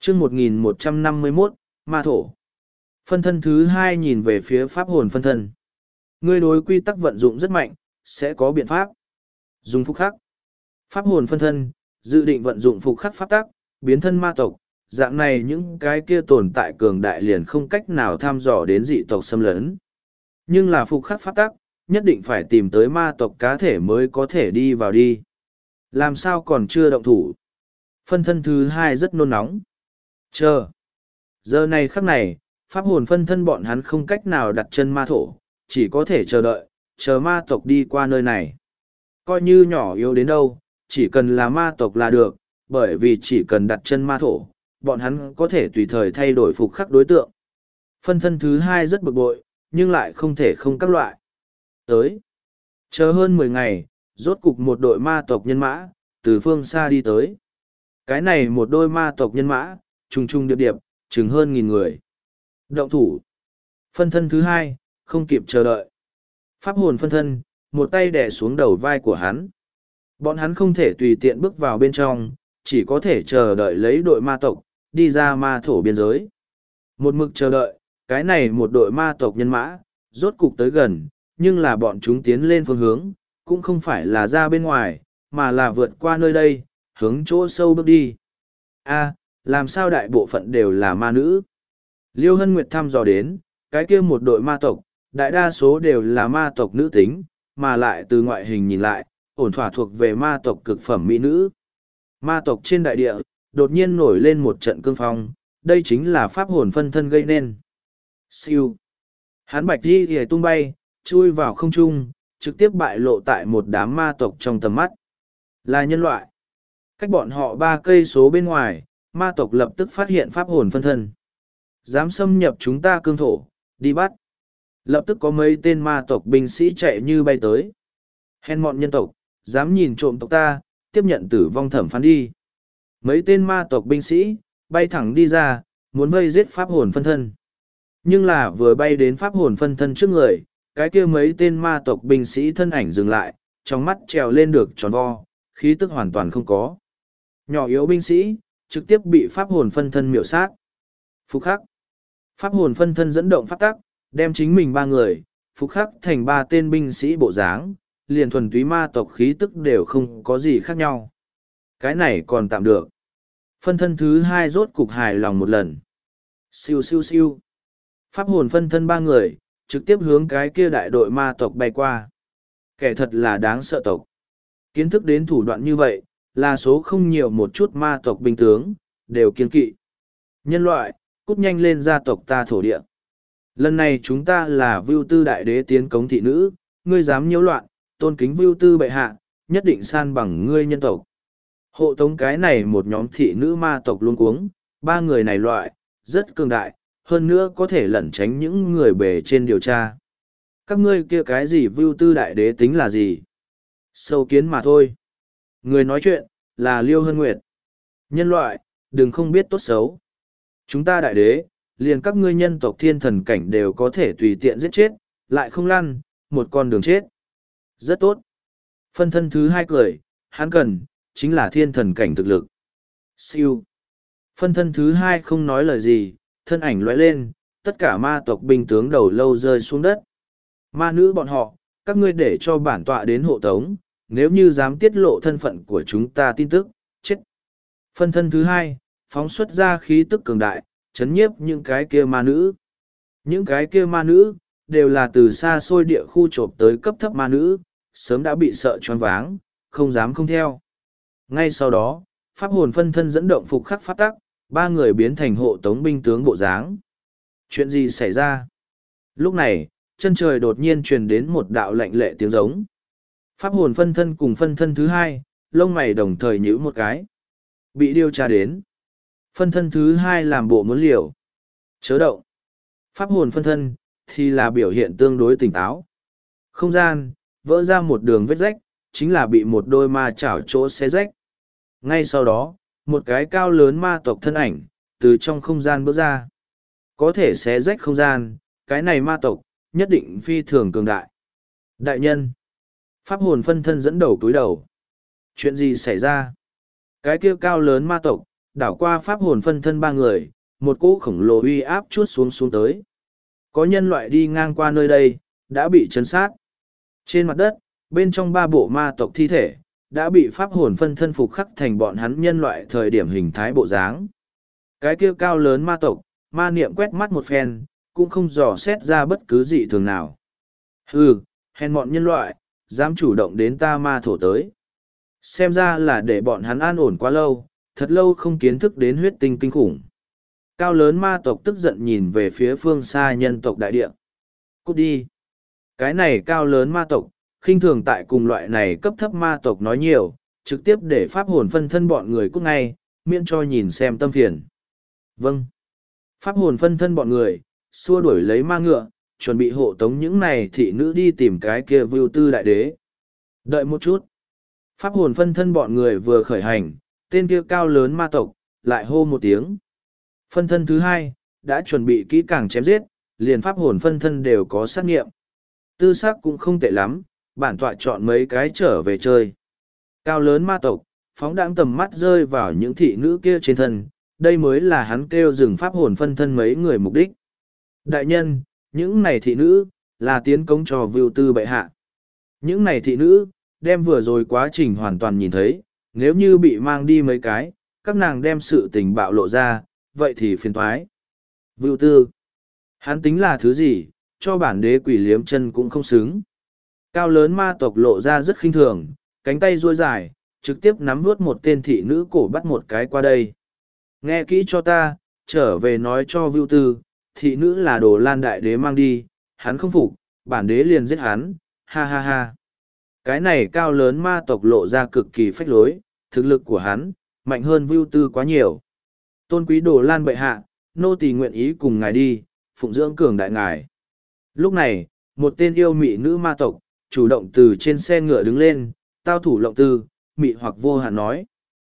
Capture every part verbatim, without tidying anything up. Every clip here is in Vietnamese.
chương một nghìn một trăm năm mươi mốt, ma thổ. Phân thân thứ hai nhìn về phía pháp hồn phân thân. Ngươi đối quy tắc vận dụng rất mạnh, sẽ có biện pháp. Dùng phục khắc. Pháp hồn phân thân, dự định vận dụng phục khắc pháp tắc, biến thân ma tộc. Dạng này những cái kia tồn tại cường đại liền không cách nào thăm dò đến dị tộc xâm lấn. Nhưng là phục khắc pháp tắc, nhất định phải tìm tới ma tộc cá thể mới có thể đi vào đi. Làm sao còn chưa động thủ? Phân thân thứ hai rất nôn nóng. Chờ. Giờ này khắc này, pháp hồn phân thân bọn hắn không cách nào đặt chân ma thổ, chỉ có thể chờ đợi, chờ ma tộc đi qua nơi này. Coi như nhỏ yếu đến đâu, chỉ cần là ma tộc là được, bởi vì chỉ cần đặt chân ma thổ, bọn hắn có thể tùy thời thay đổi phục khắc đối tượng. Phân thân thứ hai rất bực bội, nhưng lại không thể không các loại. Tới. Chờ hơn mười ngày, rốt cục một đội ma tộc nhân mã, từ phương xa đi tới. Cái này một đôi ma tộc nhân mã, trùng trùng điệp điệp, chừng hơn nghìn người. Động thủ. Phân thân thứ hai, không kịp chờ đợi. Pháp hồn phân thân, một tay đè xuống đầu vai của hắn. Bọn hắn không thể tùy tiện bước vào bên trong, chỉ có thể chờ đợi lấy đội ma tộc, đi ra ma thổ biên giới. Một mực chờ đợi, cái này một đội ma tộc nhân mã, rốt cục tới gần, nhưng là bọn chúng tiến lên phương hướng, cũng không phải là ra bên ngoài, mà là vượt qua nơi đây, hướng chỗ sâu bước đi. A, làm sao đại bộ phận đều là ma nữ? Liêu Hân Nguyệt thăm dò đến, cái kia một đội ma tộc, đại đa số đều là ma tộc nữ tính, mà lại từ ngoại hình nhìn lại, ổn thỏa thuộc về ma tộc cực phẩm mỹ nữ. Ma tộc trên đại địa, đột nhiên nổi lên một trận cương phong, đây chính là pháp hồn phân thân gây nên. Siêu. Hắn bạch đi thì tung bay, chui vào không trung, trực tiếp bại lộ tại một đám ma tộc trong tầm mắt. Là nhân loại. Cách bọn họ ba cây số bên ngoài, ma tộc lập tức phát hiện pháp hồn phân thân. Dám xâm nhập chúng ta cương thổ, đi bắt. Lập tức có mấy tên ma tộc binh sĩ chạy như bay tới. Hèn mọn nhân tộc, dám nhìn trộm tộc ta, tiếp nhận tử vong thẩm phán đi. Mấy tên ma tộc binh sĩ, bay thẳng đi ra, muốn vây giết pháp hồn phân thân. Nhưng là vừa bay đến pháp hồn phân thân trước người, cái kia mấy tên ma tộc binh sĩ thân ảnh dừng lại, trong mắt trèo lên được tròn vo, khí tức hoàn toàn không có. Nhỏ yếu binh sĩ, trực tiếp bị pháp hồn phân thân miểu sát. Phục khắc. Pháp hồn phân thân dẫn động pháp tắc, đem chính mình ba người, phục khắc thành ba tên binh sĩ bộ dáng, liền thuần túy ma tộc khí tức đều không có gì khác nhau. Cái này còn tạm được. Phân thân thứ hai rốt cục hài lòng một lần. Siêu siêu siêu. Pháp hồn phân thân ba người, trực tiếp hướng cái kia đại đội ma tộc bay qua. Kẻ thật là đáng sợ tộc. Kiến thức đến thủ đoạn như vậy, là số không nhiều một chút ma tộc binh tướng, đều kiên kỵ. Nhân loại, cút nhanh lên gia tộc ta thổ địa. Lần này chúng ta là Vưu Tư đại đế tiến cống thị nữ, ngươi dám nhiễu loạn, tôn kính Vưu Tư bệ hạ, nhất định san bằng ngươi nhân tộc. Hộ tống cái này một nhóm thị nữ ma tộc luôn cuống, ba người này loại, rất cường đại, hơn nữa có thể lẩn tránh những người bề trên điều tra. Các ngươi kia cái gì Vưu Tư đại đế tính là gì? Sâu kiến mà thôi. Người nói chuyện, là Liêu Hân Nguyệt. Nhân loại, đừng không biết tốt xấu. Chúng ta đại đế, liền các ngươi nhân tộc thiên thần cảnh đều có thể tùy tiện giết chết, lại không lăn, một con đường chết. Rất tốt. Phân thân thứ hai cười, hắn cần, chính là thiên thần cảnh thực lực. Siêu. Phân thân thứ hai không nói lời gì, thân ảnh lóe lên, tất cả ma tộc binh tướng đầu lâu rơi xuống đất. Ma nữ bọn họ, các ngươi để cho bản tọa đến hộ tống, nếu như dám tiết lộ thân phận của chúng ta tin tức, chết. Phân thân thứ hai, phóng xuất ra khí tức cường đại, chấn nhiếp những cái kia ma nữ. Những cái kia ma nữ, đều là từ xa xôi địa khu trộm tới cấp thấp ma nữ, sớm đã bị sợ choáng váng, không dám không theo. Ngay sau đó, pháp hồn phân thân dẫn động phục khắc pháp tắc, ba người biến thành hộ tống binh tướng bộ dáng. Chuyện gì xảy ra? Lúc này, chân trời đột nhiên truyền đến một đạo lạnh lệ tiếng giống. Pháp hồn phân thân cùng phân thân thứ hai, lông mày đồng thời nhíu một cái. Bị điều tra đến. Phân thân thứ hai làm bộ muốn liều. Chớ động. Pháp hồn phân thân, thì là biểu hiện tương đối tỉnh táo. Không gian, vỡ ra một đường vết rách, chính là bị một đôi ma chảo chỗ xé rách. Ngay sau đó, một cái cao lớn ma tộc thân ảnh, từ trong không gian bước ra. Có thể xé rách không gian, cái này ma tộc, nhất định phi thường cường đại. Đại nhân. Pháp hồn phân thân dẫn đầu túi đầu. Chuyện gì xảy ra? Cái kia cao lớn ma tộc, Đảo qua pháp hồn phân thân ba người, một cỗ khổng lồ uy áp chuốt xuống xuống tới. Có nhân loại đi ngang qua nơi đây, đã bị chấn sát. Trên mặt đất, bên trong ba bộ ma tộc thi thể, đã bị pháp hồn phân thân phục khắc thành bọn hắn nhân loại thời điểm hình thái bộ dáng. Cái kia cao lớn ma tộc, ma niệm quét mắt một phen, cũng không dò xét ra bất cứ dị thường nào. Hừ, hèn bọn nhân loại, dám chủ động đến ta ma thổ tới. Xem ra là để bọn hắn an ổn quá lâu, thật lâu không kiến thức đến huyết tinh kinh khủng. Cao lớn ma tộc tức giận nhìn về phía phương xa nhân tộc đại địa. Cút đi. Cái này cao lớn ma tộc, khinh thường tại cùng loại này cấp thấp ma tộc nói nhiều, trực tiếp để pháp hồn phân thân bọn người cút ngay, miễn cho nhìn xem tâm phiền. Vâng. Pháp hồn phân thân bọn người, xua đuổi lấy ma ngựa, chuẩn bị hộ tống những này thị nữ đi tìm cái kia vưu tư đại đế. Đợi một chút. Pháp hồn phân thân bọn người vừa khởi hành, tên kia cao lớn ma tộc, lại hô một tiếng. Phân thân thứ hai, đã chuẩn bị kỹ càng chém giết, liền pháp hồn phân thân đều có sát nghiệm. Tư sắc cũng không tệ lắm, bản tọa chọn mấy cái trở về chơi. Cao lớn ma tộc, phóng đãng tầm mắt rơi vào những thị nữ kia trên thân, đây mới là hắn kêu dừng pháp hồn phân thân mấy người mục đích. Đại nhân, những này thị nữ, là tiến công cho vưu tư bệ hạ. Những này thị nữ, đem vừa rồi quá trình hoàn toàn nhìn thấy, nếu như bị mang đi mấy cái, các nàng đem sự tình bạo lộ ra, vậy thì phiền toái. Vưu tư, hắn tính là thứ gì, cho bản đế quỷ liếm chân cũng không xứng. Cao lớn ma tộc lộ ra rất khinh thường, cánh tay duỗi dài, trực tiếp nắm vuốt một tên thị nữ cổ bắt một cái qua đây. Nghe kỹ cho ta, trở về nói cho Vưu tư, thị nữ là đồ lan đại đế mang đi, hắn không phục, bản đế liền giết hắn, ha ha ha. Cái này cao lớn ma tộc lộ ra cực kỳ phách lối, thực lực của hắn, mạnh hơn Vưu tư quá nhiều. Tôn quý đồ lan bệ hạ, nô tỳ nguyện ý cùng ngài đi, phụng dưỡng cường đại ngài. Lúc này, một tên yêu mị nữ ma tộc, chủ động từ trên xe ngựa đứng lên, tao thủ lộng tư, mị hoặc vô hạn nói.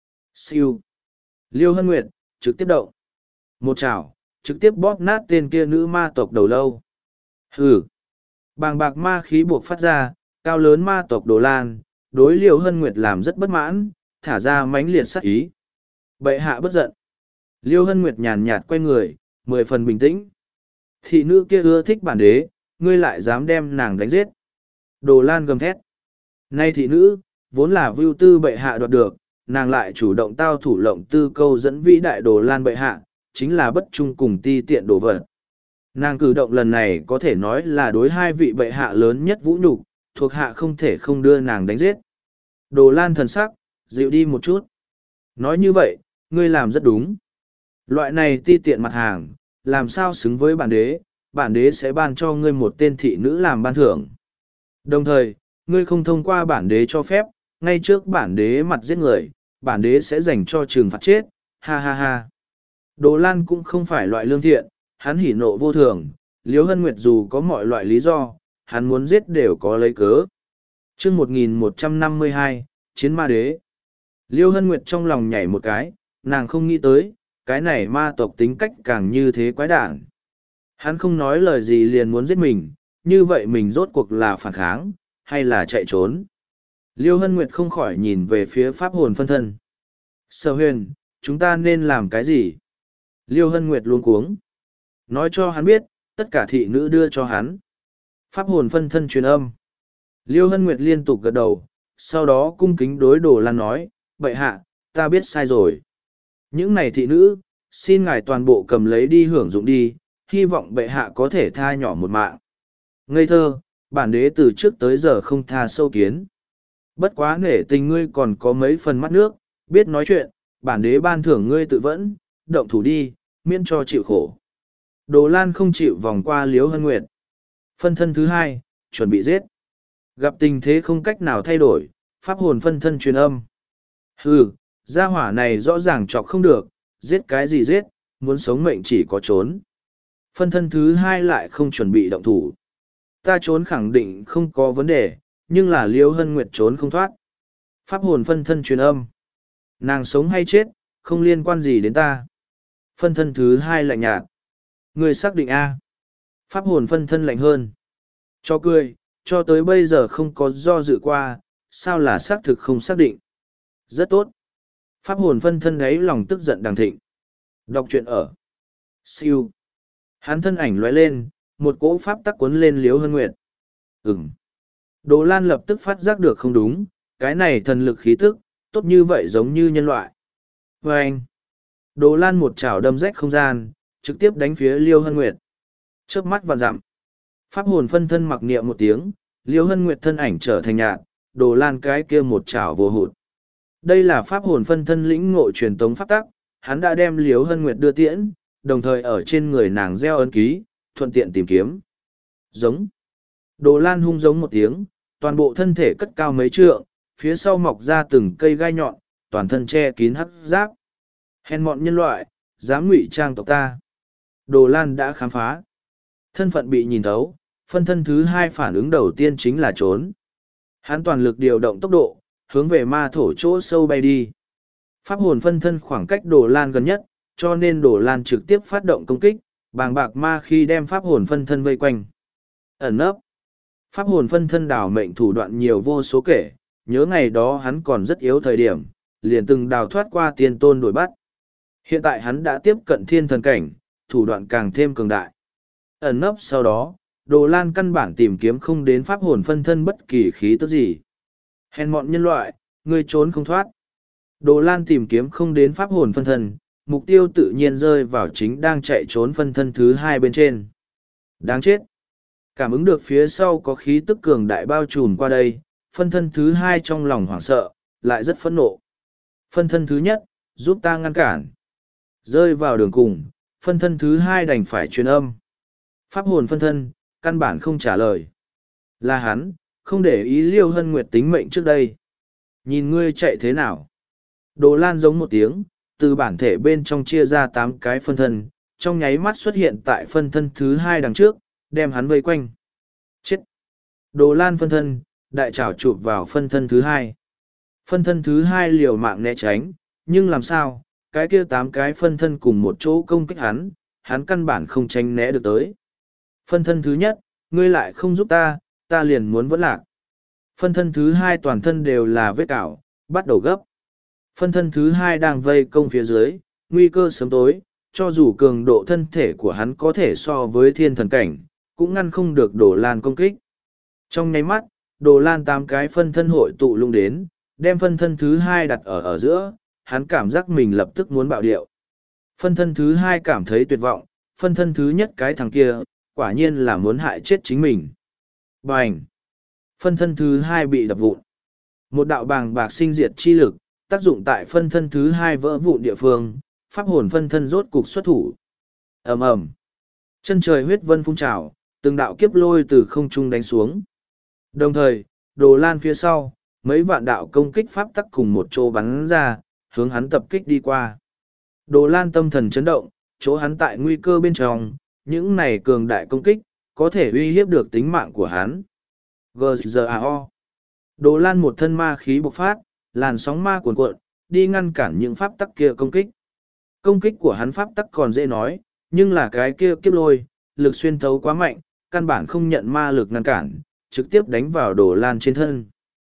Siêu. Liêu Hân Nguyệt, trực tiếp động. Một chảo, trực tiếp bóp nát tên kia nữ ma tộc đầu lâu. Hừ. Bàng bạc ma khí buộc phát ra, cao lớn ma tộc Đồ Lan, đối Liêu Hân Nguyệt làm rất bất mãn, thả ra mãnh liệt sát ý. Bệ hạ bất giận. Liêu Hân Nguyệt nhàn nhạt quay người, mười phần bình tĩnh. Thị nữ kia ưa thích bản đế, ngươi lại dám đem nàng đánh giết. Đồ Lan gầm thét. Nay thị nữ, vốn là Vưu tư bệ hạ đoạt được, nàng lại chủ động tao thủ lộng tư câu dẫn vĩ đại Đồ Lan bệ hạ, chính là bất trung cùng ti tiện đồ vật. Nàng cử động lần này có thể nói là đối hai vị bệ hạ lớn nhất vũ nhục, thuộc hạ không thể không đưa nàng đánh giết. Đồ Lan thần sắc, dịu đi một chút. Nói như vậy, ngươi làm rất đúng. Loại này ti tiện mặt hàng, làm sao xứng với bản đế, bản đế sẽ ban cho ngươi một tên thị nữ làm ban thưởng. Đồng thời, ngươi không thông qua bản đế cho phép, ngay trước bản đế mặt giết người, bản đế sẽ dành cho trừng phạt chết, ha ha ha. Đồ Lan cũng không phải loại lương thiện, hắn hỉ nộ vô thường, Liễu Hân Nguyệt dù có mọi loại lý do, hắn muốn giết đều có lấy cớ. Chương một nghìn một trăm năm mươi hai, Chiến Ma Đế. Liễu Hân Nguyệt trong lòng nhảy một cái, nàng không nghĩ tới, cái này ma tộc tính cách càng như thế quái đản. Hắn không nói lời gì liền muốn giết mình, như vậy mình rốt cuộc là phản kháng, hay là chạy trốn. Liêu Hân Nguyệt không khỏi nhìn về phía pháp hồn phân thân. Sở huyền, chúng ta nên làm cái gì? Liêu Hân Nguyệt luống cuống. Nói cho hắn biết, tất cả thị nữ đưa cho hắn. Pháp hồn phân thân truyền âm. Liêu Hân Nguyệt liên tục gật đầu, sau đó cung kính đối Đồ Lan nói, bệ hạ, ta biết sai rồi. Những này thị nữ, xin ngài toàn bộ cầm lấy đi hưởng dụng đi, hy vọng bệ hạ có thể tha nhỏ một mạng. Ngây thơ, bản đế từ trước tới giờ không tha sâu kiến. Bất quá nể tình ngươi còn có mấy phần mắt nước, biết nói chuyện, bản đế ban thưởng ngươi tự vẫn, động thủ đi, miễn cho chịu khổ. Đồ Lan không chịu vòng qua Liễu Hân Nguyệt. Phân thân thứ hai, chuẩn bị giết. Gặp tình thế không cách nào thay đổi, pháp hồn phân thân truyền âm. Hừ, gia hỏa này rõ ràng chọc không được, giết cái gì giết, muốn sống mệnh chỉ có trốn. Phân thân thứ hai lại không chuẩn bị động thủ. Ta trốn khẳng định không có vấn đề, nhưng là Liễu Hân Nguyệt trốn không thoát. Pháp hồn phân thân truyền âm. Nàng sống hay chết, không liên quan gì đến ta. Phân thân thứ hai lạnh nhạt. Người xác định A. Pháp hồn phân thân lạnh hơn. Cho cười, cho tới bây giờ không có do dự qua, sao là xác thực không xác định. Rất tốt. Pháp hồn phân thân đáy lòng tức giận đằng thịnh. Đọc truyện ở. Siêu. Hắn thân ảnh lóe lên, một cỗ pháp tắc cuốn lên Liễu Hân Nguyệt. Ừm. Đồ Lan lập tức phát giác được không đúng, cái này thần lực khí tức, tốt như vậy giống như nhân loại. Và anh. Đồ Lan một chảo đâm rách không gian, trực tiếp đánh phía Liễu Hân Nguyệt. Chớp mắt và dặm. Pháp hồn phân thân mặc niệm một tiếng, Liễu Hân Nguyệt thân ảnh trở thành nhạt, Đồ Lan cái kia một chảo vô hụt. Đây là pháp hồn phân thân lĩnh ngộ truyền tống pháp tắc, hắn đã đem Liễu Hân Nguyệt đưa tiễn, đồng thời ở trên người nàng gieo ấn ký, thuận tiện tìm kiếm. Giống. Đồ Lan hung giống một tiếng, toàn bộ thân thể cất cao mấy trượng, phía sau mọc ra từng cây gai nhọn, toàn thân che kín hắc giáp. Hèn mọn nhân loại, dám ngụy trang tộc ta. Đồ Lan đã khám phá. Thân phận bị nhìn thấu, phân thân thứ hai phản ứng đầu tiên chính là trốn. Hắn toàn lực điều động tốc độ, hướng về ma thổ chỗ sâu bay đi. Pháp hồn phân thân khoảng cách Đồ Lan gần nhất, cho nên Đồ Lan trực tiếp phát động công kích, bàng bạc ma khi đem pháp hồn phân thân vây quanh. Ẩn nấp. Pháp hồn phân thân đào mệnh thủ đoạn nhiều vô số kể, nhớ ngày đó hắn còn rất yếu thời điểm, liền từng đào thoát qua tiên tôn đuổi bắt. Hiện tại hắn đã tiếp cận thiên thần cảnh, thủ đoạn càng thêm cường đại. Ẩn nấp sau đó, Đồ Lan căn bản tìm kiếm không đến pháp hồn phân thân bất kỳ khí tức gì. Hèn mọn nhân loại, ngươi trốn không thoát. Đồ Lan tìm kiếm không đến pháp hồn phân thân, mục tiêu tự nhiên rơi vào chính đang chạy trốn phân thân thứ hai bên trên. Đáng chết. Cảm ứng được phía sau có khí tức cường đại bao trùm qua đây, phân thân thứ hai trong lòng hoảng sợ, lại rất phẫn nộ. Phân thân thứ nhất, giúp ta ngăn cản. Rơi vào đường cùng, phân thân thứ hai đành phải truyền âm. Pháp hồn phân thân, căn bản không trả lời. Là hắn, không để ý Liêu Hân Nguyệt tính mệnh trước đây. Nhìn ngươi chạy thế nào? Đồ Lan giống một tiếng, từ bản thể bên trong chia ra tám cái phân thân, trong nháy mắt xuất hiện tại phân thân thứ hai đằng trước, đem hắn vây quanh. Chết! Đồ Lan phân thân, đại trảo chụp vào phân thân thứ hai. Phân thân thứ hai liều mạng né tránh, nhưng làm sao, cái kia tám cái phân thân cùng một chỗ công kích hắn, hắn căn bản không tránh né được tới. Phân thân thứ nhất, ngươi lại không giúp ta, ta liền muốn vẫn lạc. Phân thân thứ hai toàn thân đều là vết cào, bắt đầu gấp. Phân thân thứ hai đang vây công phía dưới, nguy cơ sớm tối, cho dù cường độ thân thể của hắn có thể so với thiên thần cảnh, cũng ngăn không được Đồ Lan công kích. Trong nháy mắt, Đồ Lan tám cái phân thân hội tụ lung đến, đem phân thân thứ hai đặt ở ở giữa, hắn cảm giác mình lập tức muốn bạo điệu. Phân thân thứ hai cảm thấy tuyệt vọng, phân thân thứ nhất cái thằng kia, quả nhiên là muốn hại chết chính mình. Bành! Phân thân thứ hai bị đập vụn. Một đạo bàng bạc sinh diệt chi lực, tác dụng tại phân thân thứ hai vỡ vụn địa phương, pháp hồn phân thân rốt cục xuất thủ. Ầm ầm, chân trời huyết vân phun trào, từng đạo kiếp lôi từ không trung đánh xuống. Đồng thời, Đồ Lan phía sau, mấy vạn đạo công kích pháp tắc cùng một chỗ bắn ra, hướng hắn tập kích đi qua. Đồ Lan tâm thần chấn động, chỗ hắn tại nguy cơ bên trong, những này cường đại công kích, có thể uy hiếp được tính mạng của hắn. giê giê a o. Đồ Lan một thân ma khí bộc phát, làn sóng ma cuồn cuộn, đi ngăn cản những pháp tắc kia công kích. Công kích của hắn pháp tắc còn dễ nói, nhưng là cái kia kiếp lôi, lực xuyên thấu quá mạnh, căn bản không nhận ma lực ngăn cản, trực tiếp đánh vào Đồ Lan trên thân.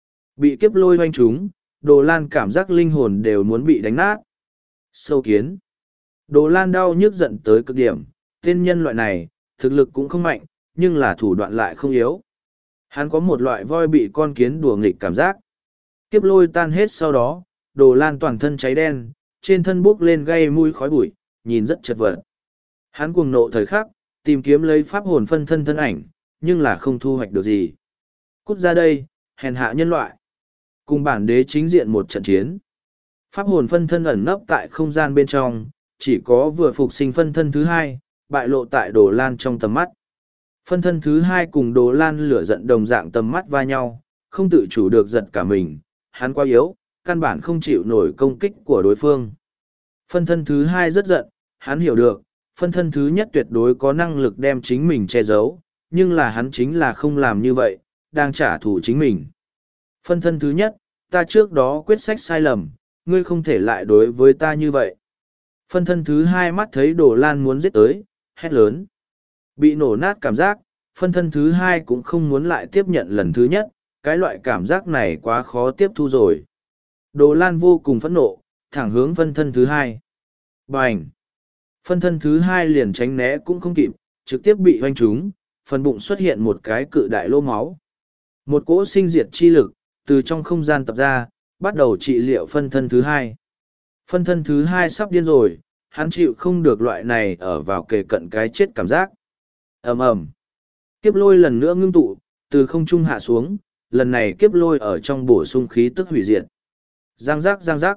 Bị kiếp lôi hoanh trúng, Đồ Lan cảm giác linh hồn đều muốn bị đánh nát. Sâu kiến. Đồ Lan đau nhức giận tới cực điểm, tên nhân loại này, thực lực cũng không mạnh, nhưng là thủ đoạn lại không yếu. Hắn có một loại voi bị con kiến đùa nghịch cảm giác. Kiếp lôi tan hết sau đó, Đồ Lan toàn thân cháy đen, trên thân bốc lên gây mùi khói bụi, nhìn rất chật vật. Hắn cuồng nộ thời khắc, tìm kiếm lấy pháp hồn phân thân thân ảnh, nhưng là không thu hoạch được gì. Cút ra đây, hèn hạ nhân loại. Cùng bản đế chính diện một trận chiến. Pháp hồn phân thân ẩn nấp tại không gian bên trong, chỉ có vừa phục sinh phân thân thứ hai, bại lộ tại Đồ Lan trong tầm mắt. Phân thân thứ hai cùng Đồ Lan lửa giận đồng dạng tầm mắt va nhau, không tự chủ được giật cả mình, hắn quá yếu, căn bản không chịu nổi công kích của đối phương. Phân thân thứ hai rất giận, hắn hiểu được, phân thân thứ nhất tuyệt đối có năng lực đem chính mình che giấu, nhưng là hắn chính là không làm như vậy, đang trả thù chính mình. Phân thân thứ nhất, ta trước đó quyết sách sai lầm, ngươi không thể lại đối với ta như vậy. Phân thân thứ hai mắt thấy Đồ Lan muốn giết tới, hét lớn. Bị nổ nát cảm giác, phân thân thứ hai cũng không muốn lại tiếp nhận lần thứ nhất, cái loại cảm giác này quá khó tiếp thu rồi. Đồ Lan vô cùng phẫn nộ, thẳng hướng phân thân thứ hai. Bành! Phân thân thứ hai liền tránh né cũng không kịp, trực tiếp bị hoanh trúng, phần bụng xuất hiện một cái cự đại lỗ máu. Một cỗ sinh diệt chi lực, từ trong không gian tập ra, bắt đầu trị liệu phân thân thứ hai. Phân thân thứ hai sắp điên rồi, hắn chịu không được loại này ở vào kề cận cái chết cảm giác. Ầm ầm, kiếp lôi lần nữa ngưng tụ, từ không trung hạ xuống, lần này kiếp lôi ở trong bổ sung khí tức hủy diệt. Giang giác giang giác.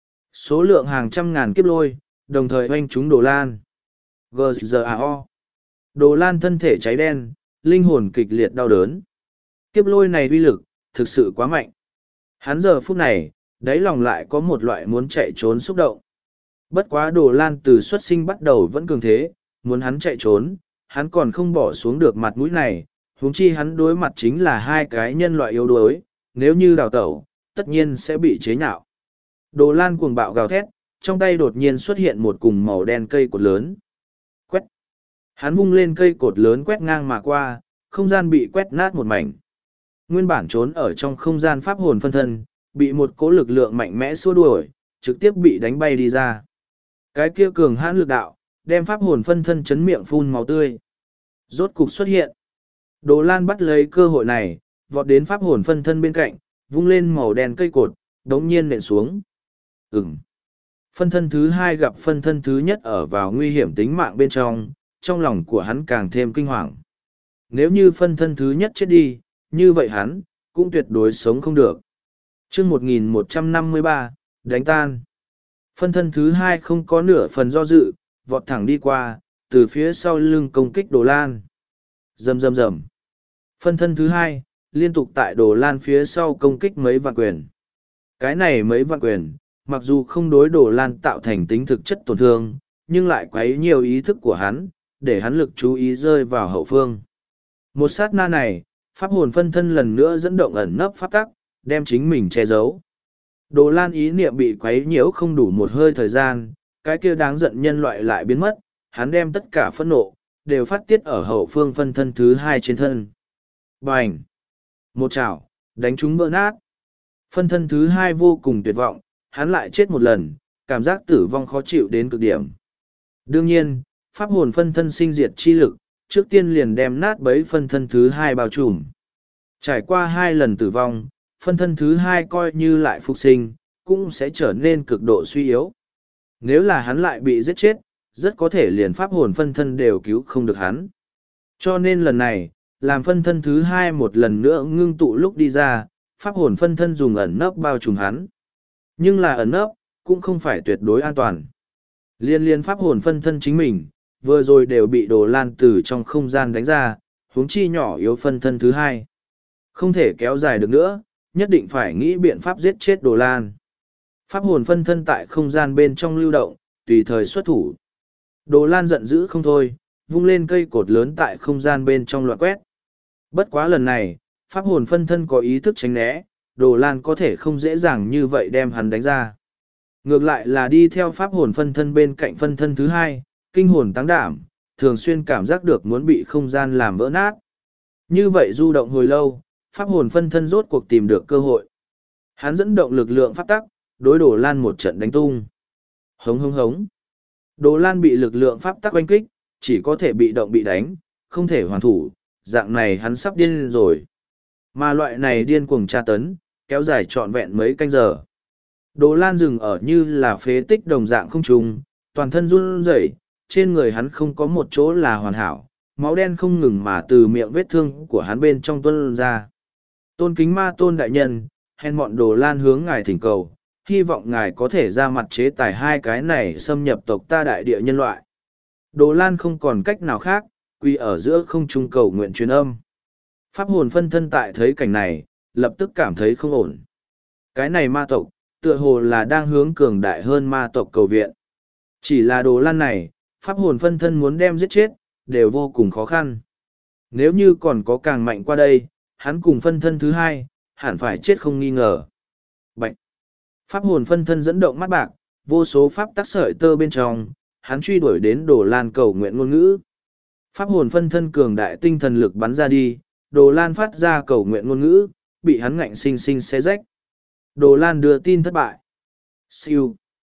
Số lượng hàng trăm ngàn kiếp lôi, đồng thời oanh trúng Đồ Lan. giê giê a o. Đồ Lan thân thể cháy đen, linh hồn kịch liệt đau đớn. Kiếp lôi này uy lực, thực sự quá mạnh. Hắn giờ phút này, đáy lòng lại có một loại muốn chạy trốn xúc động. Bất quá Đồ Lan từ xuất sinh bắt đầu vẫn cường thế, muốn hắn chạy trốn, hắn còn không bỏ xuống được mặt mũi này, huống chi hắn đối mặt chính là hai cái nhân loại yếu đuối, nếu như đào tẩu, tất nhiên sẽ bị chế nhạo. Đồ Lan cuồng bạo gào thét, trong tay đột nhiên xuất hiện một cùng màu đen cây cột lớn. Quét! Hắn vung lên cây cột lớn quét ngang mà qua, không gian bị quét nát một mảnh. Nguyên bản trốn ở trong không gian pháp hồn phân thân, bị một cỗ lực lượng mạnh mẽ xua đuổi, trực tiếp bị đánh bay đi ra. Cái kia cường hãn lực đạo, đem pháp hồn phân thân chấn miệng phun máu tươi. Rốt cục xuất hiện. Đồ Lan bắt lấy cơ hội này, vọt đến pháp hồn phân thân bên cạnh, vung lên màu đen cây cột, đống nhiên nện xuống. Ừm. Phân thân thứ hai gặp phân thân thứ nhất ở vào nguy hiểm tính mạng bên trong, trong lòng của hắn càng thêm kinh hoàng. Nếu như phân thân thứ nhất chết đi, như vậy hắn, cũng tuyệt đối sống không được. chương một nghìn một trăm năm mươi ba, đánh tan. Phân thân thứ hai không có nửa phần do dự, vọt thẳng đi qua, từ phía sau lưng công kích Đồ Lan. Rầm rầm rầm. Phân thân thứ hai, liên tục tại Đồ Lan phía sau công kích mấy vạn quyền. Cái này mấy vạn quyền, mặc dù không đối Đồ Lan tạo thành tính thực chất tổn thương, nhưng lại quấy nhiều ý thức của hắn, để hắn lực chú ý rơi vào hậu phương. Một sát na này, pháp hồn phân thân lần nữa dẫn động ẩn nấp pháp tắc, đem chính mình che giấu. Đồ Lan ý niệm bị quấy nhiễu không đủ một hơi thời gian, cái kia đáng giận nhân loại lại biến mất, hắn đem tất cả phẫn nộ, đều phát tiết ở hậu phương phân thân thứ hai trên thân. Bành! Một chảo, đánh chúng vỡ nát. Phân thân thứ hai vô cùng tuyệt vọng, hắn lại chết một lần, cảm giác tử vong khó chịu đến cực điểm. Đương nhiên, pháp hồn phân thân sinh diệt chi lực, trước tiên liền đem nát bấy phân thân thứ hai bao trùm. Trải qua hai lần tử vong, phân thân thứ hai coi như lại phục sinh, cũng sẽ trở nên cực độ suy yếu. Nếu là hắn lại bị giết chết, rất có thể liền pháp hồn phân thân đều cứu không được hắn. Cho nên lần này, làm phân thân thứ hai một lần nữa ngưng tụ lúc đi ra, pháp hồn phân thân dùng ẩn nấp bao trùm hắn. Nhưng là ẩn nấp, cũng không phải tuyệt đối an toàn. Liên liên pháp hồn phân thân chính mình, vừa rồi đều bị Đồ Lan từ trong không gian đánh ra, huống chi nhỏ yếu phân thân thứ hai. Không thể kéo dài được nữa, nhất định phải nghĩ biện pháp giết chết Đồ Lan. Pháp hồn phân thân tại không gian bên trong lưu động, tùy thời xuất thủ. Đồ Lan giận dữ không thôi, vung lên cây cột lớn tại không gian bên trong loạt quét. Bất quá lần này, pháp hồn phân thân có ý thức tránh né, Đồ Lan có thể không dễ dàng như vậy đem hắn đánh ra. Ngược lại là đi theo pháp hồn phân thân bên cạnh phân thân thứ hai, kinh hồn táng đảm, thường xuyên cảm giác được muốn bị không gian làm vỡ nát. Như vậy du động hồi lâu, pháp hồn phân thân rốt cuộc tìm được cơ hội. Hắn dẫn động lực lượng pháp tắc, đối Đồ Lan một trận đánh tung. Hống hống hống. Đồ Lan bị lực lượng pháp tắc oanh kích, chỉ có thể bị động bị đánh, không thể hoàn thủ, dạng này hắn sắp điên rồi. Mà loại này điên cuồng tra tấn, kéo dài trọn vẹn mấy canh giờ. Đồ Lan dừng ở như là phế tích đồng dạng không trùng, toàn thân run rẩy, trên người hắn không có một chỗ là hoàn hảo, máu đen không ngừng mà từ miệng vết thương của hắn bên trong tuôn ra. Tôn kính ma tôn đại nhân, hèn mọn Đồ Lan hướng ngài thỉnh cầu, hy vọng ngài có thể ra mặt chế tài hai cái này xâm nhập tộc ta đại địa nhân loại. Đồ Lan không còn cách nào khác, quy ở giữa không trung cầu nguyện truyền âm. Pháp hồn phân thân tại thấy cảnh này, lập tức cảm thấy không ổn. Cái này ma tộc, tựa hồ là đang hướng cường đại hơn ma tộc cầu viện. Chỉ là Đồ Lan này, pháp hồn phân thân muốn đem giết chết, đều vô cùng khó khăn. Nếu như còn có càng mạnh qua đây, hắn cùng phân thân thứ hai, hẳn phải chết không nghi ngờ. Bạch! Pháp hồn phân thân dẫn động mắt bạc, vô số pháp tắc sợi tơ bên trong, hắn truy đuổi đến Đồ Lan cầu nguyện ngôn ngữ. Pháp hồn phân thân cường đại tinh thần lực bắn ra đi, Đồ Lan phát ra cầu nguyện ngôn ngữ, bị hắn ngạnh sinh sinh xé rách. Đồ Lan đưa tin thất bại. Siêu.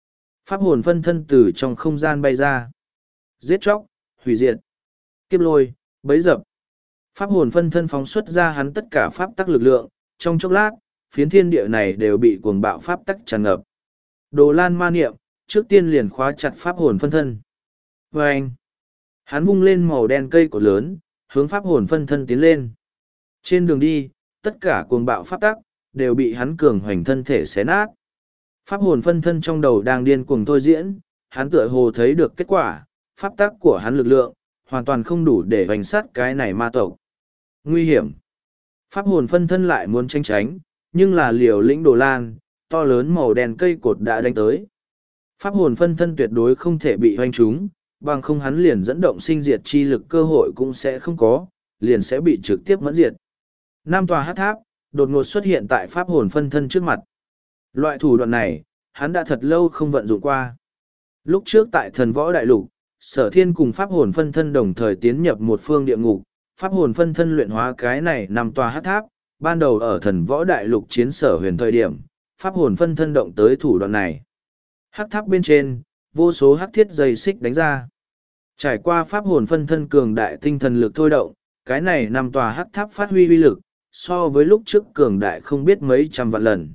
Pháp hồn phân thân từ trong không gian bay ra. Giết chóc, hủy diệt, kiếp lôi, bấy dập. Pháp hồn phân thân phóng xuất ra hắn tất cả pháp tắc lực lượng, trong chốc lát, phiến thiên địa này đều bị cuồng bạo pháp tắc tràn ngập. Đồ Lan ma niệm, trước tiên liền khóa chặt pháp hồn phân thân. Và anh, hắn vung lên màu đen cây cột lớn, hướng pháp hồn phân thân tiến lên. Trên đường đi, tất cả cuồng bạo pháp tắc, đều bị hắn cường hoành thân thể xé nát. Pháp hồn phân thân trong đầu đang điên cuồng thôi diễn, hắn tựa hồ thấy được kết quả, pháp tắc của hắn lực lượng, hoàn toàn không đủ để hoành sát cái này ma tộc. Nguy hiểm. Pháp hồn phân thân lại muốn tranh tránh, nhưng là liều lĩnh Đồ Lan, to lớn màu đen cây cột đã đánh tới. Pháp hồn phân thân tuyệt đối không thể bị hoành trúng, bằng không hắn liền dẫn động sinh diệt chi lực cơ hội cũng sẽ không có, liền sẽ bị trực tiếp mẫn diệt. Nam tòa hát tháp, đột ngột xuất hiện tại pháp hồn phân thân trước mặt. Loại thủ đoạn này, hắn đã thật lâu không vận dụng qua. Lúc trước tại thần võ đại lục, Sở Thiên cùng pháp hồn phân thân đồng thời tiến nhập một phương địa ngục, pháp hồn phân thân luyện hóa cái này nằm tòa hát tháp, ban đầu ở thần võ đại lục chiến sở huyền thời điểm, pháp hồn phân thân động tới thủ đoạn này. Hát tháp bên trên, vô số hát thiết dây xích đánh ra. Trải qua pháp hồn phân thân cường đại tinh thần lực thôi động, cái này nằm tòa hát tháp phát huy uy lực, so với lúc trước cường đại không biết mấy trăm vạn lần.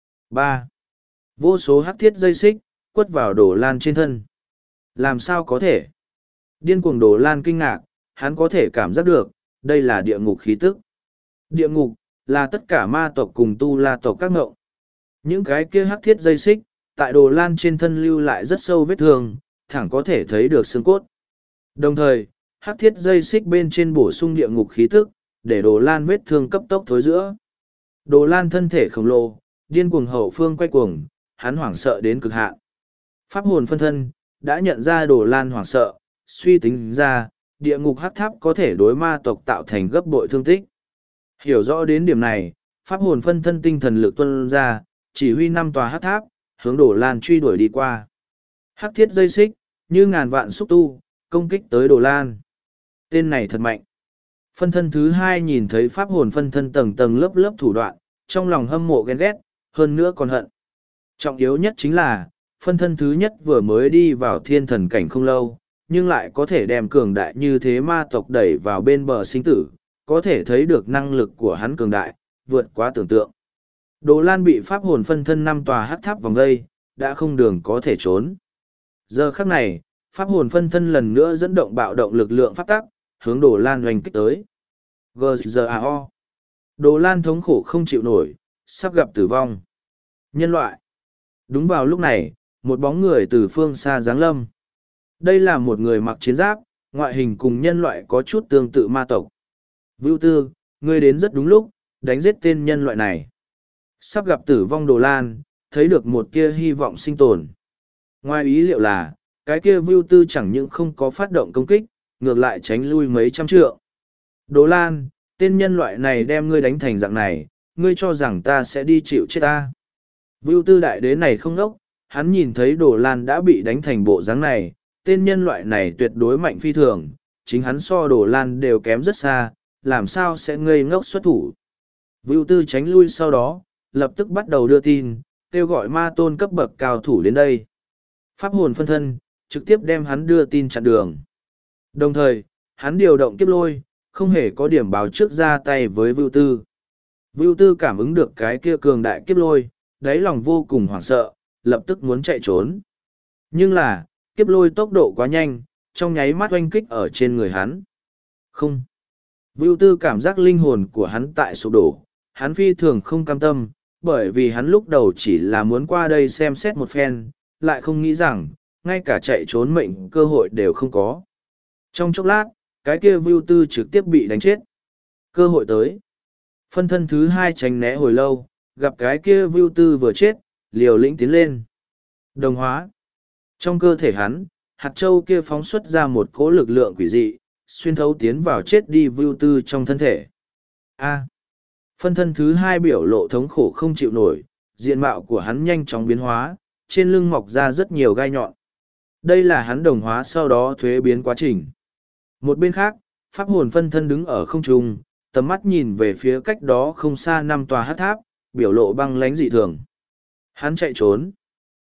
ba. Vô số hát thiết dây xích, quất vào Đồ Lan trên thân. Làm sao có thể? Điên cuồng Đồ Lan kinh ngạc, hắn có thể cảm giác được, đây là địa ngục khí tức. Địa ngục, là tất cả ma tộc cùng tu la tộc các ngộng. Những cái kia hắc thiết dây xích, tại Đồ Lan trên thân lưu lại rất sâu vết thương, thẳng có thể thấy được xương cốt. Đồng thời, hắc thiết dây xích bên trên bổ sung địa ngục khí tức, để Đồ Lan vết thương cấp tốc thối giữa. Đồ Lan thân thể khổng lồ, điên cuồng hậu phương quay cuồng, hắn hoảng sợ đến cực hạn. Pháp hồn phân thân, đã nhận ra Đồ Lan hoảng sợ, suy tính ra, địa ngục hắc tháp có thể đối ma tộc tạo thành gấp bội thương tích. Hiểu rõ đến điểm này, pháp hồn phân thân tinh thần lực tuân ra, chỉ huy năm tòa hắc tháp, hướng Đồ Lan truy đuổi đi qua. Hắc thiết dây xích, như ngàn vạn xúc tu, công kích tới Đồ Lan. Tên này thật mạnh. Phân thân thứ hai nhìn thấy pháp hồn phân thân tầng tầng lớp lớp thủ đoạn, trong lòng hâm mộ ghen ghét, hơn nữa còn hận. Trọng yếu nhất chính là, phân thân thứ nhất vừa mới đi vào thiên thần cảnh không lâu, nhưng lại có thể đem cường đại như thế ma tộc đẩy vào bên bờ sinh tử, có thể thấy được năng lực của hắn cường đại, vượt quá tưởng tượng. Đồ Lan bị pháp hồn phân thân năm tòa hắc tháp vòng vây, đã không đường có thể trốn. Giờ khắc này, pháp hồn phân thân lần nữa dẫn động bạo động lực lượng pháp tắc, hướng Đồ Lan oanh kích tới. giê giê a o. Đồ Lan thống khổ không chịu nổi, sắp gặp tử vong. Nhân loại. Đúng vào lúc này, một bóng người từ phương xa giáng lâm. Đây là một người mặc chiến giáp, ngoại hình cùng nhân loại có chút tương tự ma tộc. Vưu Tư, ngươi đến rất đúng lúc, đánh giết tên nhân loại này. Sắp gặp tử vong Đồ Lan, thấy được một kia hy vọng sinh tồn. Ngoài ý liệu là, cái kia Vưu Tư chẳng những không có phát động công kích, ngược lại tránh lui mấy trăm trượng. Đồ Lan, tên nhân loại này đem ngươi đánh thành dạng này, ngươi cho rằng ta sẽ đi chịu chết ta. Vưu Tư đại đế này không nốc, hắn nhìn thấy Đồ Lan đã bị đánh thành bộ dáng này, tên nhân loại này tuyệt đối mạnh phi thường, chính hắn so Đồ Lan đều kém rất xa, làm sao sẽ ngây ngốc xuất thủ. Vưu Tư tránh lui sau đó, lập tức bắt đầu đưa tin, kêu gọi ma tôn cấp bậc cao thủ đến đây. Pháp hồn phân thân, trực tiếp đem hắn đưa tin chặn đường. Đồng thời, hắn điều động kiếp lôi, không hề có điểm báo trước ra tay với Vưu Tư. Vưu Tư cảm ứng được cái kia cường đại kiếp lôi, đáy lòng vô cùng hoảng sợ, lập tức muốn chạy trốn. Nhưng là, kiếp lôi tốc độ quá nhanh, trong nháy mắt oanh kích ở trên người hắn. Không. Vưu Tư cảm giác linh hồn của hắn tại sụp đổ, hắn phi thường không cam tâm, bởi vì hắn lúc đầu chỉ là muốn qua đây xem xét một phen, lại không nghĩ rằng, ngay cả chạy trốn mệnh cơ hội đều không có. Trong chốc lát, cái kia Vưu Tư trực tiếp bị đánh chết. Cơ hội tới. Phân thân thứ hai tránh né hồi lâu, gặp cái kia Vưu Tư vừa chết, liều lĩnh tiến lên. Đồng hóa. Trong cơ thể hắn, hạt châu kia phóng xuất ra một cỗ lực lượng quỷ dị, xuyên thấu tiến vào chết đi Vưu Tư trong thân thể. A. Phân thân thứ hai biểu lộ thống khổ không chịu nổi, diện mạo của hắn nhanh chóng biến hóa, trên lưng mọc ra rất nhiều gai nhọn. Đây là hắn đồng hóa sau đó thuế biến quá trình. Một bên khác, pháp hồn phân thân đứng ở không trung, tầm mắt nhìn về phía cách đó không xa năm tòa hát tháp, biểu lộ băng lánh dị thường. Hắn chạy trốn.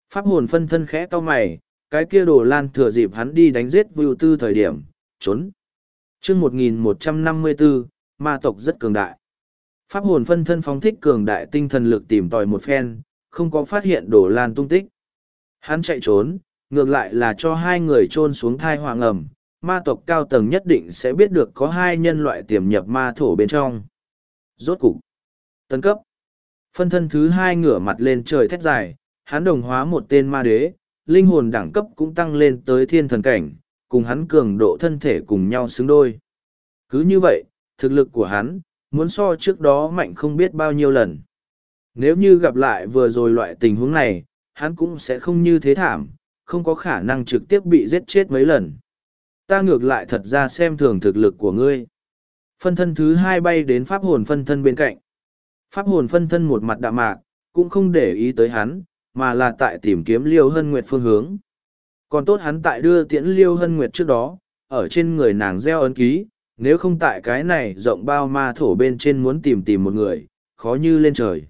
Pháp hồn phân thân khẽ cau mày, cái kia Đồ Lan thừa dịp hắn đi đánh giết Vưu Tư thời điểm, trốn. chương một nghìn một trăm năm mươi bốn, ma tộc rất cường đại. Pháp hồn phân thân phóng thích cường đại tinh thần lực tìm tòi một phen, không có phát hiện Đồ Lan tung tích. Hắn chạy trốn, ngược lại là cho hai người chôn xuống thai họa ngầm, ma tộc cao tầng nhất định sẽ biết được có hai nhân loại tiềm nhập ma thổ bên trong. Rốt cục tấn cấp. Phân thân thứ hai ngửa mặt lên trời thét dài, hắn đồng hóa một tên ma đế, linh hồn đẳng cấp cũng tăng lên tới thiên thần cảnh, cùng hắn cường độ thân thể cùng nhau xứng đôi. Cứ như vậy, thực lực của hắn, muốn so trước đó mạnh không biết bao nhiêu lần. Nếu như gặp lại vừa rồi loại tình huống này, hắn cũng sẽ không như thế thảm, không có khả năng trực tiếp bị giết chết mấy lần. Ta ngược lại thật ra xem thường thực lực của ngươi. Phân thân thứ hai bay đến pháp hồn phân thân bên cạnh. Pháp hồn phân thân một mặt đạm mạc, cũng không để ý tới hắn, mà là tại tìm kiếm Liêu Hân Nguyệt phương hướng. Còn tốt hắn tại đưa tiễn Liêu Hân Nguyệt trước đó, ở trên người nàng gieo ấn ký, nếu không tại cái này rộng bao ma thổ bên trên muốn tìm tìm một người, khó như lên trời.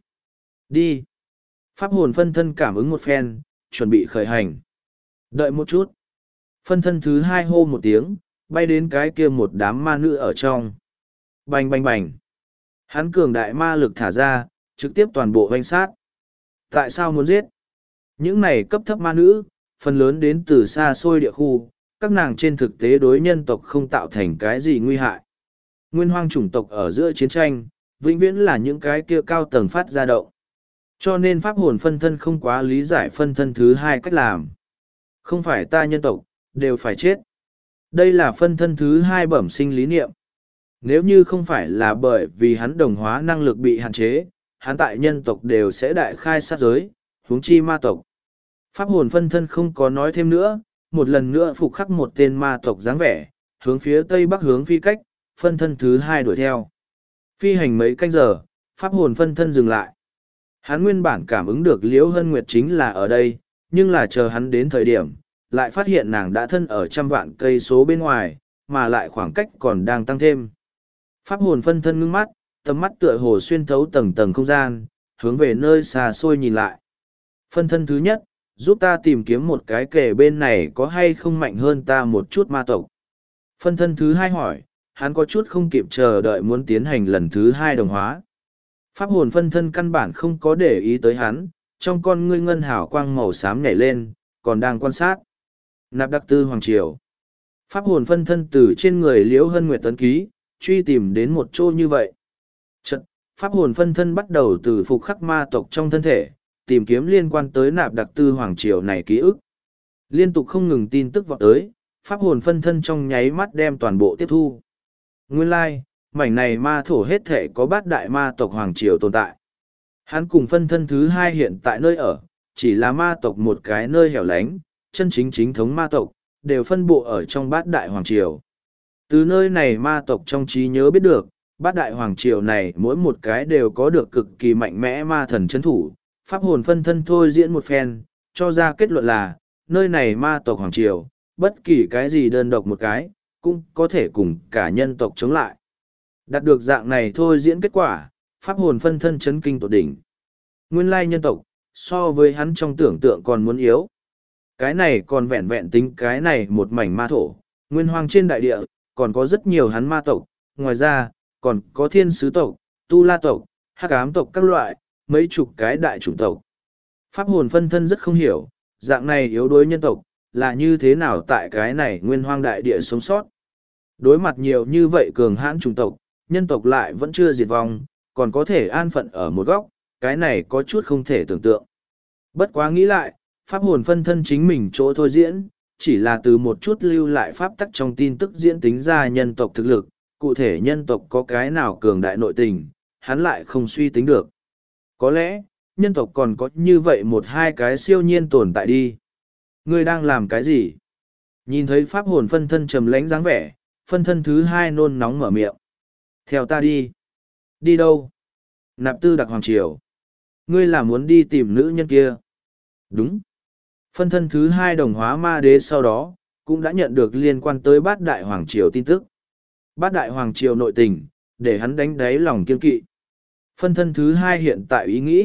Đi! Pháp hồn phân thân cảm ứng một phen, chuẩn bị khởi hành. Đợi một chút. Phân thân thứ hai hô một tiếng, bay đến cái kia một đám ma nữ ở trong. Bành bành bành. Hắn cường đại ma lực thả ra, trực tiếp toàn bộ hoanh sát. Tại sao muốn giết? Những này cấp thấp ma nữ, phần lớn đến từ xa xôi địa khu, các nàng trên thực tế đối nhân tộc không tạo thành cái gì nguy hại. Nguyên hoang chủng tộc ở giữa chiến tranh, vĩnh viễn là những cái kia cao tầng phát ra động. Cho nên pháp hồn phân thân không quá lý giải phân thân thứ hai cách làm. Không phải ta nhân tộc, đều phải chết. Đây là phân thân thứ hai bẩm sinh lý niệm. Nếu như không phải là bởi vì hắn đồng hóa năng lực bị hạn chế, hắn tại nhân tộc đều sẽ đại khai sát giới, huống chi ma tộc. Pháp hồn phân thân không có nói thêm nữa, một lần nữa phục khắc một tên ma tộc dáng vẻ, hướng phía tây bắc hướng phi cách, phân thân thứ hai đuổi theo. Phi hành mấy canh giờ, pháp hồn phân thân dừng lại. Hắn nguyên bản cảm ứng được Liễu Hân Nguyệt chính là ở đây, nhưng là chờ hắn đến thời điểm, lại phát hiện nàng đã thân ở trăm vạn cây số bên ngoài, mà lại khoảng cách còn đang tăng thêm. Pháp hồn phân thân ngưng mắt, tầm mắt tựa hồ xuyên thấu tầng tầng không gian, hướng về nơi xa xôi nhìn lại. Phân thân thứ nhất, giúp ta tìm kiếm một cái kẻ bên này có hay không mạnh hơn ta một chút ma tộc. Phân thân thứ hai hỏi, hắn có chút không kịp chờ đợi muốn tiến hành lần thứ hai đồng hóa. Pháp hồn phân thân căn bản không có để ý tới hắn, trong con ngươi ngân hào quang màu xám nhảy lên, còn đang quan sát. Nạp Đặc Tư Hoàng Triều. Pháp hồn phân thân từ trên người Liễu Hân Nguyệt tấn ký, truy tìm đến một chỗ như vậy. Chật, pháp hồn phân thân bắt đầu từ phục khắc ma tộc trong thân thể, tìm kiếm liên quan tới Nạp Đặc Tư Hoàng Triều này ký ức. Liên tục không ngừng tin tức vọt tới, pháp hồn phân thân trong nháy mắt đem toàn bộ tiếp thu. Nguyên lai, like, mảnh này ma thổ hết thể có bát đại ma tộc Hoàng Triều tồn tại. Hắn cùng phân thân thứ hai hiện tại nơi ở, chỉ là ma tộc một cái nơi hẻo lánh, chân chính chính thống ma tộc, đều phân bộ ở trong bát đại Hoàng Triều. Từ nơi này ma tộc trong trí nhớ biết được, bát đại Hoàng Triều này mỗi một cái đều có được cực kỳ mạnh mẽ ma thần chấn thủ, pháp hồn phân thân thôi diễn một phen, cho ra kết luận là, nơi này ma tộc Hoàng Triều, bất kỳ cái gì đơn độc một cái, cũng có thể cùng cả nhân tộc chống lại. Đạt được dạng này thôi diễn kết quả, pháp hồn phân thân chấn kinh tột đỉnh. Nguyên lai nhân tộc, so với hắn trong tưởng tượng còn muốn yếu. Cái này còn vẹn vẹn tính cái này một mảnh ma thổ, nguyên hoang trên đại địa, còn có rất nhiều hắn ma tộc, ngoài ra, còn có thiên sứ tộc, tu la tộc, hắc ám tộc các loại, mấy chục cái đại chủng tộc. Pháp hồn phân thân rất không hiểu, dạng này yếu đuối nhân tộc, là như thế nào tại cái này nguyên hoang đại địa sống sót. Đối mặt nhiều như vậy cường hãn chủng tộc, nhân tộc lại vẫn chưa diệt vong, còn có thể an phận ở một góc, cái này có chút không thể tưởng tượng. Bất quá nghĩ lại, pháp hồn phân thân chính mình chỗ thôi diễn, chỉ là từ một chút lưu lại pháp tắc trong tin tức diễn tính ra nhân tộc thực lực, cụ thể nhân tộc có cái nào cường đại nội tình, hắn lại không suy tính được. Có lẽ, nhân tộc còn có như vậy một hai cái siêu nhiên tồn tại đi. Ngươi đang làm cái gì? Nhìn thấy pháp hồn phân thân trầm lánh dáng vẻ, phân thân thứ hai nôn nóng mở miệng. Theo ta đi. Đi đâu? Nạp Tư Đặc Hoàng Triều. Ngươi là muốn đi tìm nữ nhân kia. Đúng. Phân thân thứ hai đồng hóa ma đế sau đó, cũng đã nhận được liên quan tới bát đại Hoàng Triều tin tức. Bát đại Hoàng Triều nội tình, để hắn đánh đáy lòng kiên kỵ. Phân thân thứ hai hiện tại ý nghĩ,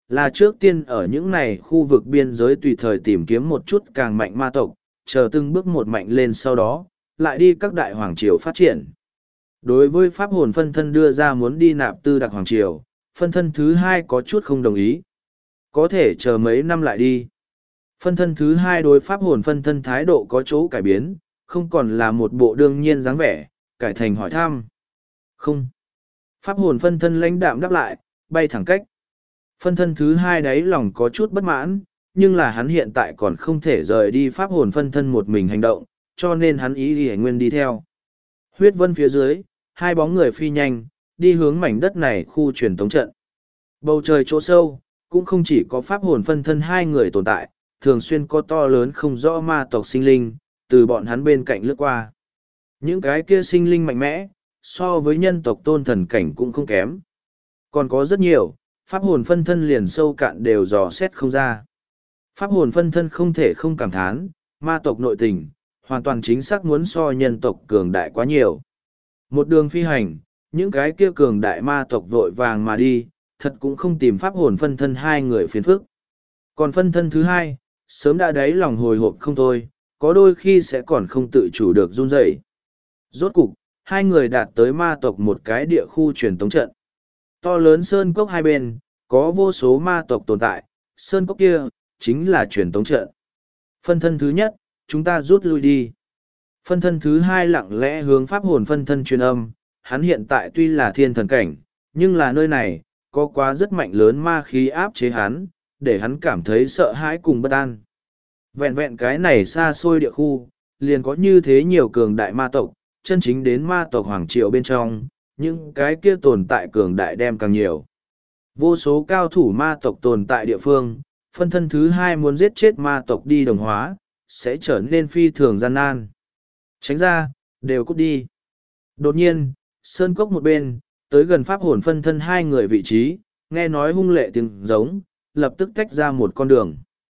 Là trước tiên ở những này khu vực biên giới tùy thời tìm kiếm một chút càng mạnh ma tộc, chờ từng bước một mạnh lên sau đó, lại đi các đại hoàng triều phát triển. Đối với pháp hồn phân thân đưa ra muốn đi nạp tư đặc hoàng triều, phân thân thứ hai có chút không đồng ý. Có thể chờ mấy năm lại đi. Phân thân thứ hai đối pháp hồn phân thân thái độ có chỗ cải biến, không còn là một bộ đương nhiên dáng vẻ, cải thành hỏi thăm. Không. Pháp hồn phân thân lãnh đạm đáp lại, bay thẳng cách. Phân thân thứ hai đáy lòng có chút bất mãn, nhưng là hắn hiện tại còn không thể rời đi pháp hồn phân thân một mình hành động, cho nên hắn ý đi nguyên đi theo. Huyết vân phía dưới, hai bóng người phi nhanh, đi hướng mảnh đất này khu truyền tống trận. Bầu trời chỗ sâu, cũng không chỉ có pháp hồn phân thân hai người tồn tại, thường xuyên có to lớn không rõ ma tộc sinh linh, từ bọn hắn bên cạnh lướt qua. Những cái kia sinh linh mạnh mẽ, so với nhân tộc tôn thần cảnh cũng không kém. Còn có rất nhiều, pháp hồn phân thân liền sâu cạn đều dò xét không ra. Pháp hồn phân thân không thể không cảm thán, ma tộc nội tình, hoàn toàn chính xác muốn so nhân tộc cường đại quá nhiều. Một đường phi hành, những cái kia cường đại ma tộc vội vàng mà đi, thật cũng không tìm pháp hồn phân thân hai người phiền phức. Còn phân thân thứ hai, sớm đã đáy lòng hồi hộp không thôi, có đôi khi sẽ còn không tự chủ được run rẩy. Rốt cục, hai người đạt tới ma tộc một cái địa khu truyền tống trận. To lớn sơn cốc hai bên, có vô số ma tộc tồn tại, sơn cốc kia, chính là truyền tống trận. Phân thân thứ nhất, chúng ta rút lui đi. Phân thân thứ hai lặng lẽ hướng pháp hồn phân thân truyền âm, hắn hiện tại tuy là thiên thần cảnh, nhưng là nơi này, có quá rất mạnh lớn ma khí áp chế hắn, để hắn cảm thấy sợ hãi cùng bất an. Vẹn vẹn cái này xa xôi địa khu, liền có như thế nhiều cường đại ma tộc, chân chính đến ma tộc hoàng triều bên trong, những cái kia tồn tại cường đại đem càng nhiều. Vô số cao thủ ma tộc tồn tại địa phương, phân thân thứ hai muốn giết chết ma tộc đi đồng hóa, sẽ trở nên phi thường gian nan. Tránh ra, đều cút đi. Đột nhiên, sơn cốc một bên, tới gần pháp hồn phân thân hai người vị trí, nghe nói hung lệ tiếng giống, lập tức tách ra một con đường.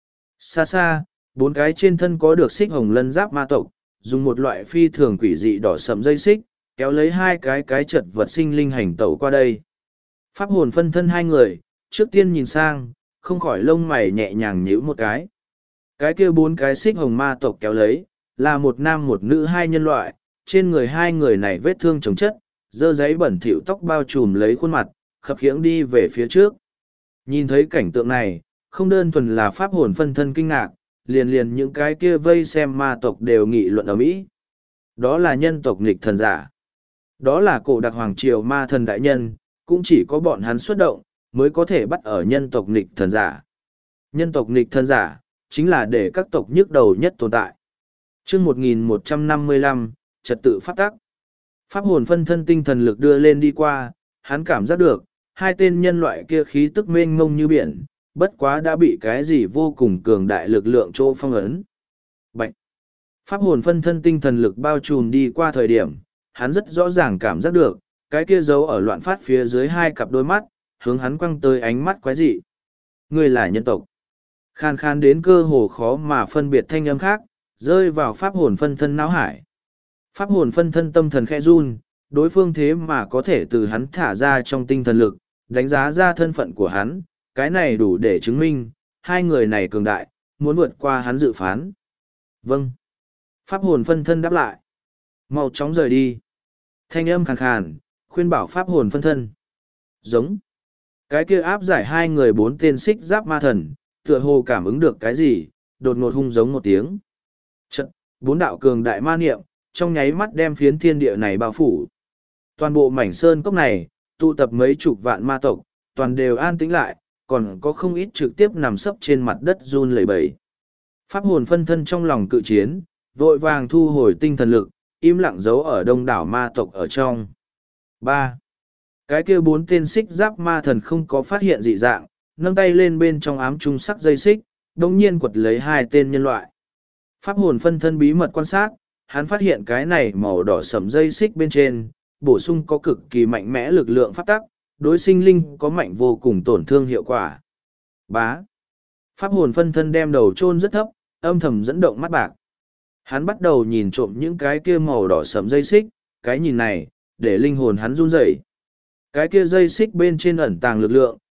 Xa xa, bốn cái trên thân có được xích hồng lân giáp ma tộc, dùng một loại phi thường quỷ dị đỏ sậm dây xích, kéo lấy hai cái cái chật vật sinh linh hành tẩu qua đây. Pháp hồn phân thân hai người, trước tiên nhìn sang, không khỏi lông mày nhẹ nhàng nhíu một cái. Cái kia bốn cái xích hồng ma tộc kéo lấy, là một nam một nữ hai nhân loại, trên người hai người này vết thương chồng chất, dơ giấy bẩn thỉu tóc bao trùm lấy khuôn mặt, khập khiễng đi về phía trước. Nhìn thấy cảnh tượng này, không đơn thuần là pháp hồn phân thân kinh ngạc, liền liền những cái kia vây xem ma tộc đều nghị luận ở Mỹ. Đó là nhân tộc nghịch thần giả. Đó là cổ đặc hoàng triều ma thần đại nhân, cũng chỉ có bọn hắn xuất động, mới có thể bắt ở nhân tộc nghịch thần giả. Nhân tộc nghịch thần giả, chính là để các tộc nhức đầu nhất tồn tại. Chương một nghìn một trăm năm mươi lăm, trật tự pháp tắc. Pháp hồn phân thân tinh thần lực đưa lên đi qua, hắn cảm giác được, hai tên nhân loại kia khí tức mênh mông như biển, bất quá đã bị cái gì vô cùng cường đại lực lượng chỗ phong ấn. Bạch! Pháp hồn phân thân tinh thần lực bao trùm đi qua thời điểm, hắn rất rõ ràng cảm giác được, cái kia giấu ở loạn phát phía dưới hai cặp đôi mắt, hướng hắn quăng tới ánh mắt quái dị. Ngươi là nhân tộc. Khan khan đến cơ hồ khó mà phân biệt thanh âm khác, rơi vào pháp hồn phân thân não hải. Pháp hồn phân thân tâm thần khẽ run, đối phương thế mà có thể từ hắn thả ra trong tinh thần lực, đánh giá ra thân phận của hắn, cái này đủ để chứng minh, hai người này cường đại, muốn vượt qua hắn dự phán. Vâng. Pháp hồn phân thân đáp lại. Mau chóng rời đi. Thanh âm khàn khàn, khuyên bảo pháp hồn phân thân. Giống. Cái kia áp giải hai người bốn tên xích giáp ma thần, tựa hồ cảm ứng được cái gì, đột ngột hung giống một tiếng. Trận, bốn đạo cường đại ma niệm, trong nháy mắt đem phiến thiên địa này bao phủ. Toàn bộ mảnh sơn cốc này, tụ tập mấy chục vạn ma tộc, toàn đều an tĩnh lại, còn có không ít trực tiếp nằm sấp trên mặt đất run lẩy bẩy. Pháp hồn phân thân trong lòng cự chiến, vội vàng thu hồi tinh thần lực, im lặng giấu ở đông đảo ma tộc ở trong. ba. Cái kia bốn tên xích giáp ma thần không có phát hiện dị dạng, nâng tay lên bên trong ám trung sắc dây xích, đồng nhiên quật lấy hai tên nhân loại. Pháp hồn phân thân bí mật quan sát, hắn phát hiện cái này màu đỏ sẫm dây xích bên trên, bổ sung có cực kỳ mạnh mẽ lực lượng pháp tắc, đối sinh linh có mạnh vô cùng tổn thương hiệu quả. Bá. Pháp hồn phân thân đem đầu chôn rất thấp, âm thầm dẫn động mắt bạc. Hắn bắt đầu nhìn trộm những cái kia màu đỏ sẫm dây xích, cái nhìn này, để linh hồn hắn run rẩy. Cái kia dây xích bên trên ẩn tàng lực lượng,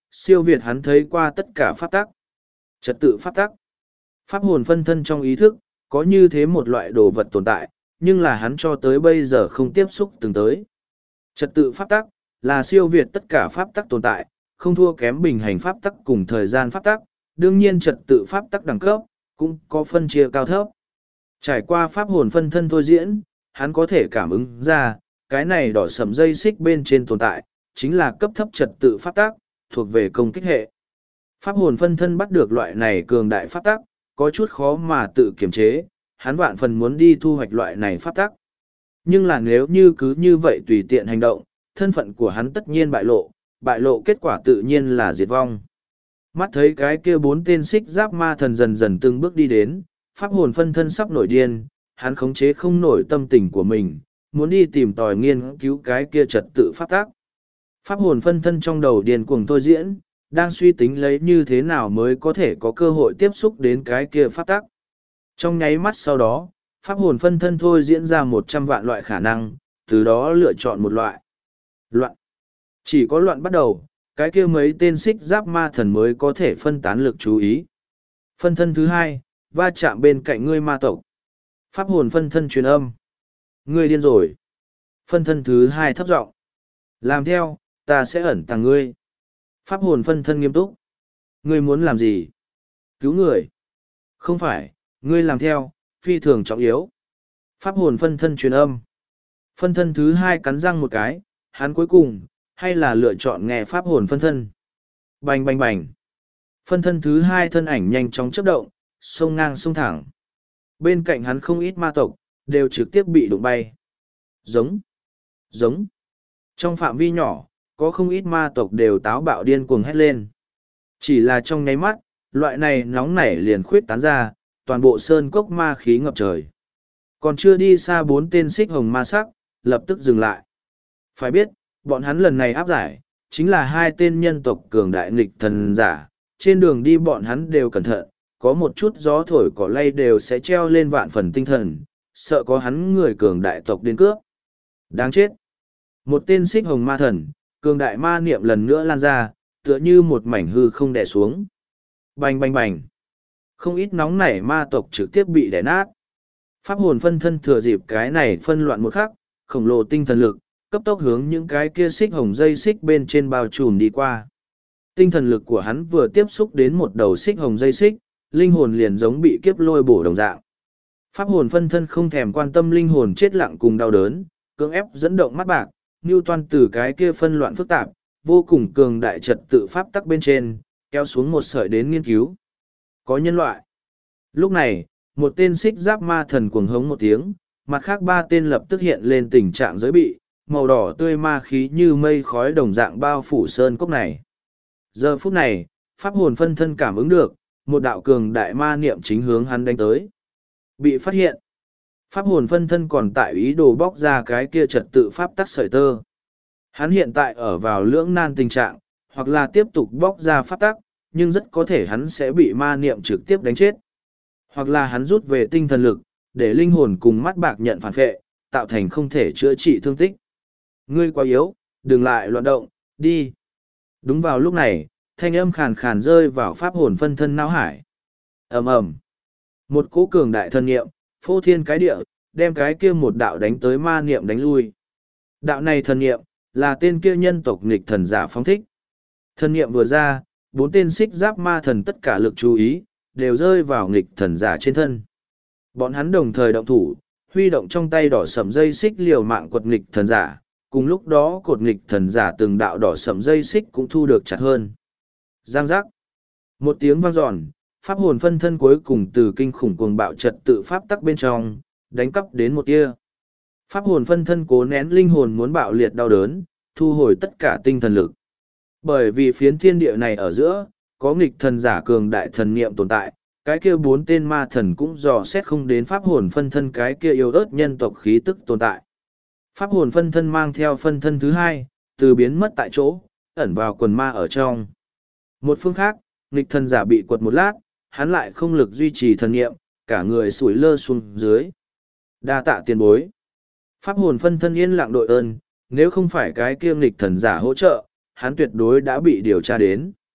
siêu việt hắn thấy qua tất cả pháp tắc. Trật tự pháp tắc. Pháp hồn phân thân trong ý thức, có như thế một loại đồ vật tồn tại, nhưng là hắn cho tới bây giờ không tiếp xúc từng tới. Trật tự pháp tắc, là siêu việt tất cả pháp tắc tồn tại, không thua kém bình hành pháp tắc cùng thời gian pháp tắc, đương nhiên trật tự pháp tắc đẳng cấp, cũng có phân chia cao thấp. Trải qua pháp hồn phân thân thôi diễn, hắn có thể cảm ứng ra, cái này đỏ sầm dây xích bên trên tồn tại, chính là cấp thấp trật tự pháp tắc, thuộc về công kích hệ. Pháp hồn phân thân bắt được loại này cường đại pháp tắc, có chút khó mà tự kiềm chế, hắn vạn phần muốn đi thu hoạch loại này pháp tắc. Nhưng là nếu như cứ như vậy tùy tiện hành động, thân phận của hắn tất nhiên bại lộ, bại lộ kết quả tự nhiên là diệt vong. Mắt thấy cái kia bốn tên xích giáp ma thần dần dần từng bước đi đến, pháp hồn phân thân sắp nổi điên, hắn khống chế không nổi tâm tình của mình, muốn đi tìm tòi nghiên cứu cái kia trật tự pháp tắc. Pháp hồn phân thân trong đầu điên cuồng thôi diễn, đang suy tính lấy như thế nào mới có thể có cơ hội tiếp xúc đến cái kia pháp tắc. Trong nháy mắt sau đó, pháp hồn phân thân thôi diễn ra một trăm vạn loại khả năng, từ đó lựa chọn một loại. Loạn. Chỉ có loạn bắt đầu, cái kia mấy tên xích giáp ma thần mới có thể phân tán lực chú ý. Phân thân thứ hai, va chạm bên cạnh ngươi ma tộc. Pháp hồn phân thân truyền âm. Ngươi điên rồi. Phân thân thứ hai thấp giọng. Làm theo, ta sẽ ẩn tàng ngươi. Pháp hồn phân thân nghiêm túc. Ngươi muốn làm gì? Cứu người. Không phải, ngươi làm theo, phi thường trọng yếu. Pháp hồn phân thân truyền âm. Phân thân thứ hai cắn răng một cái, hắn cuối cùng, hay là lựa chọn nghe pháp hồn phân thân. Bành bành bành. Phân thân thứ hai thân ảnh nhanh chóng chấp động, sông ngang sông thẳng. Bên cạnh hắn không ít ma tộc, đều trực tiếp bị đụng bay. Giống. Giống. Trong phạm vi nhỏ, có không ít ma tộc đều táo bạo điên cuồng hét lên. Chỉ là trong nháy mắt, loại này nóng nảy liền khuyết tán ra, toàn bộ sơn cốc ma khí ngập trời. Còn chưa đi xa bốn tên xích hồng ma sắc, lập tức dừng lại. Phải biết, bọn hắn lần này áp giải, chính là hai tên nhân tộc cường đại nghịch thần giả. Trên đường đi bọn hắn đều cẩn thận, có một chút gió thổi cỏ lay đều sẽ treo lên vạn phần tinh thần, sợ có hắn người cường đại tộc đến cướp. Đáng chết! Một tên xích hồng ma thần, cường đại ma niệm lần nữa lan ra, tựa như một mảnh hư không đè xuống. Bành bành bành! Không ít nóng nảy ma tộc trực tiếp bị đè nát. Pháp hồn phân thân thừa dịp cái này phân loạn một khắc, khổng lồ tinh thần lực, cấp tốc hướng những cái kia xích hồng dây xích bên trên bao trùm đi qua. Tinh thần lực của hắn vừa tiếp xúc đến một đầu xích hồng dây xích, linh hồn liền giống bị kiếp lôi bổ đồng dạng. Pháp hồn phân thân không thèm quan tâm linh hồn chết lặng cùng đau đớn, cưỡng ép dẫn động mắt bạc, như toan từ cái kia phân loạn phức tạp, vô cùng cường đại trật tự pháp tắc bên trên, kéo xuống một sợi đến nghiên cứu. Có nhân loại. Lúc này, một tên xích giáp ma thần cuồng hống một tiếng, mặt khác ba tên lập tức hiện lên tình trạng giới bị, màu đỏ tươi ma khí như mây khói đồng dạng bao phủ sơn cốc này. Giờ phút này, pháp hồn phân thân cảm ứng được, một đạo cường đại ma niệm chính hướng hắn đánh tới. Bị phát hiện. Pháp hồn phân thân còn tại ý đồ bóc ra cái kia trật tự pháp tắc sợi tơ. Hắn hiện tại ở vào lưỡng nan tình trạng, hoặc là tiếp tục bóc ra pháp tắc, nhưng rất có thể hắn sẽ bị ma niệm trực tiếp đánh chết. Hoặc là hắn rút về tinh thần lực, để linh hồn cùng mắt bạc nhận phản phệ, tạo thành không thể chữa trị thương tích. Ngươi quá yếu, đừng lại loạn động, đi. Đúng vào lúc này, thanh âm khàn khàn rơi vào pháp hồn phân thân não hải. Ầm ầm. Một cỗ cường đại thân niệm, phô thiên cái địa, đem cái kia một đạo đánh tới ma niệm đánh lui. Đạo này thần niệm, là tên kia nhân tộc nghịch thần giả phóng thích. Thần niệm vừa ra, bốn tên xích giáp ma thần tất cả lực chú ý, đều rơi vào nghịch thần giả trên thân. Bọn hắn đồng thời động thủ, huy động trong tay đỏ sẫm dây xích liều mạng quật nghịch thần giả, cùng lúc đó cột nghịch thần giả từng đạo đỏ sẫm dây xích cũng thu được chặt hơn. Giang giác. Một tiếng vang dọn, pháp hồn phân thân cuối cùng từ kinh khủng cuồng bạo trật tự pháp tắc bên trong, đánh cắp đến một tia. Pháp hồn phân thân cố nén linh hồn muốn bạo liệt đau đớn, thu hồi tất cả tinh thần lực. Bởi vì phiến thiên địa này ở giữa, có nghịch thần giả cường đại thần niệm tồn tại, cái kia bốn tên ma thần cũng dò xét không đến pháp hồn phân thân cái kia yếu ớt nhân tộc khí tức tồn tại. Pháp hồn phân thân mang theo phân thân thứ hai, từ biến mất tại chỗ, ẩn vào quần ma ở trong. Một phương khác, nghịch thần giả bị quật một lát, hắn lại không lực duy trì thần niệm, cả người sủi lơ xuống dưới. Đa tạ tiền bối. Pháp hồn phân thân yên lặng đội ơn, nếu không phải cái kia nghịch thần giả hỗ trợ, hắn tuyệt đối đã bị điều tra đến.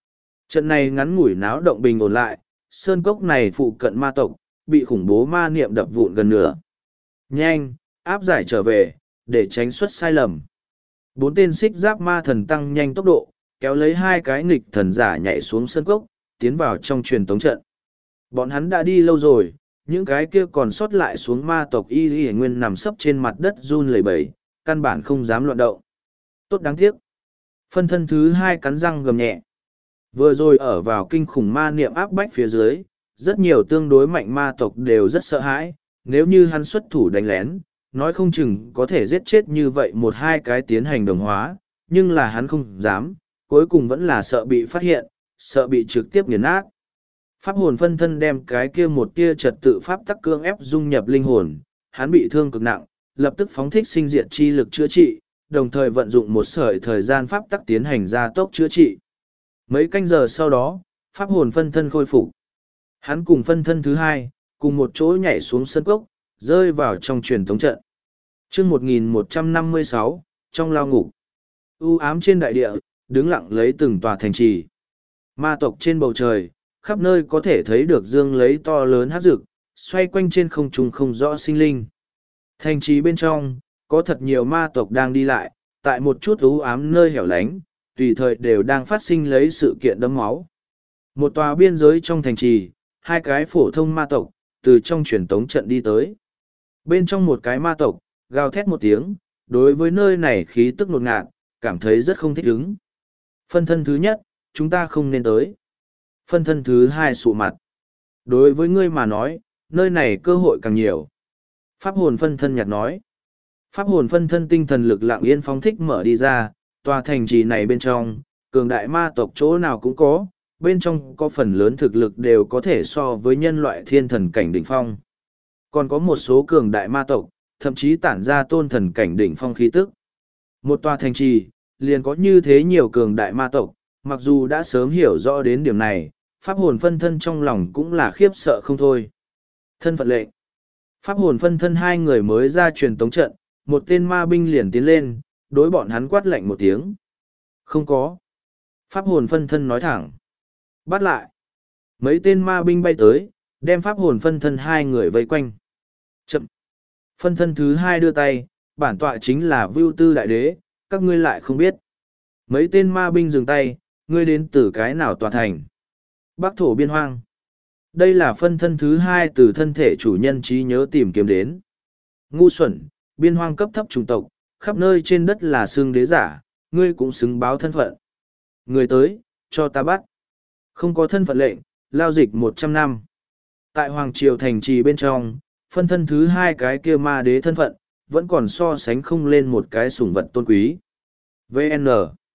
Trận này ngắn ngủi náo động bình ổn lại, sơn cốc này phụ cận ma tộc, bị khủng bố ma niệm đập vụn gần nửa. Nhanh, áp giải trở về, để tránh xuất sai lầm. Bốn tên xích giáp ma thần tăng nhanh tốc độ, kéo lấy hai cái nghịch thần giả nhảy xuống sơn cốc, tiến vào trong truyền tống trận. Bọn hắn đã đi lâu rồi, những cái kia còn sót lại xuống ma tộc y y nguyên nằm sấp trên mặt đất run lẩy bẩy, căn bản không dám loạn động. Tốt đáng tiếc. Phân thân thứ hai cắn răng gầm nhẹ. Vừa rồi ở vào kinh khủng ma niệm áp bách phía dưới, rất nhiều tương đối mạnh ma tộc đều rất sợ hãi, nếu như hắn xuất thủ đánh lén, nói không chừng có thể giết chết như vậy một hai cái tiến hành đồng hóa, nhưng là hắn không dám, cuối cùng vẫn là sợ bị phát hiện, sợ bị trực tiếp nghiền nát. Pháp hồn phân thân đem cái kia một tia trật tự pháp tắc cưỡng ép dung nhập linh hồn, hắn bị thương cực nặng, lập tức phóng thích sinh diệt chi lực chữa trị, đồng thời vận dụng một sợi thời gian pháp tắc tiến hành gia tốc chữa trị. Mấy canh giờ sau đó, pháp hồn phân thân khôi phục. Hắn cùng phân thân thứ hai, cùng một chỗ nhảy xuống sân cốc, rơi vào trong truyền tống trận. Chương một nghìn một trăm năm mươi sáu, trong lao ngục. U ám trên đại địa, đứng lặng lấy từng tòa thành trì. Ma tộc trên bầu trời, khắp nơi có thể thấy được dương lấy to lớn hát rực, xoay quanh trên không trung không rõ sinh linh. Thành trì bên trong, có thật nhiều ma tộc đang đi lại, tại một chút u ám nơi hẻo lánh, tùy thời đều đang phát sinh lấy sự kiện đẫm máu. Một tòa biên giới trong thành trì, hai cái phổ thông ma tộc, từ trong truyền tống trận đi tới. Bên trong một cái ma tộc, gào thét một tiếng, đối với nơi này khí tức ngột ngạt, cảm thấy rất không thích ứng. Phân thân thứ nhất, chúng ta không nên tới. Phân thân thứ hai sụ mặt. Đối với ngươi mà nói, nơi này cơ hội càng nhiều. Pháp hồn phân thân nhạt nói. Pháp hồn phân thân tinh thần lực lặng yên phóng thích mở đi ra, tòa thành trì này bên trong, cường đại ma tộc chỗ nào cũng có, bên trong có phần lớn thực lực đều có thể so với nhân loại thiên thần cảnh đỉnh phong. Còn có một số cường đại ma tộc, thậm chí tản ra tôn thần cảnh đỉnh phong khí tức. Một tòa thành trì, liền có như thế nhiều cường đại ma tộc, mặc dù đã sớm hiểu rõ đến điểm này, pháp hồn phân thân trong lòng cũng là khiếp sợ không thôi. Thân phận lệnh. Pháp hồn phân thân hai người mới ra truyền tống trận, một tên ma binh liền tiến lên, đối bọn hắn quát lệnh một tiếng. Không có. Pháp hồn phân thân nói thẳng. Bắt lại. Mấy tên ma binh bay tới, đem pháp hồn phân thân hai người vây quanh. Chậm. Phân thân thứ hai đưa tay, bản tọa chính là Vưu Tư Đại Đế, các ngươi lại không biết. Mấy tên ma binh dừng tay, ngươi đến từ cái nào tòa thành? Bắc thổ biên hoang. Đây là phân thân thứ hai từ thân thể chủ nhân trí nhớ tìm kiếm đến. Ngu xuẩn, biên hoang cấp thấp chủng tộc, khắp nơi trên đất là xương đế giả, ngươi cũng xứng báo thân phận. Người tới, cho ta bắt. Không có thân phận lệnh, lao dịch một trăm năm. Tại Hoàng Triều thành trì bên trong, phân thân thứ hai cái kia ma đế thân phận, vẫn còn so sánh không lên một cái sủng vật tôn quý. vê en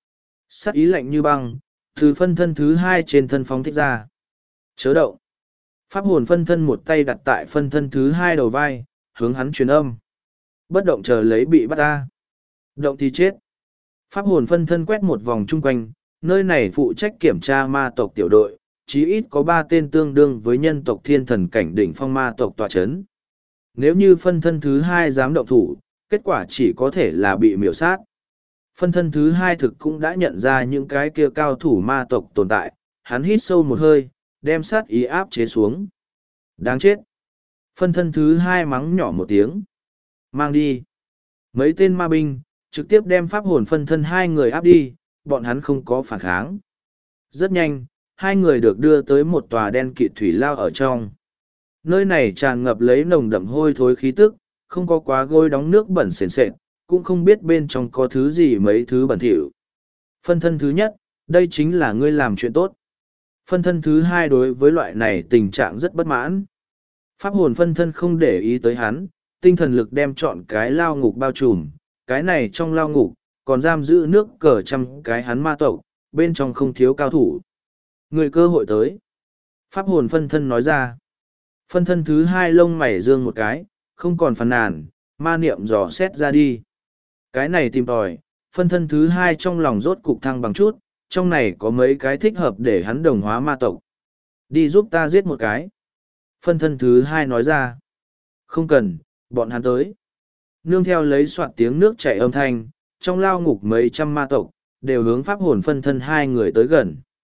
Sắc ý lạnh như băng, từ phân thân thứ hai trên thân phóng thích ra. Chớ động. Pháp hồn phân thân một tay đặt tại phân thân thứ hai đầu vai, hướng hắn truyền âm. Bất động chờ lấy bị bắt ta. Động thì chết. Pháp hồn phân thân quét một vòng chung quanh, nơi này phụ trách kiểm tra ma tộc tiểu đội, chí ít có ba tên tương đương với nhân tộc thiên thần cảnh đỉnh phong ma tộc tọa chấn. Nếu như phân thân thứ hai dám động thủ, kết quả chỉ có thể là bị miểu sát. Phân thân thứ hai thực cũng đã nhận ra những cái kia cao thủ ma tộc tồn tại, hắn hít sâu một hơi, đem sát ý áp chế xuống. Đáng chết. Phân thân thứ hai mắng nhỏ một tiếng. Mang đi. Mấy tên ma binh, trực tiếp đem pháp hồn phân thân hai người áp đi, bọn hắn không có phản kháng. Rất nhanh, hai người được đưa tới một tòa đen kịt thủy lao ở trong. Nơi này tràn ngập lấy nồng đậm hôi thối khí tức, không có quá gôi đóng nước bẩn sền sệt, cũng không biết bên trong có thứ gì mấy thứ bẩn thỉu. Phân thân thứ nhất, đây chính là ngươi làm chuyện tốt. Phân thân thứ hai đối với loại này tình trạng rất bất mãn. Pháp hồn phân thân không để ý tới hắn, tinh thần lực đem trọn cái lao ngục bao trùm, cái này trong lao ngục, còn giam giữ nước cờ trăm cái hắn ma tộc, bên trong không thiếu cao thủ. Người cơ hội tới. Pháp hồn phân thân nói ra. Phân thân thứ hai lông mày dương một cái, không còn phàn nàn, ma niệm dò xét ra đi. Cái này tìm tòi, phân thân thứ hai trong lòng rốt cục thăng bằng chút, trong này có mấy cái thích hợp để hắn đồng hóa ma tộc. Đi giúp ta giết một cái. Phân thân thứ hai nói ra. Không cần, bọn hắn tới. Nương theo lấy soạt tiếng nước chảy âm thanh, trong lao ngục mấy trăm ma tộc, đều hướng pháp hồn phân thân hai người tới gần.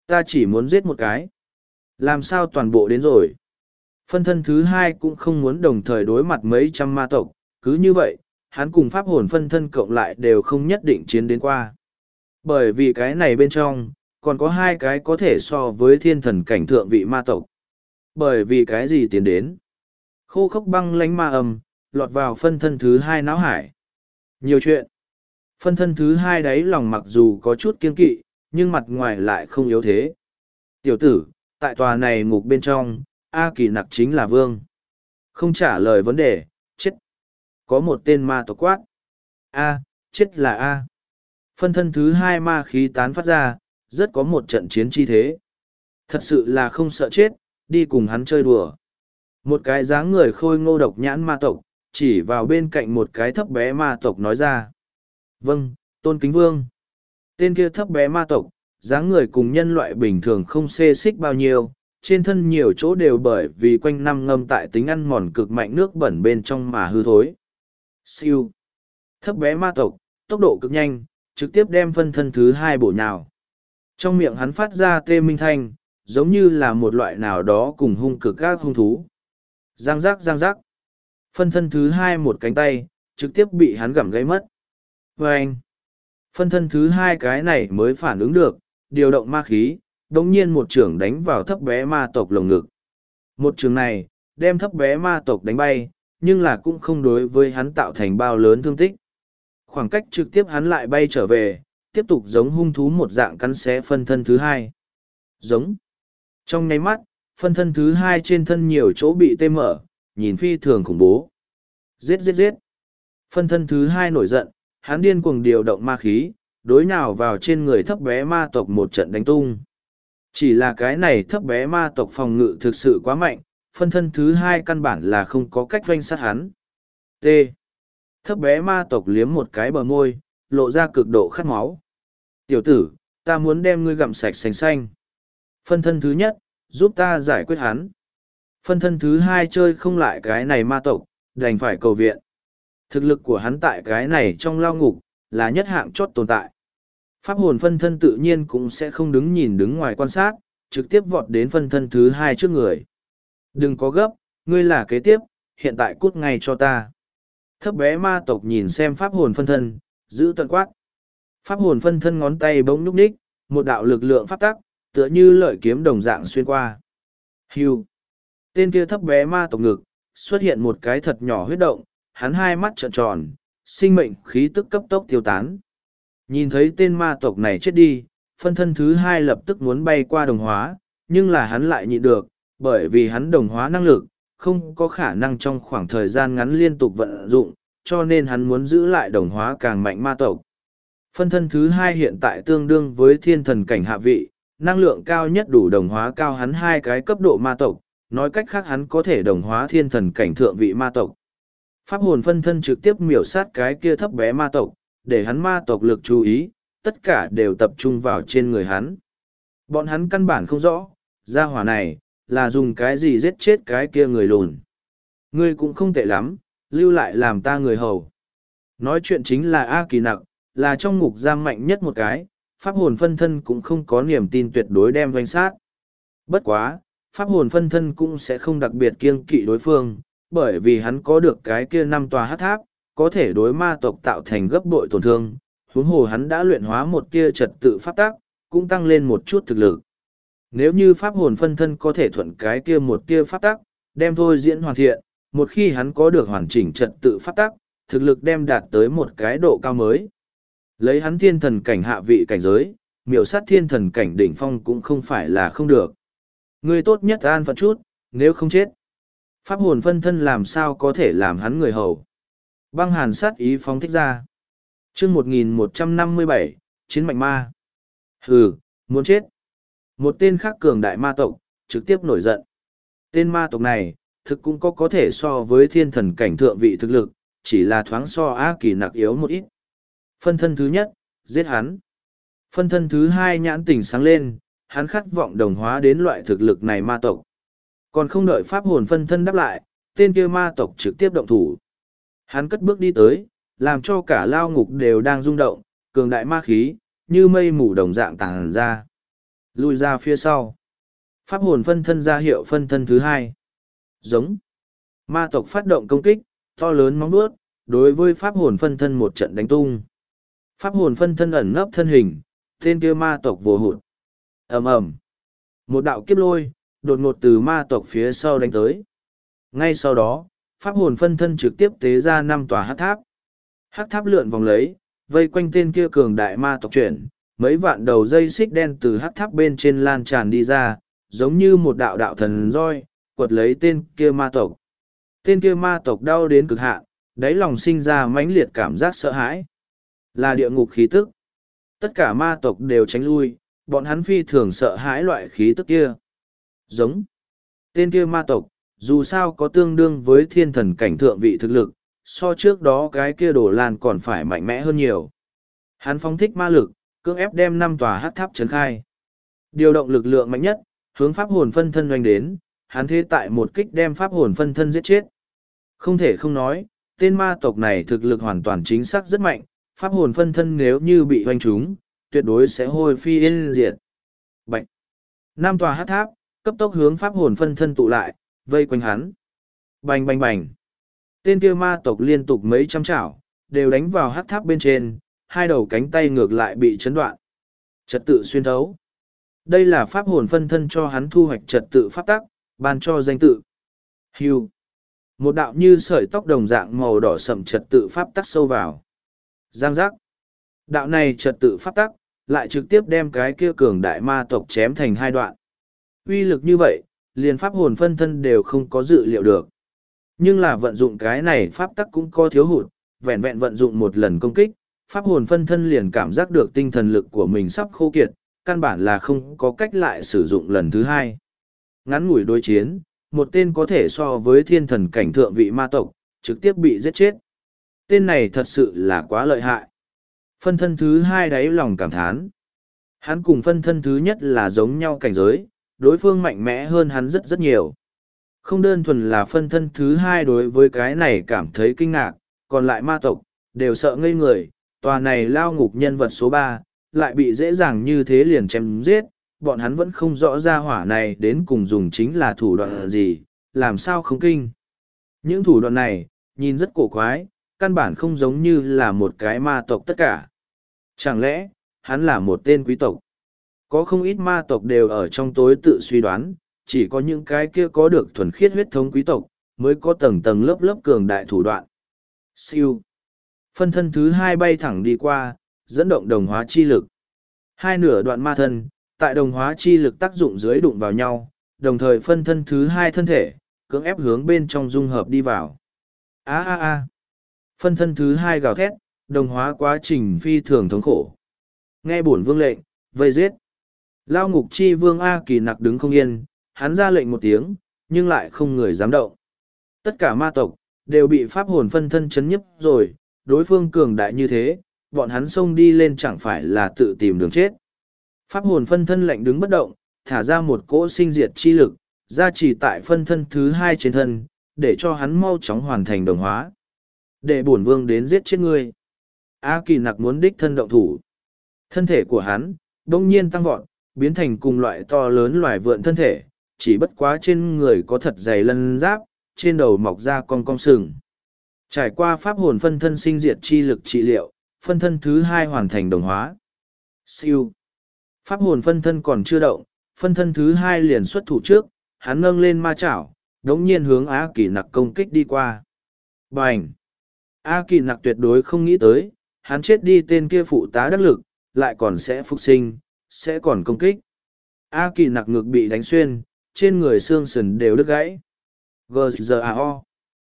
Ta chỉ muốn giết một cái. Làm sao toàn bộ đến rồi? Phân thân thứ hai cũng không muốn đồng thời đối mặt mấy trăm ma tộc, cứ như vậy, hắn cùng pháp hồn phân thân cộng lại đều không nhất định chiến đến qua. Bởi vì cái này bên trong, còn có hai cái có thể so với thiên thần cảnh thượng vị ma tộc. Bởi vì cái gì tiến đến? Khô khốc băng lánh ma âm, lọt vào phân thân thứ hai não hải. Nhiều chuyện. Phân thân thứ hai đấy lòng mặc dù có chút kiên kỵ, nhưng mặt ngoài lại không yếu thế. Tiểu tử, tại tòa này ngục bên trong, A Kỳ Nặc chính là vương. Không trả lời vấn đề, chết. Có một tên ma tộc quát. A, chết là A. Phân thân thứ hai ma khí tán phát ra, rất có một trận chiến chi thế. Thật sự là không sợ chết, đi cùng hắn chơi đùa. Một cái dáng người khôi ngô độc nhãn ma tộc, chỉ vào bên cạnh một cái thấp bé ma tộc nói ra. Vâng, tôn kính vương. Tên kia thấp bé ma tộc, dáng người cùng nhân loại bình thường không xê xích bao nhiêu, trên thân nhiều chỗ đều bởi vì quanh năm ngâm tại tính ăn mòn cực mạnh nước bẩn bên trong mà hư thối. Siêu. Thấp bé ma tộc, tốc độ cực nhanh, trực tiếp đem phân thân thứ hai bổ nhào. Trong miệng hắn phát ra tê minh thanh, giống như là một loại nào đó cùng hung cực các hung thú. Giang giác giang giác. Phân thân thứ hai một cánh tay, trực tiếp bị hắn gặm gãy mất. Và anh. Phân thân thứ hai cái này mới phản ứng được, điều động ma khí, đồng nhiên một trưởng đánh vào thấp bé ma tộc lồng ngực. Một trường này, đem thấp bé ma tộc đánh bay, nhưng là cũng không đối với hắn tạo thành bao lớn thương tích. Khoảng cách trực tiếp hắn lại bay trở về, tiếp tục giống hung thú một dạng cắn xé phân thân thứ hai. Giống. Trong nháy mắt, phân thân thứ hai trên thân nhiều chỗ bị tê mở, nhìn phi thường khủng bố. Giết giết giết. Phân thân thứ hai nổi giận, hắn điên cuồng điều động ma khí, đối nhào vào trên người thấp bé ma tộc một trận đánh tung. Chỉ là cái này thấp bé ma tộc phòng ngự thực sự quá mạnh, phân thân thứ hai căn bản là không có cách doanh sát hắn. T. Thấp bé ma tộc liếm một cái bờ môi, lộ ra cực độ khát máu. Tiểu tử, ta muốn đem ngươi gặm sạch sành xanh. Phân thân thứ nhất, giúp ta giải quyết hắn. Phân thân thứ hai chơi không lại cái này ma tộc, đành phải cầu viện. Thực lực của hắn tại cái này trong lao ngục, là nhất hạng chót tồn tại. Pháp hồn phân thân tự nhiên cũng sẽ không đứng nhìn đứng ngoài quan sát, trực tiếp vọt đến phân thân thứ hai trước người. Đừng có gấp, ngươi là kế tiếp, hiện tại cút ngay cho ta. Thấp bé ma tộc nhìn xem pháp hồn phân thân, giữ tận quát. Pháp hồn phân thân ngón tay bỗng nhúc nhích, một đạo lực lượng pháp tắc, tựa như lợi kiếm đồng dạng xuyên qua. Hưu. Tên kia thấp bé ma tộc ngực, xuất hiện một cái thật nhỏ huyết động, hắn hai mắt trợn tròn, sinh mệnh khí tức cấp tốc tiêu tán. Nhìn thấy tên ma tộc này chết đi, phân thân thứ hai lập tức muốn bay qua đồng hóa, nhưng là hắn lại nhịn được, bởi vì hắn đồng hóa năng lực, không có khả năng trong khoảng thời gian ngắn liên tục vận dụng, cho nên hắn muốn giữ lại đồng hóa càng mạnh ma tộc. Phân thân thứ hai hiện tại tương đương với thiên thần cảnh hạ vị, năng lượng cao nhất đủ đồng hóa cao hắn hai cái cấp độ ma tộc, nói cách khác hắn có thể đồng hóa thiên thần cảnh thượng vị ma tộc. Pháp hồn phân thân trực tiếp miểu sát cái kia thấp bé ma tộc, để hắn ma tộc lực chú ý, tất cả đều tập trung vào trên người hắn. Bọn hắn căn bản không rõ, gia hỏa này, là dùng cái gì giết chết cái kia người lùn. Ngươi cũng không tệ lắm, lưu lại làm ta người hầu. Nói chuyện chính là A Kỳ Nặc, là trong ngục giam mạnh nhất một cái, pháp hồn phân thân cũng không có niềm tin tuyệt đối đem doanh sát. Bất quá, pháp hồn phân thân cũng sẽ không đặc biệt kiêng kỵ đối phương, bởi vì hắn có được cái kia năm tòa hát tháp, có thể đối ma tộc tạo thành gấp bội tổn thương, huống hồ hắn đã luyện hóa một tia trật tự pháp tác, cũng tăng lên một chút thực lực. Nếu như pháp hồn phân thân có thể thuận cái kia một tia pháp tác, đem thôi diễn hoàn thiện, một khi hắn có được hoàn chỉnh trật tự pháp tác, thực lực đem đạt tới một cái độ cao mới. Lấy hắn thiên thần cảnh hạ vị cảnh giới, miểu sát thiên thần cảnh đỉnh phong cũng không phải là không được. Người tốt nhất an phận chút, nếu không chết. Pháp hồn phân thân làm sao có thể làm hắn người hầu. Băng hàn sát ý phóng thích ra. chương một nghìn một trăm năm mươi bảy, Chiến mạnh ma. Hừ, muốn chết. Một tên khác cường đại ma tộc, trực tiếp nổi giận. Tên ma tộc này, thực cũng có có thể so với thiên thần cảnh thượng vị thực lực, chỉ là thoáng so A Kỳ Nặc yếu một ít. Phân thân thứ nhất, giết hắn. Phân thân thứ hai nhãn tỉnh sáng lên, hắn khát vọng đồng hóa đến loại thực lực này ma tộc. Còn không đợi pháp hồn phân thân đáp lại, tên kia ma tộc trực tiếp động thủ. Hắn cất bước đi tới, làm cho cả lao ngục đều đang rung động, cường đại ma khí, như mây mù đồng dạng tàng ra. Lui ra phía sau. Pháp hồn phân thân ra hiệu phân thân thứ hai. Giống. Ma tộc phát động công kích, to lớn móng vuốt, đối với pháp hồn phân thân một trận đánh tung. Pháp hồn phân thân ẩn nấp thân hình, tên kia ma tộc vồ hụt. ầm ầm, một đạo kiếp lôi, đột ngột từ ma tộc phía sau đánh tới. Ngay sau đó, pháp hồn phân thân trực tiếp tế ra năm tòa hắc tháp. Hắc tháp lượn vòng lấy, vây quanh tên kia cường đại ma tộc chuyển, mấy vạn đầu dây xích đen từ hắc tháp bên trên lan tràn đi ra, giống như một đạo đạo thần roi, quật lấy tên kia ma tộc. Tên kia ma tộc đau đến cực hạn, đáy lòng sinh ra mãnh liệt cảm giác sợ hãi. Là địa ngục khí tức. Tất cả ma tộc đều tránh lui, bọn hắn phi thường sợ hãi loại khí tức kia. Giống. Tên kia ma tộc, dù sao có tương đương với thiên thần cảnh thượng vị thực lực, so trước đó cái kia đổ lan còn phải mạnh mẽ hơn nhiều. Hắn phóng thích ma lực, cưỡng ép đem năm tòa hắc tháp trấn khai. Điều động lực lượng mạnh nhất, hướng pháp hồn phân thân doanh đến, hắn thế tại một kích đem pháp hồn phân thân giết chết. Không thể không nói, tên ma tộc này thực lực hoàn toàn chính xác rất mạnh, pháp hồn phân thân nếu như bị hoanh trúng, tuyệt đối sẽ hôi phi yên diệt. Bạch! Năm tòa hắc tháp, cấp tốc hướng pháp hồn phân thân tụ lại, vây quanh hắn. Bành bành bành! Tên kia ma tộc liên tục mấy trăm chảo, đều đánh vào hắc tháp bên trên, hai đầu cánh tay ngược lại bị chấn đoạn. Trật tự xuyên thấu. Đây là pháp hồn phân thân cho hắn thu hoạch trật tự pháp tắc, ban cho danh tự. Hưu. Một đạo như sợi tóc đồng dạng màu đỏ sậm trật tự pháp tắc sâu vào. Giang giác. Đạo này trật tự pháp tắc, lại trực tiếp đem cái kia cường đại ma tộc chém thành hai đoạn. Uy lực như vậy, liền pháp hồn phân thân đều không có dự liệu được. Nhưng là vận dụng cái này pháp tắc cũng có thiếu hụt, vẹn vẹn vận dụng một lần công kích, pháp hồn phân thân liền cảm giác được tinh thần lực của mình sắp khô kiệt, căn bản là không có cách lại sử dụng lần thứ hai. Ngắn ngủi đối chiến, một tên có thể so với thiên thần cảnh thượng vị ma tộc, trực tiếp bị giết chết. Tên này thật sự là quá lợi hại. Phân thân thứ hai đáy lòng cảm thán. Hắn cùng phân thân thứ nhất là giống nhau cảnh giới, đối phương mạnh mẽ hơn hắn rất rất nhiều. Không đơn thuần là phân thân thứ hai đối với cái này cảm thấy kinh ngạc, còn lại ma tộc, đều sợ ngây người, tòa này lao ngục nhân vật số ba lại bị dễ dàng như thế liền chém giết, bọn hắn vẫn không rõ ra hỏa này đến cùng dùng chính là thủ đoạn gì, làm sao không kinh. Những thủ đoạn này, nhìn rất cổ quái, căn bản không giống như là một cái ma tộc tất cả. Chẳng lẽ, hắn là một tên quý tộc? Có không ít ma tộc đều ở trong tối tự suy đoán, chỉ có những cái kia có được thuần khiết huyết thống quý tộc, mới có tầng tầng lớp lớp cường đại thủ đoạn. Siêu. Phân thân thứ hai bay thẳng đi qua, dẫn động đồng hóa chi lực. Hai nửa đoạn ma thân, tại đồng hóa chi lực tác dụng dưới đụng vào nhau, đồng thời phân thân thứ hai thân thể, cưỡng ép hướng bên trong dung hợp đi vào. Á á á! Phân thân thứ hai gào thét, đồng hóa quá trình phi thường thống khổ. Nghe bổn vương lệnh, vây giết. Lao ngục chi vương A Kỳ Nặc đứng không yên, hắn ra lệnh một tiếng, nhưng lại không người dám động. Tất cả ma tộc, đều bị pháp hồn phân thân chấn nhấp rồi, đối phương cường đại như thế, bọn hắn xông đi lên chẳng phải là tự tìm đường chết. Pháp hồn phân thân lạnh đứng bất động, thả ra một cỗ sinh diệt chi lực, gia trì tại phân thân thứ hai trên thân, để cho hắn mau chóng hoàn thành đồng hóa. Để bổn vương đến giết chết ngươi. A Kỳ Nặc muốn đích thân động thủ. Thân thể của hắn, đông nhiên tăng vọt, biến thành cùng loại to lớn loài vượn thân thể, chỉ bất quá trên người có thật dày lân giáp, trên đầu mọc ra con cong sừng. Trải qua pháp hồn phân thân sinh diệt chi lực trị liệu, phân thân thứ hai hoàn thành đồng hóa. Siêu. Pháp hồn phân thân còn chưa động, phân thân thứ hai liền xuất thủ trước, hắn nâng lên ma chảo, đống nhiên hướng A Kỳ Nặc công kích đi qua. Bành! A Kỳ Nặc tuyệt đối không nghĩ tới, hắn chết đi tên kia phụ tá đắc lực, lại còn sẽ phục sinh, sẽ còn công kích. A Kỳ Nặc ngực bị đánh xuyên, trên người xương sườn đều đứt gãy. G G A O.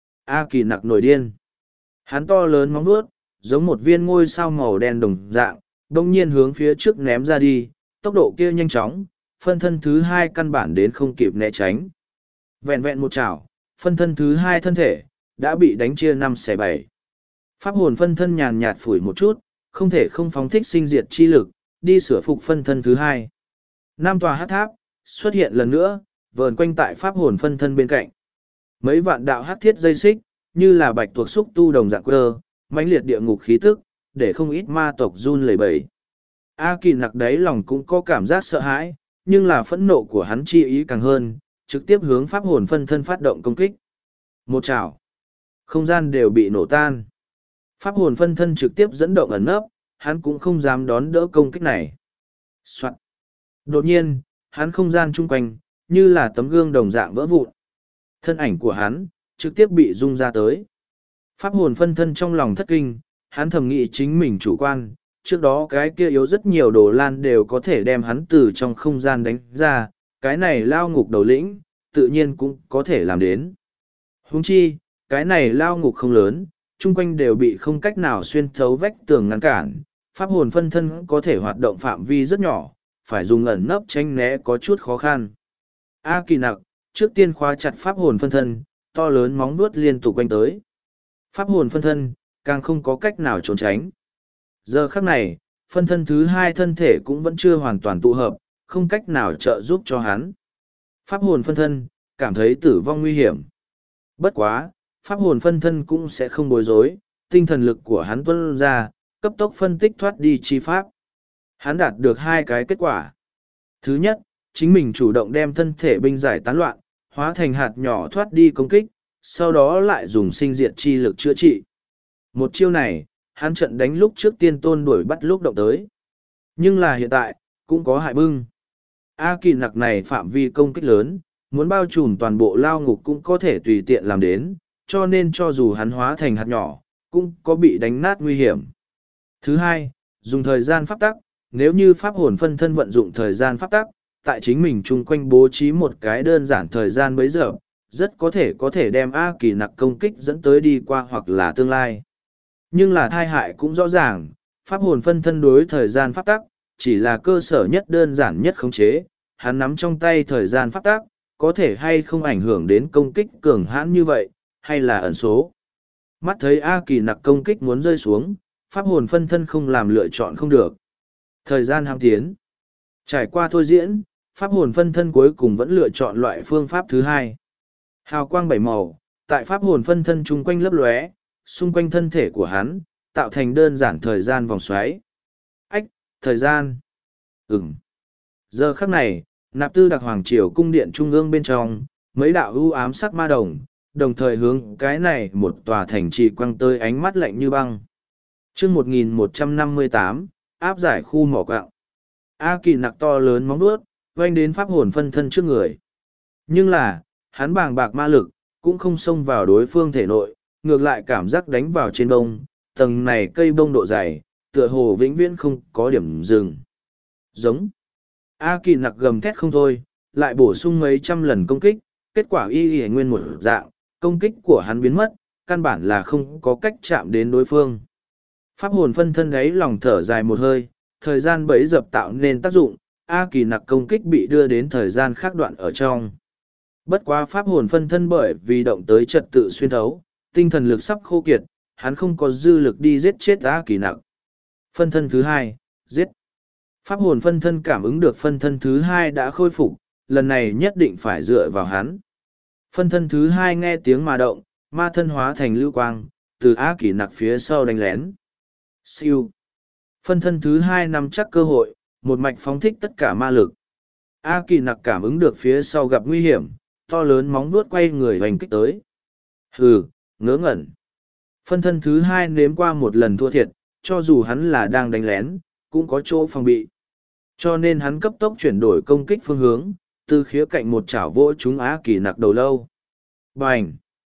A Kỳ Nặc nổi điên. Hắn to lớn móng vuốt, giống một viên ngôi sao màu đen đồng dạng, đông nhiên hướng phía trước ném ra đi, tốc độ kia nhanh chóng, phân thân thứ hai căn bản đến không kịp né tránh. Vẹn vẹn một chảo, phân thân thứ hai thân thể, đã bị đánh chia năm xẻ bảy. Pháp hồn phân thân nhàn nhạt phủi một chút, không thể không phóng thích sinh diệt chi lực, đi sửa phục phân thân thứ hai. Năm tòa hát tháp, xuất hiện lần nữa, vờn quanh tại pháp hồn phân thân bên cạnh. Mấy vạn đạo hát thiết dây xích, như là bạch tuộc xúc tu đồng dạng quơ, mãnh liệt địa ngục khí tức, để không ít ma tộc run lẩy bẩy. A Kỳ Nặc đáy lòng cũng có cảm giác sợ hãi, nhưng là phẫn nộ của hắn chi ý càng hơn, trực tiếp hướng pháp hồn phân thân phát động công kích. Một chảo, không gian đều bị nổ tan. Pháp hồn phân thân trực tiếp dẫn động ẩn nấp, hắn cũng không dám đón đỡ công kích này. Soạn. Đột nhiên, hắn không gian chung quanh, như là tấm gương đồng dạng vỡ vụn. Thân ảnh của hắn, trực tiếp bị rung ra tới. Pháp hồn phân thân trong lòng thất kinh, hắn thầm nghĩ chính mình chủ quan, trước đó cái kia yếu rất nhiều đồ lan đều có thể đem hắn từ trong không gian đánh ra, cái này lao ngục đầu lĩnh, tự nhiên cũng có thể làm đến. Huống chi, cái này lao ngục không lớn, chung quanh đều bị không cách nào xuyên thấu vách tường ngăn cản, pháp hồn phân thân có thể hoạt động phạm vi rất nhỏ, phải dùng ẩn nấp tránh né có chút khó khăn. A Kỳ Nặc, trước tiên khóa chặt pháp hồn phân thân, to lớn móng vuốt liên tục quanh tới. Pháp hồn phân thân, càng không có cách nào trốn tránh. Giờ khắc này, phân thân thứ hai thân thể cũng vẫn chưa hoàn toàn tụ hợp, không cách nào trợ giúp cho hắn. Pháp hồn phân thân, cảm thấy tử vong nguy hiểm. Bất quá, pháp hồn phân thân cũng sẽ không bối rối, tinh thần lực của hắn tuôn ra, cấp tốc phân tích thoát đi chi pháp. Hắn đạt được hai cái kết quả. Thứ nhất, chính mình chủ động đem thân thể binh giải tán loạn, hóa thành hạt nhỏ thoát đi công kích, sau đó lại dùng sinh diệt chi lực chữa trị. Một chiêu này, hắn trận đánh lúc trước tiên tôn đuổi bắt lúc động tới. Nhưng là hiện tại, cũng có hại bưng. A Kỳ Nặc này phạm vi công kích lớn, muốn bao trùm toàn bộ lao ngục cũng có thể tùy tiện làm đến, cho nên cho dù hắn hóa thành hạt nhỏ, cũng có bị đánh nát nguy hiểm. Thứ hai, dùng thời gian pháp tắc, nếu như pháp hồn phân thân vận dụng thời gian pháp tắc, tại chính mình chung quanh bố trí một cái đơn giản thời gian bấy giờ, rất có thể có thể đem A Kỳ Nặc công kích dẫn tới đi qua hoặc là tương lai. Nhưng là thai hại cũng rõ ràng, pháp hồn phân thân đối thời gian pháp tắc, chỉ là cơ sở nhất đơn giản nhất khống chế, hắn nắm trong tay thời gian pháp tắc, có thể hay không ảnh hưởng đến công kích cường hãn như vậy, hay là ẩn số. Mắt thấy A Kỳ Nặc công kích muốn rơi xuống, pháp hồn phân thân không làm lựa chọn không được. Thời gian hăng tiến. Trải qua thôi diễn, pháp hồn phân thân cuối cùng vẫn lựa chọn loại phương pháp thứ hai. Hào quang bảy màu, tại pháp hồn phân thân chung quanh lấp lóe, xung quanh thân thể của hắn, tạo thành đơn giản thời gian vòng xoáy. Ách, thời gian. Ừm. Giờ khắc này, Nạp Tư Đặc Hoàng Triều cung điện trung ương bên trong, mấy đạo ưu ám sắc ma đồng, đồng thời hướng cái này một tòa thành trì quăng tới ánh mắt lạnh như băng. chương một nghìn một trăm năm mươi tám, áp giải khu mỏ quạng. A Kỳ Nặc to lớn móng vuốt, oanh đến pháp hồn phân thân trước người. Nhưng là, hắn bàng bạc ma lực, cũng không xông vào đối phương thể nội, ngược lại cảm giác đánh vào trên bông, tầng này cây bông độ dày, tựa hồ vĩnh viễn không có điểm dừng. Giống. A Kỳ Nặc gầm thét không thôi, lại bổ sung mấy trăm lần công kích, kết quả y y nguyên một dạng, công kích của hắn biến mất, căn bản là không có cách chạm đến đối phương. Pháp hồn phân thân ấy lòng thở dài một hơi, thời gian bẫy dập tạo nên tác dụng, A Kỳ Nặc công kích bị đưa đến thời gian khác đoạn ở trong. Bất quá pháp hồn phân thân bởi vì động tới trật tự xuyên thấu, tinh thần lực sắp khô kiệt, hắn không có dư lực đi giết chết A Kỳ Nặc. Phân thân thứ hai, giết. Pháp hồn phân thân cảm ứng được phân thân thứ hai đã khôi phục, lần này nhất định phải dựa vào hắn. Phân thân thứ hai nghe tiếng mà động, ma thân hóa thành lưu quang, từ A Kỳ Nặc phía sau đánh lén. Siêu. Phân thân thứ hai nắm chắc cơ hội, một mạch phóng thích tất cả ma lực. A Kỳ Nặc cảm ứng được phía sau gặp nguy hiểm, to lớn móng vuốt quay người hoành kích tới. Hừ, ngớ ngẩn. Phân thân thứ hai nếm qua một lần thua thiệt, cho dù hắn là đang đánh lén, cũng có chỗ phòng bị. Cho nên hắn cấp tốc chuyển đổi công kích phương hướng, từ khía cạnh một chảo vỗ trúng A Kỳ Nặc đầu lâu. Bành!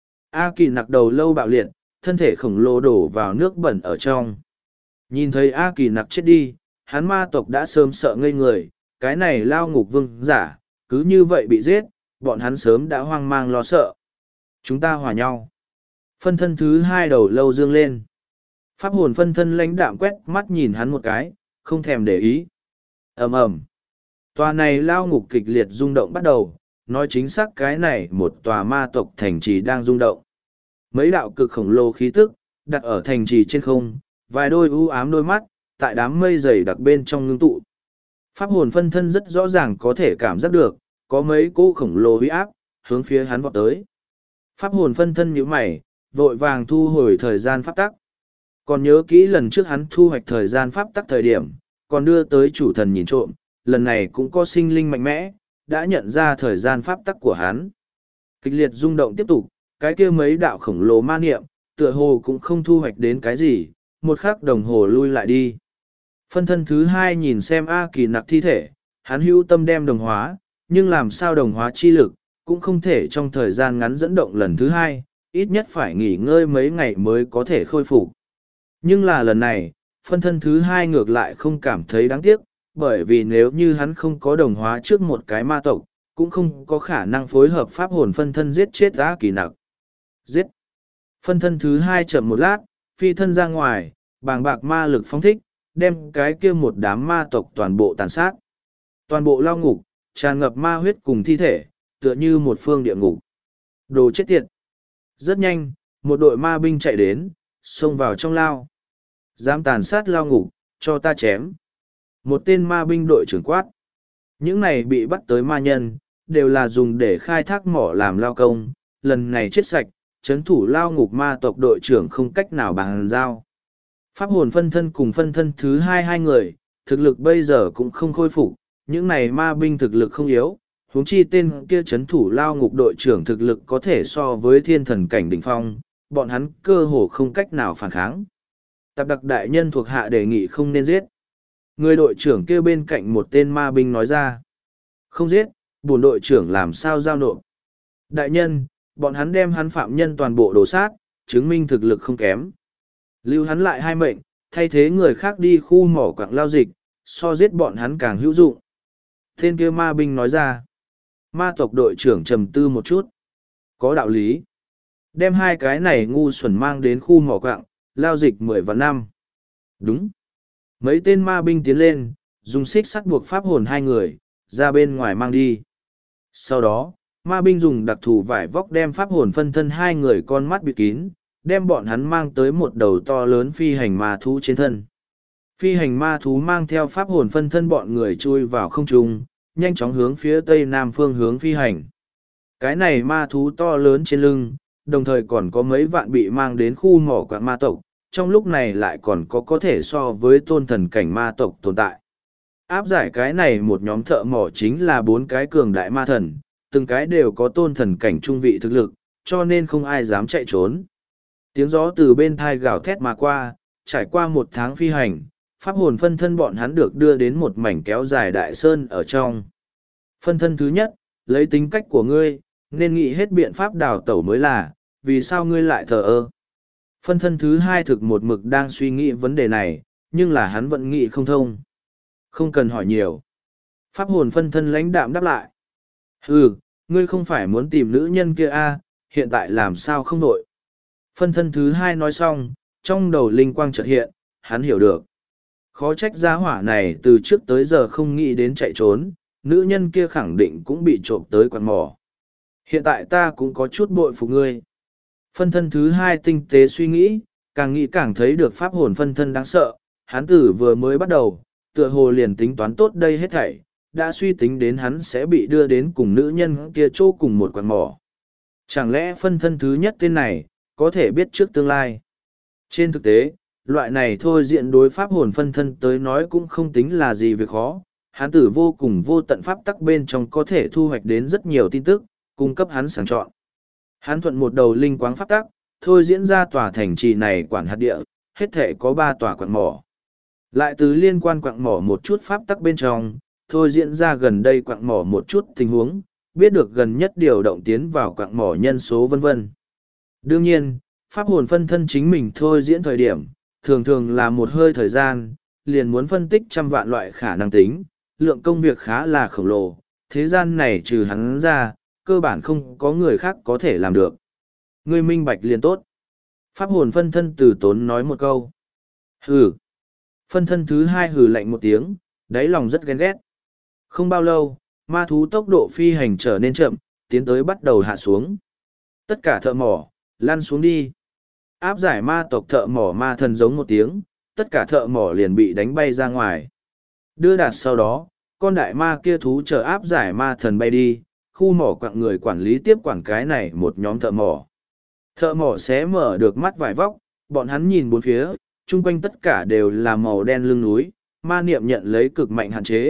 A Kỳ Nặc đầu lâu bạo liệt, thân thể khổng lồ đổ vào nước bẩn ở trong. Nhìn thấy A Kỳ Nặc chết đi, hắn ma tộc đã sớm sợ ngây người, cái này lao ngục vương giả, cứ như vậy bị giết, bọn hắn sớm đã hoang mang lo sợ. Chúng ta hòa nhau. Phân thân thứ hai đầu lâu dương lên. Pháp hồn phân thân lãnh đạm quét mắt nhìn hắn một cái, không thèm để ý. Ầm ầm. Tòa này lao ngục kịch liệt rung động bắt đầu, nói chính xác cái này một tòa ma tộc thành trì đang rung động. Mấy đạo cực khổng lồ khí tức, đặt ở thành trì trên không, vài đôi u ám đôi mắt, tại đám mây dày đặc bên trong ngưng tụ. Pháp hồn phân thân rất rõ ràng có thể cảm giác được, có mấy cỗ khổng lồ uy áp, hướng phía hắn vọt tới. Pháp hồn phân thân nhíu mày, vội vàng thu hồi thời gian pháp tắc. Còn nhớ kỹ lần trước hắn thu hoạch thời gian pháp tắc thời điểm, còn đưa tới chủ thần nhìn trộm, lần này cũng có sinh linh mạnh mẽ, đã nhận ra thời gian pháp tắc của hắn. Kịch liệt rung động tiếp tục, cái kia mấy đạo khổng lồ ma niệm, tựa hồ cũng không thu hoạch đến cái gì, một khắc đồng hồ lui lại đi. Phân thân thứ hai nhìn xem A Kỳ nặc thi thể, hắn hữu tâm đem đồng hóa, nhưng làm sao đồng hóa chi lực, cũng không thể trong thời gian ngắn dẫn động lần thứ hai, ít nhất phải nghỉ ngơi mấy ngày mới có thể khôi phục. Nhưng là lần này, phân thân thứ hai ngược lại không cảm thấy đáng tiếc, bởi vì nếu như hắn không có đồng hóa trước một cái ma tộc, cũng không có khả năng phối hợp pháp hồn phân thân giết chết A Kỳ nặc. Giết! Phân thân thứ hai chậm một lát, phi thân ra ngoài, bàng bạc ma lực phóng thích, đem cái kia một đám ma tộc toàn bộ tàn sát. Toàn bộ lao ngục, tràn ngập ma huyết cùng thi thể, tựa như một phương địa ngục. Đồ chết tiệt! Rất nhanh, một đội ma binh chạy đến, xông vào trong lao. Dám tàn sát lao ngục, cho ta chém. Một tên ma binh đội trưởng quát. Những này bị bắt tới ma nhân, đều là dùng để khai thác mỏ làm lao công. Lần này chết sạch, chấn thủ lao ngục ma tộc đội trưởng không cách nào bàn giao. Pháp hồn phân thân cùng phân thân thứ hai hai người, thực lực bây giờ cũng không khôi phục. Những này ma binh thực lực không yếu, huống chi tên kia chấn thủ lao ngục đội trưởng thực lực có thể so với thiên thần cảnh đỉnh phong, bọn hắn cơ hồ không cách nào phản kháng. Tạp đặc đại nhân thuộc hạ đề nghị không nên giết. Người đội trưởng kia bên cạnh một tên ma binh nói ra. Không giết, bổn đội trưởng làm sao giao nộp. Đại nhân, bọn hắn đem hắn phạm nhân toàn bộ đổ sát, chứng minh thực lực không kém. Lưu hắn lại hai mệnh, thay thế người khác đi khu mỏ quặng lao dịch, so giết bọn hắn càng hữu dụng. Tên kia ma binh nói ra. Ma tộc đội trưởng trầm tư một chút. Có đạo lý. Đem hai cái này ngu xuẩn mang đến khu mỏ quặng, lao dịch mười vạn năm. Đúng. Mấy tên ma binh tiến lên, dùng xích sắt buộc pháp hồn hai người, ra bên ngoài mang đi. Sau đó, ma binh dùng đặc thù vải vóc đem pháp hồn phân thân hai người con mắt bịt kín, đem bọn hắn mang tới một đầu to lớn phi hành ma thú trên thân. Phi hành ma thú mang theo pháp hồn phân thân bọn người chui vào không trung, nhanh chóng hướng phía tây nam phương hướng phi hành. Cái này ma thú to lớn trên lưng, đồng thời còn có mấy vạn bị mang đến khu mỏ quạng ma tộc, trong lúc này lại còn có có thể so với tôn thần cảnh ma tộc tồn tại. Áp giải cái này một nhóm thợ mỏ chính là bốn cái cường đại ma thần, từng cái đều có tôn thần cảnh trung vị thực lực, cho nên không ai dám chạy trốn. Tiếng gió từ bên thai gào thét mà qua, trải qua một tháng phi hành, pháp hồn phân thân bọn hắn được đưa đến một mảnh kéo dài đại sơn ở trong. Phân thân thứ nhất, lấy tính cách của ngươi, nên nghĩ hết biện pháp đào tẩu mới là, vì sao ngươi lại thờ ơ. Phân thân thứ hai thực một mực đang suy nghĩ vấn đề này, nhưng là hắn vẫn nghĩ không thông. Không cần hỏi nhiều. Pháp hồn phân thân lãnh đạm đáp lại. Ừ, ngươi không phải muốn tìm nữ nhân kia a, hiện tại làm sao không nội. Phân thân thứ hai nói xong, trong đầu linh quang chợt hiện, hắn hiểu được. Khó trách gia hỏa này từ trước tới giờ không nghĩ đến chạy trốn, nữ nhân kia khẳng định cũng bị trộm tới quán mỏ. Hiện tại ta cũng có chút bội phục ngươi. Phân thân thứ hai tinh tế suy nghĩ, càng nghĩ càng thấy được pháp hồn phân thân đáng sợ, hắn tử vừa mới bắt đầu, tựa hồ liền tính toán tốt đây hết thảy, đã suy tính đến hắn sẽ bị đưa đến cùng nữ nhân kia chỗ cùng một quán mỏ. Chẳng lẽ phân thân thứ nhất tên này, có thể biết trước tương lai? Trên thực tế, loại này thôi diện đối pháp hồn phân thân tới nói cũng không tính là gì việc khó, hắn tử vô cùng vô tận pháp tắc bên trong có thể thu hoạch đến rất nhiều tin tức, cung cấp hắn sàng chọn. Hắn thuận một đầu linh quáng pháp tắc, thôi diễn ra tòa thành trì này quản hạt địa, hết thể có ba tòa quặng mỏ. Lại từ liên quan quặng mỏ một chút pháp tắc bên trong, thôi diễn ra gần đây quặng mỏ một chút tình huống, biết được gần nhất điều động tiến vào quặng mỏ nhân số vân vân. Đương nhiên, pháp hồn phân thân chính mình thôi diễn thời điểm, thường thường là một hơi thời gian, liền muốn phân tích trăm vạn loại khả năng tính, lượng công việc khá là khổng lồ, thế gian này trừ hắn ra, cơ bản không có người khác có thể làm được. Ngươi minh bạch liền tốt. Pháp hồn phân thân từ tốn nói một câu. Hừ. Phân thân thứ hai hừ lạnh một tiếng, đáy lòng rất ghen ghét. Không bao lâu, ma thú tốc độ phi hành trở nên chậm, tiến tới bắt đầu hạ xuống. Tất cả thợ mỏ, lăn xuống đi. Áp giải ma tộc thợ mỏ ma thần giống một tiếng, tất cả thợ mỏ liền bị đánh bay ra ngoài. Đưa đạt sau đó, con đại ma kia thú chờ áp giải ma thần bay đi, khu mỏ quặng người quản lý tiếp quản cái này một nhóm thợ mỏ. Thợ mỏ xé mở được mắt vải vóc, bọn hắn nhìn bốn phía, chung quanh tất cả đều là màu đen lưng núi, ma niệm nhận lấy cực mạnh hạn chế,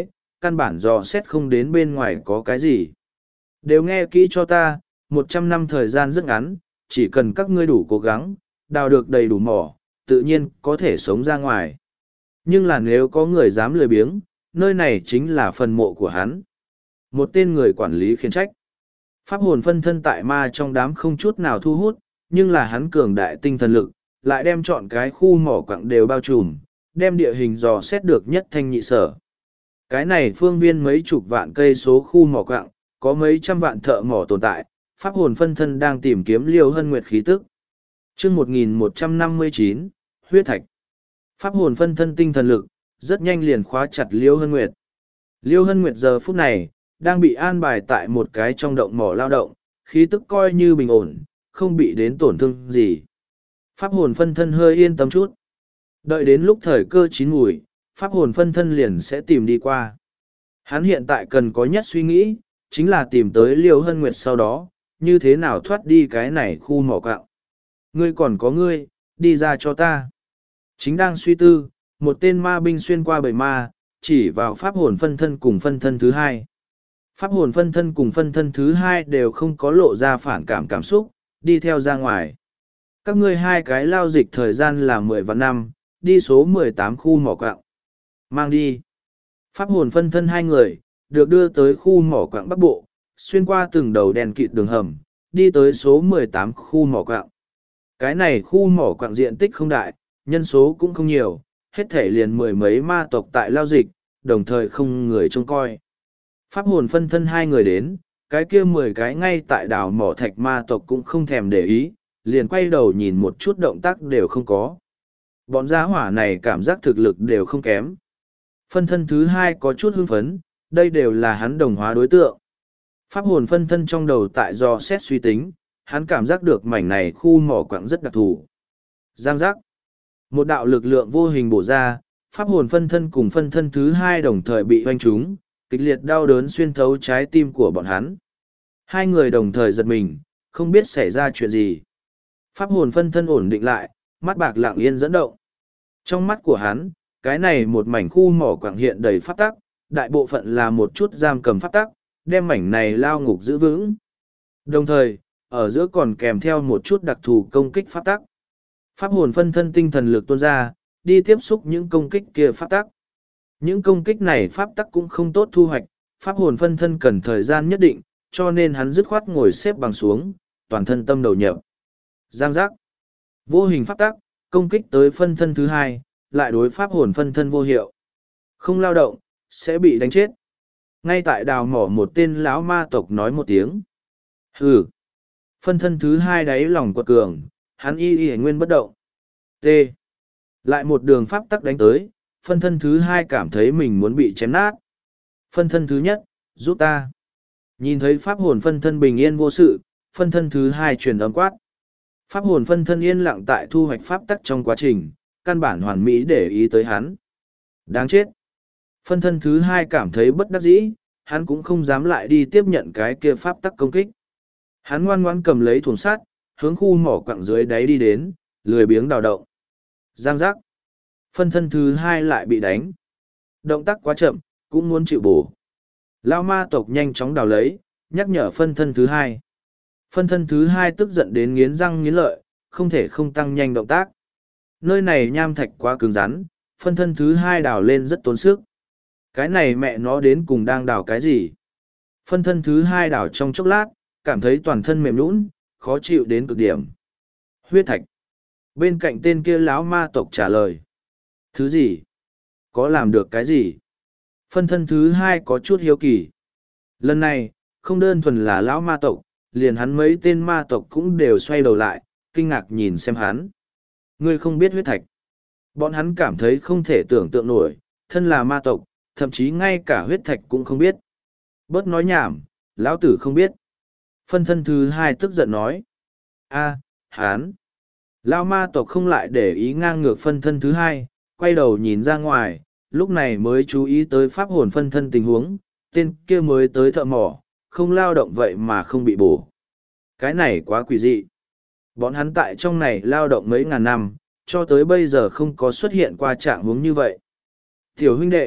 căn bản dò xét không đến bên ngoài có cái gì. Đều nghe kỹ cho ta, một trăm năm thời gian rất ngắn, chỉ cần các ngươi đủ cố gắng, đào được đầy đủ mỏ, tự nhiên có thể sống ra ngoài. Nhưng là nếu có người dám lười biếng, nơi này chính là phần mộ của hắn. Một tên người quản lý khiển trách. Pháp hồn phân thân tại ma trong đám không chút nào thu hút, nhưng là hắn cường đại tinh thần lực, lại đem chọn cái khu mỏ quặng đều bao trùm, đem địa hình dò xét được nhất thanh nhị sở. Cái này phương viên mấy chục vạn cây số khu mỏ quặng, có mấy trăm vạn thợ mỏ tồn tại, pháp hồn phân thân đang tìm kiếm Liêu Hân Nguyệt khí tức. chương một nghìn một trăm năm mươi chín, huyết thạch. Pháp hồn phân thân tinh thần lực, rất nhanh liền khóa chặt Liêu Hân Nguyệt. Liêu Hân Nguyệt giờ phút này, đang bị an bài tại một cái trong động mỏ lao động, khí tức coi như bình ổn, không bị đến tổn thương gì. Pháp hồn phân thân hơi yên tâm chút. Đợi đến lúc thời cơ chín mùi, pháp hồn phân thân liền sẽ tìm đi qua. Hắn hiện tại cần có nhất suy nghĩ, chính là tìm tới Liêu Hân Nguyệt sau đó, như thế nào thoát đi cái này khu mỏ quặng. Ngươi còn có ngươi, đi ra cho ta. Chính đang suy tư, một tên ma binh xuyên qua bầy ma, chỉ vào pháp hồn phân thân cùng phân thân thứ hai. Pháp hồn phân thân cùng phân thân thứ hai đều không có lộ ra phản cảm cảm xúc, đi theo ra ngoài. Các ngươi hai cái lao dịch thời gian là mười vạn năm, đi số mười tám khu mỏ quặng. Mang đi. Pháp hồn phân thân hai người, được đưa tới khu mỏ quặng Bắc Bộ, xuyên qua từng đầu đèn kịt đường hầm, đi tới số mười tám khu mỏ quặng. Cái này khu mỏ quặng diện tích không đại, nhân số cũng không nhiều, hết thể liền mười mấy ma tộc tại lao dịch, đồng thời không người trông coi. Pháp hồn phân thân hai người đến, cái kia mười cái ngay tại đảo mỏ thạch ma tộc cũng không thèm để ý, liền quay đầu nhìn một chút động tác đều không có. Bọn gia hỏa này cảm giác thực lực đều không kém. Phân thân thứ hai có chút hưng phấn, đây đều là hắn đồng hóa đối tượng. Pháp hồn phân thân trong đầu tại do xét suy tính, hắn cảm giác được mảnh này khu mỏ quặng rất đặc thù. Giang giác. Một đạo lực lượng vô hình bổ ra, pháp hồn phân thân cùng phân thân thứ hai đồng thời bị hoanh trúng, kịch liệt đau đớn xuyên thấu trái tim của bọn hắn. Hai người đồng thời giật mình, không biết xảy ra chuyện gì. Pháp hồn phân thân ổn định lại, mắt bạc lặng yên dẫn động. Trong mắt của hắn, cái này một mảnh khu mỏ quặng hiện đầy pháp tắc, đại bộ phận là một chút giam cầm pháp tắc, đem mảnh này lao ngục giữ vững. Đồng thời, ở giữa còn kèm theo một chút đặc thù công kích pháp tắc. Pháp hồn phân thân tinh thần lực tuôn ra, đi tiếp xúc những công kích kia pháp tắc. Những công kích này pháp tắc cũng không tốt thu hoạch, pháp hồn phân thân cần thời gian nhất định, cho nên hắn dứt khoát ngồi xếp bằng xuống, toàn thân tâm đầu nhập. Giang giác. Vô hình pháp tắc, công kích tới phân thân thứ hai, lại đối pháp hồn phân thân vô hiệu. Không lao động, sẽ bị đánh chết. Ngay tại đào mỏ một tên lão ma tộc nói một tiếng. Hừ. Phân thân thứ hai đáy lòng quật cường, hắn y y nguyên bất động. T. Lại một đường pháp tắc đánh tới, phân thân thứ hai cảm thấy mình muốn bị chém nát. Phân thân thứ nhất, giúp ta. Nhìn thấy pháp hồn phân thân bình yên vô sự, phân thân thứ hai truyền âm quát. Pháp hồn phân thân yên lặng tại thu hoạch pháp tắc trong quá trình, căn bản hoàn mỹ để ý tới hắn. Đáng chết. Phân thân thứ hai cảm thấy bất đắc dĩ, hắn cũng không dám lại đi tiếp nhận cái kia pháp tắc công kích. Hắn ngoan ngoãn cầm lấy thùng sắt, hướng khu mỏ quặng dưới đáy đi đến, lười biếng đào động. Giang giác. Phân thân thứ hai lại bị đánh. Động tác quá chậm, cũng muốn chịu bổ. Lao ma tộc nhanh chóng đào lấy, nhắc nhở phân thân thứ hai. Phân thân thứ hai tức giận đến nghiến răng nghiến lợi, không thể không tăng nhanh động tác. Nơi này nham thạch quá cứng rắn, phân thân thứ hai đào lên rất tốn sức. Cái này mẹ nó đến cùng đang đào cái gì? Phân thân thứ hai đào trong chốc lát, cảm thấy toàn thân mềm nhũn, khó chịu đến cực điểm. Huyết thạch. Bên cạnh tên kia lão ma tộc trả lời. Thứ gì? Có làm được cái gì? Phân thân thứ hai có chút hiếu kỳ. Lần này, không đơn thuần là lão ma tộc, liền hắn mấy tên ma tộc cũng đều xoay đầu lại, kinh ngạc nhìn xem hắn. Ngươi không biết huyết thạch. Bọn hắn cảm thấy không thể tưởng tượng nổi, thân là ma tộc, thậm chí ngay cả huyết thạch cũng không biết. Bớt nói nhảm, lão tử không biết. Phân thân thứ hai tức giận nói. A, hắn. Lão ma tộc không lại để ý ngang ngược phân thân thứ hai, quay đầu nhìn ra ngoài, lúc này mới chú ý tới pháp hồn phân thân tình huống, tên kia mới tới thợ mỏ, không lao động vậy mà không bị bổ. Cái này quá quỷ dị. Bọn hắn tại trong này lao động mấy ngàn năm, cho tới bây giờ không có xuất hiện qua trạng huống như vậy. Tiểu huynh đệ,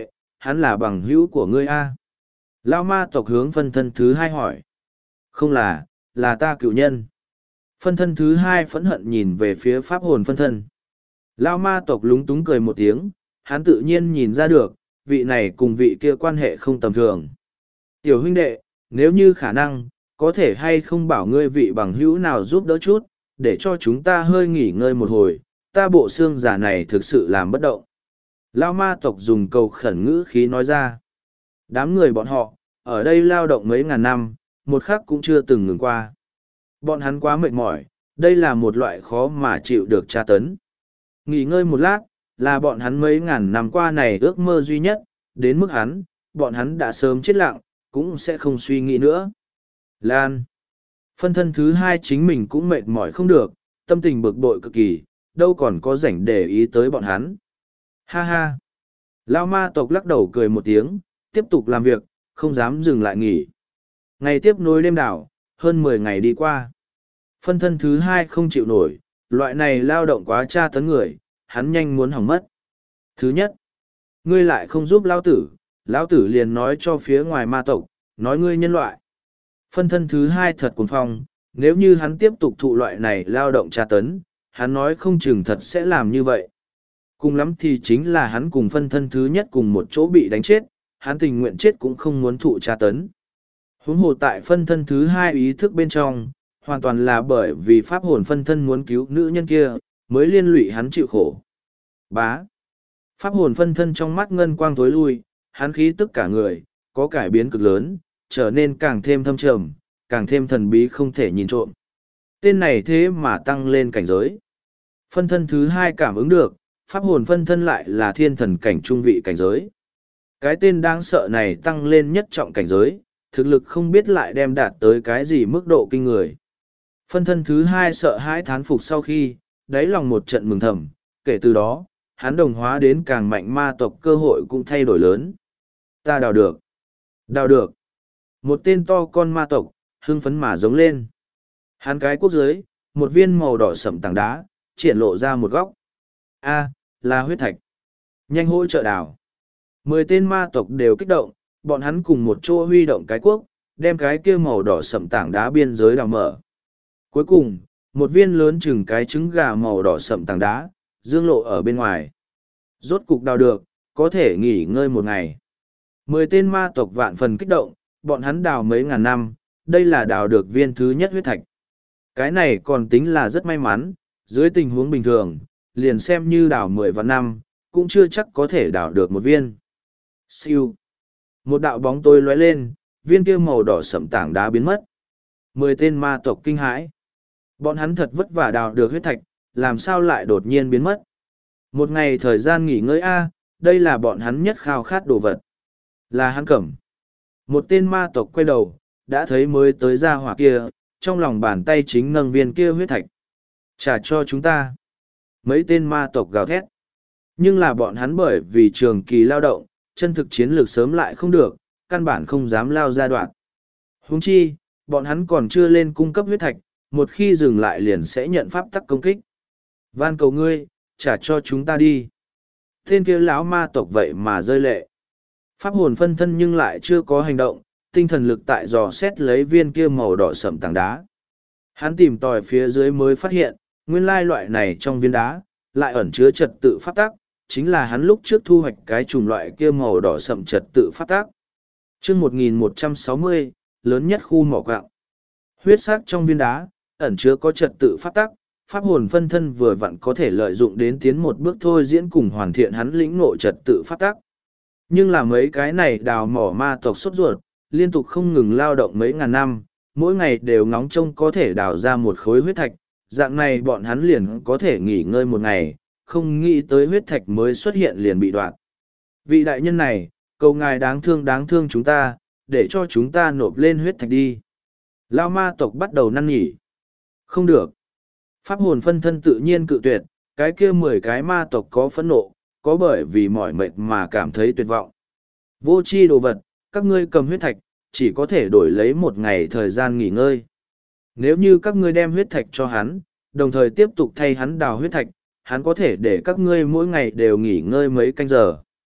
hắn là bằng hữu của ngươi a. Lao ma tộc hướng phân thân thứ hai hỏi. Không là, là ta cựu nhân. Phân thân thứ hai phẫn hận nhìn về phía pháp hồn phân thân. Lao ma tộc lúng túng cười một tiếng, hắn tự nhiên nhìn ra được, vị này cùng vị kia quan hệ không tầm thường. Tiểu huynh đệ, nếu như khả năng, có thể hay không bảo ngươi vị bằng hữu nào giúp đỡ chút, để cho chúng ta hơi nghỉ ngơi một hồi, ta bộ xương giả này thực sự làm bất động. Lao ma tộc dùng cầu khẩn ngữ khí nói ra. Đám người bọn họ, ở đây lao động mấy ngàn năm, một khắc cũng chưa từng ngừng qua. Bọn hắn quá mệt mỏi, đây là một loại khó mà chịu được tra tấn. Nghỉ ngơi một lát, là bọn hắn mấy ngàn năm qua này ước mơ duy nhất, đến mức hắn, bọn hắn đã sớm chết lặng, cũng sẽ không suy nghĩ nữa. Lan. Phân thân thứ hai chính mình cũng mệt mỏi không được, tâm tình bực bội cực kỳ, đâu còn có rảnh để ý tới bọn hắn. Ha ha. Lao ma tộc lắc đầu cười một tiếng, tiếp tục làm việc, không dám dừng lại nghỉ. Ngày tiếp nối đêm đảo, hơn mười ngày đi qua. Phân thân thứ hai không chịu nổi, loại này lao động quá tra tấn người, hắn nhanh muốn hỏng mất. Thứ nhất, ngươi lại không giúp lao tử, lão tử liền nói cho phía ngoài ma tộc, nói ngươi nhân loại. Phân thân thứ hai thật cuồng phong, nếu như hắn tiếp tục thụ loại này lao động tra tấn, hắn nói không chừng thật sẽ làm như vậy. Cùng lắm thì chính là hắn cùng phân thân thứ nhất cùng một chỗ bị đánh chết, hắn tình nguyện chết cũng không muốn thụ tra tấn. Huống hồ tại phân thân thứ hai ý thức bên trong, hoàn toàn là bởi vì pháp hồn phân thân muốn cứu nữ nhân kia, mới liên lụy hắn chịu khổ. Bá. Pháp hồn phân thân trong mắt ngân quang tối lui, hắn khí tức cả người, có cải biến cực lớn, trở nên càng thêm thâm trầm, càng thêm thần bí không thể nhìn trộm. Tên này thế mà tăng lên cảnh giới. Phân thân thứ hai cảm ứng được, pháp hồn phân thân lại là thiên thần cảnh trung vị cảnh giới. Cái tên đáng sợ này tăng lên nhất trọng cảnh giới, thực lực không biết lại đem đạt tới cái gì mức độ kinh người. Phân thân thứ hai sợ hãi thán phục sau khi, đáy lòng một trận mừng thầm, kể từ đó, hắn đồng hóa đến càng mạnh ma tộc cơ hội cũng thay đổi lớn. Ta đào được. Đào được. Một tên to con ma tộc, hưng phấn mà giống lên. Hắn cái quốc dưới, một viên màu đỏ sẫm tảng đá, triển lộ ra một góc. A, là huyết thạch. Nhanh hỗ trợ đào. Mười tên ma tộc đều kích động, bọn hắn cùng một chỗ huy động cái quốc, đem cái kia màu đỏ sẫm tảng đá biên giới đào mở. Cuối cùng, một viên lớn chừng cái trứng gà màu đỏ sẫm tảng đá, dương lộ ở bên ngoài. Rốt cục đào được, có thể nghỉ ngơi một ngày. Mười tên ma tộc vạn phần kích động, bọn hắn đào mấy ngàn năm, đây là đào được viên thứ nhất huyết thạch. Cái này còn tính là rất may mắn, dưới tình huống bình thường, liền xem như đào mười vạn năm, cũng chưa chắc có thể đào được một viên. Siêu. Một đạo bóng tối lóe lên, viên kia màu đỏ sẫm tảng đá biến mất. Mười tên ma tộc kinh hãi. Bọn hắn thật vất vả đào được huyết thạch, làm sao lại đột nhiên biến mất. Một ngày thời gian nghỉ ngơi a, đây là bọn hắn nhất khao khát đồ vật. Là hắn cẩm. Một tên ma tộc quay đầu, đã thấy mới tới ra hỏa kia, trong lòng bàn tay chính nâng viên kia huyết thạch. Trả cho chúng ta. Mấy tên ma tộc gào thét. Nhưng là bọn hắn bởi vì trường kỳ lao động, chân thực chiến lược sớm lại không được, căn bản không dám lao ra đoạn. Huống chi, bọn hắn còn chưa lên cung cấp huyết thạch, một khi dừng lại liền sẽ nhận pháp tắc công kích. Van cầu ngươi, trả cho chúng ta đi. Tên kia lão ma tộc vậy mà rơi lệ. Pháp hồn phân thân nhưng lại chưa có hành động, tinh thần lực tại dò xét lấy viên kia màu đỏ sẫm tảng đá. Hắn tìm tòi phía dưới mới phát hiện, nguyên lai loại này trong viên đá, lại ẩn chứa trật tự pháp tắc, chính là hắn lúc trước thu hoạch cái chủng loại kia màu đỏ sẫm trật tự pháp tắc. Chương một nghìn một trăm sáu mươi, lớn nhất khu mỏ quặng. Huyết sắc trong viên đá, ẩn chứa có trật tự pháp tắc, pháp hồn phân thân vừa vặn có thể lợi dụng đến tiến một bước thôi diễn cùng hoàn thiện hắn lĩnh ngộ trật tự pháp tắc. Nhưng là mấy cái này đào mỏ ma tộc sốt ruột, liên tục không ngừng lao động mấy ngàn năm, mỗi ngày đều ngóng trông có thể đào ra một khối huyết thạch, dạng này bọn hắn liền có thể nghỉ ngơi một ngày, không nghĩ tới huyết thạch mới xuất hiện liền bị đoạn. Vị đại nhân này, cầu ngài đáng thương đáng thương chúng ta, để cho chúng ta nộp lên huyết thạch đi. Lao ma tộc bắt đầu năn nỉ. Không được. Pháp hồn phân thân tự nhiên cự tuyệt, cái kia mười cái ma tộc có phẫn nộ, có bởi vì mỏi mệt mà cảm thấy tuyệt vọng. Vô tri đồ vật, các ngươi cầm huyết thạch, chỉ có thể đổi lấy một ngày thời gian nghỉ ngơi. Nếu như các ngươi đem huyết thạch cho hắn, đồng thời tiếp tục thay hắn đào huyết thạch, hắn có thể để các ngươi mỗi ngày đều nghỉ ngơi mấy canh giờ.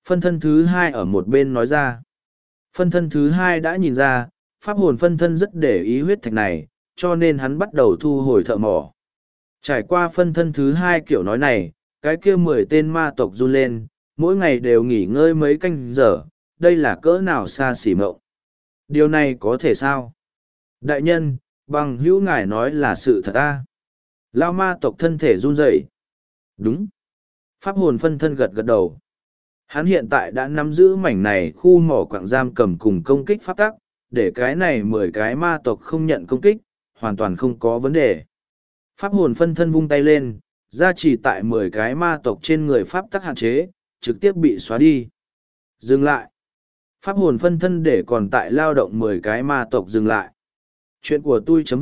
Phân thân thứ hai ở một bên nói ra. Phân thân thứ hai đã nhìn ra, pháp hồn phân thân rất để ý huyết thạch này, cho nên hắn bắt đầu thu hồi thợ mỏ. Trải qua phân thân thứ hai kiểu nói này, cái kia mười tên ma tộc run lên, mỗi ngày đều nghỉ ngơi mấy canh giờ, đây là cỡ nào xa xỉ mộng. Điều này có thể sao? Đại nhân, bằng hữu ngài nói là sự thật ta. Lao ma tộc thân thể run rẩy. Đúng. Pháp hồn phân thân gật gật đầu. Hắn hiện tại đã nắm giữ mảnh này khu mỏ quặng giam cầm cùng công kích pháp tắc, để cái này mười cái ma tộc không nhận công kích, hoàn toàn không có vấn đề. Pháp hồn phân thân vung tay lên, gia trì tại mười cái ma tộc trên người pháp tắc hạn chế, trực tiếp bị xóa đi. Dừng lại. Pháp hồn phân thân để còn tại lao động mười cái ma tộc dừng lại. Chuyện của tôi.v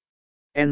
N.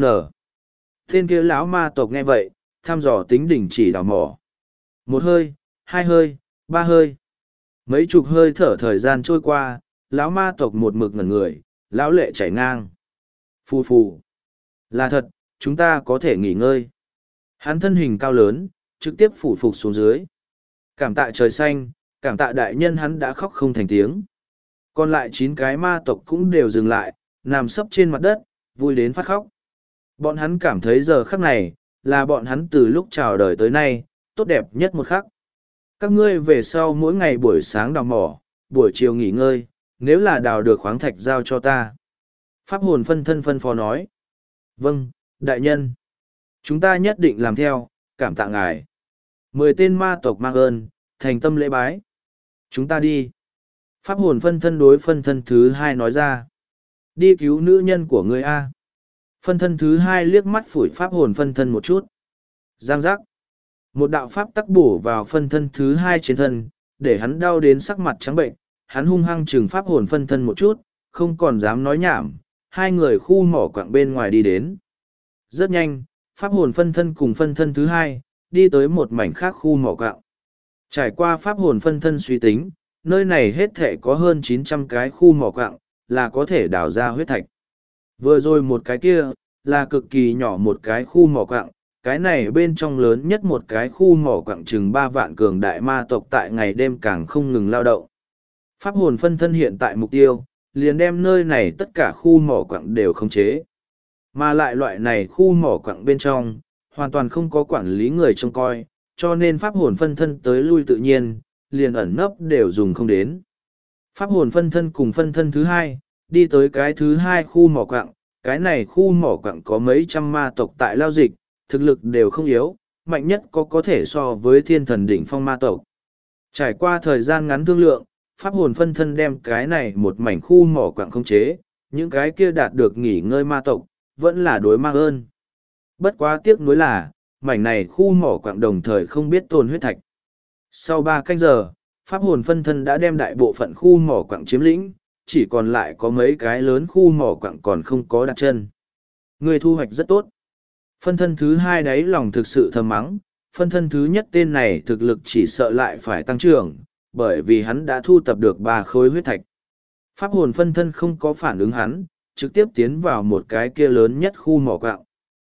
Tên kia lão ma tộc nghe vậy, thăm dò tính đỉnh chỉ đào mỏ. Một hơi, hai hơi, ba hơi. Mấy chục hơi thở thời gian trôi qua, lão ma tộc một mực ngẩn người, lão lệ chảy ngang. Phù phù. Là thật, chúng ta có thể nghỉ ngơi. Hắn thân hình cao lớn, trực tiếp phủ phục xuống dưới. Cảm tạ trời xanh, cảm tạ đại nhân, hắn đã khóc không thành tiếng. Còn lại chín cái ma tộc cũng đều dừng lại, nằm sấp trên mặt đất, vui đến phát khóc. Bọn hắn cảm thấy giờ khắc này, là bọn hắn từ lúc chào đời tới nay, tốt đẹp nhất một khắc. Các ngươi về sau mỗi ngày buổi sáng đào mỏ, buổi chiều nghỉ ngơi, nếu là đào được khoáng thạch giao cho ta. Pháp hồn phân thân phân phó nói. Vâng, đại nhân. Chúng ta nhất định làm theo, cảm tạ ngài. Mười tên ma tộc mang ơn, thành tâm lễ bái. Chúng ta đi. Pháp hồn phân thân đối phân thân thứ hai nói ra. Đi cứu nữ nhân của người A. Phân thân thứ hai liếc mắt phủi pháp hồn phân thân một chút. Giang giác. Một đạo pháp tắc bổ vào phân thân thứ hai trên thân, để hắn đau đến sắc mặt trắng bệnh. Hắn hung hăng trừng pháp hồn phân thân một chút, không còn dám nói nhảm. Hai người khu mỏ quặng bên ngoài đi đến. Rất nhanh, pháp hồn phân thân cùng phân thân thứ hai, đi tới một mảnh khác khu mỏ quặng. Trải qua pháp hồn phân thân suy tính, nơi này hết thể có hơn chín trăm cái khu mỏ quặng, là có thể đào ra huyết thạch. Vừa rồi một cái kia, là cực kỳ nhỏ một cái khu mỏ quặng, cái này bên trong lớn nhất một cái khu mỏ quặng chừng ba vạn cường đại ma tộc tại ngày đêm càng không ngừng lao động. Pháp hồn phân thân hiện tại mục tiêu, liền đem nơi này tất cả khu mỏ quặng đều khống chế. Mà lại loại này khu mỏ quặng bên trong, hoàn toàn không có quản lý người trông coi, cho nên pháp hồn phân thân tới lui tự nhiên, liền ẩn nấp đều dùng không đến. Pháp hồn phân thân cùng phân thân thứ hai, đi tới cái thứ hai khu mỏ quặng, cái này khu mỏ quặng có mấy trăm ma tộc tại lao dịch, thực lực đều không yếu, mạnh nhất có có thể so với thiên thần đỉnh phong ma tộc. Trải qua thời gian ngắn thương lượng, pháp hồn phân thân đem cái này một mảnh khu mỏ quặng không chế, những cái kia đạt được nghỉ ngơi ma tộc, vẫn là đối mang ơn. Bất quá tiếc nuối là, mảnh này khu mỏ quặng đồng thời không biết tồn huyết thạch. Sau ba canh giờ, pháp hồn phân thân đã đem đại bộ phận khu mỏ quặng chiếm lĩnh, chỉ còn lại có mấy cái lớn khu mỏ quặng còn không có đặt chân. Người thu hoạch rất tốt. Phân thân thứ hai đáy lòng thực sự thầm mắng, phân thân thứ nhất tên này thực lực chỉ sợ lại phải tăng trưởng, bởi vì hắn đã thu tập được ba khối huyết thạch. Pháp hồn phân thân không có phản ứng hắn, trực tiếp tiến vào một cái kia lớn nhất khu mỏ quặng.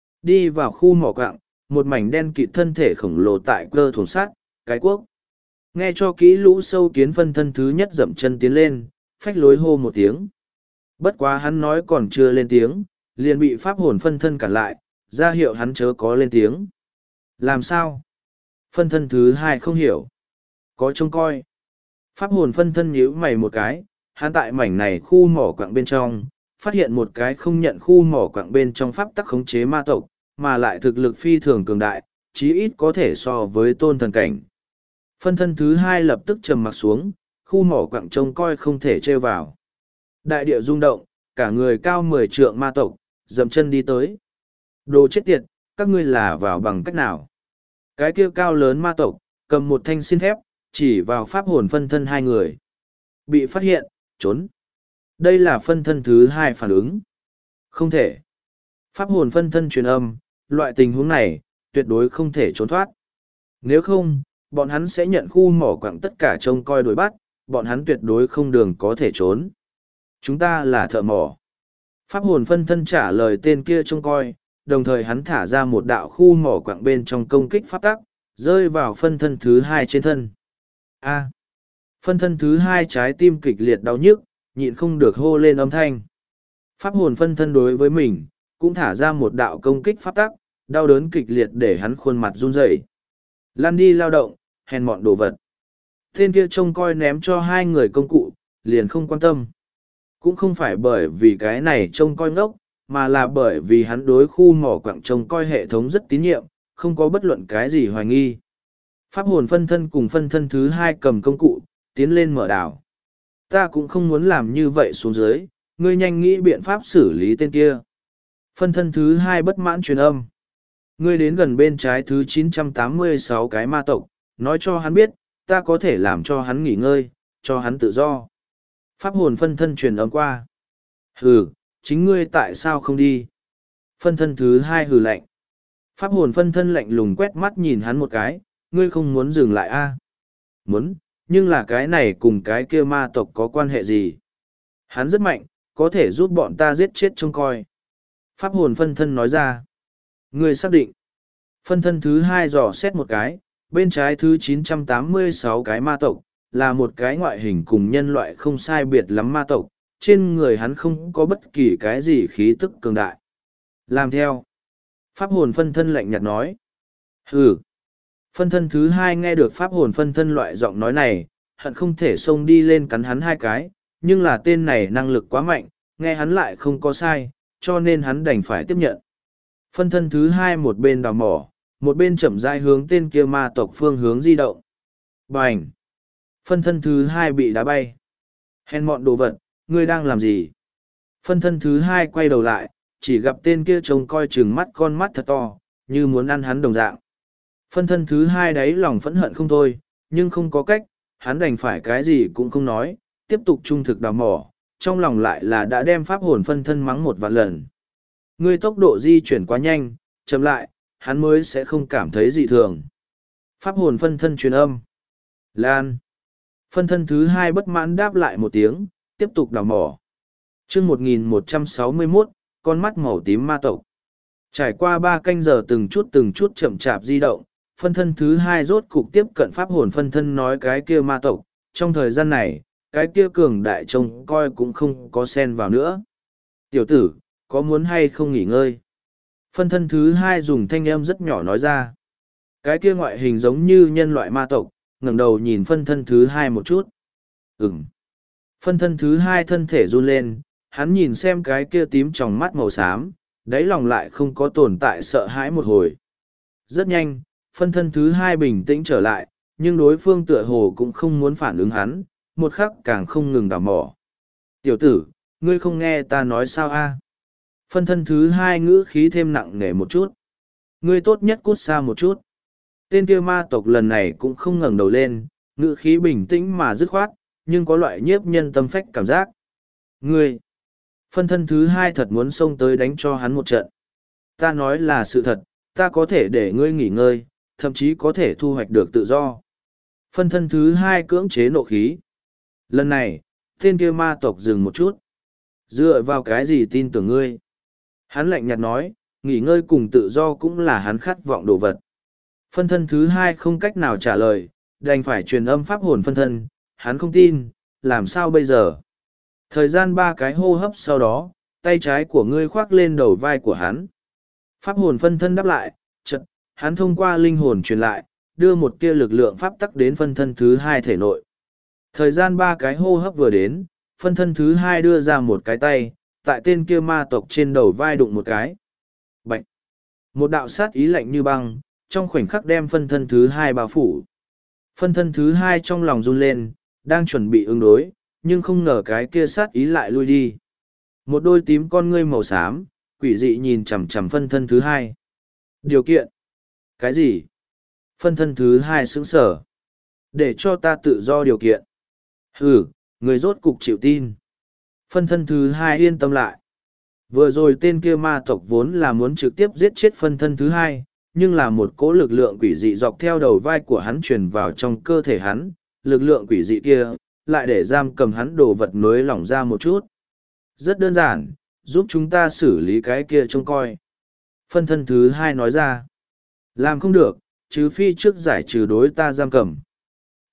Đi vào khu mỏ quặng, một mảnh đen kịt thân thể khổng lồ tại cơ thùng sát, cái quốc. Nghe cho kỹ, lũ sâu kiến phân thân thứ nhất dậm chân tiến lên, phách lối hô một tiếng. Bất quá hắn nói còn chưa lên tiếng, liền bị pháp hồn phân thân cản lại, ra hiệu hắn chớ có lên tiếng. Làm sao? Phân thân thứ hai không hiểu. Có trông coi. Pháp hồn phân thân nhíu mày một cái, hắn tại mảnh này khu mỏ quặng bên trong, phát hiện một cái không nhận khu mỏ quặng bên trong pháp tắc khống chế ma tộc, mà lại thực lực phi thường cường đại, chí ít có thể so với tôn thần cảnh. Phân thân thứ hai lập tức trầm mặc xuống, khu mỏ quặng trông coi không thể trêu vào. Đại địa rung động, cả người cao mười trượng ma tộc, dậm chân đi tới. Đồ chết tiệt, các ngươi là vào bằng cách nào? Cái kia cao lớn ma tộc, cầm một thanh xin thép, chỉ vào pháp hồn phân thân hai người. Bị phát hiện, trốn. Đây là phân thân thứ hai phản ứng. Không thể. Pháp hồn phân thân truyền âm, loại tình huống này, tuyệt đối không thể trốn thoát. Nếu không, bọn hắn sẽ nhận khu mỏ quặng tất cả trông coi đuổi bắt, bọn hắn tuyệt đối không đường có thể trốn. Chúng ta là thợ mỏ. Pháp hồn phân thân trả lời tên kia trông coi, đồng thời hắn thả ra một đạo khu mỏ quặng bên trong công kích pháp tắc, rơi vào phân thân thứ hai trên thân. A. Phân thân thứ hai trái tim kịch liệt đau nhức, nhịn không được hô lên âm thanh. Pháp hồn phân thân đối với mình, cũng thả ra một đạo công kích pháp tắc, đau đớn kịch liệt để hắn khuôn mặt run rẩy. Lan đi lao động, hèn mọn đồ vật. Tên kia trông coi ném cho hai người công cụ, liền không quan tâm. Cũng không phải bởi vì cái này trông coi ngốc, mà là bởi vì hắn đối khu mỏ quặng trông coi hệ thống rất tín nhiệm, không có bất luận cái gì hoài nghi. Pháp hồn phân thân cùng phân thân thứ hai cầm công cụ, tiến lên mở đảo. Ta cũng không muốn làm như vậy xuống dưới, ngươi nhanh nghĩ biện pháp xử lý tên kia. Phân thân thứ hai bất mãn truyền âm. Ngươi đến gần bên trái thứ chín trăm tám mươi sáu cái ma tộc, nói cho hắn biết, ta có thể làm cho hắn nghỉ ngơi, cho hắn tự do. Pháp hồn phân thân truyền âm qua. Hừ, chính ngươi tại sao không đi? Phân thân thứ hai hừ lạnh. Pháp hồn phân thân lạnh lùng quét mắt nhìn hắn một cái, ngươi không muốn dừng lại a? À? Muốn, nhưng là cái này cùng cái kia ma tộc có quan hệ gì? Hắn rất mạnh, có thể giúp bọn ta giết chết trông coi. Pháp hồn phân thân nói ra. Ngươi xác định. Phân thân thứ hai dò xét một cái, bên trái thứ chín trăm tám mươi sáu cái ma tộc, là một cái ngoại hình cùng nhân loại không sai biệt lắm ma tộc, trên người hắn không có bất kỳ cái gì khí tức cường đại. Làm theo. Pháp hồn phân thân lạnh nhạt nói. Hừ. Phân thân thứ hai nghe được pháp hồn phân thân loại giọng nói này, hận không thể xông đi lên cắn hắn hai cái, nhưng là tên này năng lực quá mạnh, nghe hắn lại không có sai, cho nên hắn đành phải tiếp nhận. Phân thân thứ hai một bên đào mỏ, một bên chậm rãi hướng tên kia ma tộc phương hướng di động. Bành! Phân thân thứ hai bị đá bay. Hèn mọn đồ vật, ngươi đang làm gì? Phân thân thứ hai quay đầu lại, chỉ gặp tên kia trông coi chừng mắt con mắt thật to, như muốn ăn hắn đồng dạng. Phân thân thứ hai đáy lòng phẫn hận không thôi, nhưng không có cách, hắn đành phải cái gì cũng không nói, tiếp tục trung thực đào mỏ, trong lòng lại là đã đem pháp hồn phân thân mắng một vạn lần. Ngươi tốc độ di chuyển quá nhanh, chậm lại, hắn mới sẽ không cảm thấy dị thường. Pháp hồn phân thân truyền âm. Lan. Phân thân thứ hai bất mãn đáp lại một tiếng, tiếp tục đào mỏ. chương một nghìn một trăm sáu mươi mốt, con mắt màu tím ma tộc. Trải qua ba canh giờ từng chút từng chút chậm chạp di động, phân thân thứ hai rốt cục tiếp cận pháp hồn phân thân nói cái kia ma tộc. Trong thời gian này, cái kia cường đại trông coi cũng không có xen vào nữa. Tiểu tử, có muốn hay không nghỉ ngơi? Phân thân thứ hai dùng thanh âm rất nhỏ nói ra. Cái kia ngoại hình giống như nhân loại ma tộc, ngẩng đầu nhìn phân thân thứ hai một chút. Ừm. Phân thân thứ hai thân thể run lên, hắn nhìn xem cái kia tím tròng mắt màu xám, đáy lòng lại không có tồn tại sợ hãi một hồi. Rất nhanh, phân thân thứ hai bình tĩnh trở lại, nhưng đối phương tựa hồ cũng không muốn phản ứng hắn, một khắc càng không ngừng đào mỏ. Tiểu tử, ngươi không nghe ta nói sao a? Phân thân thứ hai ngữ khí thêm nặng nề một chút. Ngươi tốt nhất cút xa một chút. Tên kia ma tộc lần này cũng không ngẩng đầu lên, ngữ khí bình tĩnh mà dứt khoát, nhưng có loại nhiếp nhân tâm phách cảm giác. Ngươi! Phân thân thứ hai thật muốn xông tới đánh cho hắn một trận. Ta nói là sự thật, ta có thể để ngươi nghỉ ngơi, thậm chí có thể thu hoạch được tự do. Phân thân thứ hai cưỡng chế nộ khí. Lần này, tên kia ma tộc dừng một chút. Dựa vào cái gì tin tưởng ngươi? Hắn lạnh nhạt nói, nghỉ ngơi cùng tự do cũng là hắn khát vọng đồ vật. Phân thân thứ hai không cách nào trả lời, đành phải truyền âm pháp hồn phân thân, hắn không tin, làm sao bây giờ? Thời gian ba cái hô hấp sau đó, tay trái của ngươi khoác lên đầu vai của hắn. Pháp hồn phân thân đáp lại, chật, hắn thông qua linh hồn truyền lại, đưa một tia lực lượng pháp tắc đến phân thân thứ hai thể nội. Thời gian ba cái hô hấp vừa đến, phân thân thứ hai đưa ra một cái tay, tại tên kia ma tộc trên đầu vai đụng một cái. Bạch! Một đạo sát ý lạnh như băng, trong khoảnh khắc đem phân thân thứ hai bao phủ. Phân thân thứ hai trong lòng run lên, đang chuẩn bị ứng đối, nhưng không ngờ cái kia sát ý lại lui đi. Một đôi tím con ngươi màu xám, quỷ dị nhìn chằm chằm phân thân thứ hai. Điều kiện? Cái gì? Phân thân thứ hai sững sở. Để cho ta tự do điều kiện. Ừ, người rốt cục chịu tin. Phân thân thứ hai yên tâm lại. Vừa rồi tên kia ma tộc vốn là muốn trực tiếp giết chết phân thân thứ hai, nhưng là một cỗ lực lượng quỷ dị dọc theo đầu vai của hắn truyền vào trong cơ thể hắn, lực lượng quỷ dị kia, lại để giam cầm hắn đồ vật nối lỏng ra một chút. Rất đơn giản, giúp chúng ta xử lý cái kia trông coi. Phân thân thứ hai nói ra. Làm không được, chứ phi trước giải trừ đối ta giam cầm.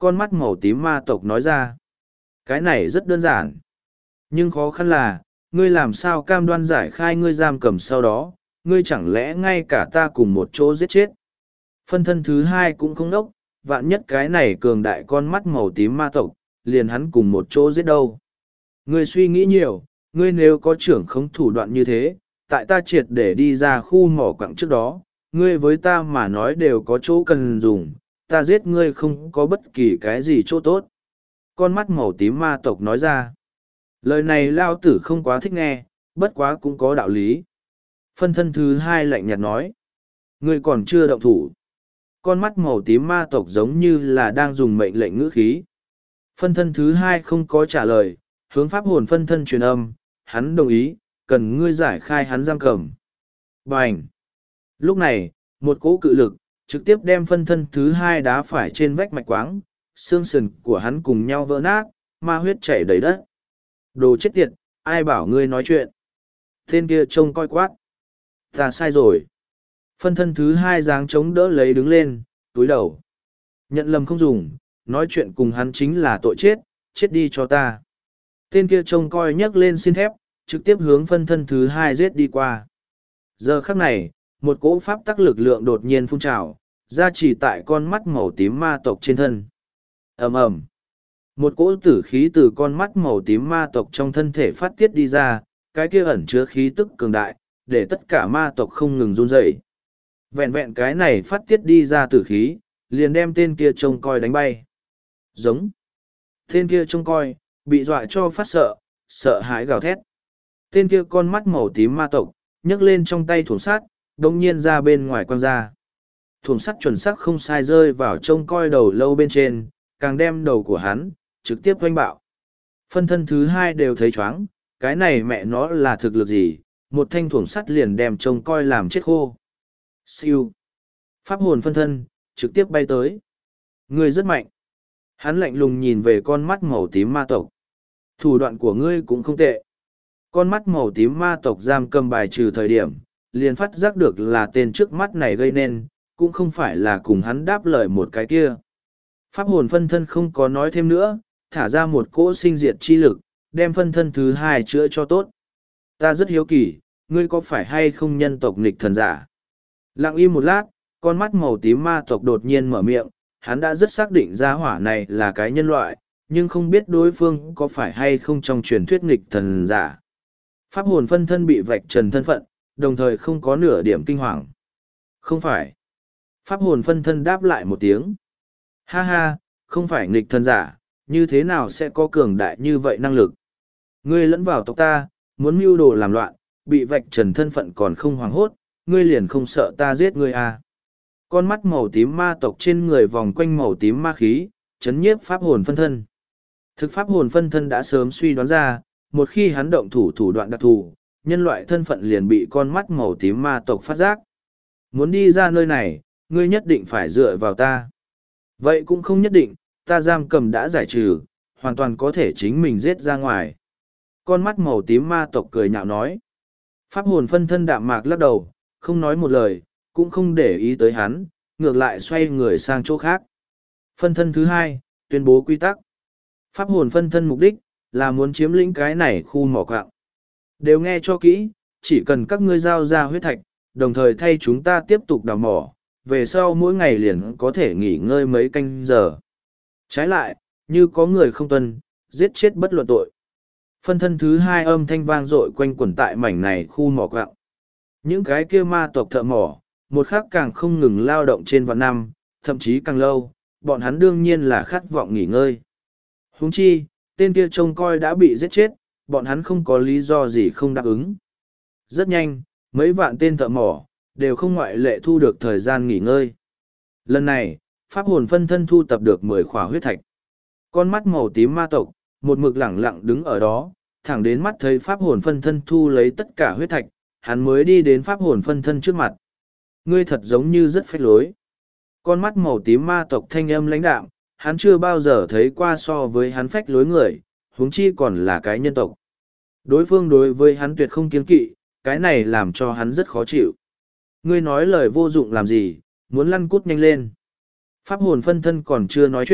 con mắt màu tím ma tộc nói ra. Cái này rất đơn giản. Nhưng khó khăn là, ngươi làm sao cam đoan giải khai ngươi giam cầm sau đó, ngươi chẳng lẽ ngay cả ta cùng một chỗ giết chết. Phân thân thứ hai cũng không đốc, vạn nhất cái này cường đại con mắt màu tím ma tộc, liền hắn cùng một chỗ giết đâu. Ngươi suy nghĩ nhiều, ngươi nếu có trưởng không thủ đoạn như thế, tại ta triệt để đi ra khu mỏ quặng trước đó, ngươi với ta mà nói đều có chỗ cần dùng, ta giết ngươi không có bất kỳ cái gì chỗ tốt. Con mắt màu tím ma tộc nói ra. Lời này lao tử không quá thích nghe, bất quá cũng có đạo lý. Phân thân thứ hai lạnh nhạt nói. Ngươi còn chưa động thủ. Con mắt màu tím ma tộc giống như là đang dùng mệnh lệnh ngữ khí. Phân thân thứ hai không có trả lời, hướng pháp hồn phân thân truyền âm, hắn đồng ý, cần ngươi giải khai hắn giam cầm. Bành! Lúc này, một cỗ cự lực, trực tiếp đem phân thân thứ hai đá phải trên vách mạch quáng, xương sườn của hắn cùng nhau vỡ nát, ma huyết chảy đầy đất. Đồ chết tiệt, ai bảo ngươi nói chuyện? Tên kia trông coi quát. Ta sai rồi. Phân thân thứ hai dáng chống đỡ lấy đứng lên, túi đầu. Nhận lầm không dùng, nói chuyện cùng hắn chính là tội chết, chết đi cho ta. Tên kia trông coi nhấc lên xin thép, trực tiếp hướng phân thân thứ hai giết đi qua. Giờ khắc này, một cỗ pháp tắc lực lượng đột nhiên phun trào, ra chỉ tại con mắt màu tím ma tộc trên thân. Ầm ầm. Một cỗ tử khí từ con mắt màu tím ma tộc trong thân thể phát tiết đi ra, cái kia ẩn chứa khí tức cường đại, để tất cả ma tộc không ngừng run rẩy. Vẹn vẹn cái này phát tiết đi ra tử khí, liền đem tên kia trông coi đánh bay. Giống. Tên kia trông coi, bị dọa cho phát sợ, sợ hãi gào thét. Tên kia con mắt màu tím ma tộc, nhấc lên trong tay thủng sắt, đồng nhiên ra bên ngoài quăng ra. Thủng sắt chuẩn xác không sai rơi vào trông coi đầu lâu bên trên, càng đem đầu của hắn, trực tiếp oanh bạo. Phân thân thứ hai đều thấy chóng, cái này mẹ nó là thực lực gì, một thanh thủng sắt liền đem trông coi làm chết khô. Siêu. Pháp hồn phân thân, trực tiếp bay tới. Ngươi rất mạnh. Hắn lạnh lùng nhìn về con mắt màu tím ma tộc. Thủ đoạn của ngươi cũng không tệ. Con mắt màu tím ma tộc giam cầm bài trừ thời điểm, liền phát giác được là tên trước mắt này gây nên, cũng không phải là cùng hắn đáp lời một cái kia. Pháp hồn phân thân không có nói thêm nữa, thả ra một cỗ sinh diệt chi lực, đem phân thân thứ hai chữa cho tốt. Ta rất hiếu kỳ, ngươi có phải hay không nhân tộc nghịch thần giả? Lặng im một lát, con mắt màu tím ma tộc đột nhiên mở miệng, hắn đã rất xác định ra hỏa này là cái nhân loại, nhưng không biết đối phương có phải hay không trong truyền thuyết nghịch thần giả. Pháp hồn phân thân bị vạch trần thân phận, đồng thời không có nửa điểm kinh hoàng. Không phải. Pháp hồn phân thân đáp lại một tiếng. Ha ha, không phải nghịch thần giả, như thế nào sẽ có cường đại như vậy năng lực? Ngươi lẫn vào tộc ta, muốn mưu đồ làm loạn, bị vạch trần thân phận còn không hoảng hốt, ngươi liền không sợ ta giết ngươi à? Con mắt màu tím ma tộc trên người vòng quanh màu tím ma khí, chấn nhiếp pháp hồn phân thân. Thực pháp hồn phân thân đã sớm suy đoán ra, một khi hắn động thủ thủ đoạn đặc thù, nhân loại thân phận liền bị con mắt màu tím ma tộc phát giác. Muốn đi ra nơi này, ngươi nhất định phải dựa vào ta. Vậy cũng không nhất định, ta giam cầm đã giải trừ, hoàn toàn có thể chính mình giết ra ngoài. Con mắt màu tím ma tộc cười nhạo nói. Pháp hồn phân thân đạm mạc lắc đầu, không nói một lời, cũng không để ý tới hắn, ngược lại xoay người sang chỗ khác. Phân thân thứ hai, tuyên bố quy tắc. Pháp hồn phân thân mục đích, là muốn chiếm lĩnh cái này khu mỏ quặng. Đều nghe cho kỹ, chỉ cần các ngươi giao ra huyết thạch, đồng thời thay chúng ta tiếp tục đào mỏ, về sau mỗi ngày liền có thể nghỉ ngơi mấy canh giờ. Trái lại, như có người không tuân, giết chết bất luận tội. Phân thân thứ hai âm thanh vang dội quanh quẩn tại mảnh này khu mỏ quặng. Những cái kia ma tộc thợ mỏ, một khắc càng không ngừng lao động trên vạn năm, thậm chí càng lâu, bọn hắn đương nhiên là khát vọng nghỉ ngơi. Huống chi, tên kia trông coi đã bị giết chết, bọn hắn không có lý do gì không đáp ứng. Rất nhanh, mấy vạn tên thợ mỏ, đều không ngoại lệ thu được thời gian nghỉ ngơi. Lần này, pháp hồn phân thân thu tập được mười khỏa huyết thạch. Con mắt màu tím ma tộc, một mực lẳng lặng đứng ở đó, thẳng đến mắt thấy pháp hồn phân thân thu lấy tất cả huyết thạch, hắn mới đi đến pháp hồn phân thân trước mặt. Ngươi thật giống như rất phách lối. Con mắt màu tím ma tộc thanh âm lãnh đạm, hắn chưa bao giờ thấy qua so với hắn phách lối người, huống chi còn là cái nhân tộc. Đối phương đối với hắn tuyệt không kiêng kỵ, cái này làm cho hắn rất khó chịu. Ngươi nói lời vô dụng làm gì, muốn lăn cút nhanh lên. Pháp hồn phân thân còn chưa nói chuyện,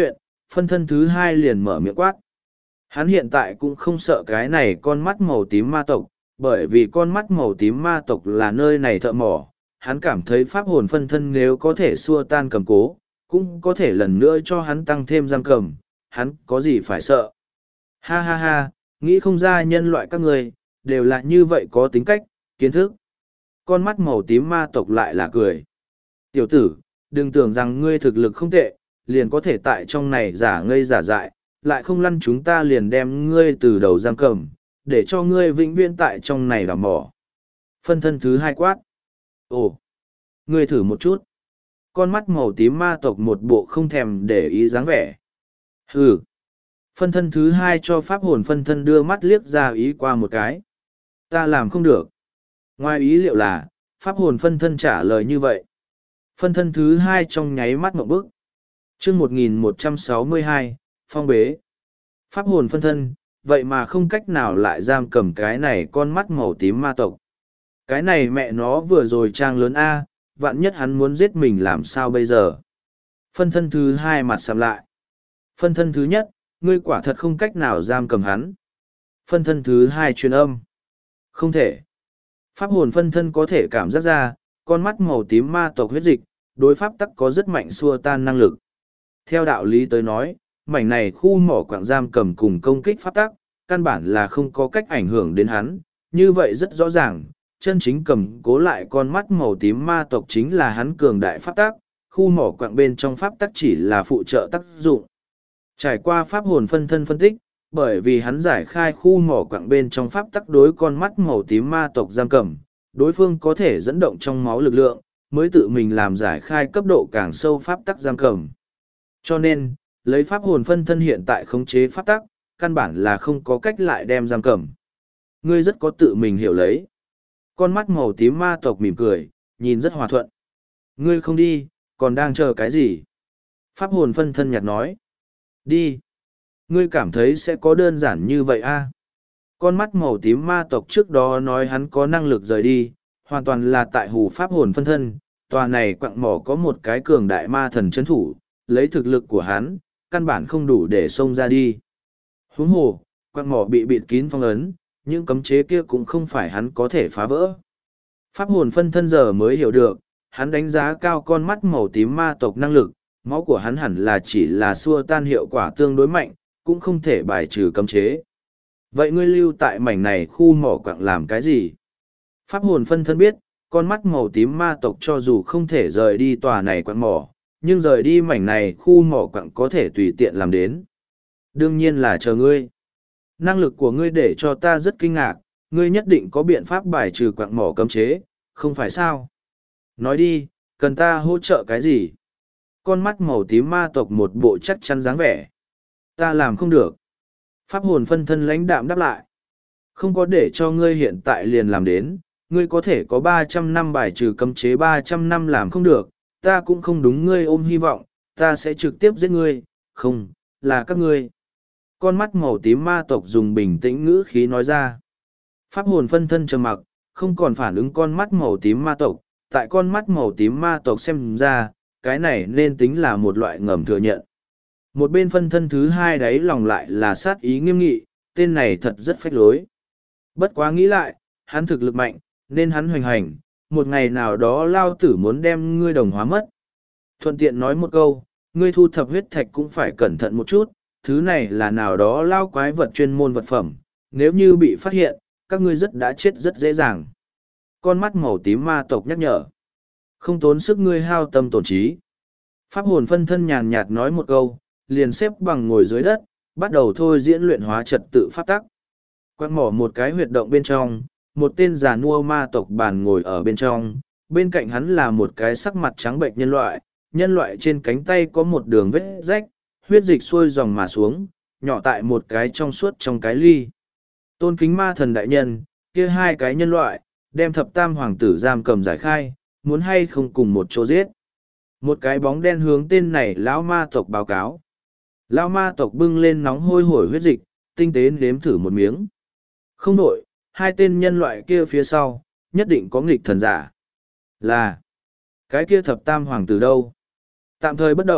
phân thân thứ hai liền mở miệng quát. Hắn hiện tại cũng không sợ cái này con mắt màu tím ma tộc, bởi vì con mắt màu tím ma tộc là nơi này thợ mỏ. Hắn cảm thấy pháp hồn phân thân nếu có thể xua tan cầm cố, cũng có thể lần nữa cho hắn tăng thêm giam cầm, hắn có gì phải sợ. Ha ha ha, nghĩ không ra nhân loại các người, đều là như vậy có tính cách, kiến thức. Con mắt màu tím ma tộc lại là cười. Tiểu tử, đừng tưởng rằng ngươi thực lực không tệ, liền có thể tại trong này giả ngây giả dại, lại không lăn chúng ta liền đem ngươi từ đầu giam cầm, để cho ngươi vĩnh viễn tại trong này làm mỏ. Phân thân thứ hai quát. Ồ, ngươi thử một chút. Con mắt màu tím ma tộc một bộ không thèm để ý dáng vẻ. Hừ. Phân thân thứ hai cho pháp hồn phân thân đưa mắt liếc ra ý qua một cái. Ta làm không được. Ngoài ý liệu là, pháp hồn phân thân trả lời như vậy. Phân thân thứ hai trong nháy mắt một bức. chương một nghìn một trăm sáu mươi hai, phong bế. Pháp hồn phân thân, vậy mà không cách nào lại giam cầm cái này con mắt màu tím ma tộc. Cái này mẹ nó vừa rồi trang lớn A, vạn nhất hắn muốn giết mình làm sao bây giờ. Phân thân thứ hai mặt sầm lại. Phân thân thứ nhất, ngươi quả thật không cách nào giam cầm hắn. Phân thân thứ hai truyền âm. Không thể. Pháp hồn phân thân có thể cảm giác ra, con mắt màu tím ma tộc huyết dịch, đối pháp tắc có rất mạnh xua tan năng lực. Theo đạo lý tới nói, mảnh này khu mỏ quạng giam cầm cùng công kích pháp tắc, căn bản là không có cách ảnh hưởng đến hắn. Như vậy rất rõ ràng, chân chính cầm cố lại con mắt màu tím ma tộc chính là hắn cường đại pháp tắc, khu mỏ quạng bên trong pháp tắc chỉ là phụ trợ tác dụng. Trải qua pháp hồn phân thân phân tích, bởi vì hắn giải khai khu mỏ quạng bên trong pháp tắc đối con mắt màu tím ma tộc giam cầm, đối phương có thể dẫn động trong máu lực lượng, mới tự mình làm giải khai cấp độ càng sâu pháp tắc giam cầm. Cho nên, lấy pháp hồn phân thân hiện tại khống chế pháp tắc, căn bản là không có cách lại đem giam cầm. Ngươi rất có tự mình hiểu lấy. Con mắt màu tím ma tộc mỉm cười, nhìn rất hòa thuận. Ngươi không đi, còn đang chờ cái gì? Pháp hồn phân thân nhạt nói. Đi. Ngươi cảm thấy sẽ có đơn giản như vậy a? Con mắt màu tím ma tộc trước đó nói hắn có năng lực rời đi, hoàn toàn là tại hù pháp hồn phân thân. Tòa này quặng mỏ có một cái cường đại ma thần chấn thủ, lấy thực lực của hắn, căn bản không đủ để xông ra đi. Huống hồ, quặng mỏ bị bịt kín phong ấn, những cấm chế kia cũng không phải hắn có thể phá vỡ. Pháp hồn phân thân giờ mới hiểu được, hắn đánh giá cao con mắt màu tím ma tộc năng lực, máu của hắn hẳn là chỉ là xua tan hiệu quả tương đối mạnh, cũng không thể bài trừ cấm chế. Vậy ngươi lưu tại mảnh này khu mỏ quặng làm cái gì? Pháp hồn phân thân biết, con mắt màu tím ma tộc cho dù không thể rời đi tòa này quặng mỏ, nhưng rời đi mảnh này khu mỏ quặng có thể tùy tiện làm đến. Đương nhiên là chờ ngươi. Năng lực của ngươi để cho ta rất kinh ngạc, ngươi nhất định có biện pháp bài trừ quặng mỏ cấm chế, không phải sao? Nói đi, cần ta hỗ trợ cái gì? Con mắt màu tím ma tộc một bộ chắc chắn dáng vẻ. Ta làm không được. Pháp hồn phân thân lãnh đạm đáp lại. Không có để cho ngươi hiện tại liền làm đến, ngươi có thể có ba trăm năm bài trừ cấm chế ba trăm năm làm không được, ta cũng không đúng ngươi ôm hy vọng, ta sẽ trực tiếp giết ngươi, không, là các ngươi. Con mắt màu tím ma tộc dùng bình tĩnh ngữ khí nói ra. Pháp hồn phân thân trầm mặc, không còn phản ứng con mắt màu tím ma tộc, tại con mắt màu tím ma tộc xem ra, cái này nên tính là một loại ngầm thừa nhận. Một bên phân thân thứ hai đấy lòng lại là sát ý nghiêm nghị, tên này thật rất phách lối. Bất quá nghĩ lại, hắn thực lực mạnh, nên hắn hoành hành, một ngày nào đó lao tử muốn đem ngươi đồng hóa mất. Thuận tiện nói một câu, ngươi thu thập huyết thạch cũng phải cẩn thận một chút, thứ này là nào đó lao quái vật chuyên môn vật phẩm, nếu như bị phát hiện, các ngươi rất đã chết rất dễ dàng. Con mắt màu tím ma tộc nhắc nhở. Không tốn sức ngươi hao tâm tổn trí. Pháp hồn phân thân nhàn nhạt nói một câu, liền xếp bằng ngồi dưới đất, bắt đầu thôi diễn luyện hóa trật tự pháp tắc. Quang mỏ một cái huyệt động bên trong, một tên già nua ma tộc bàn ngồi ở bên trong, bên cạnh hắn là một cái sắc mặt trắng bệnh nhân loại, nhân loại trên cánh tay có một đường vết rách, huyết dịch xuôi dòng mà xuống, nhỏ tại một cái trong suốt trong cái ly. Tôn kính ma thần đại nhân, kia hai cái nhân loại, đem thập tam hoàng tử giam cầm giải khai, muốn hay không cùng một chỗ giết. Một cái bóng đen hướng tên này lão ma tộc báo cáo. Lão ma tộc bưng lên nóng hôi hổi huyết dịch, tinh tế nếm thử một miếng. Không đổi, hai tên nhân loại kia phía sau, nhất định có nghịch thần giả. Là, cái kia thập tam hoàng tử đâu? Tạm thời bất động,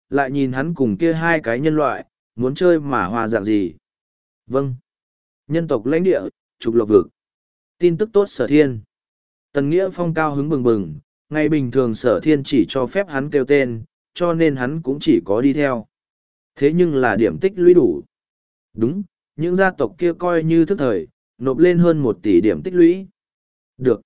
lại nhìn hắn cùng kia hai cái nhân loại, muốn chơi mà hòa dạng gì. Vâng. Nhân tộc lãnh địa, trục lộc vực. Tin tức tốt Sở Thiên. Tần Nghĩa Phong cao hứng bừng bừng, ngày bình thường Sở Thiên chỉ cho phép hắn kêu tên, cho nên hắn cũng chỉ có đi theo. Thế nhưng là điểm tích lũy đủ. Đúng, những gia tộc kia coi như thức thời, nộp lên hơn một tỷ điểm tích lũy. Được.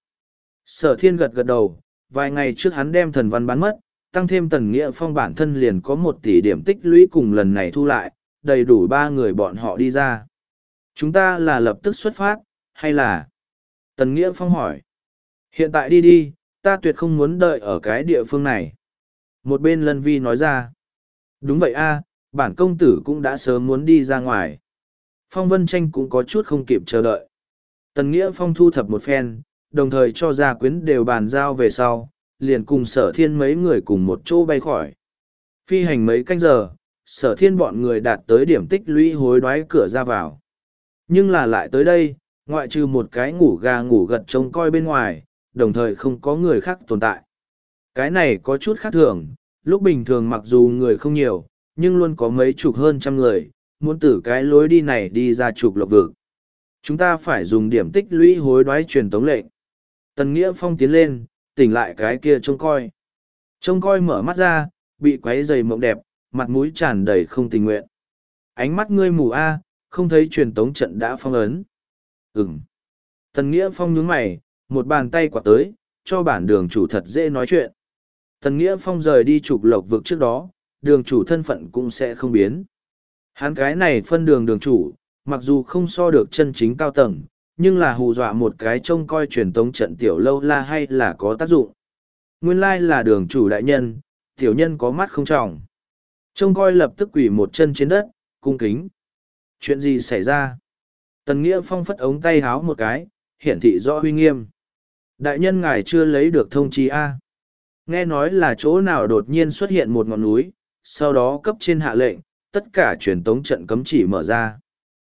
Sở Thiên gật gật đầu, vài ngày trước hắn đem thần văn bán mất, tăng thêm Tần Nghĩa Phong bản thân liền có một tỷ điểm tích lũy cùng lần này thu lại, đầy đủ ba người bọn họ đi ra. Chúng ta là lập tức xuất phát, hay là? Tần Nghĩa Phong hỏi. Hiện tại đi đi, ta tuyệt không muốn đợi ở cái địa phương này. Một bên Lân Vi nói ra. Đúng vậy a, bản công tử cũng đã sớm muốn đi ra ngoài. Phong Vân Tranh cũng có chút không kịp chờ đợi. Tần Nghĩa Phong thu thập một phen, đồng thời cho gia quyến đều bàn giao về sau, liền cùng Sở Thiên mấy người cùng một chỗ bay khỏi. Phi hành mấy canh giờ, Sở Thiên bọn người đạt tới điểm tích lũy hối đoái cửa ra vào. Nhưng là lại tới đây, ngoại trừ một cái ngủ gà ngủ gật trông coi bên ngoài, đồng thời không có người khác tồn tại. Cái này có chút khác thường, lúc bình thường mặc dù người không nhiều, nhưng luôn có mấy chục hơn trăm người, muốn từ cái lối đi này đi ra trục lộc vực. Chúng ta phải dùng điểm tích lũy hối đoái truyền tống lệnh. Tần Nghĩa Phong tiến lên, tỉnh lại cái kia trông coi. Trông coi mở mắt ra, bị quấy dày mộng đẹp, mặt mũi tràn đầy không tình nguyện. Ánh mắt ngươi mù a, không thấy truyền tống trận đã phong ấn. Ừm. Tần Nghĩa Phong nhướng mày, một bàn tay quạt tới, cho bản đường chủ thật dễ nói chuyện. Tần Nghĩa Phong rời đi trục lộc vực trước đó, đường chủ thân phận cũng sẽ không biến. Hắn cái này phân đường đường chủ, mặc dù không so được chân chính cao tầng, nhưng là hù dọa một cái trông coi truyền tống trận tiểu lâu la hay là có tác dụng. Nguyên lai là đường chủ đại nhân, tiểu nhân có mắt không trọng. Trông coi lập tức quỳ một chân trên đất, cung kính. Chuyện gì xảy ra? Tần Nghĩa Phong phất ống tay háo một cái, hiển thị rõ uy nghiêm. Đại nhân ngài chưa lấy được thông chi A. Nghe nói là chỗ nào đột nhiên xuất hiện một ngọn núi, sau đó cấp trên hạ lệnh, tất cả truyền tống trận cấm chỉ mở ra.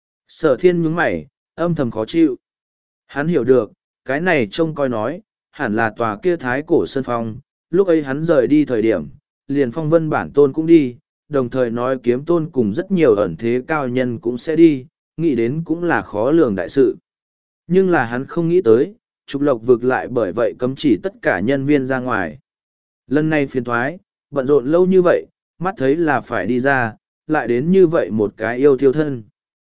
Sở Thiên nhướng mày, âm thầm khó chịu. Hắn hiểu được, cái này trông coi nói, hẳn là tòa kia thái cổ sơn phong, lúc ấy hắn rời đi thời điểm, liền phong vân bản tôn cũng đi, đồng thời nói kiếm tôn cùng rất nhiều ẩn thế cao nhân cũng sẽ đi, nghĩ đến cũng là khó lường đại sự. Nhưng là hắn không nghĩ tới, trục lộc vực lại bởi vậy cấm chỉ tất cả nhân viên ra ngoài. Lần này phiền thoái, bận rộn lâu như vậy, mắt thấy là phải đi ra, lại đến như vậy một cái yêu thiêu thân.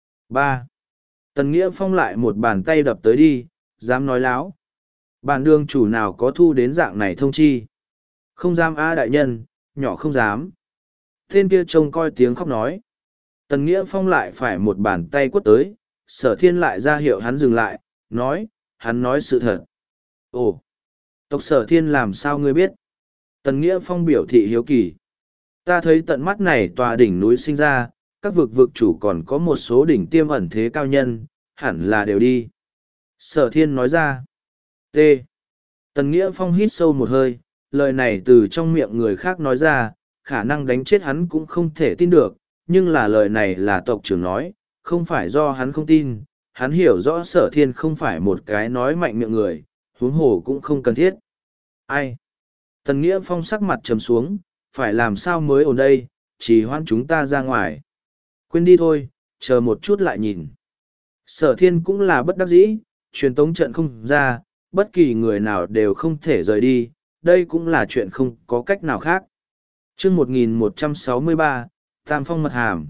ba. Tần Nghĩa Phong lại một bàn tay đập tới đi, dám nói láo. Bản đường chủ nào có thu đến dạng này thông chi. Không dám a đại nhân, nhỏ không dám. Tên kia trông coi tiếng khóc nói. Tần Nghĩa Phong lại phải một bàn tay quất tới, Sở Thiên lại ra hiệu hắn dừng lại, nói, hắn nói sự thật. Ồ, tộc Sở Thiên làm sao ngươi biết? Tần Nghĩa Phong biểu thị hiếu kỳ. Ta thấy tận mắt này tòa đỉnh núi sinh ra, các vực vực chủ còn có một số đỉnh tiêm ẩn thế cao nhân, hẳn là đều đi. Sở Thiên nói ra. T. Tần Nghĩa Phong hít sâu một hơi, lời này từ trong miệng người khác nói ra, khả năng đánh chết hắn cũng không thể tin được, nhưng là lời này là tộc trưởng nói, không phải do hắn không tin, hắn hiểu rõ Sở Thiên không phải một cái nói mạnh miệng người, huống hồ cũng không cần thiết. Ai? Tần Nghĩa Phong sắc mặt trầm xuống, phải làm sao mới ổn đây, chỉ hoan chúng ta ra ngoài. Quên đi thôi, chờ một chút lại nhìn. Sở Thiên cũng là bất đắc dĩ, truyền tống trận không ra, bất kỳ người nào đều không thể rời đi, đây cũng là chuyện không có cách nào khác. chương một nghìn một trăm sáu mươi ba, Tam Phong Mật Hàm.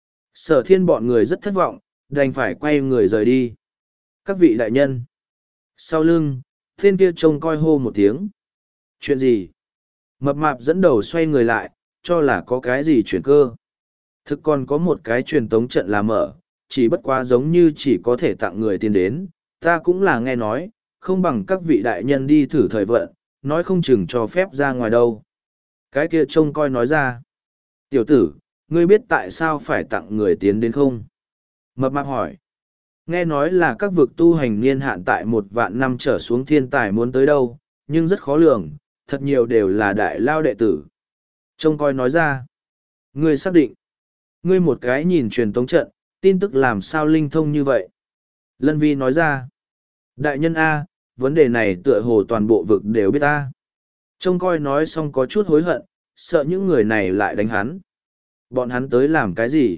Sở Thiên bọn người rất thất vọng, đành phải quay người rời đi. Các vị đại nhân. Sau lưng, tên kia trông coi hô một tiếng. Chuyện gì? Mập mạp dẫn đầu xoay người lại, cho là có cái gì chuyển cơ. Thực còn có một cái truyền tống trận là mở, chỉ bất quá giống như chỉ có thể tặng người tiền đến, ta cũng là nghe nói, không bằng các vị đại nhân đi thử thời vận, nói không chừng cho phép ra ngoài đâu. Cái kia trông coi nói ra. Tiểu tử, ngươi biết tại sao phải tặng người tiến đến không? Mập mạp hỏi. Nghe nói là các vực tu hành niên hạn tại một vạn năm trở xuống thiên tài muốn tới đâu, nhưng rất khó lường, thật nhiều đều là đại lao đệ tử. Trông coi nói ra. Ngươi xác định. Ngươi một cái nhìn truyền tống trận, tin tức làm sao linh thông như vậy? Lân Vi nói ra. Đại nhân A, vấn đề này tựa hồ toàn bộ vực đều biết ta. Trông coi nói xong có chút hối hận, sợ những người này lại đánh hắn. Bọn hắn tới làm cái gì?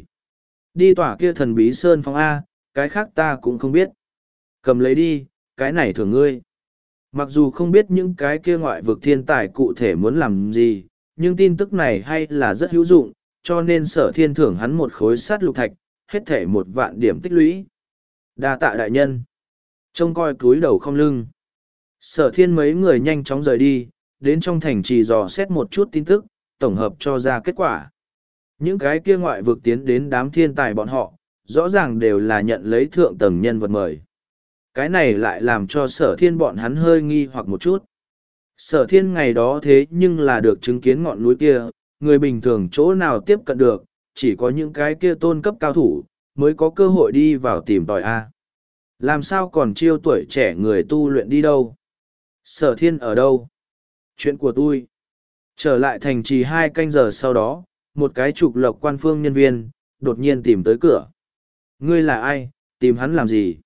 Đi tỏa kia thần bí sơn phong A, cái khác ta cũng không biết. Cầm lấy đi, cái này thưởng ngươi. Mặc dù không biết những cái kia ngoại vực thiên tài cụ thể muốn làm gì, nhưng tin tức này hay là rất hữu dụng, cho nên sở thiên thưởng hắn một khối sắt lục thạch, hết thể một vạn điểm tích lũy. Đa tạ đại nhân. Trông coi cúi đầu không lưng. Sở thiên mấy người nhanh chóng rời đi, đến trong thành trì dò xét một chút tin tức, tổng hợp cho ra kết quả. Những cái kia ngoại vực tiến đến đám thiên tài bọn họ, rõ ràng đều là nhận lấy thượng tầng nhân vật mời. Cái này lại làm cho sở thiên bọn hắn hơi nghi hoặc một chút. Sở thiên ngày đó thế nhưng là được chứng kiến ngọn núi kia, người bình thường chỗ nào tiếp cận được, chỉ có những cái kia tôn cấp cao thủ, mới có cơ hội đi vào tìm tòi A. Làm sao còn chiêu tuổi trẻ người tu luyện đi đâu? Sở thiên ở đâu? Chuyện của tôi. Trở lại thành trì hai canh giờ sau đó, một cái trục lộc quan phương nhân viên, đột nhiên tìm tới cửa. Ngươi là ai, tìm hắn làm gì?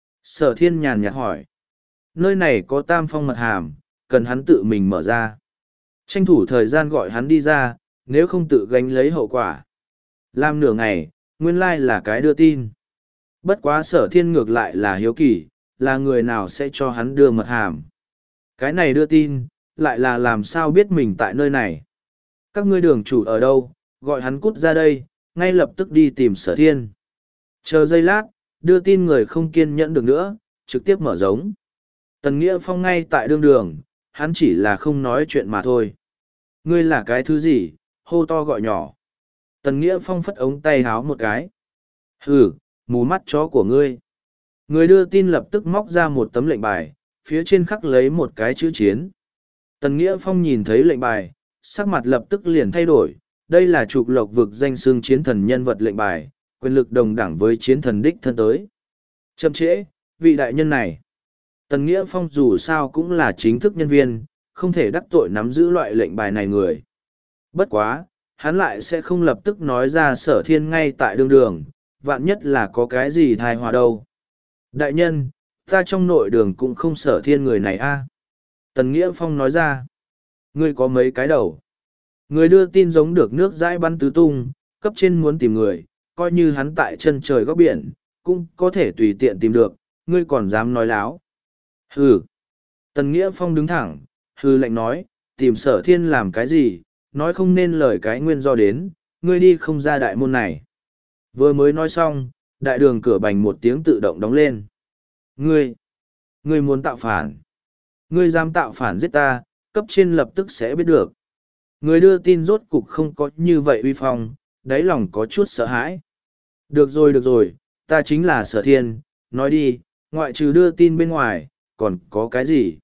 Sở thiên nhàn nhạt hỏi. Nơi này có tam phong mật hàm, cần hắn tự mình mở ra. Tranh thủ thời gian gọi hắn đi ra, nếu không tự gánh lấy hậu quả. Làm nửa ngày, nguyên lai là cái đưa tin. Bất quá sở thiên ngược lại là hiếu kỳ, là người nào sẽ cho hắn đưa mật hàm. Cái này đưa tin, lại là làm sao biết mình tại nơi này. Các ngươi đường chủ ở đâu, gọi hắn cút ra đây, ngay lập tức đi tìm sở thiên. Chờ giây lát, đưa tin người không kiên nhẫn được nữa, trực tiếp mở giống. Tần Nghĩa Phong ngay tại đương đường, hắn chỉ là không nói chuyện mà thôi. Ngươi là cái thứ gì, hô to gọi nhỏ. Tần Nghĩa Phong phất ống tay háo một cái. Hừ, mù mắt chó của ngươi. Người đưa tin lập tức móc ra một tấm lệnh bài, phía trên khắc lấy một cái chữ chiến. Tần Nghĩa Phong nhìn thấy lệnh bài, sắc mặt lập tức liền thay đổi. Đây là trục lộc vực danh xưng chiến thần nhân vật lệnh bài, quyền lực đồng đẳng với chiến thần đích thân tới. Chậm trễ, vị đại nhân này. Tần Nghĩa Phong dù sao cũng là chính thức nhân viên, không thể đắc tội nắm giữ loại lệnh bài này người. Bất quá, hắn lại sẽ không lập tức nói ra sở thiên ngay tại đường đường, vạn nhất là có cái gì thai hòa đâu. Đại nhân, ta trong nội đường cũng không sở thiên người này a. Tần Nghĩa Phong nói ra, ngươi có mấy cái đầu. Người đưa tin giống được nước dãi bắn tứ tung, cấp trên muốn tìm người, coi như hắn tại chân trời góc biển, cũng có thể tùy tiện tìm được, ngươi còn dám nói láo. Hừ. Tần Nghĩa Phong đứng thẳng, hừ lạnh nói, tìm sở thiên làm cái gì, nói không nên lời cái nguyên do đến, ngươi đi không ra đại môn này. Vừa mới nói xong, đại đường cửa bành một tiếng tự động đóng lên. Ngươi, ngươi muốn tạo phản. Ngươi dám tạo phản giết ta, cấp trên lập tức sẽ biết được. Người đưa tin rốt cục không có như vậy uy phong, đáy lòng có chút sợ hãi. Được rồi được rồi, ta chính là sở thiên, nói đi, ngoại trừ đưa tin bên ngoài, còn có cái gì?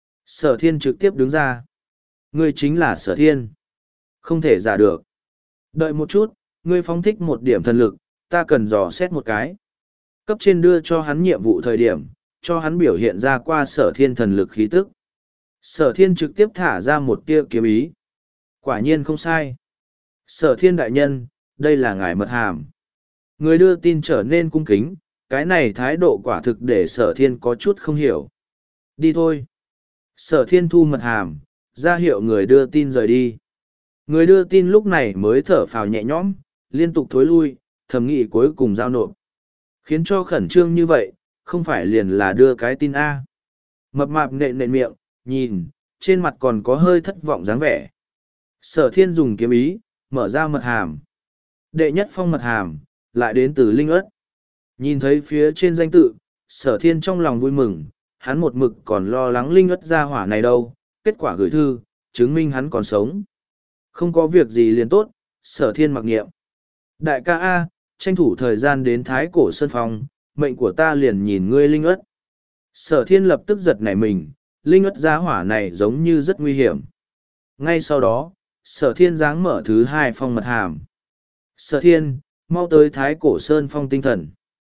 Sở thiên trực tiếp đứng ra. Ngươi chính là sở thiên. Không thể giả được. Đợi một chút, ngươi phóng thích một điểm thần lực, ta cần dò xét một cái. Cấp trên đưa cho hắn nhiệm vụ thời điểm, cho hắn biểu hiện ra qua sở thiên thần lực khí tức. Sở thiên trực tiếp thả ra một tia kiếm ý. Quả nhiên không sai. Sở thiên đại nhân, đây là ngài mật hàm. Người đưa tin trở nên cung kính, cái này thái độ quả thực để sở thiên có chút không hiểu. Đi thôi. Sở thiên thu mật hàm, ra hiệu người đưa tin rời đi. Người đưa tin lúc này mới thở phào nhẹ nhõm, liên tục thối lui, thầm nghĩ cuối cùng giao nộp. Khiến cho khẩn trương như vậy, không phải liền là đưa cái tin A. Mập mạp nện nện miệng, nhìn, trên mặt còn có hơi thất vọng dáng vẻ. Sở thiên dùng kiếm ý, mở ra mật hàm. Đệ nhất phong mật hàm, lại đến từ Linh Ất. Nhìn thấy phía trên danh tự, sở thiên trong lòng vui mừng, hắn một mực còn lo lắng Linh Ất ra hỏa này đâu, kết quả gửi thư, chứng minh hắn còn sống. Không có việc gì liền tốt, sở thiên mặc nghiệm. Đại ca A, tranh thủ thời gian đến Thái Cổ Sơn Phong, mệnh của ta liền nhìn ngươi Linh Ất. Sở thiên lập tức giật nảy mình, Linh Ất ra hỏa này giống như rất nguy hiểm. Ngay sau đó, sở thiên giáng mở thứ hai phong mật hàm. Sở thiên, mau tới Thái Cổ Sơn Phong tinh thần.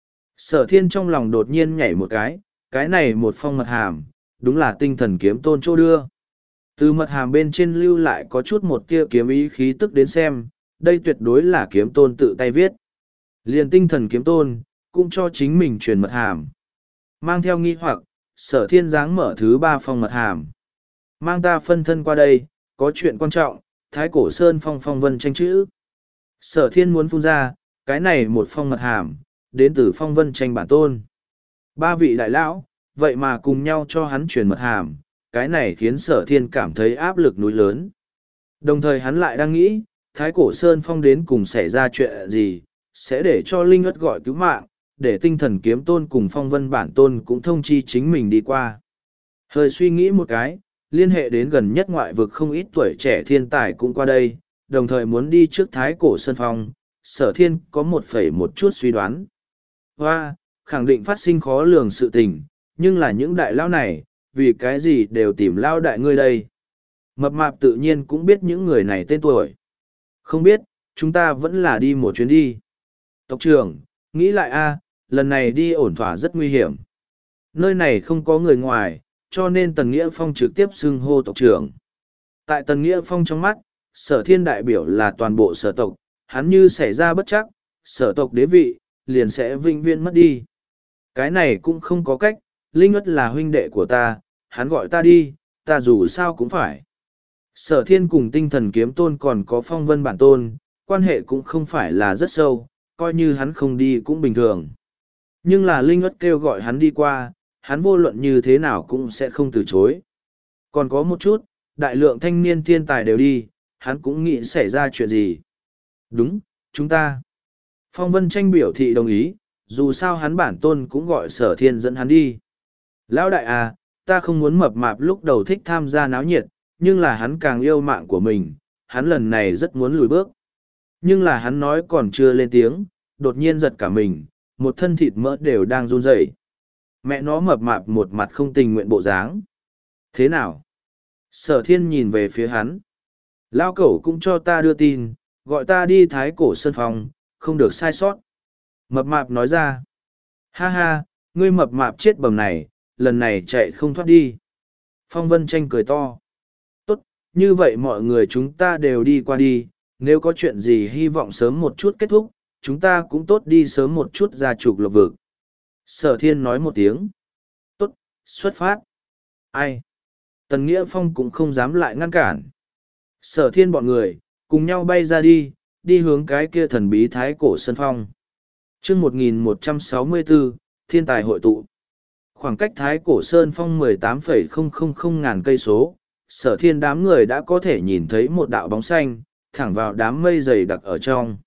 Sở thiên trong lòng đột nhiên nhảy một cái, cái này một phong mật hàm, đúng là tinh thần kiếm tôn chỗ đưa. Từ mật hàm bên trên lưu lại có chút một tia kiếm ý khí tức đến xem, đây tuyệt đối là kiếm tôn tự tay viết. Liền tinh thần kiếm tôn, cũng cho chính mình truyền mật hàm. Mang theo nghi hoặc, sở thiên giáng mở thứ ba phong mật hàm. Mang ta phân thân qua đây, có chuyện quan trọng, Thái Cổ Sơn Phong phong vân tranh chữ. Sở thiên muốn phun ra, cái này một phong mật hàm, đến từ phong vân tranh bản tôn. Ba vị đại lão, vậy mà cùng nhau cho hắn truyền mật hàm, cái này khiến sở thiên cảm thấy áp lực núi lớn. Đồng thời hắn lại đang nghĩ, Thái Cổ Sơn Phong đến cùng xảy ra chuyện gì, sẽ để cho Linh ất gọi cứu mạng, để tinh thần kiếm tôn cùng phong vân bản tôn cũng thông chi chính mình đi qua. Hơi suy nghĩ một cái, liên hệ đến gần nhất ngoại vực không ít tuổi trẻ thiên tài cũng qua đây, đồng thời muốn đi trước Thái Cổ Sơn Phong, sở thiên có một phẩy một chút suy đoán. Hoa, khẳng định phát sinh khó lường sự tình, nhưng là những đại lao này, vì cái gì đều tìm lao đại ngươi đây. Mập mạp tự nhiên cũng biết những người này tên tuổi. Không biết, chúng ta vẫn là đi một chuyến đi. Tộc trưởng, nghĩ lại a, lần này đi ổn thỏa rất nguy hiểm. Nơi này không có người ngoài, cho nên Tần Nghĩa Phong trực tiếp xưng hô tộc trưởng. Tại Tần Nghĩa Phong trong mắt, sở thiên đại biểu là toàn bộ sở tộc, hắn như xảy ra bất chắc, sở tộc đế vị, liền sẽ vĩnh viễn mất đi. Cái này cũng không có cách, Linh ất là huynh đệ của ta, hắn gọi ta đi, ta dù sao cũng phải. Sở thiên cùng tinh thần kiếm tôn còn có phong vân bản tôn, quan hệ cũng không phải là rất sâu, coi như hắn không đi cũng bình thường. Nhưng là Linh ất kêu gọi hắn đi qua, hắn vô luận như thế nào cũng sẽ không từ chối. Còn có một chút, đại lượng thanh niên thiên tài đều đi, hắn cũng nghĩ xảy ra chuyện gì. Đúng, chúng ta. Phong vân tranh biểu thị đồng ý, dù sao hắn bản tôn cũng gọi sở thiên dẫn hắn đi. Lão đại à, ta không muốn mập mạp lúc đầu thích tham gia náo nhiệt, nhưng là hắn càng yêu mạng của mình, hắn lần này rất muốn lùi bước. Nhưng là hắn nói còn chưa lên tiếng, đột nhiên giật cả mình, một thân thịt mỡ đều đang run rẩy. Mẹ nó mập mạp một mặt không tình nguyện bộ dáng. Thế nào? Sở thiên nhìn về phía hắn. Lao cẩu cũng cho ta đưa tin, gọi ta đi Thái Cổ Sơn Phong, không được sai sót. Mập mạp nói ra. Ha ha, ngươi mập mạp chết bầm này, lần này chạy không thoát đi. Phong Vân Tranh cười to. Tốt, như vậy mọi người chúng ta đều đi qua đi, nếu có chuyện gì hy vọng sớm một chút kết thúc, chúng ta cũng tốt đi sớm một chút ra trục lộc vực. Sở thiên nói một tiếng. Tốt, xuất phát. Ai? Tần Nghĩa Phong cũng không dám lại ngăn cản. Sở thiên bọn người, cùng nhau bay ra đi, đi hướng cái kia thần bí Thái Cổ Sơn Phong. chương một nghìn một trăm sáu mươi bốn, thiên tài hội tụ. Khoảng cách Thái Cổ Sơn Phong mười tám phẩy không không không ngàn cây số, sở thiên đám người đã có thể nhìn thấy một đạo bóng xanh, thẳng vào đám mây dày đặc ở trong.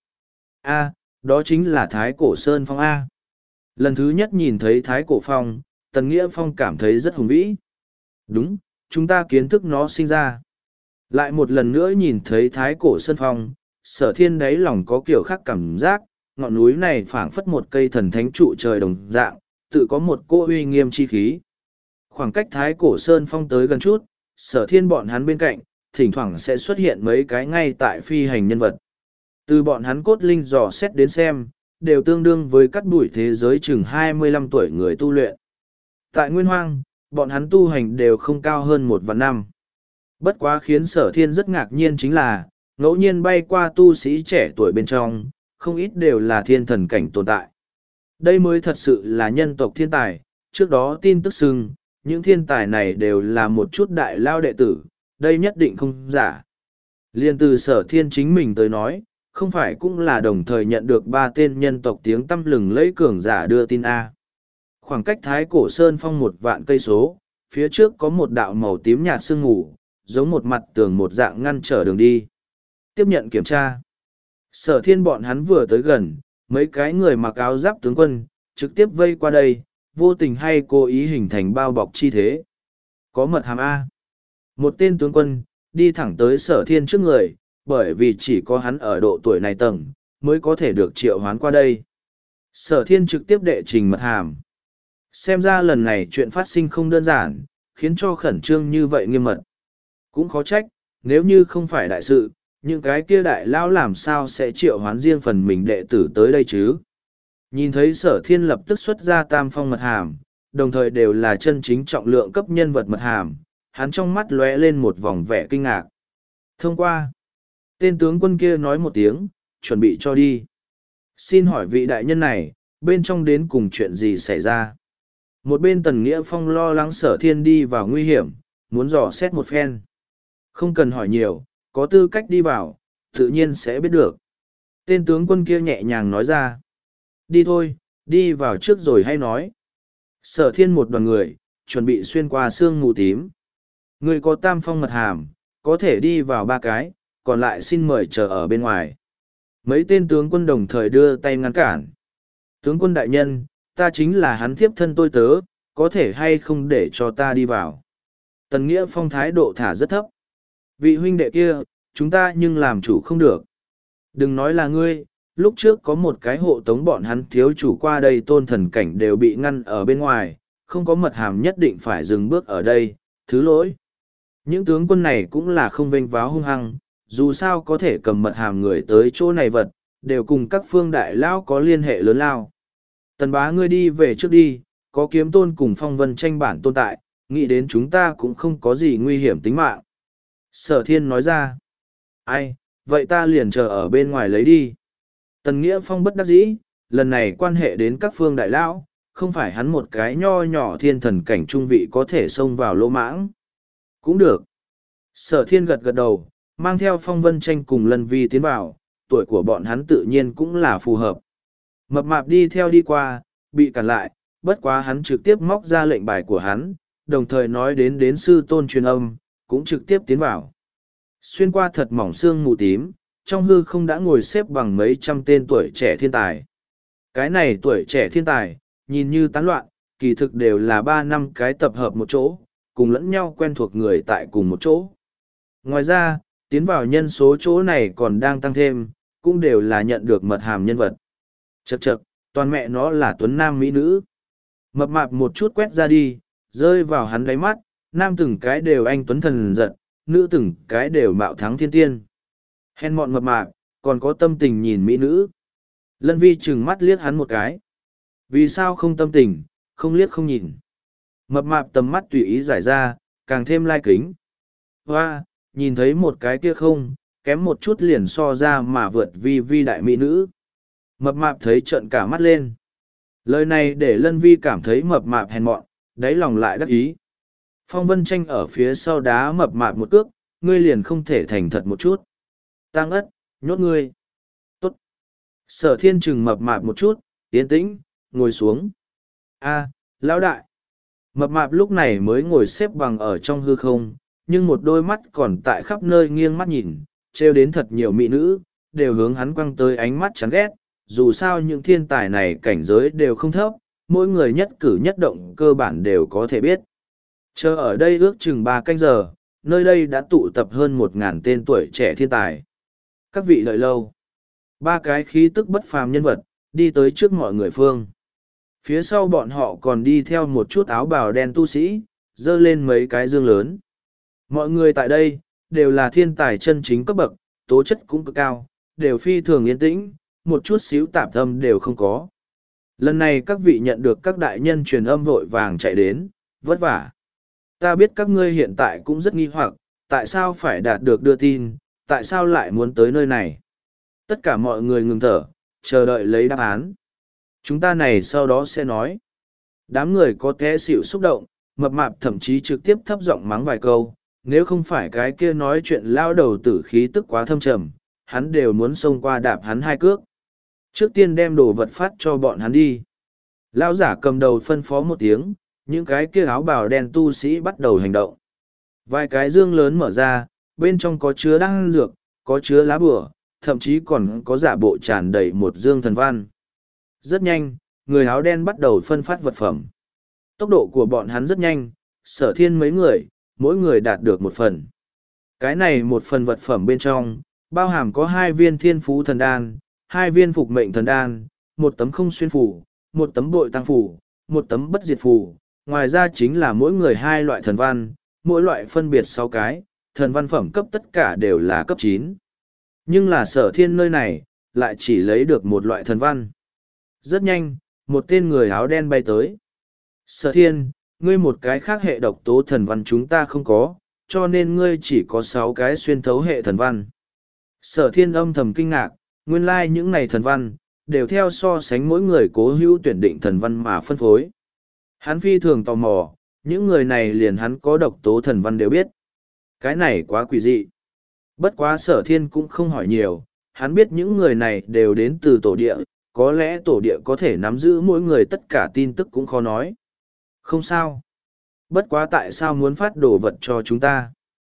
A, đó chính là Thái Cổ Sơn Phong A. Lần thứ nhất nhìn thấy Thái Cổ Phong, Tần Nghĩa Phong cảm thấy rất hùng vĩ. Đúng, chúng ta kiến thức nó sinh ra. Lại một lần nữa nhìn thấy Thái Cổ Sơn Phong, sở thiên đáy lòng có kiểu khác cảm giác, ngọn núi này phảng phất một cây thần thánh trụ trời đồng dạng, tự có một cô uy nghiêm chi khí. Khoảng cách Thái Cổ Sơn Phong tới gần chút, sở thiên bọn hắn bên cạnh, thỉnh thoảng sẽ xuất hiện mấy cái ngay tại phi hành nhân vật. Từ bọn hắn cốt linh dò xét đến xem, đều tương đương với cắt đuổi thế giới chừng hai mươi lăm tuổi người tu luyện. Tại Nguyên Hoang, bọn hắn tu hành đều không cao hơn một vạn năm. Bất quá khiến sở thiên rất ngạc nhiên chính là, ngẫu nhiên bay qua tu sĩ trẻ tuổi bên trong, không ít đều là thiên thần cảnh tồn tại. Đây mới thật sự là nhân tộc thiên tài, trước đó tin tức xưng, những thiên tài này đều là một chút đại lao đệ tử, đây nhất định không giả. Liên từ sở thiên chính mình tới nói, không phải cũng là đồng thời nhận được ba tên nhân tộc tiếng tăm lừng lẫy cường giả đưa tin A. Khoảng cách Thái Cổ Sơn Phong một vạn cây số, phía trước có một đạo màu tím nhạt sương mù, giống một mặt tường một dạng ngăn trở đường đi. Tiếp nhận kiểm tra. Sở thiên bọn hắn vừa tới gần, mấy cái người mặc áo giáp tướng quân, trực tiếp vây qua đây, vô tình hay cố ý hình thành bao bọc chi thế. Có mật hàm A. Một tên tướng quân, đi thẳng tới sở thiên trước người, bởi vì chỉ có hắn ở độ tuổi này tầng, mới có thể được triệu hoán qua đây. Sở thiên trực tiếp đệ trình mật hàm. Xem ra lần này chuyện phát sinh không đơn giản, khiến cho khẩn trương như vậy nghiêm mật. Cũng khó trách, nếu như không phải đại sự, những cái kia đại lao làm sao sẽ triệu hoán riêng phần mình đệ tử tới đây chứ. Nhìn thấy sở thiên lập tức xuất ra tam phong mật hàm, đồng thời đều là chân chính trọng lượng cấp nhân vật mật hàm, hắn trong mắt lóe lên một vòng vẻ kinh ngạc. Thông qua, tên tướng quân kia nói một tiếng, chuẩn bị cho đi. Xin hỏi vị đại nhân này, bên trong đến cùng chuyện gì xảy ra? Một bên Tần Nghĩa Phong lo lắng sở thiên đi vào nguy hiểm, muốn dò xét một phen. Không cần hỏi nhiều, có tư cách đi vào, tự nhiên sẽ biết được. Tên tướng quân kia nhẹ nhàng nói ra. Đi thôi, đi vào trước rồi hay nói. Sở thiên một đoàn người, chuẩn bị xuyên qua sương mù tím. Người có tam phong mật hàm, có thể đi vào ba cái, còn lại xin mời chờ ở bên ngoài. Mấy tên tướng quân đồng thời đưa tay ngăn cản. Tướng quân đại nhân, ta chính là hắn thiếp thân tôi tớ, có thể hay không để cho ta đi vào. Tần Nghĩa Phong thái độ thả rất thấp. Vị huynh đệ kia, chúng ta nhưng làm chủ không được. Đừng nói là ngươi, lúc trước có một cái hộ tống bọn hắn thiếu chủ qua đây tôn thần cảnh đều bị ngăn ở bên ngoài, không có mật hàm nhất định phải dừng bước ở đây, thứ lỗi. Những tướng quân này cũng là không vênh váo hung hăng, dù sao có thể cầm mật hàm người tới chỗ này vật, đều cùng các phương đại lão có liên hệ lớn lao. Tần bá ngươi đi về trước đi, có kiếm tôn cùng phong vân tranh bản tồn tại, nghĩ đến chúng ta cũng không có gì nguy hiểm tính mạng. Sở thiên nói ra. Ai, vậy ta liền chờ ở bên ngoài lấy đi. Tần Nghĩa Phong bất đắc dĩ, lần này quan hệ đến các phương đại lão, không phải hắn một cái nho nhỏ thiên thần cảnh trung vị có thể xông vào lỗ mãng. Cũng được. Sở thiên gật gật đầu, mang theo phong vân tranh cùng Lân Vi tiến vào, tuổi của bọn hắn tự nhiên cũng là phù hợp. Mập mạp đi theo đi qua, bị cản lại, bất quá hắn trực tiếp móc ra lệnh bài của hắn, đồng thời nói đến đến sư tôn truyền âm, cũng trực tiếp tiến vào. Xuyên qua thật mỏng xương mù tím, trong hư không đã ngồi xếp bằng mấy trăm tên tuổi trẻ thiên tài. Cái này tuổi trẻ thiên tài, nhìn như tán loạn, kỳ thực đều là ba năm cái tập hợp một chỗ, cùng lẫn nhau quen thuộc người tại cùng một chỗ. Ngoài ra, tiến vào nhân số chỗ này còn đang tăng thêm, cũng đều là nhận được mật hàm nhân vật. Chậc chậc, toàn mẹ nó là tuấn nam mỹ nữ. Mập mạp một chút quét ra đi, rơi vào hắn đáy mắt, nam từng cái đều anh tuấn thần giật, nữ từng cái đều mạo thắng thiên tiên. Hèn mọn mập mạp, còn có tâm tình nhìn mỹ nữ. Lân Vi trừng mắt liếc hắn một cái. Vì sao không tâm tình, không liếc không nhìn. Mập mạp tầm mắt tùy ý giải ra, càng thêm lai kính. Hoa, nhìn thấy một cái kia không, kém một chút liền so ra mà vượt vi vi đại mỹ nữ. Mập mạp thấy trợn cả mắt lên. Lời này để Lân Vi cảm thấy mập mạp hèn mọn, đáy lòng lại đắc ý. Phong Vân Tranh ở phía sau đá mập mạp một cước, ngươi liền không thể thành thật một chút. Tăng ất, nhốt ngươi. Tốt. Sở thiên trừng mập mạp một chút, yên tĩnh, ngồi xuống. A, lão đại. Mập mạp lúc này mới ngồi xếp bằng ở trong hư không, nhưng một đôi mắt còn tại khắp nơi nghiêng mắt nhìn, trêu đến thật nhiều mỹ nữ, đều hướng hắn quăng tới ánh mắt chán ghét. Dù sao những thiên tài này cảnh giới đều không thấp, mỗi người nhất cử nhất động cơ bản đều có thể biết. Chờ ở đây ước chừng ba canh giờ, nơi đây đã tụ tập hơn một ngàn tên tuổi trẻ thiên tài. Các vị đợi lâu. Ba cái khí tức bất phàm nhân vật, đi tới trước mọi người phương. Phía sau bọn họ còn đi theo một chút áo bào đen tu sĩ, dơ lên mấy cái dương lớn. Mọi người tại đây, đều là thiên tài chân chính cấp bậc, tố chất cũng cực cao, đều phi thường yên tĩnh, một chút xíu tạp âm đều không có. Lần này các vị nhận được các đại nhân truyền âm vội vàng chạy đến, vất vả. Ta biết các ngươi hiện tại cũng rất nghi hoặc, tại sao phải đạt được đưa tin, tại sao lại muốn tới nơi này. Tất cả mọi người ngừng thở, chờ đợi lấy đáp án. Chúng ta này sau đó sẽ nói. Đám người có té xỉu xúc động, mập mạp thậm chí trực tiếp thấp giọng mắng vài câu, nếu không phải cái kia nói chuyện lao đầu tử khí tức quá thâm trầm, hắn đều muốn xông qua đạp hắn hai cước. Trước tiên đem đồ vật phát cho bọn hắn đi. Lão giả cầm đầu phân phó một tiếng, những cái kia áo bào đen tu sĩ bắt đầu hành động. Vài cái dương lớn mở ra, bên trong có chứa đan dược, có chứa lá bùa, thậm chí còn có giả bộ tràn đầy một dương thần văn. Rất nhanh, người áo đen bắt đầu phân phát vật phẩm. Tốc độ của bọn hắn rất nhanh, sở thiên mấy người, mỗi người đạt được một phần. Cái này một phần vật phẩm bên trong, bao hàm có hai viên thiên phú thần đan, hai viên phục mệnh thần đan, một tấm không xuyên phủ, một tấm bội tăng phủ, một tấm bất diệt phủ. Ngoài ra chính là mỗi người hai loại thần văn, mỗi loại phân biệt sáu cái, thần văn phẩm cấp tất cả đều là cấp chín. Nhưng là sở thiên nơi này, lại chỉ lấy được một loại thần văn. Rất nhanh, một tên người áo đen bay tới. Sở thiên, ngươi một cái khác hệ độc tố thần văn chúng ta không có, cho nên ngươi chỉ có sáu cái xuyên thấu hệ thần văn. Sở thiên âm thầm kinh ngạc, nguyên lai like những này thần văn, đều theo so sánh mỗi người cố hữu tuyển định thần văn mà phân phối. Hắn phi thường tò mò, những người này liền hắn có độc tố thần văn đều biết. Cái này quá quỷ dị. Bất quá sở thiên cũng không hỏi nhiều, Hắn biết những người này đều đến từ tổ địa, có lẽ tổ địa có thể nắm giữ mỗi người tất cả tin tức cũng khó nói. Không sao. Bất quá tại sao muốn phát đồ vật cho chúng ta?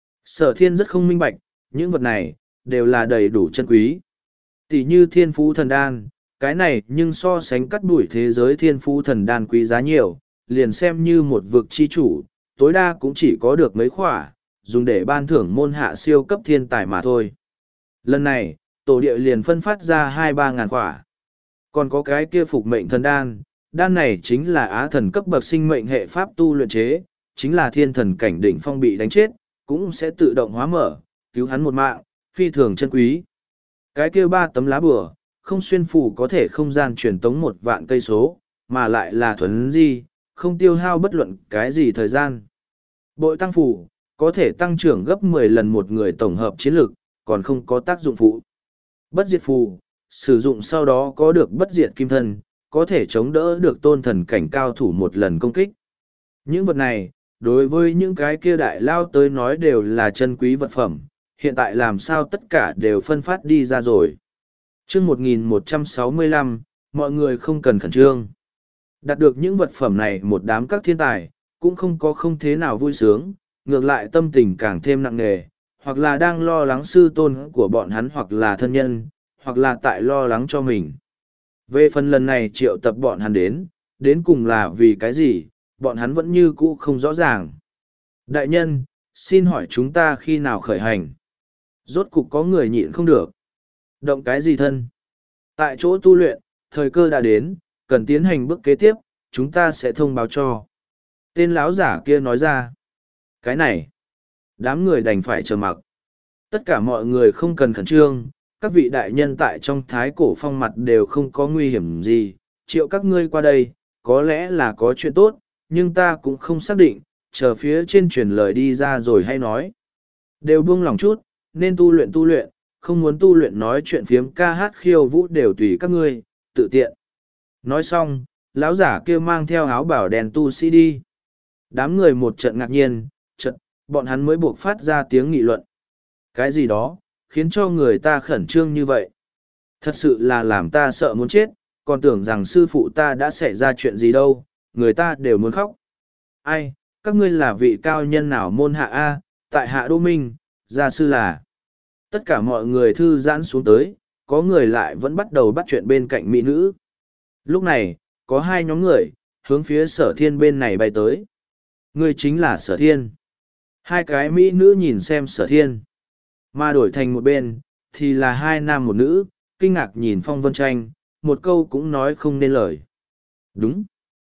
Sở thiên rất không minh bạch, những vật này, đều là đầy đủ chân quý. Tỷ như thiên phú thần đan, cái này nhưng so sánh cắt đuổi thế giới thiên phú thần đan quý giá nhiều, liền xem như một vực chi chủ, tối đa cũng chỉ có được mấy khỏa, dùng để ban thưởng môn hạ siêu cấp thiên tài mà thôi. Lần này, tổ địa liền phân phát ra hai ba ngàn khỏa. Còn có cái kia phục mệnh thần đan, đan này chính là á thần cấp bậc sinh mệnh hệ pháp tu luyện chế, chính là thiên thần cảnh đỉnh phong bị đánh chết, cũng sẽ tự động hóa mở, cứu hắn một mạng, phi thường chân quý. Cái kia ba tấm lá bùa, không xuyên phủ có thể không gian truyền tống một vạn cây số, mà lại là thuần di, không tiêu hao bất luận cái gì thời gian. Bội tăng phủ, có thể tăng trưởng gấp mười lần một người tổng hợp chiến lực, còn không có tác dụng phụ. Bất diệt phù, sử dụng sau đó có được bất diệt kim thân, có thể chống đỡ được tôn thần cảnh cao thủ một lần công kích. Những vật này, đối với những cái kia đại lao tới nói đều là chân quý vật phẩm, hiện tại làm sao tất cả đều phân phát đi ra rồi. Chương một nghìn một trăm sáu mươi lăm, mọi người không cần khẩn trương. Đạt được những vật phẩm này một đám các thiên tài, cũng không có không thế nào vui sướng, ngược lại tâm tình càng thêm nặng nề, hoặc là đang lo lắng sư tôn của bọn hắn hoặc là thân nhân, hoặc là tại lo lắng cho mình. Về phần lần này triệu tập bọn hắn đến, đến cùng là vì cái gì, bọn hắn vẫn như cũ không rõ ràng. Đại nhân, xin hỏi chúng ta khi nào khởi hành? Rốt cục có người nhịn không được. Động cái gì thân? Tại chỗ tu luyện, thời cơ đã đến, cần tiến hành bước kế tiếp, chúng ta sẽ thông báo cho. Tên lão giả kia nói ra. Cái này, đám người đành phải chờ mặc. Tất cả mọi người không cần khẩn trương, các vị đại nhân tại trong thái cổ phong mặt đều không có nguy hiểm gì, triệu các ngươi qua đây, có lẽ là có chuyện tốt, nhưng ta cũng không xác định, chờ phía trên truyền lời đi ra rồi hay nói. Đều buông lòng chút, nên tu luyện tu luyện, không muốn tu luyện nói chuyện phiếm ca hát khiêu vũ đều tùy các ngươi, tự tiện. Nói xong, lão giả kia mang theo áo bảo đèn tu sĩ đi. Đám người một trận ngạc nhiên, trận, bọn hắn mới buộc phát ra tiếng nghị luận. Cái gì đó, khiến cho người ta khẩn trương như vậy. Thật sự là làm ta sợ muốn chết, còn tưởng rằng sư phụ ta đã xảy ra chuyện gì đâu, người ta đều muốn khóc. Ai, các ngươi là vị cao nhân nào môn hạ A, tại hạ đô minh, gia sư là. Tất cả mọi người thư giãn xuống tới, có người lại vẫn bắt đầu bắt chuyện bên cạnh mỹ nữ. Lúc này, có hai nhóm người, hướng phía sở thiên bên này bay tới. Người chính là sở thiên. Hai cái mỹ nữ nhìn xem sở thiên. Mà đổi thành một bên, thì là hai nam một nữ, kinh ngạc nhìn phong vân tranh, một câu cũng nói không nên lời. Đúng.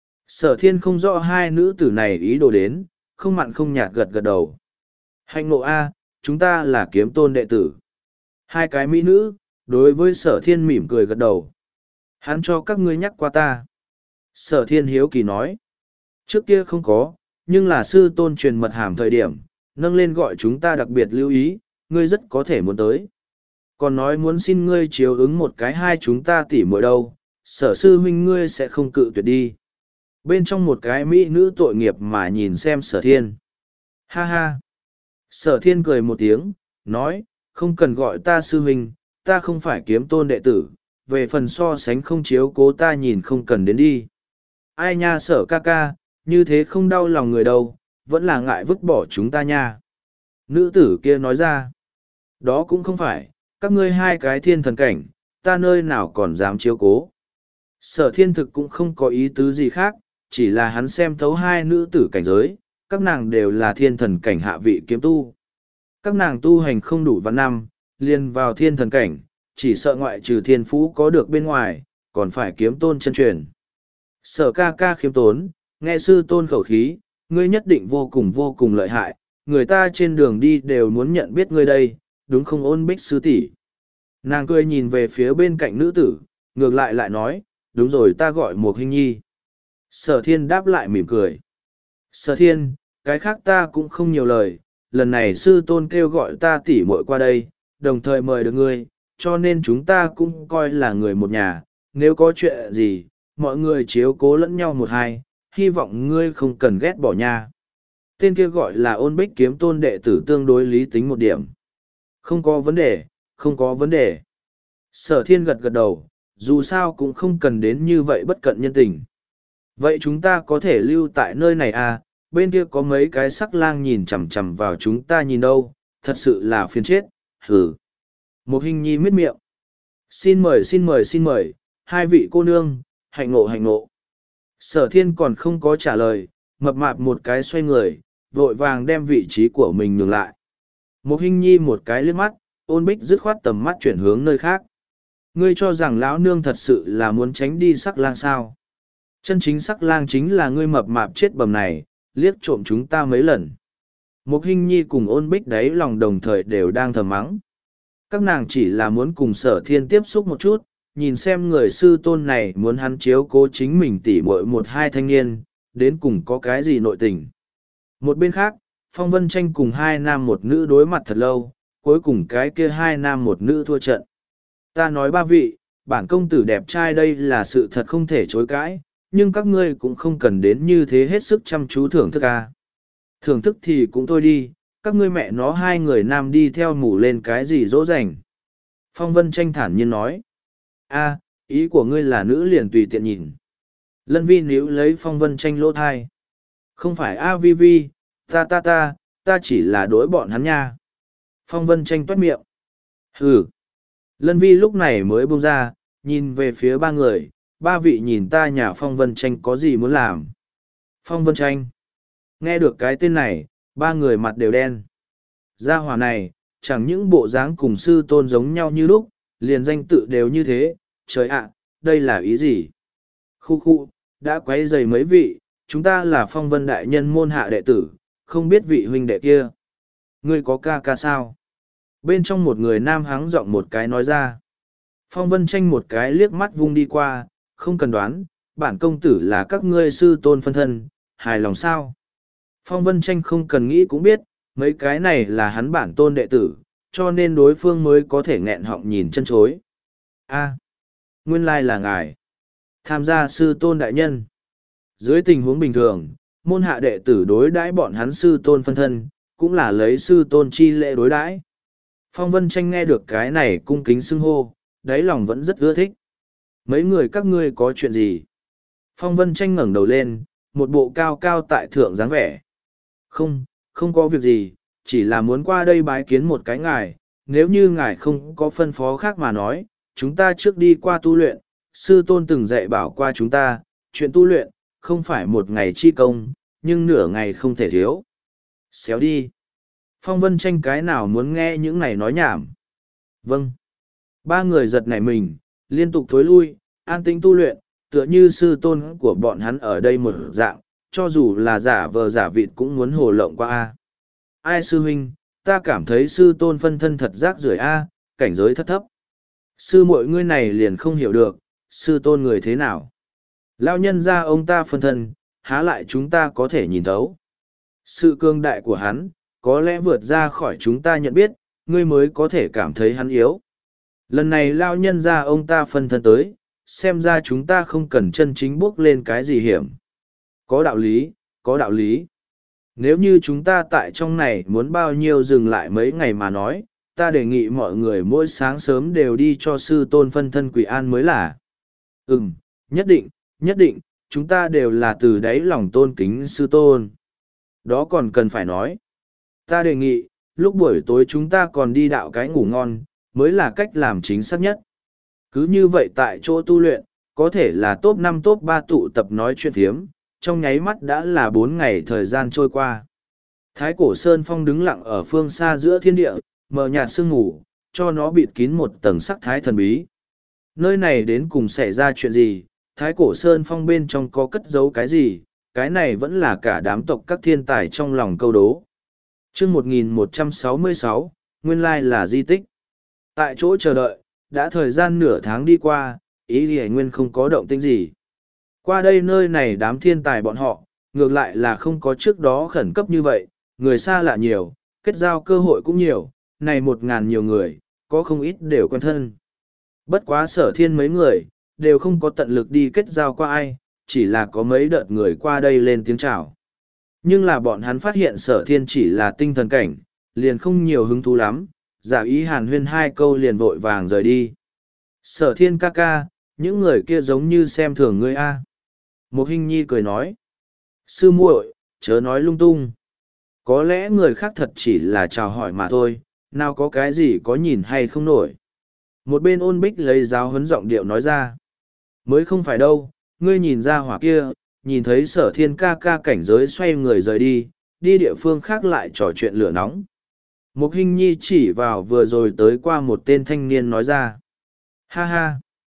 Sở thiên không rõ hai nữ tử này ý đồ đến, không mặn không nhạt gật gật đầu. Hạnh ngộ A, chúng ta là kiếm tôn đệ tử. Hai cái mỹ nữ, đối với sở thiên mỉm cười gật đầu. Hắn cho các ngươi nhắc qua ta. Sở thiên hiếu kỳ nói. Trước kia không có, nhưng là sư tôn truyền mật hàm thời điểm, nâng lên gọi chúng ta đặc biệt lưu ý, ngươi rất có thể muốn tới. Còn nói muốn xin ngươi chiếu ứng một cái hai chúng ta tỉ mỗi đâu, sở sư huynh ngươi sẽ không cự tuyệt đi. Bên trong một cái mỹ nữ tội nghiệp mà nhìn xem sở thiên. Ha ha. Sở thiên cười một tiếng, nói, không cần gọi ta sư huynh, ta không phải kiếm tôn đệ tử, về phần so sánh không chiếu cố ta nhìn không cần đến đi. Ai nha sở ca ca, như thế không đau lòng người đâu, vẫn là ngại vứt bỏ chúng ta nha. Nữ tử kia nói ra, đó cũng không phải, các ngươi hai cái thiên thần cảnh, ta nơi nào còn dám chiếu cố. Sở thiên thực cũng không có ý tứ gì khác, chỉ là hắn xem thấu hai nữ tử cảnh giới, các nàng đều là thiên thần cảnh hạ vị kiếm tu. Các nàng tu hành không đủ vạn năm, liền vào thiên thần cảnh, chỉ sợ ngoại trừ thiên phú có được bên ngoài, còn phải kiếm tôn chân truyền. Sở ca ca khiêm tốn, nghe sư tôn khẩu khí, ngươi nhất định vô cùng vô cùng lợi hại, người ta trên đường đi đều muốn nhận biết ngươi đây, đúng không ôn bích sư tỷ. Nàng cười nhìn về phía bên cạnh nữ tử, ngược lại lại nói, đúng rồi ta gọi một hình nhi. Sở thiên đáp lại mỉm cười. Sở thiên, cái khác ta cũng không nhiều lời, lần này sư tôn kêu gọi ta tỉ muội qua đây, đồng thời mời được ngươi, cho nên chúng ta cũng coi là người một nhà, nếu có chuyện gì, mọi người chiếu cố lẫn nhau một hai, hy vọng ngươi không cần ghét bỏ nha. Tên kia gọi là ôn bích kiếm tôn đệ tử tương đối lý tính một điểm. Không có vấn đề, không có vấn đề. Sở thiên gật gật đầu, dù sao cũng không cần đến như vậy bất cận nhân tình. Vậy chúng ta có thể lưu tại nơi này à, bên kia có mấy cái sắc lang nhìn chằm chằm vào chúng ta nhìn đâu, thật sự là phiền chết, hừ. Một hình nhi miết miệng. Xin mời xin mời xin mời, hai vị cô nương, hạnh ngộ hạnh ngộ. Sở thiên còn không có trả lời, mập mạp một cái xoay người, vội vàng đem vị trí của mình nhường lại. Một hình nhi một cái liếc mắt, ôn bích dứt khoát tầm mắt chuyển hướng nơi khác. Ngươi cho rằng lão nương thật sự là muốn tránh đi sắc lang sao? Chân chính sắc lang chính là ngươi mập mạp chết bầm này, liếc trộm chúng ta mấy lần. Một hình nhi cùng ôn bích đấy lòng đồng thời đều đang thầm mắng. Các nàng chỉ là muốn cùng sở thiên tiếp xúc một chút, nhìn xem người sư tôn này muốn hắn chiếu cố chính mình tỉ muội một hai thanh niên, đến cùng có cái gì nội tình. Một bên khác, Phong Vân Tranh cùng hai nam một nữ đối mặt thật lâu, cuối cùng cái kia hai nam một nữ thua trận. Ta nói ba vị, bản công tử đẹp trai đây là sự thật không thể chối cãi, nhưng các ngươi cũng không cần đến như thế hết sức chăm chú thưởng thức à. Thưởng thức thì cũng thôi đi, các ngươi mẹ nó hai người nam đi theo mù lên cái gì dỗ dành. Phong Vân Tranh thản nhiên nói. A, ý của ngươi là nữ liền tùy tiện nhìn. Lân Vi níu lấy Phong Vân Tranh lỗ thai. Không phải A Vi Vi, ta ta ta, ta chỉ là đối bọn hắn nha. Phong Vân Tranh toát miệng. Hừ. Lân Vi lúc này mới buông ra, nhìn về phía ba người, ba vị nhìn ta nhà Phong Vân Tranh có gì muốn làm. Phong Vân Tranh. Nghe được cái tên này, ba người mặt đều đen. Gia hỏa này, chẳng những bộ dáng cùng sư tôn giống nhau như lúc, liền danh tự đều như thế, trời ạ, đây là ý gì? Khu khu, đã quấy rầy mấy vị, chúng ta là Phong Vân Đại Nhân môn hạ đệ tử, không biết vị huynh đệ kia. Ngươi có ca ca sao? Bên trong một người nam hắng giọng một cái nói ra. Phong Vân Tranh một cái liếc mắt vung đi qua, không cần đoán, bản công tử là các ngươi sư tôn phân thân, hài lòng sao? Phong Vân Tranh không cần nghĩ cũng biết, mấy cái này là hắn bản tôn đệ tử, cho nên đối phương mới có thể nghẹn họng nhìn chân chối. A, nguyên lai là ngài. Tham gia sư tôn đại nhân. Dưới tình huống bình thường, môn hạ đệ tử đối đãi bọn hắn sư tôn phân thân, cũng là lấy sư tôn chi lễ đối đãi. Phong Vân Tranh nghe được cái này cung kính xưng hô, đáy lòng vẫn rất ưa thích. Mấy người các ngươi có chuyện gì? Phong Vân Tranh ngẩng đầu lên, một bộ cao cao tại thượng dáng vẻ. Không, không có việc gì, chỉ là muốn qua đây bái kiến một cái ngài, nếu như ngài không có phân phó khác mà nói, chúng ta trước đi qua tu luyện, sư tôn từng dạy bảo qua chúng ta, chuyện tu luyện, không phải một ngày chi công, nhưng nửa ngày không thể thiếu. Xéo đi. Phong Vân Tranh cái nào muốn nghe những này nói nhảm. Vâng. Ba người giật nảy mình, liên tục thối lui, an tĩnh tu luyện, tựa như sư tôn của bọn hắn ở đây một dạng, cho dù là giả vờ giả vịt cũng muốn hồ lộng qua a. Ai sư huynh, ta cảm thấy sư tôn phân thân thật rác rưởi a, cảnh giới thất thấp. Sư muội ngươi này liền không hiểu được, sư tôn người thế nào. Lão nhân ra ông ta phân thân, há lại chúng ta có thể nhìn thấu. Sự cương đại của hắn, có lẽ vượt ra khỏi chúng ta nhận biết, ngươi mới có thể cảm thấy hắn yếu. Lần này lão nhân ra ông ta phân thân tới, xem ra chúng ta không cần chân chính bước lên cái gì hiểm. Có đạo lý, có đạo lý. Nếu như chúng ta tại trong này muốn bao nhiêu dừng lại mấy ngày mà nói, ta đề nghị mọi người mỗi sáng sớm đều đi cho sư tôn phân thân quỷ an mới là. Ừm, nhất định, nhất định, chúng ta đều là từ đáy lòng tôn kính sư tôn. Đó còn cần phải nói. Ta đề nghị, lúc buổi tối chúng ta còn đi đạo cái ngủ ngon, mới là cách làm chính xác nhất. Cứ như vậy tại chỗ tu luyện, có thể là top năm top ba tụ tập nói chuyện thiếm, trong nháy mắt đã là bốn ngày thời gian trôi qua. Thái cổ sơn phong đứng lặng ở phương xa giữa thiên địa, mờ nhạt sương ngủ, cho nó bịt kín một tầng sắc thái thần bí. Nơi này đến cùng xảy ra chuyện gì, thái cổ sơn phong bên trong có cất giấu cái gì, cái này vẫn là cả đám tộc các thiên tài trong lòng câu đố. chương một nghìn một trăm sáu mươi sáu, nguyên lai là di tích. Tại chỗ chờ đợi, đã thời gian nửa tháng đi qua, ý gì nguyên không có động tĩnh gì. Qua đây nơi này đám thiên tài bọn họ, ngược lại là không có trước đó khẩn cấp như vậy, người xa lạ nhiều, kết giao cơ hội cũng nhiều, này một ngàn nhiều người, có không ít đều quen thân. Bất quá sở thiên mấy người, đều không có tận lực đi kết giao qua ai, chỉ là có mấy đợt người qua đây lên tiếng chào. Nhưng là bọn hắn phát hiện sở thiên chỉ là tinh thần cảnh, liền không nhiều hứng thú lắm, giả ý hàn huyên hai câu liền vội vàng rời đi. Sở thiên ca ca, những người kia giống như xem thường ngươi a. Một hình nhi cười nói. Sư muội, chớ nói lung tung. Có lẽ người khác thật chỉ là chào hỏi mà thôi, nào có cái gì có nhìn hay không nổi. Một bên ôn bích lấy giáo huấn giọng điệu nói ra. Mới không phải đâu, ngươi nhìn ra hỏa kia, nhìn thấy sở thiên ca ca cảnh giới xoay người rời đi, đi địa phương khác lại trò chuyện lửa nóng. Một hình nhi chỉ vào vừa rồi tới qua một tên thanh niên nói ra. Ha ha!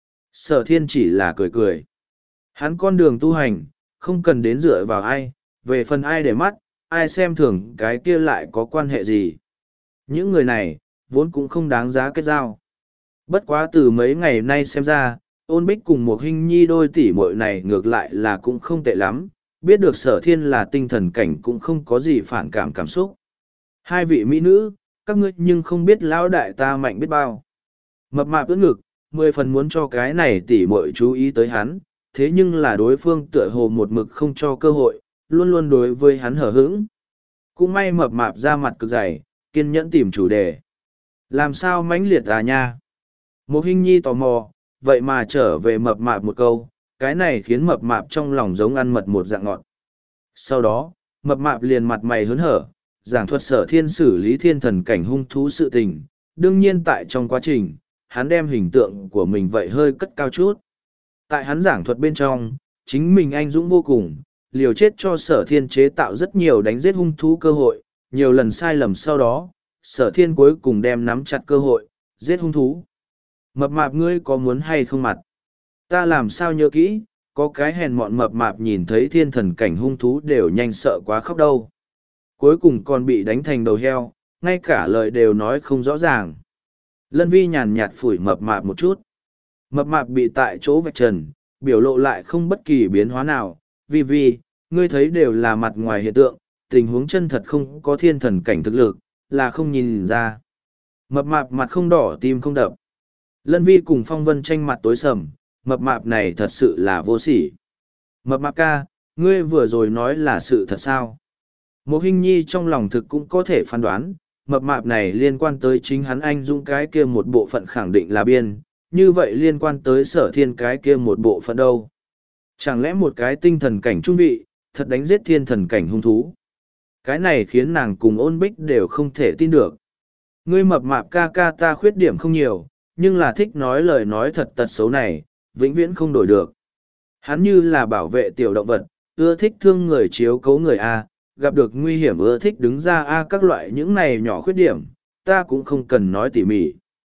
Sở thiên chỉ là cười cười. Hắn con đường tu hành, không cần đến dựa vào ai, về phần ai để mắt, ai xem thường cái kia lại có quan hệ gì. Những người này, vốn cũng không đáng giá kết giao. Bất quá từ mấy ngày nay xem ra, ôn bích cùng một hình nhi đôi tỷ muội này ngược lại là cũng không tệ lắm, biết được sở thiên là tinh thần cảnh cũng không có gì phản cảm cảm xúc. Hai vị mỹ nữ, các ngươi nhưng không biết lão đại ta mạnh biết bao. Mập mạp ưỡn ngực, mười phần muốn cho cái này tỷ muội chú ý tới hắn, thế nhưng là đối phương tựa hồ một mực không cho cơ hội, luôn luôn đối với hắn hở hững. Cũng may mập mạp ra mặt cực dày, kiên nhẫn tìm chủ đề. Làm sao mãnh liệt à nha? Một hình nhi tò mò, vậy mà trở về mập mạp một câu, cái này khiến mập mạp trong lòng giống ăn mật một dạng ngọt. Sau đó, mập mạp liền mặt mày hớn hở, giảng thuật sở thiên xử lý thiên thần cảnh hung thú sự tình. Đương nhiên tại trong quá trình, hắn đem hình tượng của mình vậy hơi cất cao chút. Tại hắn giảng thuật bên trong, chính mình anh dũng vô cùng, liều chết cho sở thiên chế tạo rất nhiều đánh giết hung thú cơ hội, nhiều lần sai lầm sau đó, sở thiên cuối cùng đem nắm chặt cơ hội, giết hung thú. Mập mạp ngươi có muốn hay không mặt? Ta làm sao nhớ kỹ, có cái hèn mọn mập mạp nhìn thấy thiên thần cảnh hung thú đều nhanh sợ quá khóc đâu. Cuối cùng còn bị đánh thành đầu heo, ngay cả lời đều nói không rõ ràng. Lân vi nhàn nhạt phủi mập mạp một chút. Mập mạp bị tại chỗ vạch trần, biểu lộ lại không bất kỳ biến hóa nào. Vì vì, ngươi thấy đều là mặt ngoài hiện tượng, tình huống chân thật không có thiên thần cảnh thực lực, là không nhìn ra. Mập mạp mặt không đỏ tim không đập. Lân vi cùng phong vân tranh mặt tối sầm, mập mạp này thật sự là vô sỉ. Mập mạp ca, ngươi vừa rồi nói là sự thật sao? Một hình nhi trong lòng thực cũng có thể phán đoán, mập mạp này liên quan tới chính hắn anh dũng cái kia một bộ phận khẳng định là biên, như vậy liên quan tới sở thiên cái kia một bộ phận đâu. Chẳng lẽ một cái tinh thần cảnh trung vị, thật đánh giết thiên thần cảnh hung thú? Cái này khiến nàng cùng ôn bích đều không thể tin được. Ngươi mập mạp ca ca ta khuyết điểm không nhiều, nhưng là thích nói lời nói thật tật xấu này, vĩnh viễn không đổi được. Hắn như là bảo vệ tiểu động vật, ưa thích thương người chiếu cấu người A, gặp được nguy hiểm ưa thích đứng ra A các loại những này nhỏ khuyết điểm, ta cũng không cần nói tỉ mỉ.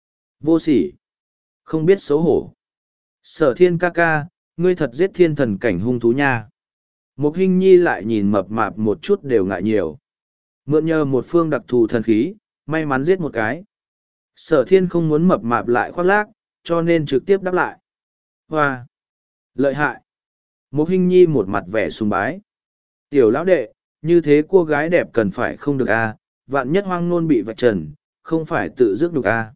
Vô sỉ. Không biết xấu hổ. Sở thiên ca ca, ngươi thật giết thiên thần cảnh hung thú nha. Một hình nhi lại nhìn mập mạp một chút đều ngại nhiều. Mượn nhờ một phương đặc thù thần khí, may mắn giết một cái. Sở thiên không muốn mập mạp lại khoác lác, cho nên trực tiếp đáp lại. Hoa! Lợi hại! Một hình nhi một mặt vẻ sùng bái. Tiểu lão đệ, như thế cô gái đẹp cần phải không được a, vạn nhất hoang nôn bị vạch trần, không phải tự dứt được a.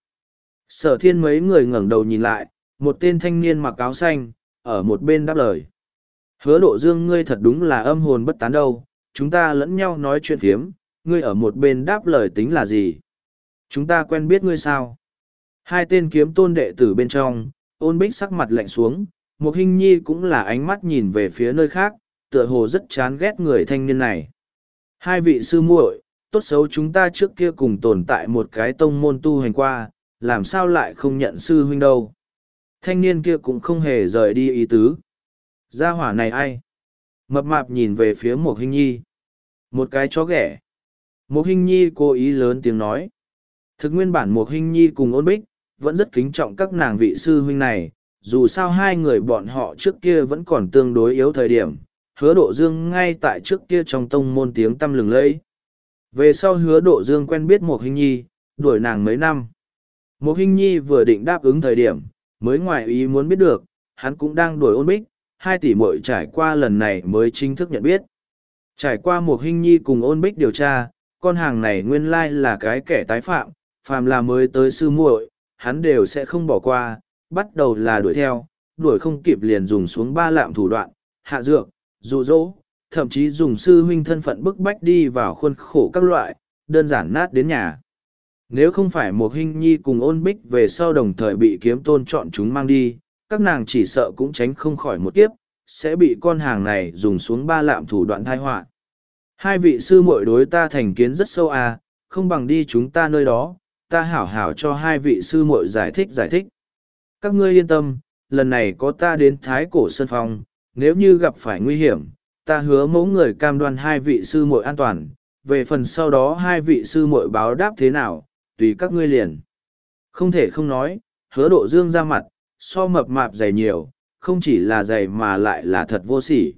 Sở thiên mấy người ngẩng đầu nhìn lại, một tên thanh niên mặc áo xanh, ở một bên đáp lời. Hứa độ dương ngươi thật đúng là âm hồn bất tán đâu, chúng ta lẫn nhau nói chuyện phiếm, ngươi ở một bên đáp lời tính là gì? Chúng ta quen biết ngươi sao? Hai tên kiếm tôn đệ tử bên trong, ôn bích sắc mặt lạnh xuống, một hình nhi cũng là ánh mắt nhìn về phía nơi khác, tựa hồ rất chán ghét người thanh niên này. Hai vị sư muội, tốt xấu chúng ta trước kia cùng tồn tại một cái tông môn tu hành qua, làm sao lại không nhận sư huynh đâu. Thanh niên kia cũng không hề rời đi ý tứ. Gia hỏa này ai? Mập mạp nhìn về phía một hình nhi. Một cái chó ghẻ. Một hình nhi cố ý lớn tiếng nói. Thực nguyên bản một hình nhi cùng ôn bích, vẫn rất kính trọng các nàng vị sư huynh này, dù sao hai người bọn họ trước kia vẫn còn tương đối yếu thời điểm, hứa độ dương ngay tại trước kia trong tông môn tiếng tăm lừng lẫy. Về sau hứa độ dương quen biết một hình nhi, đuổi nàng mấy năm. Một hình nhi vừa định đáp ứng thời điểm, mới ngoài ý muốn biết được, hắn cũng đang đuổi ôn bích, hai tỷ muội trải qua lần này mới chính thức nhận biết. Trải qua một hình nhi cùng ôn bích điều tra, con hàng này nguyên lai là cái kẻ tái phạm, phàm là mới tới sư muội, hắn đều sẽ không bỏ qua, bắt đầu là đuổi theo, đuổi không kịp liền dùng xuống ba lạm thủ đoạn, hạ dược, dụ dỗ, thậm chí dùng sư huynh thân phận bức bách đi vào khuôn khổ các loại, đơn giản nát đến nhà. Nếu không phải một hình nhi cùng ôn bích về sau đồng thời bị kiếm tôn chọn chúng mang đi, các nàng chỉ sợ cũng tránh không khỏi một kiếp, sẽ bị con hàng này dùng xuống ba lạm thủ đoạn thai họa. Hai vị sư muội đối ta thành kiến rất sâu à, không bằng đi chúng ta nơi đó, ta hảo hảo cho hai vị sư muội giải thích giải thích. Các ngươi yên tâm, lần này có ta đến Thái Cổ Sơn Phong, nếu như gặp phải nguy hiểm, ta hứa mẫu người cam đoan hai vị sư muội an toàn, về phần sau đó hai vị sư muội báo đáp thế nào, tùy các ngươi liền. Không thể không nói, hứa độ dương ra mặt, so mập mạp dày nhiều, không chỉ là dày mà lại là thật vô sỉ.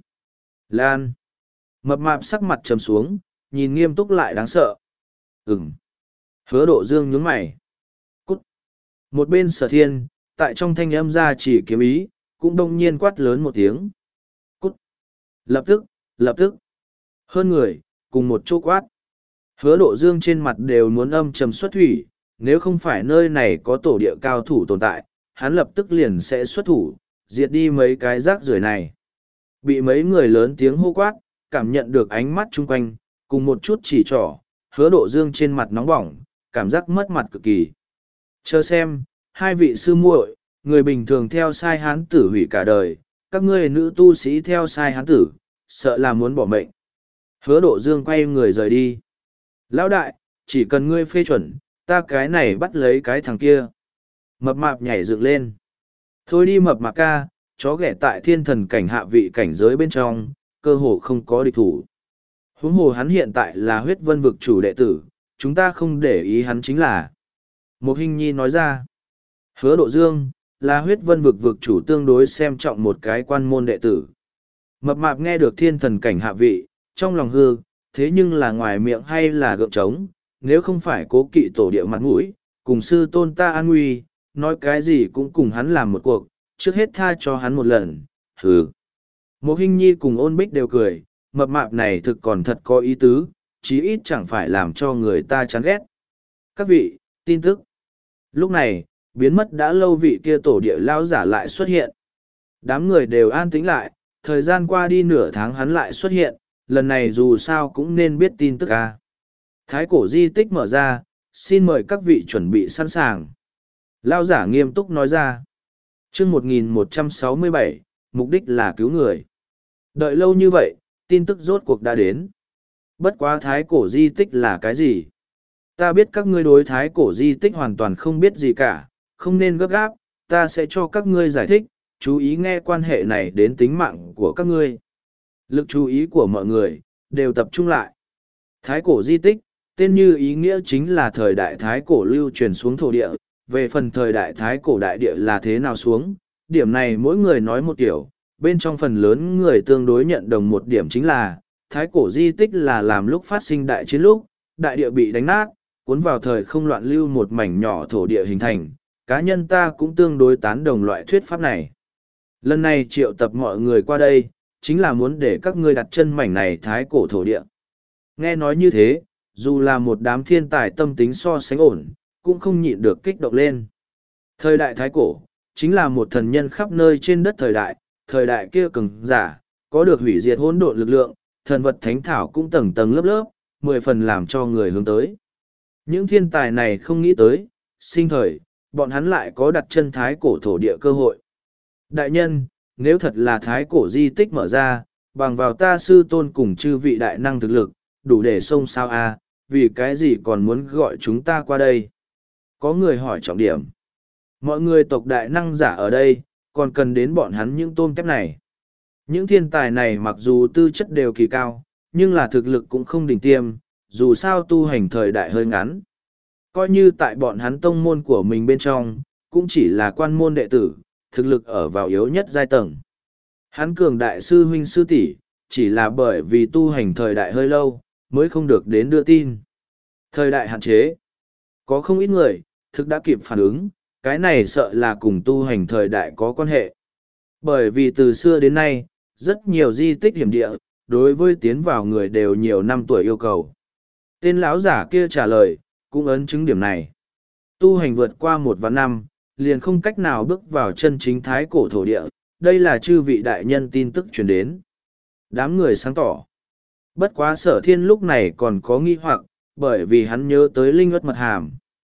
Lan. Mập mạp sắc mặt trầm xuống, nhìn nghiêm túc lại đáng sợ. Ừm. Hứa độ dương nhướng mày. Cút. Một bên Sở Thiên, tại trong thanh âm ra chỉ kiếm ý, cũng đông nhiên quát lớn một tiếng. Cút. Lập tức, lập tức. Hơn người, cùng một chỗ quát. Hứa độ dương trên mặt đều muốn âm trầm xuất thủy, nếu không phải nơi này có tổ địa cao thủ tồn tại, hắn lập tức liền sẽ xuất thủ, diệt đi mấy cái rác rưởi này. Bị mấy người lớn tiếng hô quát, cảm nhận được ánh mắt chung quanh, cùng một chút chỉ trỏ, hứa độ dương trên mặt nóng bỏng, cảm giác mất mặt cực kỳ. Chờ xem, hai vị sư muội, người bình thường theo sai hán tử hủy cả đời, các ngươi nữ tu sĩ theo sai hán tử, sợ là muốn bỏ mệnh. Hứa độ dương quay người rời đi. Lão đại, chỉ cần ngươi phê chuẩn, ta cái này bắt lấy cái thằng kia. Mập mạp nhảy dựng lên. Thôi đi mập mạp ca, chó ghẻ tại thiên thần cảnh hạ vị cảnh giới bên trong, cơ hồ không có địch thủ. Huống hồ hắn hiện tại là huyết vân vực chủ đệ tử, chúng ta không để ý hắn chính là. Một hình nhi nói ra. Hứa độ dương, là huyết vân vực vực chủ tương đối xem trọng một cái quan môn đệ tử. Mập mạp nghe được thiên thần cảnh hạ vị, trong lòng hư, thế nhưng là ngoài miệng hay là gượng trống, nếu không phải cố kỵ tổ địa mặt mũi, cùng sư tôn ta an nguy, nói cái gì cũng cùng hắn làm một cuộc, trước hết tha cho hắn một lần, hừ. Một hình nhi cùng ôn bích đều cười, mập mạp này thực còn thật có ý tứ, chí ít chẳng phải làm cho người ta chán ghét. Các vị, tin tức. Lúc này, biến mất đã lâu vị kia tổ địa lao giả lại xuất hiện. Đám người đều an tĩnh lại, thời gian qua đi nửa tháng hắn lại xuất hiện, lần này dù sao cũng nên biết tin tức à. Thái cổ di tích mở ra, xin mời các vị chuẩn bị sẵn sàng. Lao giả nghiêm túc nói ra. chương một nghìn một trăm sáu mươi bảy, mục đích là cứu người. Đợi lâu như vậy, tin tức rốt cuộc đã đến. Bất quá thái cổ di tích là cái gì? Ta biết các ngươi đối thái cổ di tích hoàn toàn không biết gì cả, không nên gấp gáp, ta sẽ cho các ngươi giải thích, chú ý nghe quan hệ này đến tính mạng của các ngươi. Lực chú ý của mọi người, đều tập trung lại. Thái cổ di tích, tên như ý nghĩa chính là thời đại thái cổ lưu truyền xuống thổ địa, về phần thời đại thái cổ đại địa là thế nào xuống, điểm này mỗi người nói một kiểu, bên trong phần lớn người tương đối nhận đồng một điểm chính là, thái cổ di tích là làm lúc phát sinh đại chiến lúc, đại địa bị đánh nát, cuốn vào thời không loạn lưu một mảnh nhỏ thổ địa hình thành, cá nhân ta cũng tương đối tán đồng loại thuyết pháp này. Lần này triệu tập mọi người qua đây, chính là muốn để các ngươi đặt chân mảnh này thái cổ thổ địa. Nghe nói như thế, dù là một đám thiên tài tâm tính so sánh ổn, cũng không nhịn được kích động lên. Thời đại thái cổ, chính là một thần nhân khắp nơi trên đất thời đại, thời đại kia cường giả, có được hủy diệt hỗn độn lực lượng, thần vật thánh thảo cũng tầng tầng lớp lớp, mười phần làm cho người hướng tới. Những thiên tài này không nghĩ tới, sinh thời, bọn hắn lại có đặt chân thái cổ thổ địa cơ hội. Đại nhân, nếu thật là thái cổ di tích mở ra, bằng vào ta sư tôn cùng chư vị đại năng thực lực, đủ để xông sao a, vì cái gì còn muốn gọi chúng ta qua đây? Có người hỏi trọng điểm. Mọi người tộc đại năng giả ở đây, còn cần đến bọn hắn những tôm tép này. Những thiên tài này mặc dù tư chất đều kỳ cao, nhưng là thực lực cũng không đỉnh tiêm, dù sao tu hành thời đại hơi ngắn. Coi như tại bọn hắn tông môn của mình bên trong, cũng chỉ là quan môn đệ tử, thực lực ở vào yếu nhất giai tầng. Hắn cường đại sư huynh sư tỷ chỉ là bởi vì tu hành thời đại hơi lâu, mới không được đến đưa tin. Thời đại hạn chế. Có không ít người, thực đã kịp phản ứng, cái này sợ là cùng tu hành thời đại có quan hệ. Bởi vì từ xưa đến nay, rất nhiều di tích hiểm địa, đối với tiến vào người đều nhiều năm tuổi yêu cầu. Tên lão giả kia trả lời, cũng ấn chứng điểm này. Tu hành vượt qua một vạn năm, liền không cách nào bước vào chân chính thái cổ thổ địa, đây là chư vị đại nhân tin tức truyền đến. Đám người sáng tỏ. Bất quá Sở Thiên lúc này còn có nghi hoặc, bởi vì hắn nhớ tới linh ất mật hàm.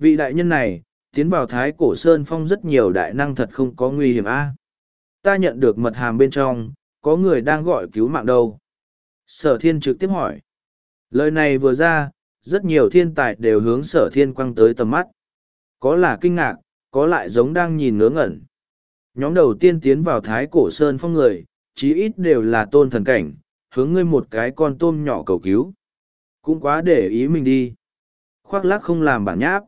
Vị đại nhân này, tiến vào Thái Cổ Sơn Phong rất nhiều đại năng thật không có nguy hiểm a. Ta nhận được mật hàm bên trong, có người đang gọi cứu mạng đâu. Sở thiên trực tiếp hỏi. Lời này vừa ra, rất nhiều thiên tài đều hướng sở thiên quăng tới tầm mắt. Có là kinh ngạc, có lại giống đang nhìn ngớ ngẩn. Nhóm đầu tiên tiến vào Thái Cổ Sơn Phong người, chí ít đều là tôn thần cảnh, hướng ngươi một cái con tôm nhỏ cầu cứu. Cũng quá để ý mình đi. Khoác lác không làm bản nháp.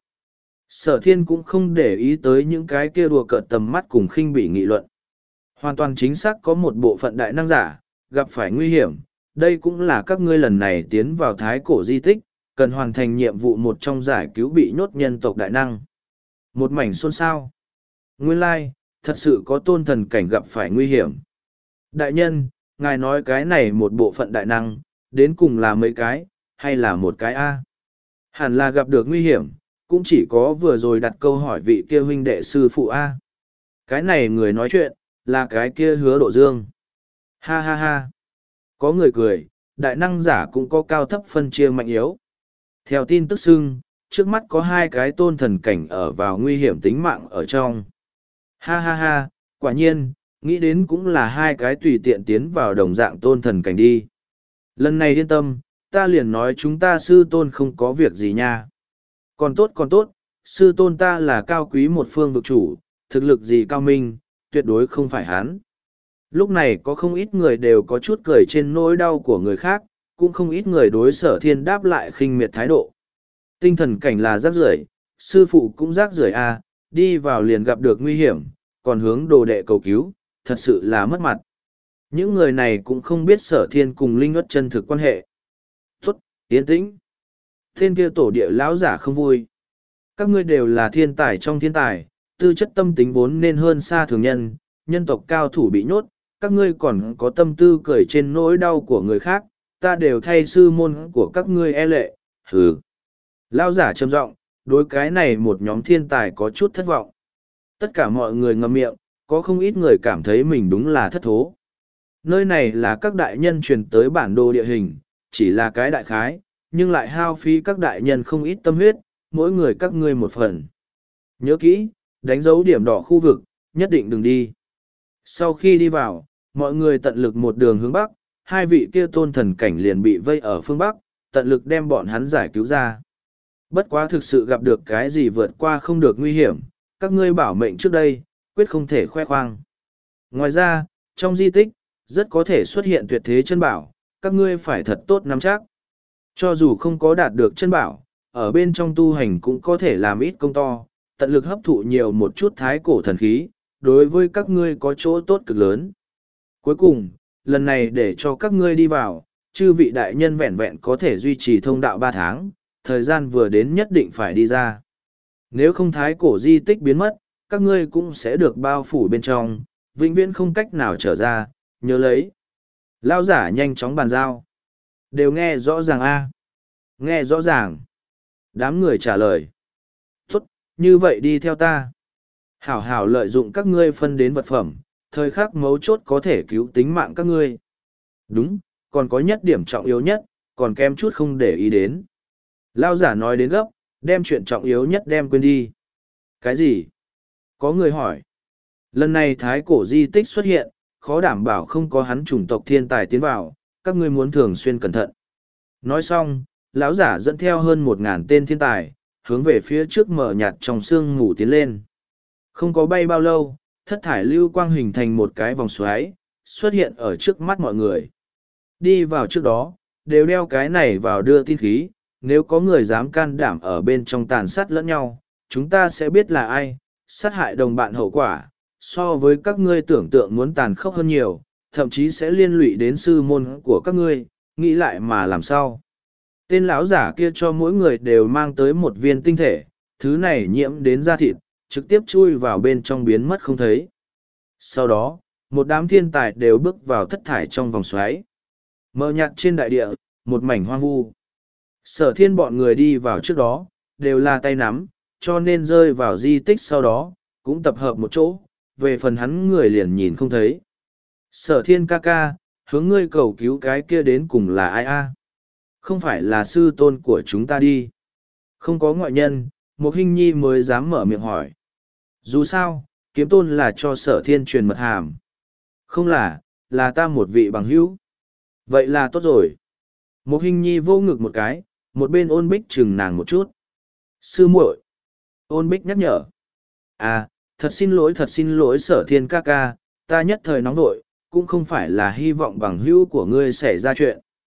Sở thiên cũng không để ý tới những cái kia đùa cợt tầm mắt cùng khinh bị nghị luận. Hoàn toàn chính xác có một bộ phận đại năng giả, gặp phải nguy hiểm. Đây cũng là các ngươi lần này tiến vào Thái Cổ di tích, cần hoàn thành nhiệm vụ một trong giải cứu bị nhốt nhân tộc đại năng. Một mảnh xôn xao. Nguyên lai, like, thật sự có tôn thần cảnh gặp phải nguy hiểm. Đại nhân, ngài nói cái này một bộ phận đại năng, đến cùng là mấy cái, hay là một cái A? Hẳn là gặp được nguy hiểm, cũng chỉ có vừa rồi đặt câu hỏi vị kia huynh đệ sư phụ A. Cái này người nói chuyện, là cái kia Hứa Độ Dương. Ha ha ha. Có người cười, đại năng giả cũng có cao thấp phân chia mạnh yếu. Theo tin tức xưng, trước mắt có hai cái tôn thần cảnh ở vào nguy hiểm tính mạng ở trong. Ha ha ha, quả nhiên, nghĩ đến cũng là hai cái tùy tiện tiến vào đồng dạng tôn thần cảnh đi. Lần này yên tâm, ta liền nói chúng ta sư tôn không có việc gì nha. Còn tốt còn tốt, sư tôn ta là cao quý một phương vực chủ, thực lực gì cao minh, tuyệt đối không phải hắn. Lúc này có không ít người đều có chút cười trên nỗi đau của người khác, cũng không ít người đối sở thiên đáp lại khinh miệt thái độ. Tinh thần cảnh là rác rưởi, sư phụ cũng rác rưởi à, đi vào liền gặp được nguy hiểm, còn hướng đồ đệ cầu cứu, thật sự là mất mặt. Những người này cũng không biết sở thiên cùng linh ất chân thực quan hệ. Tốt, yên tĩnh. Tên kia tổ địa lão giả không vui. Các ngươi đều là thiên tài trong thiên tài, tư chất tâm tính vốn nên hơn xa thường nhân, nhân tộc cao thủ bị nhốt, các ngươi còn có tâm tư cười trên nỗi đau của người khác, ta đều thay sư môn của các ngươi e lệ, hừ. Lão giả trầm giọng, đối cái này một nhóm thiên tài có chút thất vọng. Tất cả mọi người ngậm miệng, có không ít người cảm thấy mình đúng là thất thố. Nơi này là các đại nhân truyền tới bản đồ địa hình, chỉ là cái đại khái, nhưng lại hao phí các đại nhân không ít tâm huyết, mỗi người các ngươi một phần. Nhớ kỹ, đánh dấu điểm đỏ khu vực, nhất định đừng đi. Sau khi đi vào, mọi người tận lực một đường hướng bắc, hai vị kia tôn thần cảnh liền bị vây ở phương bắc, tận lực đem bọn hắn giải cứu ra. Bất quá thực sự gặp được cái gì vượt qua không được nguy hiểm, các ngươi bảo mệnh trước đây, quyết không thể khoe khoang. Ngoài ra, trong di tích, rất có thể xuất hiện tuyệt thế chân bảo, các ngươi phải thật tốt nắm chắc. Cho dù không có đạt được chân bảo, ở bên trong tu hành cũng có thể làm ít công to, tận lực hấp thụ nhiều một chút thái cổ thần khí, đối với các ngươi có chỗ tốt cực lớn. Cuối cùng, lần này để cho các ngươi đi vào, chư vị đại nhân vẹn vẹn có thể duy trì thông đạo ba tháng, thời gian vừa đến nhất định phải đi ra. Nếu không thái cổ di tích biến mất, các ngươi cũng sẽ được bao phủ bên trong, vĩnh viễn không cách nào trở ra, nhớ lấy. Lao giả nhanh chóng bàn giao. Đều nghe rõ ràng a Nghe rõ ràng. Đám người trả lời. Tốt, như vậy đi theo ta. Hảo hảo lợi dụng các ngươi phân đến vật phẩm, thời khắc mấu chốt có thể cứu tính mạng các ngươi. Đúng, còn có nhất điểm trọng yếu nhất, còn kém chút không để ý đến. Lao giả nói đến gấp, đem chuyện trọng yếu nhất đem quên đi. Cái gì? Có người hỏi. Lần này thái cổ di tích xuất hiện, khó đảm bảo không có hắn chủng tộc thiên tài tiến vào, các ngươi muốn thường xuyên cẩn thận. Nói xong, lão giả dẫn theo hơn một ngàn tên thiên tài, hướng về phía trước mở nhạt trong sương ngủ tiến lên. Không có bay bao lâu, thất thải lưu quang hình thành một cái vòng xoáy, xuất hiện ở trước mắt mọi người. Đi vào trước đó, đều đeo cái này vào đưa tin khí, nếu có người dám can đảm ở bên trong tàn sát lẫn nhau, chúng ta sẽ biết là ai, sát hại đồng bạn hậu quả, so với các ngươi tưởng tượng muốn tàn khốc hơn nhiều, thậm chí sẽ liên lụy đến sư môn của các ngươi, nghĩ lại mà làm sao. Tên lão giả kia cho mỗi người đều mang tới một viên tinh thể, thứ này nhiễm đến da thịt, trực tiếp chui vào bên trong biến mất không thấy. Sau đó, một đám thiên tài đều bước vào thất thải trong vòng xoáy. Mờ nhạt trên đại địa, một mảnh hoang vu. Sở thiên bọn người đi vào trước đó, đều là tay nắm, cho nên rơi vào di tích sau đó, cũng tập hợp một chỗ, về phần hắn người liền nhìn không thấy. Sở thiên ca ca, hướng ngươi cầu cứu cái kia đến cùng là ai a? Không phải là sư tôn của chúng ta đi. Không có ngoại nhân, một hình nhi mới dám mở miệng hỏi. Dù sao, kiếm tôn là cho sở thiên truyền mật hàm. Không là, là ta một vị bằng hữu. Vậy là tốt rồi. Một hình nhi vô ngực một cái, một bên ôn bích chừng nàng một chút. Sư muội. Ôn bích nhắc nhở. À, thật xin lỗi thật xin lỗi sở thiên ca ca, ta nhất thời nóng nội, cũng không phải là hy vọng bằng hữu của ngươi xảy ra chuyện.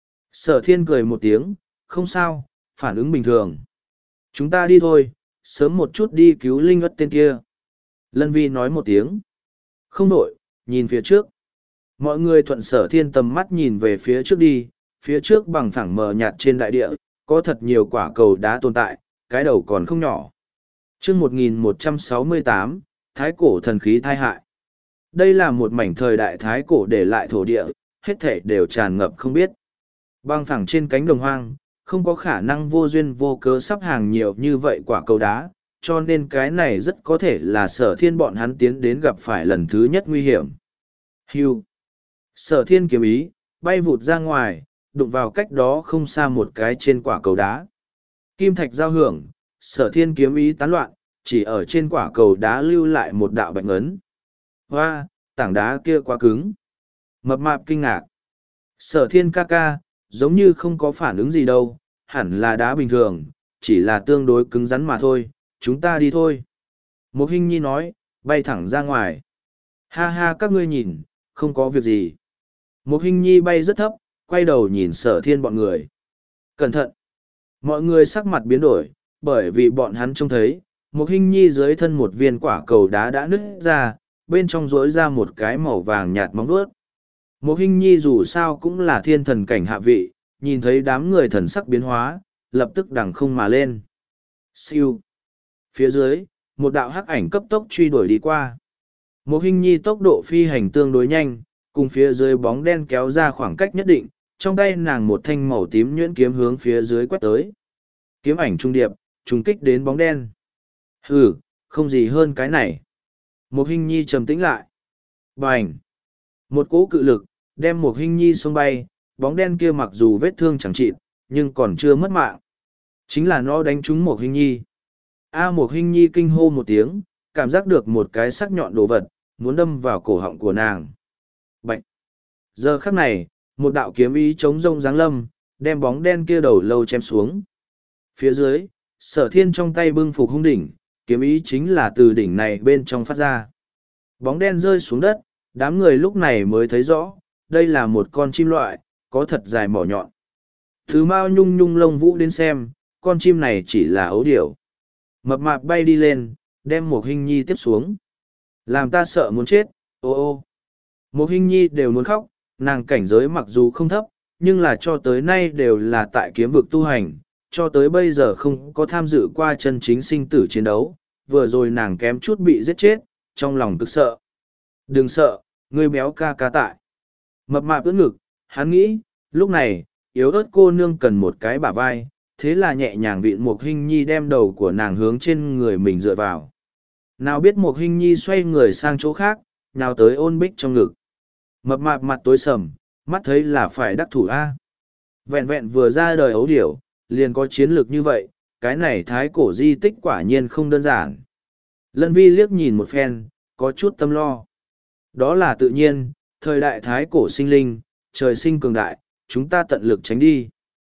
Sở thiên cười một tiếng, không sao, phản ứng bình thường. Chúng ta đi thôi, sớm một chút đi cứu linh ất tên kia. Lân vi nói một tiếng. Không nội, nhìn phía trước. Mọi người thuận sở thiên tầm mắt nhìn về phía trước đi, phía trước bằng phẳng mờ nhạt trên đại địa, có thật nhiều quả cầu đá tồn tại, cái đầu còn không nhỏ. chương một nghìn một trăm sáu mươi tám, Thái cổ thần khí thai hại. Đây là một mảnh thời đại thái cổ để lại thổ địa, hết thể đều tràn ngập không biết. Băng phẳng trên cánh đồng hoang, không có khả năng vô duyên vô cớ sắp hàng nhiều như vậy quả cầu đá, cho nên cái này rất có thể là sở thiên bọn hắn tiến đến gặp phải lần thứ nhất nguy hiểm. Hưu. Sở thiên kiếm ý, bay vụt ra ngoài, đụng vào cách đó không xa một cái trên quả cầu đá. Kim thạch giao hưởng, sở thiên kiếm ý tán loạn, chỉ ở trên quả cầu đá lưu lại một đạo bạch ấn. Hoa, tảng đá kia quá cứng. Mập mạp kinh ngạc. Sở thiên ca ca, giống như không có phản ứng gì đâu, hẳn là đá bình thường, chỉ là tương đối cứng rắn mà thôi, chúng ta đi thôi. Một hình nhi nói, bay thẳng ra ngoài. Ha ha các ngươi nhìn, không có việc gì. Một hình nhi bay rất thấp, quay đầu nhìn sở thiên bọn người. Cẩn thận. Mọi người sắc mặt biến đổi, bởi vì bọn hắn trông thấy, một hình nhi dưới thân một viên quả cầu đá đã nứt ra, bên trong rỗi ra một cái màu vàng nhạt móng vuốt. Một hình nhi dù sao cũng là thiên thần cảnh hạ vị, nhìn thấy đám người thần sắc biến hóa, lập tức đằng không mà lên. Siêu. Phía dưới, một đạo hắc ảnh cấp tốc truy đuổi đi qua. Một hình nhi tốc độ phi hành tương đối nhanh, cùng phía dưới bóng đen kéo ra khoảng cách nhất định, trong tay nàng một thanh màu tím nhuyễn kiếm hướng phía dưới quét tới. Kiếm ảnh trung điệp, trùng kích đến bóng đen. Hừ, không gì hơn cái này. Một hình nhi trầm tĩnh lại. Bành! Một cỗ cự lực, đem một hình nhi xông bay, bóng đen kia mặc dù vết thương chẳng chịt, nhưng còn chưa mất mạng. Chính là nó đánh trúng một hình nhi. A một hình nhi kinh hô một tiếng, cảm giác được một cái sắc nhọn đồ vật, muốn đâm vào cổ họng của nàng. Bạch! Giờ khắc này, một đạo kiếm ý chống rông giáng lâm, đem bóng đen kia đầu lâu chém xuống. Phía dưới, sở thiên trong tay bưng phục hung đỉnh, kiếm ý chính là từ đỉnh này bên trong phát ra. Bóng đen rơi xuống đất, đám người lúc này mới thấy rõ, đây là một con chim loại, có thật dài mỏ nhọn. Thứ mao nhung nhung lông vũ đến xem, con chim này chỉ là ấu điểu. Mập mạp bay đi lên, đem một hình nhi tiếp xuống. Làm ta sợ muốn chết, ô ô. Một hình nhi đều muốn khóc, nàng cảnh giới mặc dù không thấp, nhưng là cho tới nay đều là tại kiếm vực tu hành, cho tới bây giờ không có tham dự qua chân chính sinh tử chiến đấu, vừa rồi nàng kém chút bị giết chết, trong lòng cực sợ. Đừng sợ, ngươi béo ca ca tại. Mập mạp ưỡn ngực, hắn nghĩ, lúc này, yếu ớt cô nương cần một cái bả vai, thế là nhẹ nhàng vịn một hình nhi đem đầu của nàng hướng trên người mình dựa vào. Nào biết một hình nhi xoay người sang chỗ khác, nào tới ôn bích trong ngực. Mập mạp mặt tối sầm, mắt thấy là phải đắc thủ A. Vẹn vẹn vừa ra đời ấu điểu, liền có chiến lược như vậy, cái này thái cổ di tích quả nhiên không đơn giản. Lân vi liếc nhìn một phen, có chút tâm lo. Đó là tự nhiên, thời đại thái cổ sinh linh, trời sinh cường đại, chúng ta tận lực tránh đi.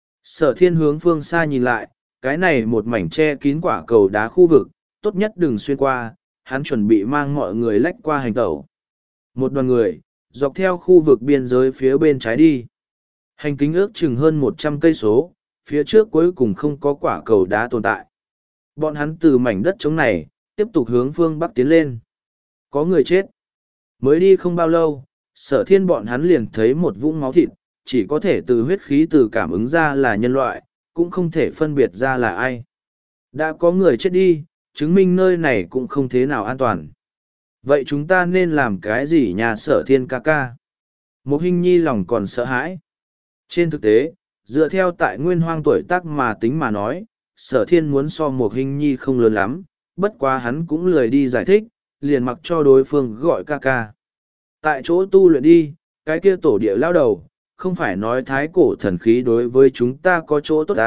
Sở thiên hướng phương xa nhìn lại, cái này một mảnh che kín quả cầu đá khu vực, tốt nhất đừng xuyên qua, hắn chuẩn bị mang mọi người lách qua hành tẩu. Một đoàn người, dọc theo khu vực biên giới phía bên trái đi. Hành kính ước chừng hơn một trăm cây số, phía trước cuối cùng không có quả cầu đá tồn tại. Bọn hắn từ mảnh đất trống này, tiếp tục hướng phương bắc tiến lên. Có người chết. Mới đi không bao lâu, sở thiên bọn hắn liền thấy một vũng máu thịt, chỉ có thể từ huyết khí từ cảm ứng ra là nhân loại, cũng không thể phân biệt ra là ai. Đã có người chết đi, chứng minh nơi này cũng không thế nào an toàn. Vậy chúng ta nên làm cái gì nhà sở thiên ca ca? Một hình nhi lòng còn sợ hãi. Trên thực tế, dựa theo tại nguyên hoang tuổi tác mà tính mà nói, sở thiên muốn so một hình nhi không lớn lắm, bất quá hắn cũng lười đi giải thích, liền mặc cho đối phương gọi ca ca. Tại chỗ tu luyện đi, cái kia tổ địa lao đầu, không phải nói thái cổ thần khí đối với chúng ta có chỗ tốt à,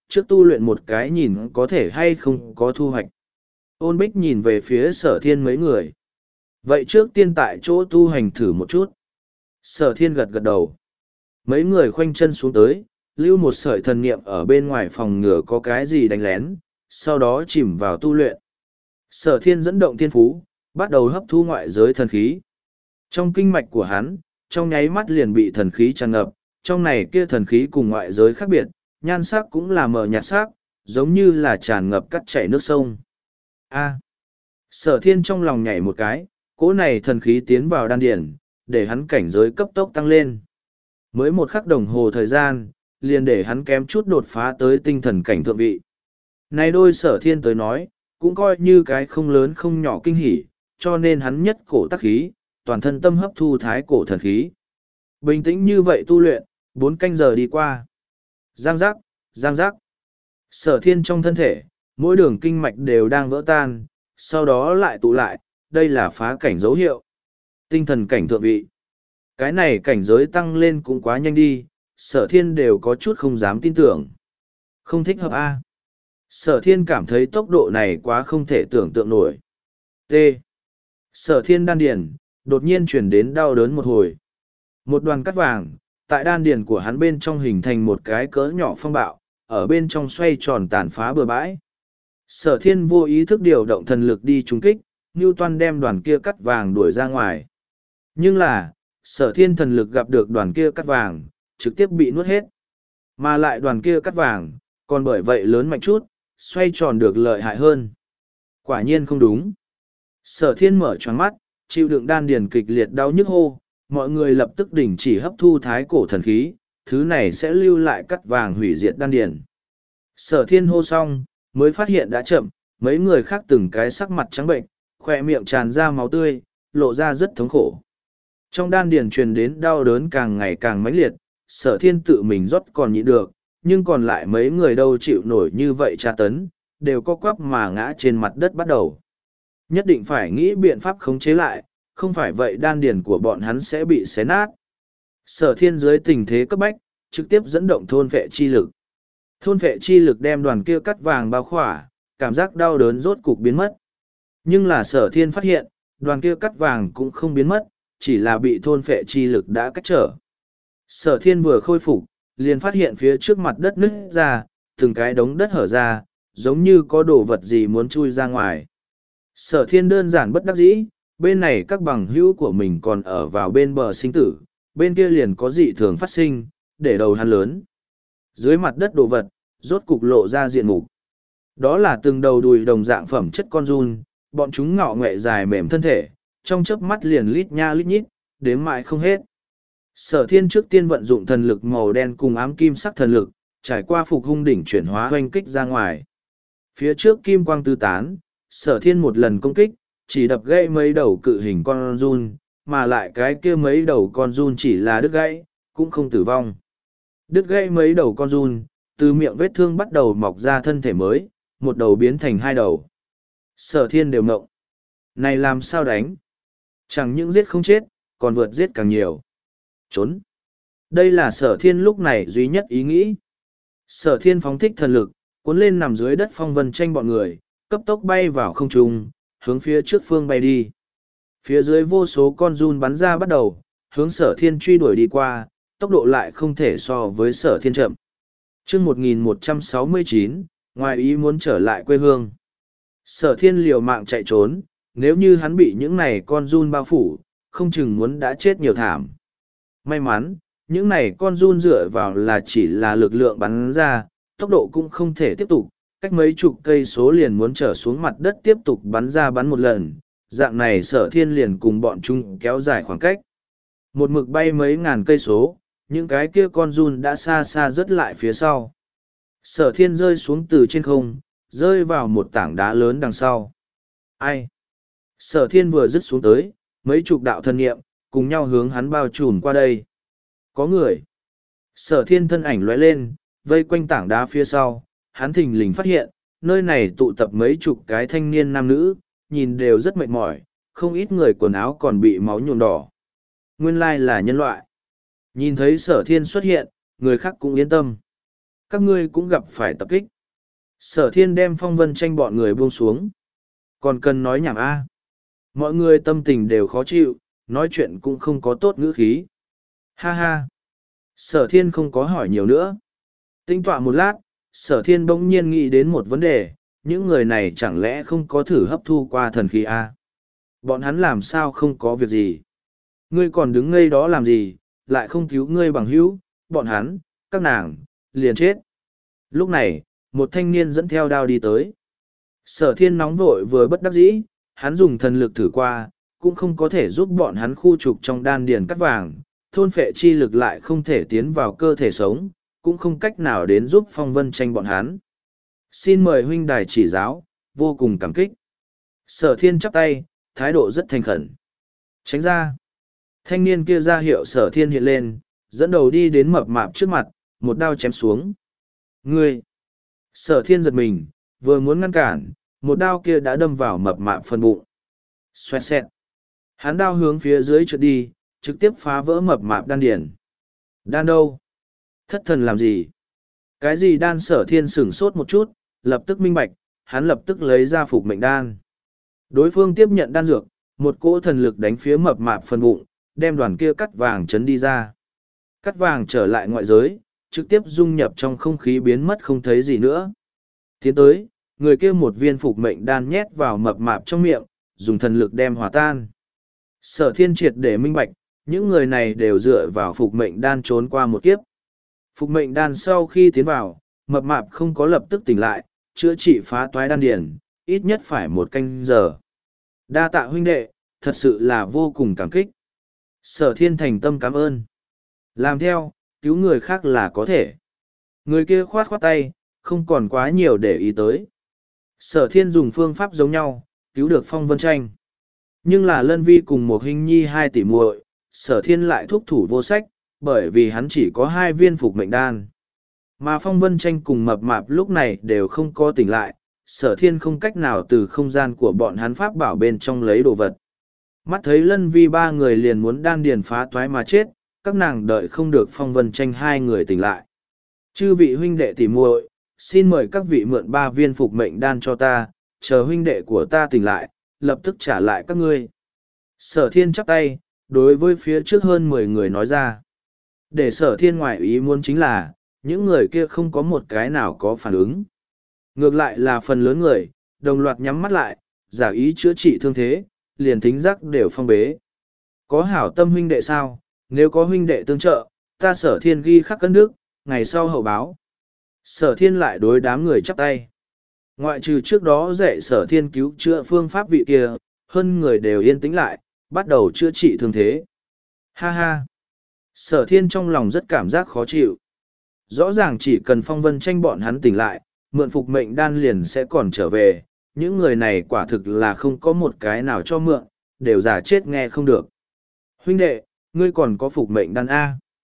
trước tu luyện một cái nhìn có thể hay không có thu hoạch. Ôn bích nhìn về phía sở thiên mấy người. Vậy trước tiên tại chỗ tu hành thử một chút. Sở thiên gật gật đầu. Mấy người khoanh chân xuống tới, lưu một sợi thần niệm ở bên ngoài phòng ngừa có cái gì đánh lén, sau đó chìm vào tu luyện. Sở thiên dẫn động thiên phú, bắt đầu hấp thu ngoại giới thần khí. Trong kinh mạch của hắn, trong nháy mắt liền bị thần khí tràn ngập, trong này kia thần khí cùng ngoại giới khác biệt, nhan sắc cũng là mờ nhạt sắc, giống như là tràn ngập cắt chảy nước sông. A. Sở thiên trong lòng nhảy một cái, cỗ này thần khí tiến vào đan điển, để hắn cảnh giới cấp tốc tăng lên. Mới một khắc đồng hồ thời gian, liền để hắn kém chút đột phá tới tinh thần cảnh thượng vị. Này đôi sở thiên tới nói, cũng coi như cái không lớn không nhỏ kinh hỉ, cho nên hắn nhất cổ tắc khí, toàn thân tâm hấp thu thái cổ thần khí. Bình tĩnh như vậy tu luyện, bốn canh giờ đi qua. Giang giác, giang giác. Sở thiên trong thân thể, mỗi đường kinh mạch đều đang vỡ tan, sau đó lại tụ lại, đây là phá cảnh dấu hiệu. Tinh thần cảnh thượng vị. Cái này cảnh giới tăng lên cũng quá nhanh đi, sở thiên đều có chút không dám tin tưởng. Không thích hợp A. Sở thiên cảm thấy tốc độ này quá không thể tưởng tượng nổi. T. Sở thiên đan điền, đột nhiên chuyển đến đau đớn một hồi. Một đoàn cắt vàng, tại đan điền của hắn bên trong hình thành một cái cỡ nhỏ phong bạo, ở bên trong xoay tròn tàn phá bừa bãi. Sở thiên vô ý thức điều động thần lực đi trúng kích, Newton đem đoàn kia cắt vàng đuổi ra ngoài. Nhưng là, sở thiên thần lực gặp được đoàn kia cắt vàng, trực tiếp bị nuốt hết. Mà lại đoàn kia cắt vàng, còn bởi vậy lớn mạnh chút, xoay tròn được lợi hại hơn. Quả nhiên không đúng. Sở thiên mở choáng mắt, chịu đựng đan điền kịch liệt đau nhức hô, mọi người lập tức đình chỉ hấp thu thái cổ thần khí, thứ này sẽ lưu lại cắt vàng hủy diệt đan điền. Sở thiên hô xong, mới phát hiện đã chậm, mấy người khác từng cái sắc mặt trắng bệnh, khỏe miệng tràn ra máu tươi, lộ ra rất thống khổ. Trong đan điền truyền đến đau đớn càng ngày càng mãnh liệt, sở thiên tự mình rót còn nhịn được, nhưng còn lại mấy người đâu chịu nổi như vậy tra tấn, đều co quắp mà ngã trên mặt đất bắt đầu. Nhất định phải nghĩ biện pháp khống chế lại, không phải vậy đan điền của bọn hắn sẽ bị xé nát. Sở thiên dưới tình thế cấp bách, trực tiếp dẫn động thôn vệ chi lực. Thôn vệ chi lực đem đoàn kia cắt vàng bao khỏa, cảm giác đau đớn rốt cục biến mất. Nhưng là sở thiên phát hiện, đoàn kia cắt vàng cũng không biến mất, chỉ là bị thôn vệ chi lực đã cách trở. Sở thiên vừa khôi phục, liền phát hiện phía trước mặt đất nứt ra, từng cái đống đất hở ra, giống như có đồ vật gì muốn chui ra ngoài. Sở thiên đơn giản bất đắc dĩ, bên này các bằng hữu của mình còn ở vào bên bờ sinh tử, bên kia liền có dị thường phát sinh, để đầu hắn lớn. Dưới mặt đất đồ vật, rốt cục lộ ra diện mục. Đó là từng đầu đùi đồng dạng phẩm chất con giun, bọn chúng ngọ ngoẹ dài mềm thân thể, trong chớp mắt liền lít nha lít nhít, đếm mãi không hết. Sở thiên trước tiên vận dụng thần lực màu đen cùng ám kim sắc thần lực, trải qua phục hung đỉnh chuyển hóa hoanh kích ra ngoài. Phía trước kim quang tứ tán, sở thiên một lần công kích, chỉ đập gãy mấy đầu cự hình con giun, mà lại cái kia mấy đầu con giun chỉ là đứt gãy, cũng không tử vong. Đứt gãy mấy đầu con giun, từ miệng vết thương bắt đầu mọc ra thân thể mới, một đầu biến thành hai đầu. Sở thiên đều mộng. Này làm sao đánh? Chẳng những giết không chết, còn vượt giết càng nhiều. Trốn. Đây là sở thiên lúc này duy nhất ý nghĩ. Sở thiên phóng thích thần lực, cuốn lên nằm dưới đất phong vân tranh bọn người, cấp tốc bay vào không trung, hướng phía trước phương bay đi. Phía dưới vô số con giun bắn ra bắt đầu, hướng sở thiên truy đuổi đi qua, tốc độ lại không thể so với sở thiên chậm. chương một nghìn một trăm sáu mươi chín, ngoài ý muốn trở lại quê hương. Sở thiên liều mạng chạy trốn, nếu như hắn bị những này con giun bao phủ, không chừng muốn đã chết nhiều thảm. May mắn, những này con giun dựa vào là chỉ là lực lượng bắn ra, tốc độ cũng không thể tiếp tục, cách mấy chục cây số liền muốn trở xuống mặt đất tiếp tục bắn ra bắn một lần, dạng này sở thiên liền cùng bọn chúng kéo dài khoảng cách. Một mực bay mấy ngàn cây số, những cái kia con giun đã xa xa rớt lại phía sau. Sở thiên rơi xuống từ trên không, rơi vào một tảng đá lớn đằng sau. Ai? Sở thiên vừa rứt xuống tới, mấy chục đạo thân nghiệm, cùng nhau hướng hắn bao trùm qua đây. Có người. Sở thiên thân ảnh lóe lên, vây quanh tảng đá phía sau, hắn thình lình phát hiện, nơi này tụ tập mấy chục cái thanh niên nam nữ, nhìn đều rất mệt mỏi, không ít người quần áo còn bị máu nhuộm đỏ. Nguyên lai là nhân loại. Nhìn thấy sở thiên xuất hiện, người khác cũng yên tâm. các ngươi cũng gặp phải tập kích. Sở thiên đem phong vân tranh bọn người buông xuống. Còn cần nói nhảm a? Mọi người tâm tình đều khó chịu, nói chuyện cũng không có tốt ngữ khí. Ha ha! Sở thiên không có hỏi nhiều nữa. Tinh tọa một lát, sở thiên bỗng nhiên nghĩ đến một vấn đề, những người này chẳng lẽ không có thử hấp thu qua thần khí a? Bọn hắn làm sao không có việc gì? Ngươi còn đứng ngây đó làm gì, lại không cứu ngươi bằng hữu, bọn hắn, các nàng, liền chết. Lúc này, một thanh niên dẫn theo đao đi tới. Sở thiên nóng vội vừa bất đắc dĩ, hắn dùng thần lực thử qua, cũng không có thể giúp bọn hắn khu trục trong đan điền cắt vàng, thôn phệ chi lực lại không thể tiến vào cơ thể sống, cũng không cách nào đến giúp phong vân tranh bọn hắn. Xin mời huynh đài chỉ giáo, vô cùng cảm kích. Sở thiên chắp tay, thái độ rất thành khẩn. Tránh ra. Thanh niên kia ra hiệu sở thiên hiện lên, dẫn đầu đi đến mập mạp trước mặt, một đao chém xuống. Ngươi! Sở thiên giật mình, vừa muốn ngăn cản, một đao kia đã đâm vào mập mạp phần bụng. Xoẹt xẹt. Hắn đao hướng phía dưới trượt đi, trực tiếp phá vỡ mập mạp đan điển. Đan đâu? Thất thần làm gì? Cái gì đan? Sở thiên sửng sốt một chút, lập tức minh bạch, hắn lập tức lấy ra phục mệnh đan. Đối phương tiếp nhận đan dược, một cỗ thần lực đánh phía mập mạp phần bụng, đem đoàn kia cắt vàng chấn đi ra. Cắt vàng trở lại ngoại giới, trực tiếp dung nhập trong không khí biến mất không thấy gì nữa. Tiến tới, người kia một viên phục mệnh đan nhét vào mập mạp trong miệng, dùng thần lực đem hòa tan. Sở thiên triệt để minh bạch, những người này đều dựa vào phục mệnh đan trốn qua một kiếp. Phục mệnh đan sau khi tiến vào, mập mạp không có lập tức tỉnh lại, chữa trị phá toái đan điển, ít nhất phải một canh giờ. Đa tạ huynh đệ, thật sự là vô cùng cảm kích. Sở thiên thành tâm cảm ơn. Làm theo, cứu người khác là có thể. Người kia khoát khoát tay, không còn quá nhiều để ý tới. Sở thiên dùng phương pháp giống nhau, cứu được phong vân tranh. Nhưng là Lân Vi cùng một hình nhi hai tỷ muội, sở thiên lại thúc thủ vô sách, bởi vì hắn chỉ có hai viên phục mệnh đan. Mà phong vân tranh cùng mập mạp lúc này đều không có tỉnh lại, sở thiên không cách nào từ không gian của bọn hắn pháp bảo bên trong lấy đồ vật. Mắt thấy Lân Vi ba người liền muốn đan điền phá toái mà chết, các nàng đợi không được phong vân tranh hai người tỉnh lại. Chư vị huynh đệ tỉ muội, xin mời các vị mượn ba viên phục mệnh đan cho ta, chờ huynh đệ của ta tỉnh lại, lập tức trả lại các ngươi. Sở thiên chắp tay, đối với phía trước hơn mười người nói ra. Để sở thiên ngoại ý muốn chính là, những người kia không có một cái nào có phản ứng. Ngược lại là phần lớn người, đồng loạt nhắm mắt lại, giả ý chữa trị thương thế, liền thính giác đều phong bế. Có hảo tâm huynh đệ sao, nếu có huynh đệ tương trợ, ta sở thiên ghi khắc cân đức, ngày sau hậu báo. Sở thiên lại đối đám người chắp tay. Ngoại trừ trước đó dạy sở thiên cứu chữa phương pháp vị kia, hơn người đều yên tĩnh lại, bắt đầu chữa trị thương thế. Ha ha! Sở thiên trong lòng rất cảm giác khó chịu. Rõ ràng chỉ cần phong vân tranh bọn hắn tỉnh lại, mượn phục mệnh đan liền sẽ còn trở về. Những người này quả thực là không có một cái nào cho mượn, đều giả chết nghe không được. Huynh đệ, ngươi còn có phục mệnh đan A.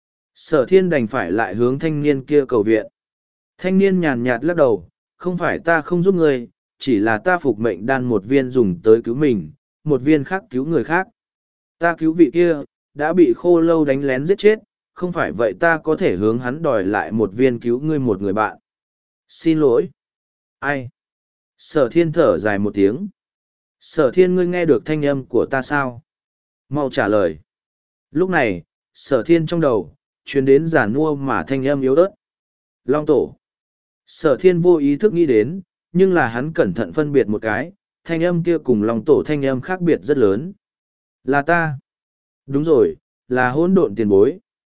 Sở thiên đành phải lại hướng thanh niên kia cầu viện. Thanh niên nhàn nhạt lắc đầu, không phải ta không giúp ngươi, chỉ là ta phục mệnh đan một viên dùng tới cứu mình, một viên khác cứu người khác. Ta cứu vị kia, đã bị khô lâu đánh lén giết chết, không phải vậy ta có thể hướng hắn đòi lại một viên cứu ngươi một người bạn. Xin lỗi. Ai? Sở thiên thở dài một tiếng. Sở thiên ngươi nghe được thanh âm của ta sao? Mau trả lời. Lúc này, sở thiên trong đầu, truyền đến giả nua mà thanh âm yếu ớt. Long tổ. Sở thiên vô ý thức nghĩ đến, nhưng là hắn cẩn thận phân biệt một cái, thanh âm kia cùng long tổ thanh âm khác biệt rất lớn. Là ta. Đúng rồi, là hỗn độn tiền bối.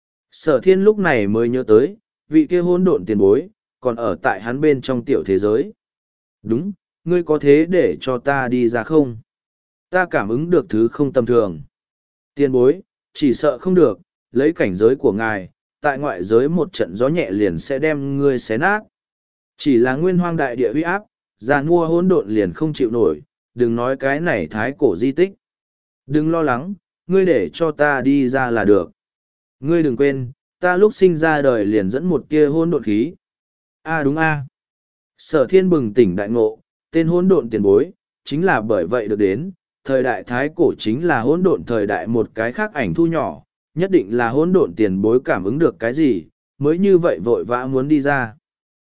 Sở thiên lúc này mới nhớ tới, vị kia hỗn độn tiền bối, còn ở tại hắn bên trong tiểu thế giới. Đúng, ngươi có thế để cho ta đi ra không? Ta cảm ứng được thứ không tầm thường. Tiền bối, chỉ sợ không được, lấy cảnh giới của ngài, tại ngoại giới một trận gió nhẹ liền sẽ đem ngươi xé nát. Chỉ là nguyên hoang đại địa uy áp, già nua hỗn độn liền không chịu nổi, đừng nói cái này thái cổ di tích. Đừng lo lắng, ngươi để cho ta đi ra là được. Ngươi đừng quên, ta lúc sinh ra đời liền dẫn một tia hỗn độn khí. A đúng a. Sở thiên bừng tỉnh đại ngộ, tên hỗn độn tiền bối, chính là bởi vậy được đến, thời đại thái cổ chính là hỗn độn thời đại một cái khác ảnh thu nhỏ, nhất định là hỗn độn tiền bối cảm ứng được cái gì, mới như vậy vội vã muốn đi ra.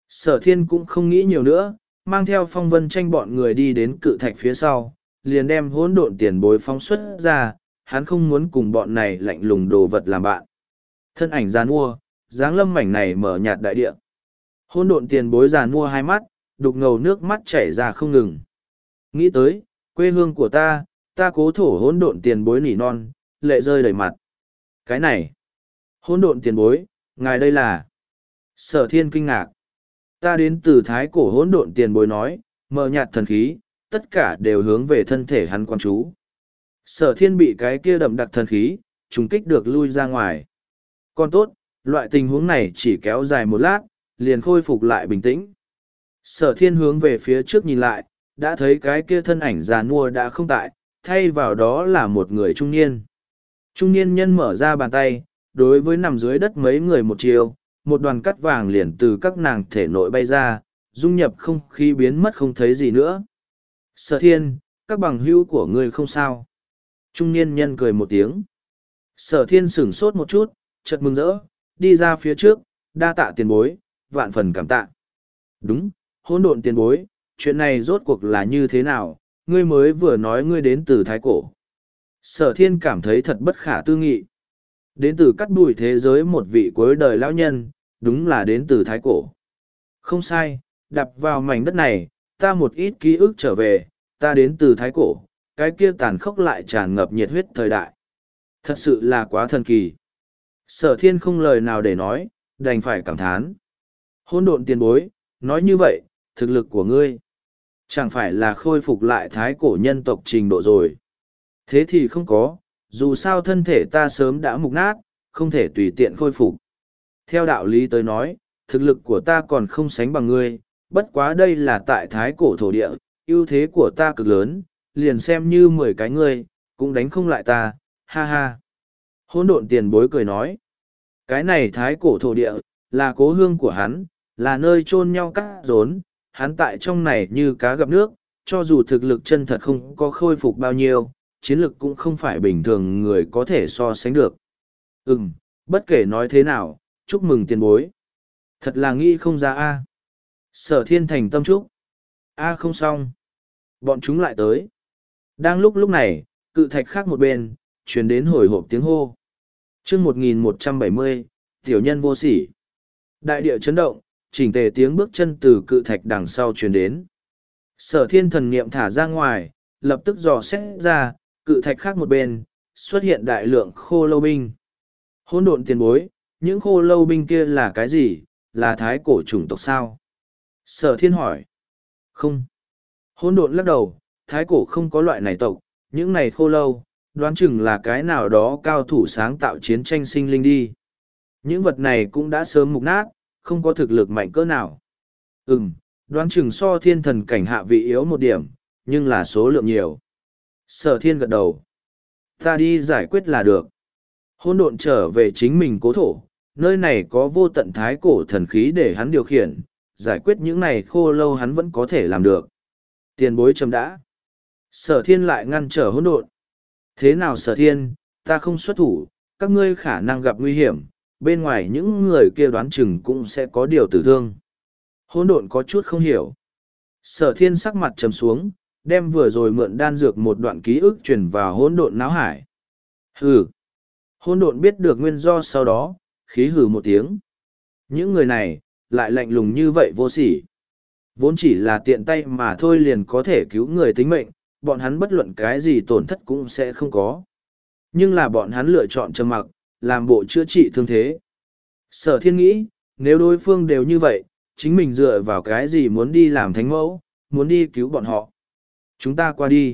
Sở thiên cũng không nghĩ nhiều nữa, mang theo phong vân tranh bọn người đi đến cự thạch phía sau, liền đem hỗn độn tiền bối phóng xuất ra, hắn không muốn cùng bọn này lạnh lùng đồ vật làm bạn. Thân ảnh giàn mua, dáng lâm mảnh này mở nhạt đại địa. Hỗn độn tiền bối giàn mua hai mắt, đục ngầu nước mắt chảy ra không ngừng. Nghĩ tới, quê hương của ta, ta cố thổ hỗn độn tiền bối nỉ non, lệ rơi đầy mặt. Cái này, hỗn độn tiền bối, ngài đây là... Sở thiên kinh ngạc. Ta đến từ thái cổ hỗn độn tiền bối nói, mờ nhạt thần khí, tất cả đều hướng về thân thể hắn quan chú. Sở thiên bị cái kia đậm đặc thần khí, trùng kích được lui ra ngoài. Còn tốt, loại tình huống này chỉ kéo dài một lát, liền khôi phục lại bình tĩnh. Sở thiên hướng về phía trước nhìn lại, đã thấy cái kia thân ảnh già nua đã không tại, thay vào đó là một người trung niên. Trung niên nhân mở ra bàn tay, đối với nằm dưới đất mấy người một chiều, một đoàn cắt vàng liền từ các nàng thể nội bay ra, dung nhập không khí biến mất không thấy gì nữa. Sở thiên, các bằng hữu của ngươi không sao. Trung niên nhân cười một tiếng. Sở thiên sửng sốt một chút, chợt mừng rỡ, đi ra phía trước, đa tạ tiền bối, vạn phần cảm tạ. Đúng, hỗn độn tiền bối, chuyện này rốt cuộc là như thế nào, ngươi mới vừa nói ngươi đến từ thái cổ. Sở thiên cảm thấy thật bất khả tư nghị. Đến từ cắt đùi thế giới một vị cuối đời lão nhân, đúng là đến từ thái cổ. Không sai, đạp vào mảnh đất này, ta một ít ký ức trở về, ta đến từ thái cổ, cái kia tàn khốc lại tràn ngập nhiệt huyết thời đại. Thật sự là quá thần kỳ. Sở thiên không lời nào để nói, đành phải cảm thán. Hôn độn tiền bối, nói như vậy, thực lực của ngươi, chẳng phải là khôi phục lại thái cổ nhân tộc trình độ rồi. Thế thì không có, dù sao thân thể ta sớm đã mục nát, không thể tùy tiện khôi phục. Theo đạo lý tới nói, thực lực của ta còn không sánh bằng ngươi, bất quá đây là tại thái cổ thổ địa, ưu thế của ta cực lớn, liền xem như mười cái ngươi, cũng đánh không lại ta, ha ha. Hôn độn tiền bối cười nói, cái này thái cổ thổ địa, là cố hương của hắn, là nơi chôn nhau cắt rốn, hắn tại trong này như cá gặp nước, cho dù thực lực chân thật không có khôi phục bao nhiêu, chiến lực cũng không phải bình thường người có thể so sánh được. Ừm, bất kể nói thế nào, chúc mừng tiền bối. Thật là nghĩ không ra a. Sở thiên thành tâm chúc. A không xong. Bọn chúng lại tới. Đang lúc lúc này, cự thạch khác một bên, truyền đến hồi hộp tiếng hô. chương một nghìn một trăm bảy mươi, tiểu nhân vô sỉ. Đại địa chấn động, chỉnh tề tiếng bước chân từ cự thạch đằng sau truyền đến. Sở thiên thần niệm thả ra ngoài, lập tức dò xét ra, cự thạch khác một bên, xuất hiện đại lượng khô lâu binh. Hỗn độn tiền bối, những khô lâu binh kia là cái gì, là thái cổ chủng tộc sao? Sở thiên hỏi. Không. Hỗn độn lắc đầu, thái cổ không có loại này tộc, những này khô lâu, đoán chừng là cái nào đó cao thủ sáng tạo chiến tranh sinh linh đi. Những vật này cũng đã sớm mục nát, không có thực lực mạnh cỡ nào. Ừm, đoán chừng so thiên thần cảnh hạ vị yếu một điểm, nhưng là số lượng nhiều. Sở thiên gật đầu. Ta đi giải quyết là được. Hôn độn trở về chính mình cố thổ, nơi này có vô tận thái cổ thần khí để hắn điều khiển, giải quyết những này khô lâu hắn vẫn có thể làm được. Tiền bối chấm đã. Sở thiên lại ngăn trở hôn độn. Thế nào sở thiên, ta không xuất thủ, các ngươi khả năng gặp nguy hiểm, bên ngoài những người kia đoán chừng cũng sẽ có điều tử thương. Hôn độn có chút không hiểu. Sở thiên sắc mặt trầm xuống, đem vừa rồi mượn đan dược một đoạn ký ức truyền vào hôn độn náo hải. Hừ. Hôn độn biết được nguyên do sau đó, khí hừ một tiếng. Những người này, lại lạnh lùng như vậy vô sỉ. Vốn chỉ là tiện tay mà thôi liền có thể cứu người tính mệnh, bọn hắn bất luận cái gì tổn thất cũng sẽ không có. Nhưng là bọn hắn lựa chọn trầm mặc, làm bộ chữa trị thương thế. Sở thiên nghĩ, nếu đối phương đều như vậy, chính mình dựa vào cái gì muốn đi làm thánh mẫu, muốn đi cứu bọn họ. Chúng ta qua đi.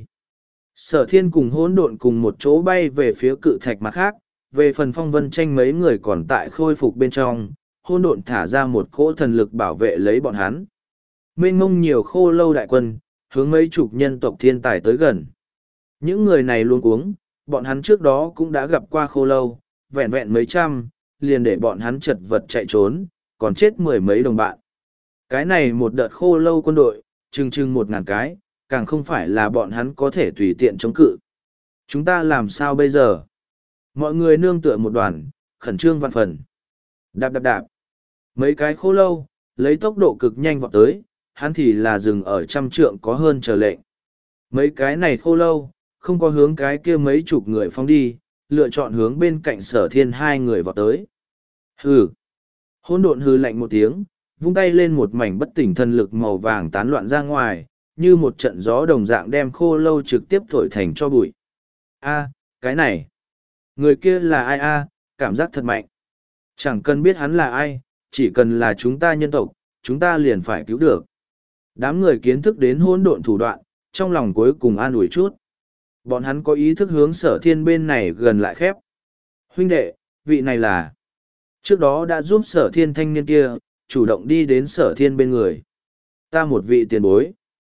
Sở thiên cùng hỗn độn cùng một chỗ bay về phía cự thạch mặt khác, về phần phong vân tranh mấy người còn tại khôi phục bên trong, hỗn độn thả ra một cỗ thần lực bảo vệ lấy bọn hắn. Mênh mông nhiều khô lâu đại quân, hướng mấy chục nhân tộc thiên tài tới gần. Những người này luôn cuống, bọn hắn trước đó cũng đã gặp qua khô lâu, vẹn vẹn mấy trăm, liền để bọn hắn chật vật chạy trốn, còn chết mười mấy đồng bạn. Cái này một đợt khô lâu quân đội, chừng chừng một ngàn cái, càng không phải là bọn hắn có thể tùy tiện chống cự. Chúng ta làm sao bây giờ? Mọi người nương tựa một đoàn, khẩn trương văn phần. Đạp đạp đạp. Mấy cái khô lâu, lấy tốc độ cực nhanh vọt tới, hắn thì là dừng ở trăm trượng có hơn chờ lệnh. Mấy cái này khô lâu, không có hướng cái kia mấy chục người phóng đi, lựa chọn hướng bên cạnh sở thiên hai người vọt tới. Hừ! Hỗn độn hừ lạnh một tiếng, vung tay lên một mảnh bất tỉnh thần lực màu vàng tán loạn ra ngoài, như một trận gió đồng dạng đem khô lâu trực tiếp thổi thành cho bụi. A, cái này! Người kia là ai a? Cảm giác thật mạnh. Chẳng cần biết hắn là ai, chỉ cần là chúng ta nhân tộc, chúng ta liền phải cứu được. Đám người kiến thức đến hỗn độn thủ đoạn, trong lòng cuối cùng an ủi chút. Bọn hắn có ý thức hướng sở thiên bên này gần lại khép. Huynh đệ, vị này là... Trước đó đã giúp sở thiên thanh niên kia, chủ động đi đến sở thiên bên người. Ta một vị tiền bối.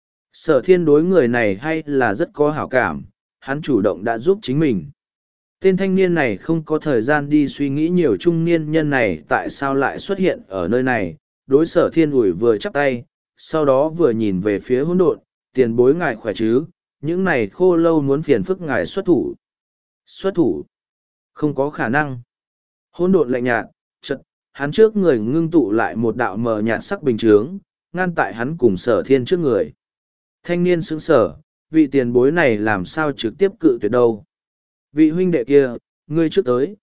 Sở thiên đối người này hay là rất có hảo cảm, hắn chủ động đã giúp chính mình. Tên thanh niên này không có thời gian đi suy nghĩ nhiều trung niên nhân này tại sao lại xuất hiện ở nơi này, đối sở thiên ủi vừa chắp tay, sau đó vừa nhìn về phía hỗn độn, tiền bối ngài khỏe chứ, những này khô lâu muốn phiền phức ngài xuất thủ. Xuất thủ? Không có khả năng. Hỗn độn lạnh nhạt, chật, hắn trước người ngưng tụ lại một đạo mờ nhạt sắc bình chướng, ngăn tại hắn cùng sở thiên trước người. Thanh niên sững sở, vị tiền bối này làm sao trực tiếp cự tuyệt đâu. Vị huynh đệ kia, ngươi trước tới.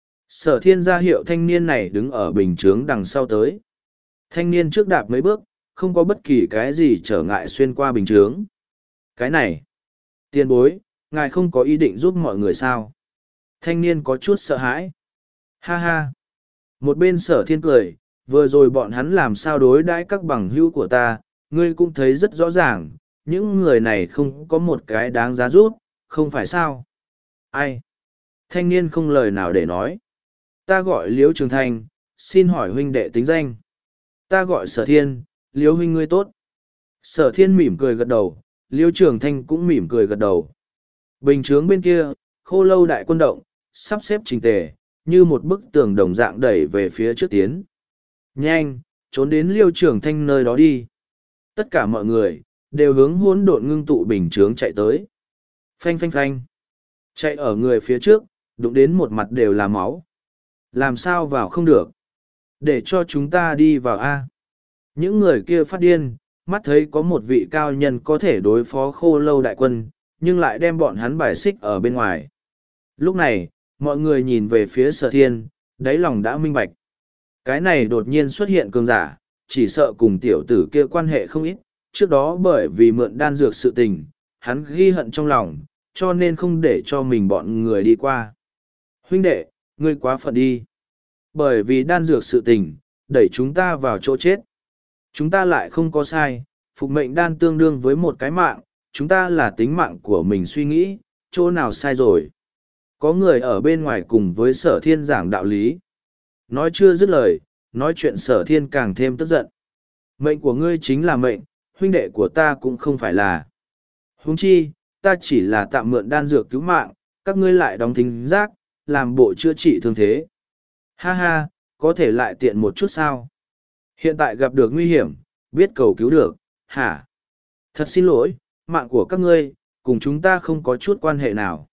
Sở thiên ra hiệu thanh niên này đứng ở bình chướng đằng sau tới. Thanh niên trước đạp mấy bước, không có bất kỳ cái gì trở ngại xuyên qua bình chướng. Cái này, tiền bối, ngài không có ý định giúp mọi người sao? Thanh niên có chút sợ hãi. Ha ha. Một bên sở thiên cười, vừa rồi bọn hắn làm sao đối đãi các bằng hữu của ta, ngươi cũng thấy rất rõ ràng, những người này không có một cái đáng giá giúp, không phải sao? Ai? Thanh niên không lời nào để nói. Ta gọi Liễu Trường Thanh, xin hỏi huynh đệ tính danh. Ta gọi sở thiên, Liễu huynh ngươi tốt. Sở thiên mỉm cười gật đầu, Liễu Trường Thanh cũng mỉm cười gật đầu. Bình chướng bên kia, khô lâu đại quân động, sắp xếp chỉnh tề, như một bức tường đồng dạng đẩy về phía trước tiến. Nhanh, trốn đến Liễu Trường Thanh nơi đó đi. Tất cả mọi người, đều hướng hỗn độn ngưng tụ bình chướng chạy tới. Phanh phanh phanh. Chạy ở người phía trước, đụng đến một mặt đều là máu. Làm sao vào không được? Để cho chúng ta đi vào A. Những người kia phát điên, mắt thấy có một vị cao nhân có thể đối phó khô lâu đại quân, nhưng lại đem bọn hắn bài xích ở bên ngoài. Lúc này, mọi người nhìn về phía sở thiên, đáy lòng đã minh bạch. Cái này đột nhiên xuất hiện cường giả, chỉ sợ cùng tiểu tử kia quan hệ không ít, trước đó bởi vì mượn đan dược sự tình, hắn ghi hận trong lòng, cho nên không để cho mình bọn người đi qua. Huynh đệ, ngươi quá phận đi. Bởi vì đan dược sự tình, đẩy chúng ta vào chỗ chết. Chúng ta lại không có sai, phục mệnh đan tương đương với một cái mạng, chúng ta là tính mạng của mình suy nghĩ, chỗ nào sai rồi. Có người ở bên ngoài cùng với sở thiên giảng đạo lý. Nói chưa dứt lời, nói chuyện sở thiên càng thêm tức giận. Mệnh của ngươi chính là mệnh, huynh đệ của ta cũng không phải là. Huống chi, ta chỉ là tạm mượn đan dược cứu mạng, các ngươi lại đóng thính giác, làm bộ chữa trị thương thế. Ha ha, có thể lại tiện một chút sao? Hiện tại gặp được nguy hiểm, biết cầu cứu được, hả? Thật xin lỗi, mạng của các ngươi, cùng chúng ta không có chút quan hệ nào.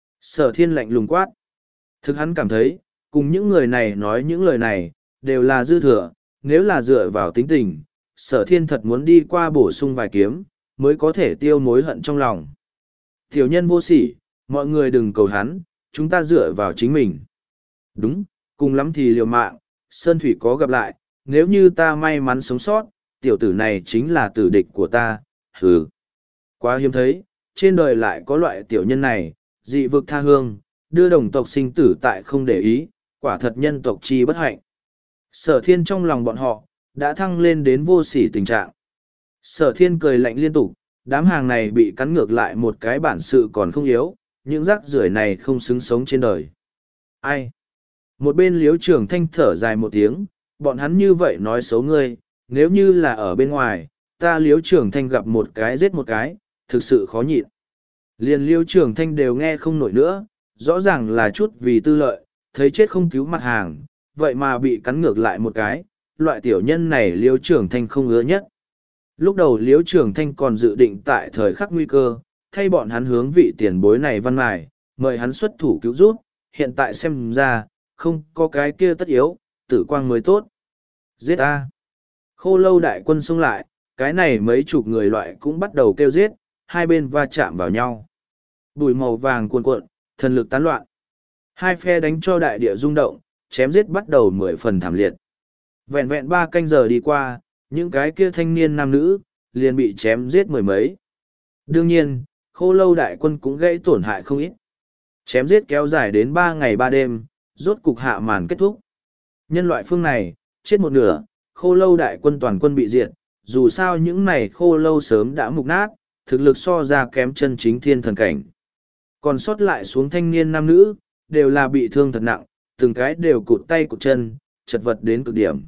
Sở thiên lạnh lùng quát. Thực hắn cảm thấy, cùng những người này nói những lời này, đều là dư thừa, nếu là dựa vào tính tình, sở thiên thật muốn đi qua bổ sung vài kiếm, mới có thể tiêu mối hận trong lòng. Tiểu nhân vô sỉ, mọi người đừng cầu hắn, chúng ta dựa vào chính mình. Đúng, cùng lắm thì liều mạng, Sơn Thủy có gặp lại, nếu như ta may mắn sống sót, tiểu tử này chính là tử địch của ta, hừ. Quá hiếm thấy, trên đời lại có loại tiểu nhân này, dị vực tha hương, đưa đồng tộc sinh tử tại không để ý, quả thật nhân tộc chi bất hạnh. Sở thiên trong lòng bọn họ, đã thăng lên đến vô sỉ tình trạng. Sở thiên cười lạnh liên tục, đám hàng này bị cắn ngược lại một cái bản sự còn không yếu, những rác rưởi này không xứng sống trên đời. Ai? Một bên Liễu Trường Thanh thở dài một tiếng, bọn hắn như vậy nói xấu ngươi, nếu như là ở bên ngoài, ta Liễu Trường Thanh gặp một cái giết một cái, thực sự khó nhịn. Liền Liễu Trường Thanh đều nghe không nổi nữa, rõ ràng là chút vì tư lợi, thấy chết không cứu mặt hàng, vậy mà bị cắn ngược lại một cái, loại tiểu nhân này Liễu Trường Thanh không ưa nhất. Lúc đầu Liễu Trường Thanh còn dự định tại thời khắc nguy cơ, thay bọn hắn hướng vị tiền bối này văn mài, mời hắn xuất thủ cứu giúp, hiện tại xem ra, không có cái kia tất yếu, tử quang mới tốt. Giết a! Khô lâu đại quân xông lại, cái này mấy chục người loại cũng bắt đầu kêu giết, hai bên va chạm vào nhau. Bụi màu vàng cuồn cuộn, thần lực tán loạn. Hai phe đánh cho đại địa rung động, chém giết bắt đầu mười phần thảm liệt. Vẹn vẹn ba canh giờ đi qua, những cái kia thanh niên nam nữ, liền bị chém giết mười mấy. Đương nhiên, khô lâu đại quân cũng gây tổn hại không ít. Chém giết kéo dài đến ba ngày ba đêm, rốt cục hạ màn kết thúc. Nhân loại phương này, chết một nửa, khô lâu đại quân toàn quân bị diệt, dù sao những này khô lâu sớm đã mục nát, thực lực so ra kém chân chính thiên thần cảnh. Còn sót lại xuống thanh niên nam nữ, đều là bị thương thật nặng, từng cái đều cụt tay cụt chân, chật vật đến cực điểm.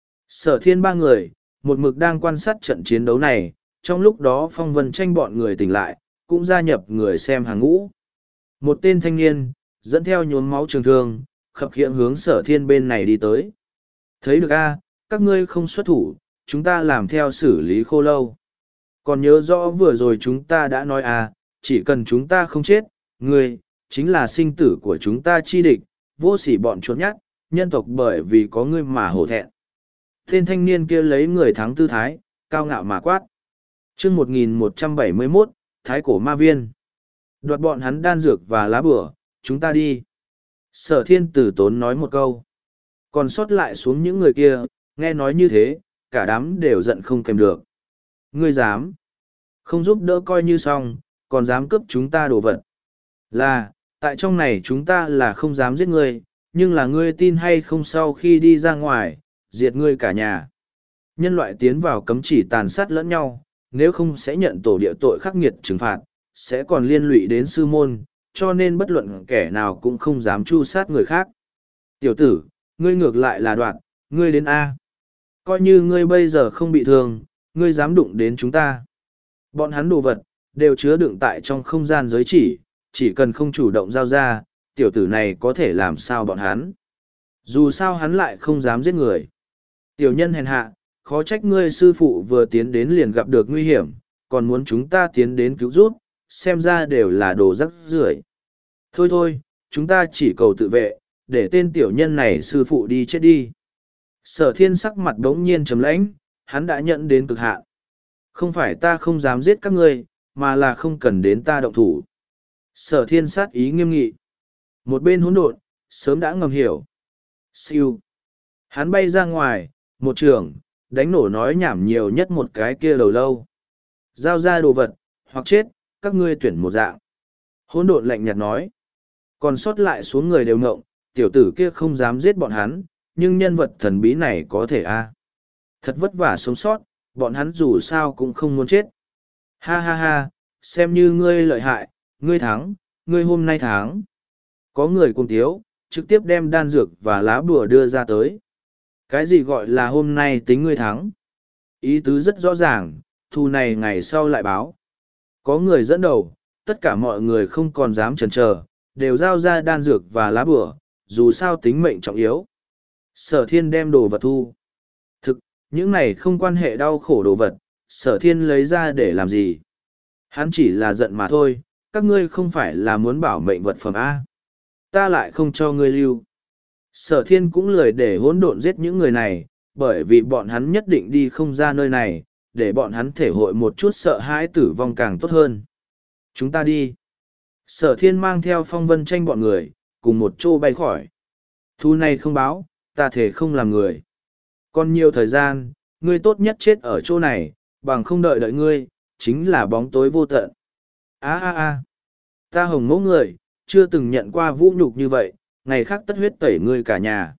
Sở thiên ba người, một mực đang quan sát trận chiến đấu này, trong lúc đó phong vân tranh bọn người tỉnh lại, cũng gia nhập người xem hàng ngũ. Một tên thanh niên, dẫn theo nhuốm máu trường thương, khập khiễng hướng sở thiên bên này đi tới. Thấy được a, các ngươi không xuất thủ, chúng ta làm theo xử lý khô lâu. Còn nhớ rõ vừa rồi chúng ta đã nói à, chỉ cần chúng ta không chết, ngươi, chính là sinh tử của chúng ta chi địch, vô sỉ bọn chuột nhát, nhân tộc bởi vì có ngươi mà hổ thẹn. Tên thanh niên kia lấy người thắng tư thái, cao ngạo mà quát. chương một nghìn một trăm bảy mươi mốt, Thái Cổ Ma Viên. Đoạt bọn hắn đan dược và lá bửa, chúng ta đi. Sở thiên tử tốn nói một câu. Còn sót lại xuống những người kia, nghe nói như thế, cả đám đều giận không kèm được. Ngươi dám. Không giúp đỡ coi như xong, còn dám cướp chúng ta đồ vật. Là, tại trong này chúng ta là không dám giết ngươi, nhưng là ngươi tin hay không sau khi đi ra ngoài, diệt ngươi cả nhà. Nhân loại tiến vào cấm chỉ tàn sát lẫn nhau, nếu không sẽ nhận tổ địa tội khắc nghiệt trừng phạt, sẽ còn liên lụy đến sư môn, cho nên bất luận kẻ nào cũng không dám tru sát người khác. Tiểu tử, ngươi ngược lại là đoạn, ngươi đến A. Coi như ngươi bây giờ không bị thương, ngươi dám đụng đến chúng ta. Bọn hắn đồ vật, đều chứa đựng tại trong không gian giới chỉ, chỉ cần không chủ động giao ra, tiểu tử này có thể làm sao bọn hắn. Dù sao hắn lại không dám giết người. Tiểu nhân hèn hạ, khó trách ngươi sư phụ vừa tiến đến liền gặp được nguy hiểm, còn muốn chúng ta tiến đến cứu giúp, xem ra đều là đồ rắc rưởi. Thôi thôi, chúng ta chỉ cầu tự vệ, để tên tiểu nhân này sư phụ đi chết đi. Sở thiên sắc mặt đống nhiên trầm lãnh, hắn đã nhận đến cực hạn. Không phải ta không dám giết các ngươi, mà là không cần đến ta động thủ. Sở thiên sát ý nghiêm nghị. Một bên hỗn độn, sớm đã ngầm hiểu. Siêu. Hắn bay ra ngoài, một trường, đánh nổ nói nhảm nhiều nhất một cái kia đầu lâu. Giao ra đồ vật, hoặc chết, các ngươi tuyển một dạng. Hỗn độn lạnh nhạt nói. Còn sót lại xuống người đều ngộng, tiểu tử kia không dám giết bọn hắn, nhưng nhân vật thần bí này có thể a Thật vất vả sống sót, bọn hắn dù sao cũng không muốn chết. Ha ha ha, xem như ngươi lợi hại, ngươi thắng, ngươi hôm nay thắng. Có người cùng tiếu, trực tiếp đem đan dược và lá bùa đưa ra tới. Cái gì gọi là hôm nay tính ngươi thắng? Ý tứ rất rõ ràng, thù này ngày sau lại báo. Có người dẫn đầu, tất cả mọi người không còn dám chần chờ, đều giao ra đan dược và lá bùa, dù sao tính mệnh trọng yếu. Sở thiên đem đồ vật thu. Thực, những này không quan hệ đau khổ đồ vật, sở thiên lấy ra để làm gì? Hắn chỉ là giận mà thôi, các ngươi không phải là muốn bảo mệnh vật phẩm A. Ta lại không cho ngươi lưu. Sở thiên cũng lười để hỗn độn giết những người này, bởi vì bọn hắn nhất định đi không ra nơi này, để bọn hắn thể hội một chút sợ hãi tử vong càng tốt hơn. Chúng ta đi. Sở thiên mang theo phong vân tranh bọn người, cùng một chỗ bay khỏi. Thu này không báo, ta thể không làm người. Còn nhiều thời gian, ngươi tốt nhất chết ở chỗ này, bằng không đợi đợi ngươi, chính là bóng tối vô tận. Á á á, ta hồng mẫu người, chưa từng nhận qua vũ nhục như vậy, ngày khác tất huyết tẩy ngươi cả nhà.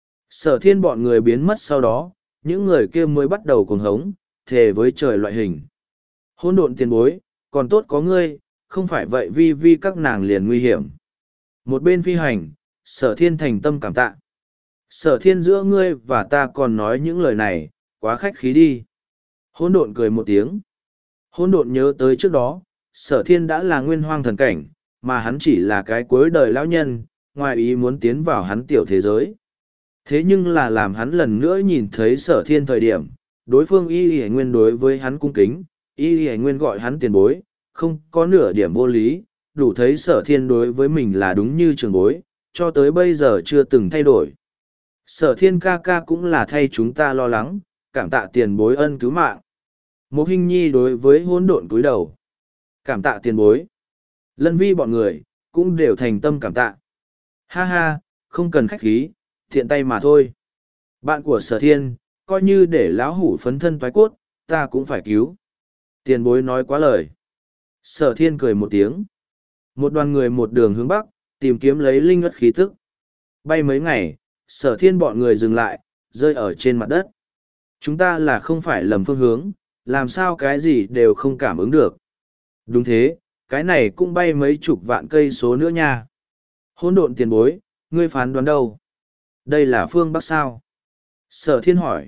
Sở thiên bọn người biến mất sau đó, những người kia mới bắt đầu cuồng hống, thề với trời loại hình. Hôn độn tiền bối, còn tốt có ngươi, không phải vậy vi vi các nàng liền nguy hiểm. Một bên phi hành, sở thiên thành tâm cảm tạ. Sở thiên giữa ngươi và ta còn nói những lời này, quá khách khí đi. Hôn độn cười một tiếng. Hôn độn nhớ tới trước đó, sở thiên đã là nguyên hoang thần cảnh, mà hắn chỉ là cái cuối đời lão nhân, ngoài ý muốn tiến vào hắn tiểu thế giới. Thế nhưng là làm hắn lần nữa nhìn thấy sở thiên thời điểm, đối phương y y nguyên đối với hắn cung kính, y y nguyên gọi hắn tiền bối, không có nửa điểm vô lý, đủ thấy sở thiên đối với mình là đúng như trường bối, cho tới bây giờ chưa từng thay đổi. Sở thiên ca ca cũng là thay chúng ta lo lắng, cảm tạ tiền bối ân cứu mạng. Một hình nhi đối với hỗn độn cúi đầu. Cảm tạ tiền bối. Lân vi bọn người, cũng đều thành tâm cảm tạ. Ha ha, không cần khách khí, thiện tay mà thôi. Bạn của sở thiên, coi như để lão hủ phấn thân toái cốt, ta cũng phải cứu. Tiền bối nói quá lời. Sở thiên cười một tiếng. Một đoàn người một đường hướng bắc, tìm kiếm lấy linh ất khí tức. Bay mấy ngày, sở thiên bọn người dừng lại, rơi ở trên mặt đất. Chúng ta là không phải lầm phương hướng, làm sao cái gì đều không cảm ứng được. Đúng thế, cái này cũng bay mấy chục vạn cây số nữa nha. Hỗn độn tiền bối, ngươi phán đoán đâu? Đây là phương Bắc sao? Sở thiên hỏi.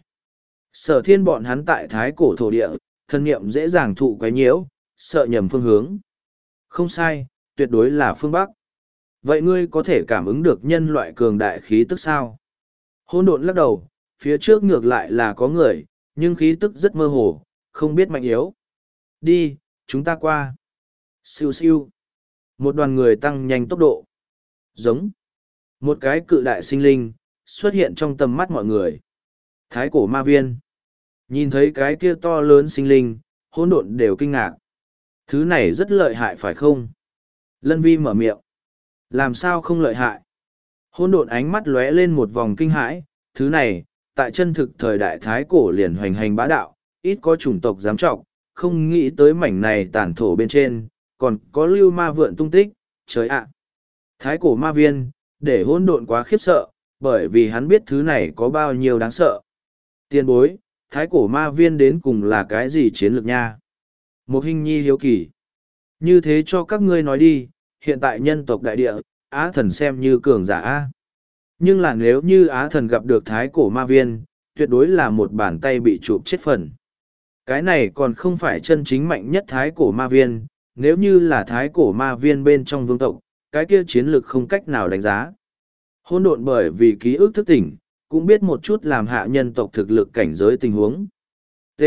Sở thiên bọn hắn tại thái cổ thổ địa, thân nghiệm dễ dàng thụ quấy nhiễu, sợ nhầm phương hướng. Không sai, tuyệt đối là phương Bắc. Vậy ngươi có thể cảm ứng được nhân loại cường đại khí tức sao? Hỗn độn lắc đầu, phía trước ngược lại là có người, nhưng khí tức rất mơ hồ, không biết mạnh yếu. Đi, chúng ta qua. Siêu siêu. Một đoàn người tăng nhanh tốc độ. Giống. Một cái cự đại sinh linh, xuất hiện trong tầm mắt mọi người. Thái cổ ma viên. Nhìn thấy cái kia to lớn sinh linh, hỗn độn đều kinh ngạc. Thứ này rất lợi hại phải không? Lân vi mở miệng. Làm sao không lợi hại? Hỗn độn ánh mắt lóe lên một vòng kinh hãi. Thứ này, tại chân thực thời đại thái cổ liền hoành hành bá đạo, ít có chủng tộc dám trọng, không nghĩ tới mảnh này tản thổ bên trên, còn có lưu ma vượn tung tích, trời ạ. Thái cổ ma viên, để hỗn độn quá khiếp sợ, bởi vì hắn biết thứ này có bao nhiêu đáng sợ. Tiên bối, thái cổ ma viên đến cùng là cái gì chiến lược nha? Một hình nhi hiếu kỳ. Như thế cho các ngươi nói đi, hiện tại nhân tộc đại địa, Á thần xem như cường giả A. Nhưng là nếu như Á thần gặp được thái cổ ma viên, tuyệt đối là một bàn tay bị chụp chết phần. Cái này còn không phải chân chính mạnh nhất thái cổ ma viên, nếu như là thái cổ ma viên bên trong vương tộc, cái kia chiến lược không cách nào đánh giá. Hỗn độn bởi vì ký ức thức tỉnh, cũng biết một chút làm hạ nhân tộc thực lực cảnh giới tình huống. T.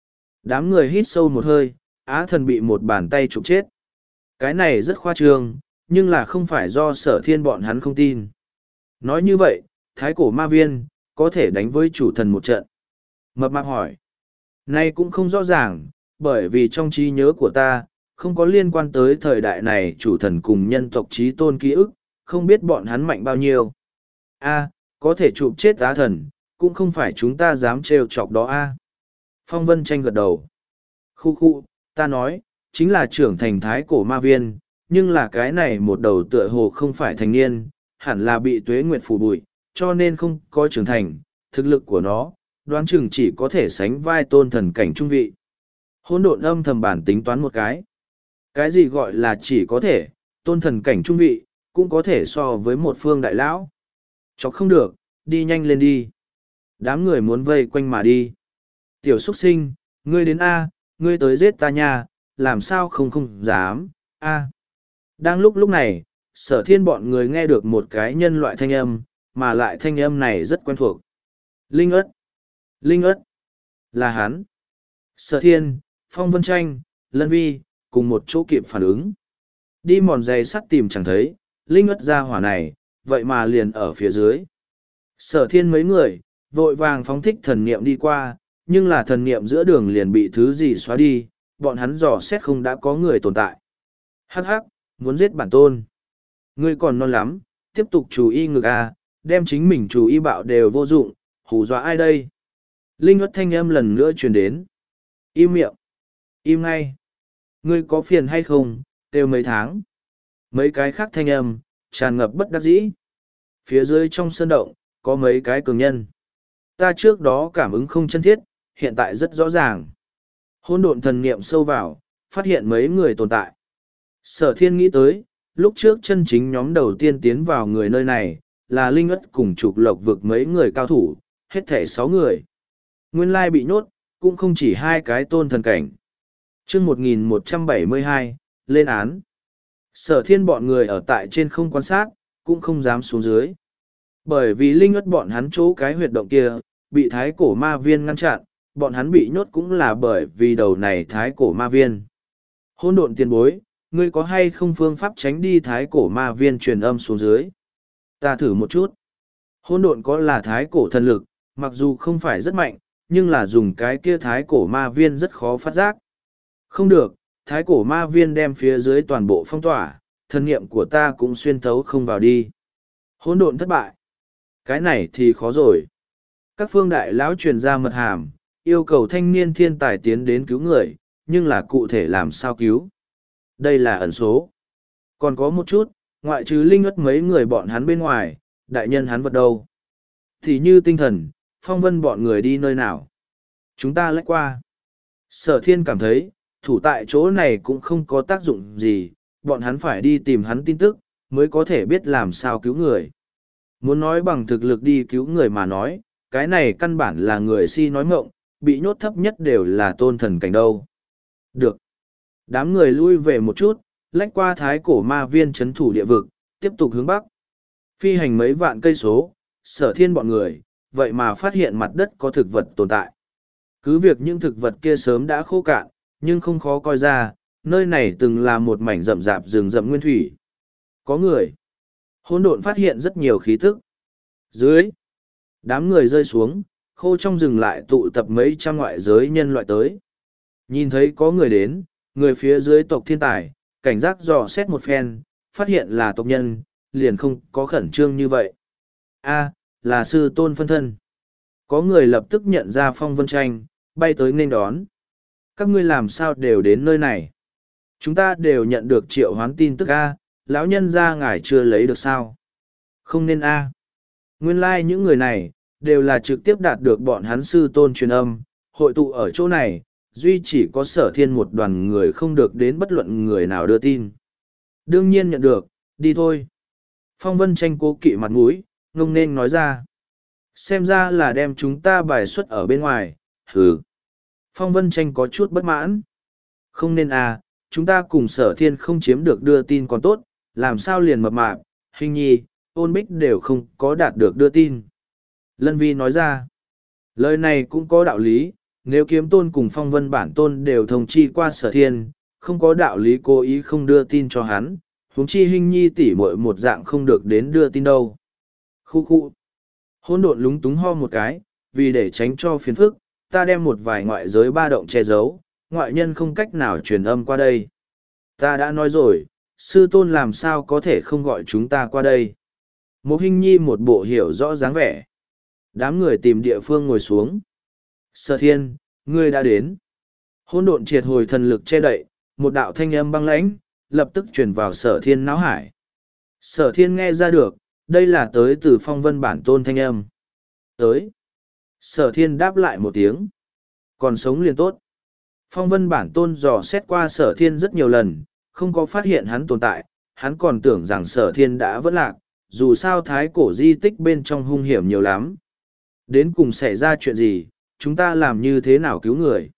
Đám người hít sâu một hơi, Á thần bị một bàn tay chụp chết. Cái này rất khoa trương, nhưng là không phải do sở thiên bọn hắn không tin. Nói như vậy, thái cổ ma viên, có thể đánh với chủ thần một trận. Mập mạp hỏi. Nay cũng không rõ ràng, bởi vì trong trí nhớ của ta, không có liên quan tới thời đại này chủ thần cùng nhân tộc trí tôn ký ức, không biết bọn hắn mạnh bao nhiêu. A, có thể chụp chết Á thần, cũng không phải chúng ta dám trêu chọc đó a. Phong Vân Tranh gật đầu. Khu khu, ta nói, chính là trưởng thành thái cổ ma viên, nhưng là cái này một đầu tựa hồ không phải thành niên, hẳn là bị tuế nguyệt phủ bụi, cho nên không có trưởng thành, thực lực của nó, đoán chừng chỉ có thể sánh vai tôn thần cảnh trung vị. Hỗn độn âm thầm bản tính toán một cái. Cái gì gọi là chỉ có thể, tôn thần cảnh trung vị, cũng có thể so với một phương đại lão. Chọc không được, đi nhanh lên đi. Đám người muốn vây quanh mà đi. Tiểu xuất sinh, ngươi đến A, ngươi tới giết ta nha, làm sao không không dám, A. Đang lúc lúc này, sở thiên bọn người nghe được một cái nhân loại thanh âm, mà lại thanh âm này rất quen thuộc. Linh ất. Linh ất. Là hắn. Sở thiên, Phong Vân Tranh, Lân Vi, cùng một chỗ kịp phản ứng. Đi mòn giày sắt tìm chẳng thấy, Linh ất ra hỏa này, vậy mà liền ở phía dưới. Sở thiên mấy người, vội vàng phóng thích thần niệm đi qua, nhưng là thần niệm giữa đường liền bị thứ gì xóa đi, bọn hắn dò xét không đã có người tồn tại. Hắc hắc, muốn giết bản tôn. Ngươi còn non lắm, tiếp tục chú ý ngược à, đem chính mình chú ý bạo đều vô dụng, hù dọa ai đây? Linh ất thanh âm lần nữa truyền đến. Im miệng. Im ngay. Ngươi có phiền hay không, kêu mấy tháng. Mấy cái khác thanh âm, tràn ngập bất đắc dĩ. Phía dưới trong sơn động, có mấy cái cường nhân. Ta trước đó cảm ứng không chân thiết, hiện tại rất rõ ràng. Hôn độn thần niệm sâu vào, phát hiện mấy người tồn tại. Sở thiên nghĩ tới, lúc trước chân chính nhóm đầu tiên tiến vào người nơi này, là Linh ất cùng trục lộc vực mấy người cao thủ, hết thể sáu người. Nguyên lai bị nhốt, cũng không chỉ hai cái tôn thần cảnh. chương một nghìn một trăm bảy mươi hai, lên án. Sở thiên bọn người ở tại trên không quan sát, cũng không dám xuống dưới. Bởi vì Linh ất bọn hắn chỗ cái huyệt động kia, bị thái cổ ma viên ngăn chặn, bọn hắn bị nhốt cũng là bởi vì đầu này thái cổ ma viên. Hôn độn tiền bối, ngươi có hay không phương pháp tránh đi thái cổ ma viên truyền âm xuống dưới? Ta thử một chút. Hôn độn có là thái cổ thần lực, mặc dù không phải rất mạnh, nhưng là dùng cái kia thái cổ ma viên rất khó phát giác. Không được, thái cổ ma viên đem phía dưới toàn bộ phong tỏa, thân niệm của ta cũng xuyên thấu không vào đi. Hỗn độn thất bại. Cái này thì khó rồi. Các phương đại lão truyền ra mật hàm, yêu cầu thanh niên thiên tài tiến đến cứu người, nhưng là cụ thể làm sao cứu. Đây là ẩn số. Còn có một chút, ngoại trừ linh ất mấy người bọn hắn bên ngoài, đại nhân hắn vật đâu. Thì như tinh thần, phong vân bọn người đi nơi nào. Chúng ta lách qua. Sở thiên cảm thấy, thủ tại chỗ này cũng không có tác dụng gì, bọn hắn phải đi tìm hắn tin tức, mới có thể biết làm sao cứu người. Muốn nói bằng thực lực đi cứu người mà nói, cái này căn bản là người si nói ngọng, bị nhốt thấp nhất đều là tôn thần cảnh đâu. Được. Đám người lui về một chút, lách qua thái cổ ma viên chấn thủ địa vực, tiếp tục hướng bắc. Phi hành mấy vạn cây số, sở thiên bọn người, vậy mà phát hiện mặt đất có thực vật tồn tại. Cứ việc những thực vật kia sớm đã khô cạn, nhưng không khó coi ra, nơi này từng là một mảnh rậm rạp rừng rậm nguyên thủy. Có người. Hỗn độn phát hiện rất nhiều khí tức. Dưới. Đám người rơi xuống, khô trong rừng lại tụ tập mấy trăm ngoại giới nhân loại tới. Nhìn thấy có người đến, người phía dưới tộc thiên tài, cảnh giác dò xét một phen, phát hiện là tộc nhân, liền không có khẩn trương như vậy. A, là sư tôn phân thân. Có người lập tức nhận ra Phong Vân Tranh, bay tới nên đón. Các ngươi làm sao đều đến nơi này? Chúng ta đều nhận được triệu hoán tin tức A, lão nhân gia ngài chưa lấy được sao? Không nên A. Nguyên lai like những người này, đều là trực tiếp đạt được bọn hắn sư tôn truyền âm, hội tụ ở chỗ này, duy chỉ có sở thiên một đoàn người không được đến bất luận người nào đưa tin. Đương nhiên nhận được, đi thôi. Phong Vân Tranh cố kỵ mặt mũi, ngông nên nói ra. Xem ra là đem chúng ta bài xuất ở bên ngoài, hừ. Phong Vân Tranh có chút bất mãn. Không nên à, chúng ta cùng sở thiên không chiếm được đưa tin còn tốt, làm sao liền mập mạp, hình nhi, ôn bích đều không có đạt được đưa tin. Lân Vi nói ra, lời này cũng có đạo lý, nếu kiếm tôn cùng phong vân bản tôn đều thông chi qua sở thiên, không có đạo lý cố ý không đưa tin cho hắn, huống chi hình nhi tỉ muội một dạng không được đến đưa tin đâu. Khu khu. Hôn độn lúng túng ho một cái, vì để tránh cho phiền phức, ta đem một vài ngoại giới ba động che giấu, ngoại nhân không cách nào truyền âm qua đây. Ta đã nói rồi, sư tôn làm sao có thể không gọi chúng ta qua đây. Một hình nhi một bộ hiểu rõ dáng vẻ. Đám người tìm địa phương ngồi xuống. Sở thiên, ngươi đã đến. Hôn độn triệt hồi thần lực che đậy, một đạo thanh âm băng lãnh, lập tức truyền vào sở thiên náo hải. Sở thiên nghe ra được, đây là tới từ phong vân bản tôn thanh âm. Tới. Sở thiên đáp lại một tiếng. Còn sống liền tốt. Phong vân bản tôn dò xét qua sở thiên rất nhiều lần, không có phát hiện hắn tồn tại, hắn còn tưởng rằng sở thiên đã vỡ lạc, dù sao thái cổ di tích bên trong hung hiểm nhiều lắm. Đến cùng xảy ra chuyện gì, chúng ta làm như thế nào cứu người?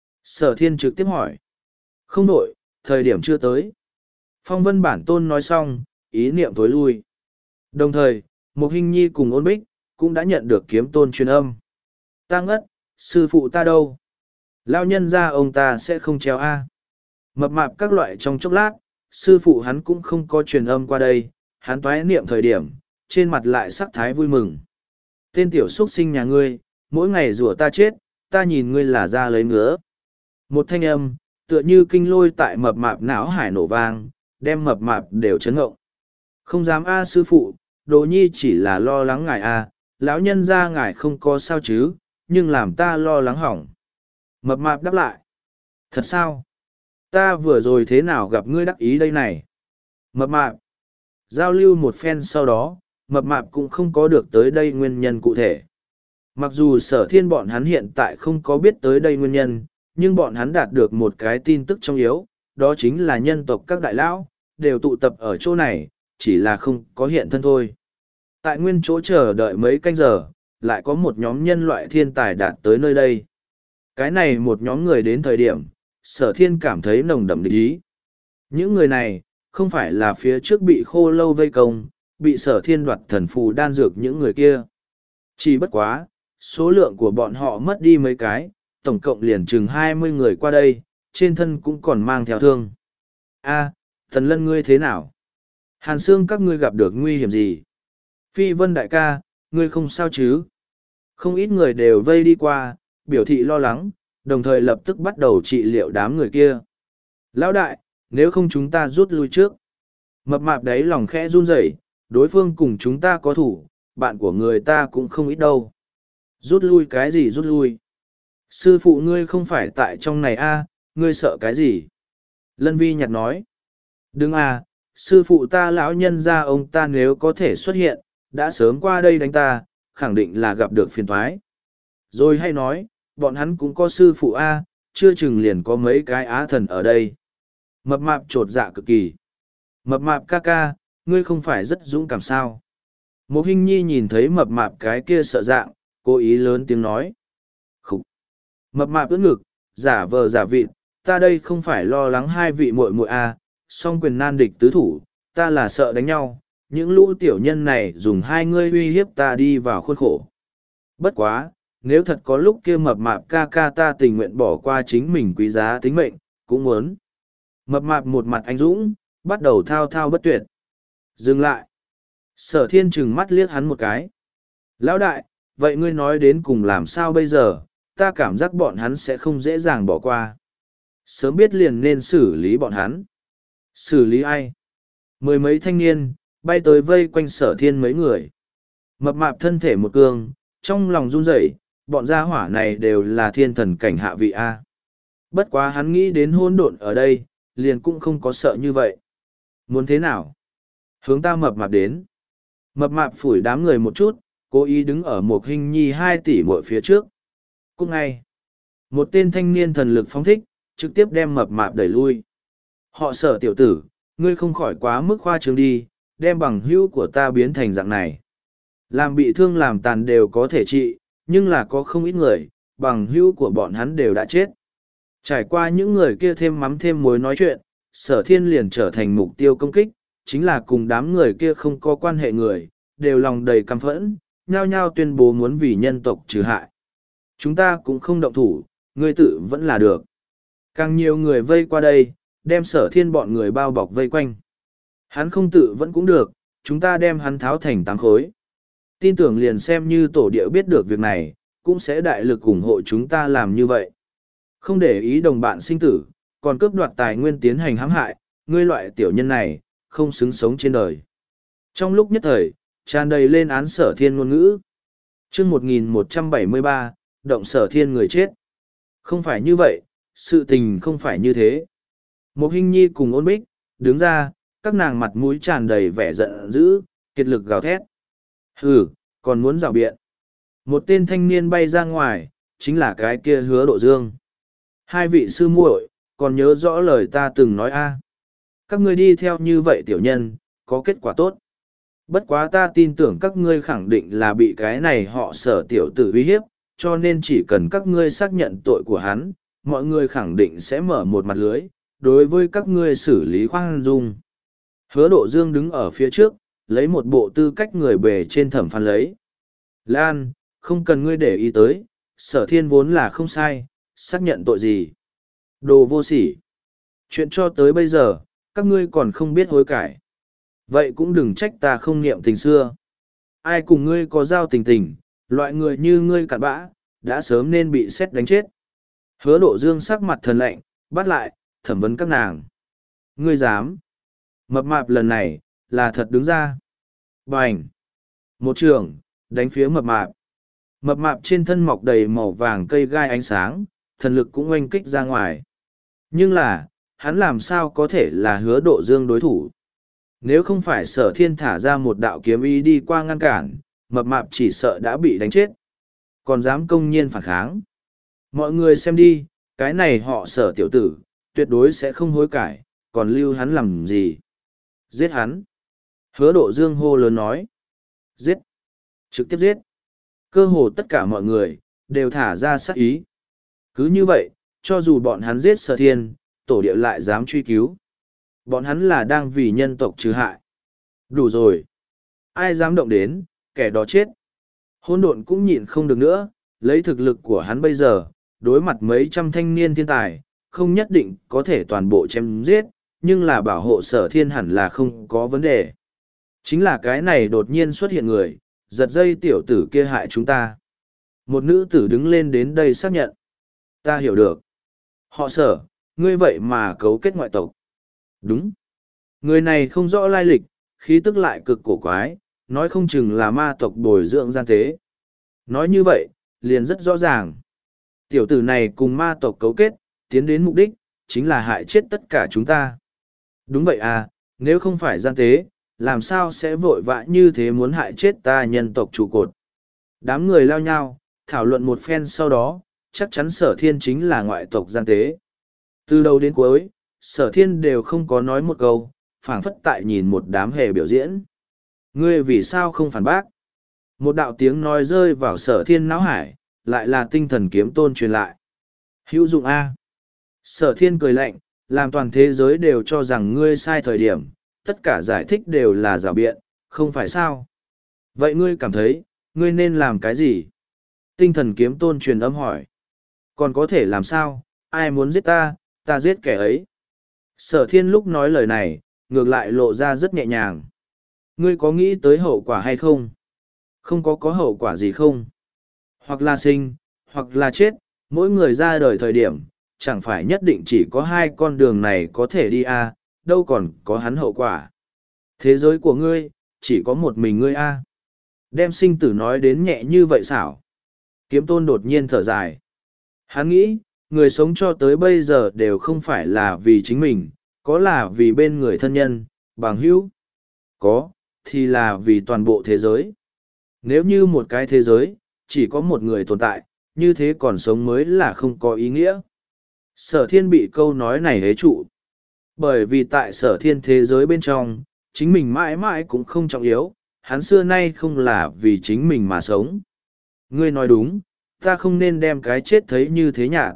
Sở thiên trực tiếp hỏi. Không đổi, thời điểm chưa tới. Phong vân bản tôn nói xong, ý niệm tối lui. Đồng thời, một hình nhi cùng ôn bích, cũng đã nhận được kiếm tôn truyền âm. Ta ngất, sư phụ ta đâu? Lao nhân ra ông ta sẽ không treo A. Mập mạp các loại trong chốc lát, sư phụ hắn cũng không có truyền âm qua đây, hắn toái niệm thời điểm, trên mặt lại sắc thái vui mừng. Tên tiểu xuất sinh nhà ngươi, mỗi ngày rủa ta chết, ta nhìn ngươi là ra lấy ngứa. Một thanh âm, tựa như kinh lôi tại mập mạp não hải nổ vang, đem mập mạp đều chấn ngộng. Không dám A sư phụ, đồ nhi chỉ là lo lắng ngài A, lão nhân ra ngài không có sao chứ, nhưng làm ta lo lắng hỏng. Mập mạp đáp lại. Thật sao? Ta vừa rồi thế nào gặp ngươi đắc ý đây này? Mập mạp. Giao lưu một phen sau đó, mập mạp cũng không có được tới đây nguyên nhân cụ thể. Mặc dù sở thiên bọn hắn hiện tại không có biết tới đây nguyên nhân, nhưng bọn hắn đạt được một cái tin tức trong yếu, đó chính là nhân tộc các đại lão, đều tụ tập ở chỗ này, chỉ là không có hiện thân thôi. Tại nguyên chỗ chờ đợi mấy canh giờ, lại có một nhóm nhân loại thiên tài đạt tới nơi đây. Cái này một nhóm người đến thời điểm, sở thiên cảm thấy nồng đậm địch ý. Những người này, không phải là phía trước bị khô lâu vây công, bị sở thiên đoạt thần phù đan dược những người kia. Chỉ bất quá, số lượng của bọn họ mất đi mấy cái, tổng cộng liền chừng hai mươi người qua đây, trên thân cũng còn mang theo thương. A, thần lân ngươi thế nào? Hàn xương các ngươi gặp được nguy hiểm gì? Phi vân đại ca, ngươi không sao chứ? Không ít người đều vây đi qua, biểu thị lo lắng, đồng thời lập tức bắt đầu trị liệu đám người kia. Lão đại, nếu không chúng ta rút lui trước. Mập mạp đấy lòng khẽ run rẩy, đối phương cùng chúng ta có thủ, bạn của người ta cũng không ít đâu. Rút lui cái gì rút lui? Sư phụ ngươi không phải tại trong này a, ngươi sợ cái gì? Lân Vi nhặt nói. Đừng à, sư phụ ta lão nhân gia ông ta nếu có thể xuất hiện, đã sớm qua đây đánh ta, khẳng định là gặp được phiền toái. Rồi hay nói, bọn hắn cũng có sư phụ a, chưa chừng liền có mấy cái á thần ở đây. Mập mạp trột dạ cực kỳ. Mập mạp ca ca, ngươi không phải rất dũng cảm sao? Một hình nhi nhìn thấy mập mạp cái kia sợ dạng, cố ý lớn tiếng nói. Khúc! Mập mạp ướt ngực, giả vờ giả vịt, ta đây không phải lo lắng hai vị muội muội a, song quyền nan địch tứ thủ, ta là sợ đánh nhau, những lũ tiểu nhân này dùng hai ngươi uy hiếp ta đi vào khuôn khổ. Bất quá, nếu thật có lúc kia mập mạp ca ca ta tình nguyện bỏ qua chính mình quý giá tính mệnh, cũng muốn. Mập mạp một mặt anh dũng, bắt đầu thao thao bất tuyệt. Dừng lại. Sở thiên trừng mắt liếc hắn một cái. Lão đại, vậy ngươi nói đến cùng làm sao bây giờ, ta cảm giác bọn hắn sẽ không dễ dàng bỏ qua. Sớm biết liền nên xử lý bọn hắn. Xử lý ai? Mười mấy thanh niên, bay tới vây quanh sở thiên mấy người. Mập mạp thân thể một cương, trong lòng run rẩy, bọn gia hỏa này đều là thiên thần cảnh hạ vị A. Bất quá hắn nghĩ đến hôn độn ở đây, liền cũng không có sợ như vậy. Muốn thế nào? Hướng ta mập mạp đến. Mập mạp phủi đám người một chút, cố ý đứng ở một hình nhi hai tỷ mỗi phía trước. Cũng ngay. Một tên thanh niên thần lực phóng thích, trực tiếp đem mập mạp đẩy lui. Họ sở tiểu tử, ngươi không khỏi quá mức khoa trương đi, đem bằng hữu của ta biến thành dạng này. Làm bị thương làm tàn đều có thể trị, nhưng là có không ít người, bằng hữu của bọn hắn đều đã chết. Trải qua những người kia thêm mắm thêm muối nói chuyện, sở thiên liền trở thành mục tiêu công kích, chính là cùng đám người kia không có quan hệ người, đều lòng đầy căm phẫn, nhao nhao tuyên bố muốn vì nhân tộc trừ hại. Chúng ta cũng không động thủ, ngươi tự vẫn là được. Càng nhiều người vây qua đây, đem sở thiên bọn người bao bọc vây quanh. Hắn không tự vẫn cũng được, chúng ta đem hắn tháo thành tám khối. Tin tưởng liền xem như tổ địa biết được việc này, cũng sẽ đại lực ủng hộ chúng ta làm như vậy. Không để ý đồng bạn sinh tử, còn cướp đoạt tài nguyên tiến hành hãm hại, ngươi loại tiểu nhân này, không xứng sống trên đời. Trong lúc nhất thời, tràn đầy lên án sở thiên ngôn ngữ. chương một nghìn một trăm bảy mươi ba, động sở thiên người chết. Không phải như vậy, sự tình không phải như thế. Một hình nhi cùng ôn bích, đứng ra, các nàng mặt mũi tràn đầy vẻ giận dữ, kiệt lực gào thét. Hừ, còn muốn rào biện. Một tên thanh niên bay ra ngoài, chính là cái kia Hứa Độ Dương. Hai vị sư muội, còn nhớ rõ lời ta từng nói a? Các ngươi đi theo như vậy tiểu nhân, có kết quả tốt. Bất quá ta tin tưởng các ngươi khẳng định là bị cái này họ sở tiểu tử uy hiếp, cho nên chỉ cần các ngươi xác nhận tội của hắn, mọi người khẳng định sẽ mở một mặt lưới, đối với các ngươi xử lý khoan dung. Hứa Độ Dương đứng ở phía trước, lấy một bộ tư cách người bề trên thẩm phán lấy. Lan, không cần ngươi để ý tới, sở thiên vốn là không sai, xác nhận tội gì. Đồ vô sỉ. Chuyện cho tới bây giờ, các ngươi còn không biết hối cải. Vậy cũng đừng trách ta không niệm tình xưa. Ai cùng ngươi có giao tình tình, loại người như ngươi cặn bã, đã sớm nên bị xét đánh chết. Hứa Độ Dương sắc mặt thần lạnh, bắt lại, thẩm vấn các nàng. Ngươi dám. Mập mạp lần này, là thật đứng ra. Bành! Một trường, đánh phía mập mạp. Mập mạp trên thân mọc đầy màu vàng cây gai ánh sáng, thần lực cũng oanh kích ra ngoài. Nhưng là, hắn làm sao có thể là Hứa Độ Dương đối thủ? Nếu không phải sở thiên thả ra một đạo kiếm ý đi qua ngăn cản, mập mạp chỉ sợ đã bị đánh chết. Còn dám công nhiên phản kháng. Mọi người xem đi, cái này họ sở tiểu tử, tuyệt đối sẽ không hối cải, còn lưu hắn làm gì? Giết hắn! Hứa Độ Dương hô lớn nói. Giết! Trực tiếp giết! Cơ hồ tất cả mọi người, đều thả ra sát ý. Cứ như vậy, cho dù bọn hắn giết sở thiên, tổ địa lại dám truy cứu. Bọn hắn là đang vì nhân tộc trừ hại. Đủ rồi! Ai dám động đến, kẻ đó chết. Hôn độn cũng nhịn không được nữa, lấy thực lực của hắn bây giờ, đối mặt mấy trăm thanh niên thiên tài, không nhất định có thể toàn bộ chém giết, nhưng là bảo hộ sở thiên hẳn là không có vấn đề. Chính là cái này đột nhiên xuất hiện người, giật dây tiểu tử kia hại chúng ta. Một nữ tử đứng lên đến đây xác nhận. Ta hiểu được. Họ Sở, ngươi vậy mà cấu kết ngoại tộc. Đúng. Người này không rõ lai lịch, khí tức lại cực cổ quái, nói không chừng là ma tộc bồi dưỡng gian tế. Nói như vậy, liền rất rõ ràng. Tiểu tử này cùng ma tộc cấu kết, tiến đến mục đích, chính là hại chết tất cả chúng ta. Đúng vậy à, nếu không phải gian tế, làm sao sẽ vội vã như thế muốn hại chết ta nhân tộc trụ cột. Đám người lao nhau, thảo luận một phen sau đó, chắc chắn sở thiên chính là ngoại tộc gian tế. Từ đầu đến cuối, sở thiên đều không có nói một câu, phảng phất tại nhìn một đám hề biểu diễn. Ngươi vì sao không phản bác? Một đạo tiếng nói rơi vào sở thiên não hải, lại là tinh thần kiếm tôn truyền lại. Hữu dụng A. Sở thiên cười lạnh, làm toàn thế giới đều cho rằng ngươi sai thời điểm, tất cả giải thích đều là rào biện, không phải sao? Vậy ngươi cảm thấy, ngươi nên làm cái gì? Tinh thần kiếm tôn truyền âm hỏi. Còn có thể làm sao? Ai muốn giết ta, ta giết kẻ ấy. Sở thiên lúc nói lời này, ngược lại lộ ra rất nhẹ nhàng. Ngươi có nghĩ tới hậu quả hay không? Không có có hậu quả gì không? Hoặc là sinh, hoặc là chết, mỗi người ra đời thời điểm, chẳng phải nhất định chỉ có hai con đường này có thể đi a, đâu còn có hắn hậu quả. Thế giới của ngươi, chỉ có một mình ngươi a. Đem sinh tử nói đến nhẹ như vậy xảo. Kiếm tôn đột nhiên thở dài. Hắn nghĩ, người sống cho tới bây giờ đều không phải là vì chính mình, có là vì bên người thân nhân, bằng hữu. Có, thì là vì toàn bộ thế giới. Nếu như một cái thế giới, chỉ có một người tồn tại, như thế còn sống mới là không có ý nghĩa. Sở thiên bị câu nói này hế trụ. Bởi vì tại sở thiên thế giới bên trong, chính mình mãi mãi cũng không trọng yếu, hắn xưa nay không là vì chính mình mà sống. Ngươi nói đúng, ta không nên đem cái chết thấy như thế nhạt.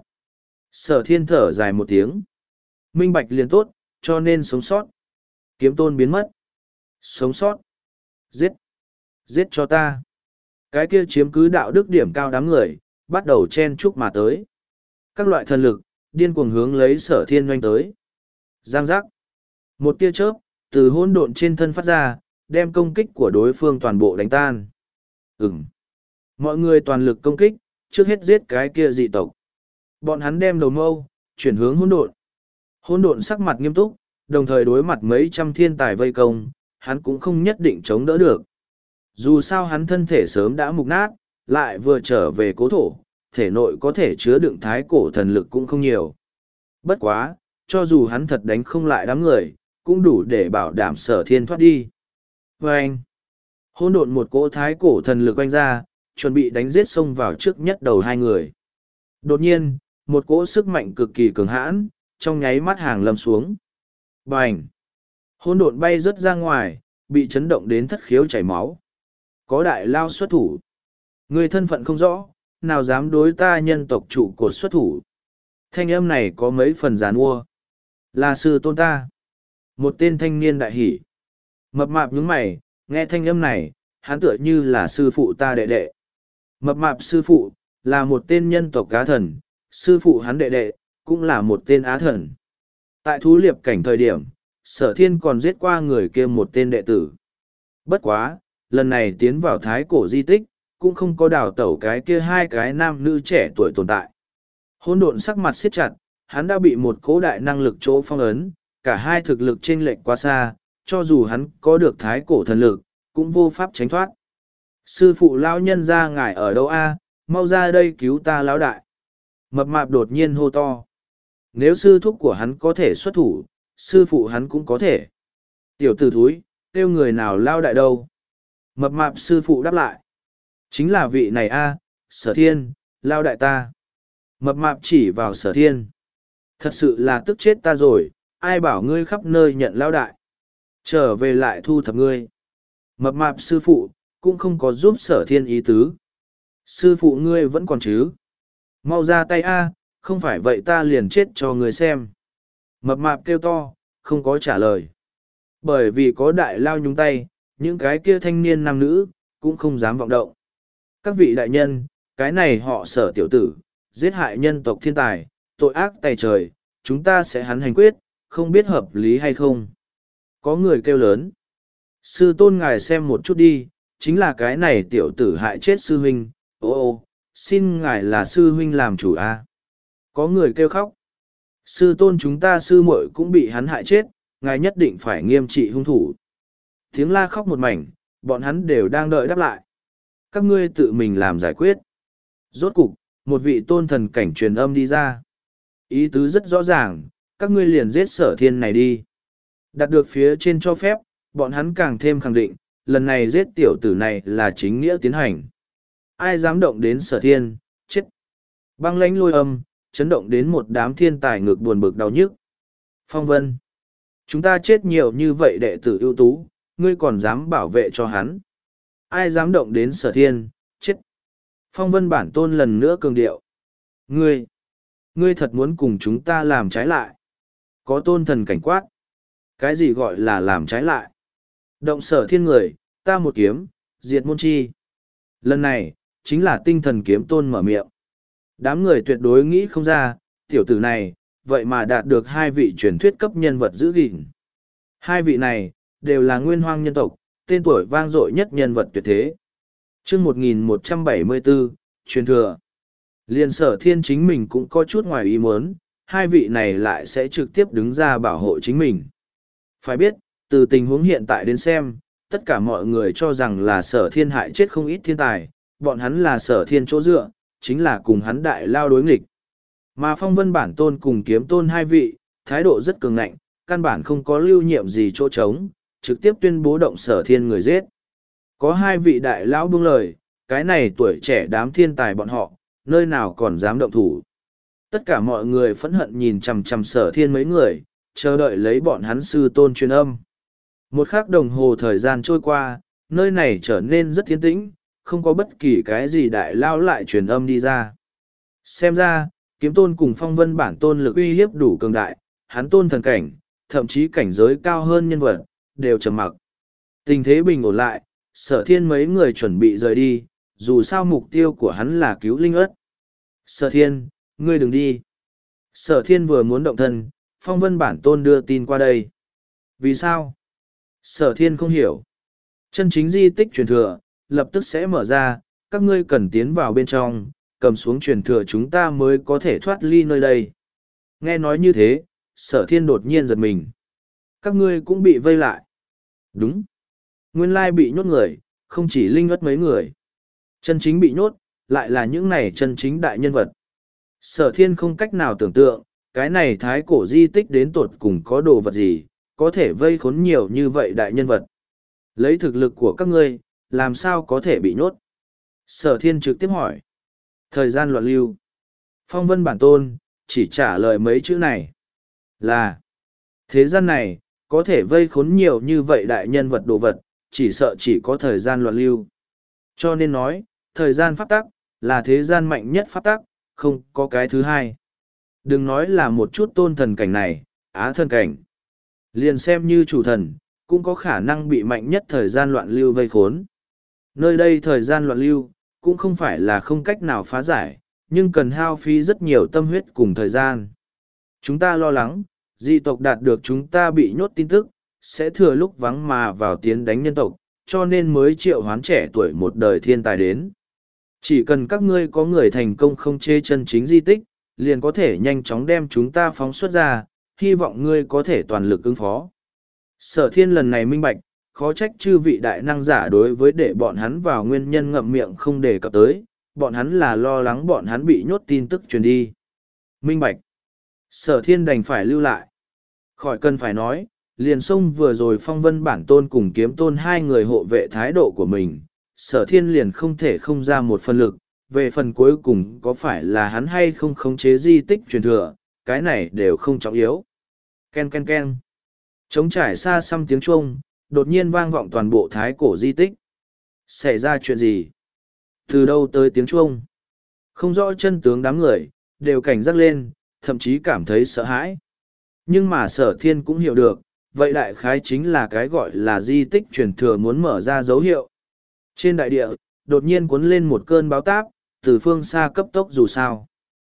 Sở thiên thở dài một tiếng. Minh bạch liền tốt, cho nên sống sót. Kiếm tôn biến mất. Sống sót. Giết. Giết cho ta. Cái kia chiếm cứ đạo đức điểm cao đám người, bắt đầu chen chúc mà tới. Các loại thần lực, điên cuồng hướng lấy sở thiên doanh tới. Giang giác. Một tia chớp, từ hỗn độn trên thân phát ra, đem công kích của đối phương toàn bộ đánh tan. Ừm. Mọi người toàn lực công kích, trước hết giết cái kia dị tộc. Bọn hắn đem đầu mâu, chuyển hướng hỗn độn. Hỗn độn sắc mặt nghiêm túc, đồng thời đối mặt mấy trăm thiên tài vây công, hắn cũng không nhất định chống đỡ được. Dù sao hắn thân thể sớm đã mục nát, lại vừa trở về cố thổ, thể nội có thể chứa đựng thái cổ thần lực cũng không nhiều. Bất quá, cho dù hắn thật đánh không lại đám người, cũng đủ để bảo đảm sở thiên thoát đi. Và anh, hỗn độn một cỗ thái cổ thần lực quanh ra, chuẩn bị đánh giết xông vào trước nhất đầu hai người. Đột nhiên, một cỗ sức mạnh cực kỳ cường hãn, trong nháy mắt hàng lâm xuống. Bành! Hỗn độn bay rớt ra ngoài, bị chấn động đến thất khiếu chảy máu. Có đại lao xuất thủ. Người thân phận không rõ, nào dám đối ta nhân tộc trụ cột xuất thủ. Thanh âm này có mấy phần giàn mua. Là sư tôn ta. Một tên thanh niên đại hỷ. Mập mạp nhướng mày, nghe thanh âm này, hắn tựa như là sư phụ ta đệ đệ. Mập mạp sư phụ, là một tên nhân tộc cá thần, sư phụ hắn đệ đệ, cũng là một tên á thần. Tại thú liệp cảnh thời điểm, sở thiên còn giết qua người kia một tên đệ tử. Bất quá, lần này tiến vào thái cổ di tích, cũng không có đào tẩu cái kia hai cái nam nữ trẻ tuổi tồn tại. Hỗn độn sắc mặt siết chặt, hắn đã bị một cố đại năng lực chỗ phong ấn, cả hai thực lực chênh lệch quá xa, cho dù hắn có được thái cổ thần lực, cũng vô pháp tránh thoát. Sư phụ lão nhân ra ngài ở đâu a? Mau ra đây cứu ta lão đại. Mập mạp đột nhiên hô to. Nếu sư thúc của hắn có thể xuất thủ, sư phụ hắn cũng có thể. Tiểu tử thúi, kêu người nào lao đại đâu? Mập mạp sư phụ đáp lại. Chính là vị này a, sở thiên, lao đại ta. Mập mạp chỉ vào sở thiên. Thật sự là tức chết ta rồi, ai bảo ngươi khắp nơi nhận lao đại. Trở về lại thu thập ngươi. Mập mạp sư phụ, cũng không có giúp sở thiên ý tứ. Sư phụ ngươi vẫn còn chứ. Mau ra tay a, không phải vậy ta liền chết cho ngươi xem. Mập mạp kêu to, không có trả lời. Bởi vì có đại lao nhúng tay, những cái kia thanh niên nam nữ, cũng không dám vọng động. Các vị đại nhân, cái này họ sở tiểu tử, giết hại nhân tộc thiên tài, tội ác tày trời, chúng ta sẽ hắn hành quyết, không biết hợp lý hay không. Có người kêu lớn. Sư tôn ngài xem một chút đi, chính là cái này tiểu tử hại chết sư huynh, ô ô, xin ngài là sư huynh làm chủ a à? Có người kêu khóc. Sư tôn chúng ta sư muội cũng bị hắn hại chết, ngài nhất định phải nghiêm trị hung thủ. Tiếng la khóc một mảnh, bọn hắn đều đang đợi đáp lại. Các ngươi tự mình làm giải quyết. Rốt cục, một vị tôn thần cảnh truyền âm đi ra. Ý tứ rất rõ ràng, các ngươi liền giết sở thiên này đi. Đạt được phía trên cho phép, bọn hắn càng thêm khẳng định, lần này giết tiểu tử này là chính nghĩa tiến hành. Ai dám động đến sở thiên, chết. Băng lãnh lôi âm, chấn động đến một đám thiên tài ngực buồn bực đau nhức. Phong Vân. Chúng ta chết nhiều như vậy đệ tử ưu tú, ngươi còn dám bảo vệ cho hắn. Ai dám động đến sở thiên, chết. Phong Vân bản tôn lần nữa cường điệu. Ngươi, ngươi thật muốn cùng chúng ta làm trái lại. Có tôn thần cảnh quát. Cái gì gọi là làm trái lại? Động sở thiên người, ta một kiếm, diệt môn chi. Lần này, chính là tinh thần kiếm tôn mở miệng. Đám người tuyệt đối nghĩ không ra, tiểu tử này, vậy mà đạt được hai vị truyền thuyết cấp nhân vật giữ gìn. Hai vị này, đều là nguyên hoang nhân tộc, tên tuổi vang dội nhất nhân vật tuyệt thế. chương một nghìn một trăm bảy mươi bốn, truyền thừa. Liên sở thiên chính mình cũng có chút ngoài ý muốn, hai vị này lại sẽ trực tiếp đứng ra bảo hộ chính mình. Phải biết, từ tình huống hiện tại đến xem, tất cả mọi người cho rằng là sở thiên hại chết không ít thiên tài, bọn hắn là sở thiên chỗ dựa, chính là cùng hắn đại lao đối nghịch. Mà phong vân bản tôn cùng kiếm tôn hai vị, thái độ rất cường ngạnh, căn bản không có lưu nhiệm gì chỗ trống, trực tiếp tuyên bố động sở thiên người giết. Có hai vị đại lão buông lời, cái này tuổi trẻ đám thiên tài bọn họ, nơi nào còn dám động thủ. Tất cả mọi người phẫn hận nhìn chằm chằm sở thiên mấy người, chờ đợi lấy bọn hắn sư tôn truyền âm. Một khắc đồng hồ thời gian trôi qua, nơi này trở nên rất yên tĩnh, không có bất kỳ cái gì đại lao lại truyền âm đi ra. Xem ra, kiếm tôn cùng phong vân bản tôn lực uy hiếp đủ cường đại, hắn tôn thần cảnh, thậm chí cảnh giới cao hơn nhân vật, đều trầm mặc. Tình thế bình ổn lại, sở thiên mấy người chuẩn bị rời đi, dù sao mục tiêu của hắn là cứu linh ất. Sở thiên, ngươi đừng đi. Sở thiên vừa muốn động thân, phong vân bản tôn đưa tin qua đây. Vì sao? Sở thiên không hiểu. Chân chính di tích truyền thừa, lập tức sẽ mở ra, các ngươi cần tiến vào bên trong, cầm xuống truyền thừa chúng ta mới có thể thoát ly nơi đây. Nghe nói như thế, sở thiên đột nhiên giật mình. Các ngươi cũng bị vây lại. Đúng. Nguyên lai bị nhốt người, không chỉ linh ất mấy người. Chân chính bị nhốt, lại là những này chân chính đại nhân vật. Sở thiên không cách nào tưởng tượng, cái này thái cổ di tích đến tột cùng có đồ vật gì, có thể vây khốn nhiều như vậy đại nhân vật. Lấy thực lực của các ngươi, làm sao có thể bị nhốt? Sở thiên trực tiếp hỏi. Thời gian loạn lưu. Phong vân bản tôn, chỉ trả lời mấy chữ này. Là, thế gian này, có thể vây khốn nhiều như vậy đại nhân vật đồ vật, chỉ sợ chỉ có thời gian loạn lưu. Cho nên nói, thời gian pháp tắc, là thế gian mạnh nhất pháp tắc, không có cái thứ hai. Đừng nói là một chút tôn thần cảnh này, á thần cảnh. Liền xem như chủ thần, cũng có khả năng bị mạnh nhất thời gian loạn lưu vây khốn. Nơi đây thời gian loạn lưu, cũng không phải là không cách nào phá giải, nhưng cần hao phí rất nhiều tâm huyết cùng thời gian. Chúng ta lo lắng, dị tộc đạt được chúng ta bị nhốt tin tức, sẽ thừa lúc vắng mà vào tiến đánh nhân tộc, cho nên mới triệu hoán trẻ tuổi một đời thiên tài đến. Chỉ cần các ngươi có người thành công không chê chân chính di tích, liền có thể nhanh chóng đem chúng ta phóng xuất ra, hy vọng ngươi có thể toàn lực ứng phó. Sở thiên lần này minh bạch, khó trách chư vị đại năng giả đối với để bọn hắn vào nguyên nhân ngậm miệng không đề cập tới, bọn hắn là lo lắng bọn hắn bị nhốt tin tức truyền đi. Minh bạch. Sở thiên đành phải lưu lại. Khỏi cần phải nói, liền xông vừa rồi phong vân bản tôn cùng kiếm tôn hai người hộ vệ thái độ của mình, sở thiên liền không thể không ra một phần lực, về phần cuối cùng có phải là hắn hay không khống chế di tích truyền thừa, cái này đều không trọng yếu. Ken ken ken. Trống trải xa xăm tiếng chuông, đột nhiên vang vọng toàn bộ thái cổ di tích. Xảy ra chuyện gì? Từ đâu tới tiếng chuông? Không rõ chân tướng đám người, đều cảnh giác lên, thậm chí cảm thấy sợ hãi. Nhưng mà sở thiên cũng hiểu được, vậy đại khái chính là cái gọi là di tích truyền thừa muốn mở ra dấu hiệu. Trên đại địa, đột nhiên cuốn lên một cơn báo táp, từ phương xa cấp tốc dù sao.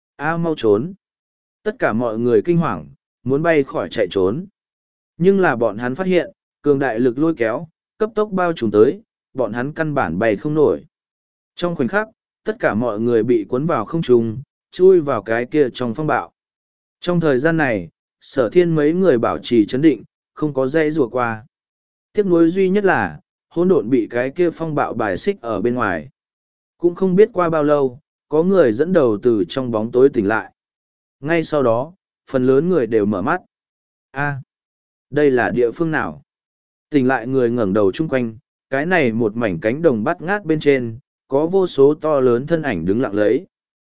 A mau trốn. Tất cả mọi người kinh hoàng, muốn bay khỏi chạy trốn. Nhưng là bọn hắn phát hiện, cường đại lực lôi kéo, cấp tốc bao trùm tới, bọn hắn căn bản bay không nổi. Trong khoảnh khắc, tất cả mọi người bị cuốn vào không trung, chui vào cái kia trong phong bạo. Trong thời gian này, sở thiên mấy người bảo trì chấn định, không có dây rùa qua. Tiếc nuối duy nhất là, hỗn độn bị cái kia phong bạo bài xích ở bên ngoài. Cũng không biết qua bao lâu, có người dẫn đầu từ trong bóng tối tỉnh lại. Ngay sau đó, phần lớn người đều mở mắt. A, đây là địa phương nào? Tỉnh lại người ngẩng đầu chung quanh, cái này một mảnh cánh đồng bát ngát bên trên, có vô số to lớn thân ảnh đứng lặng lấy.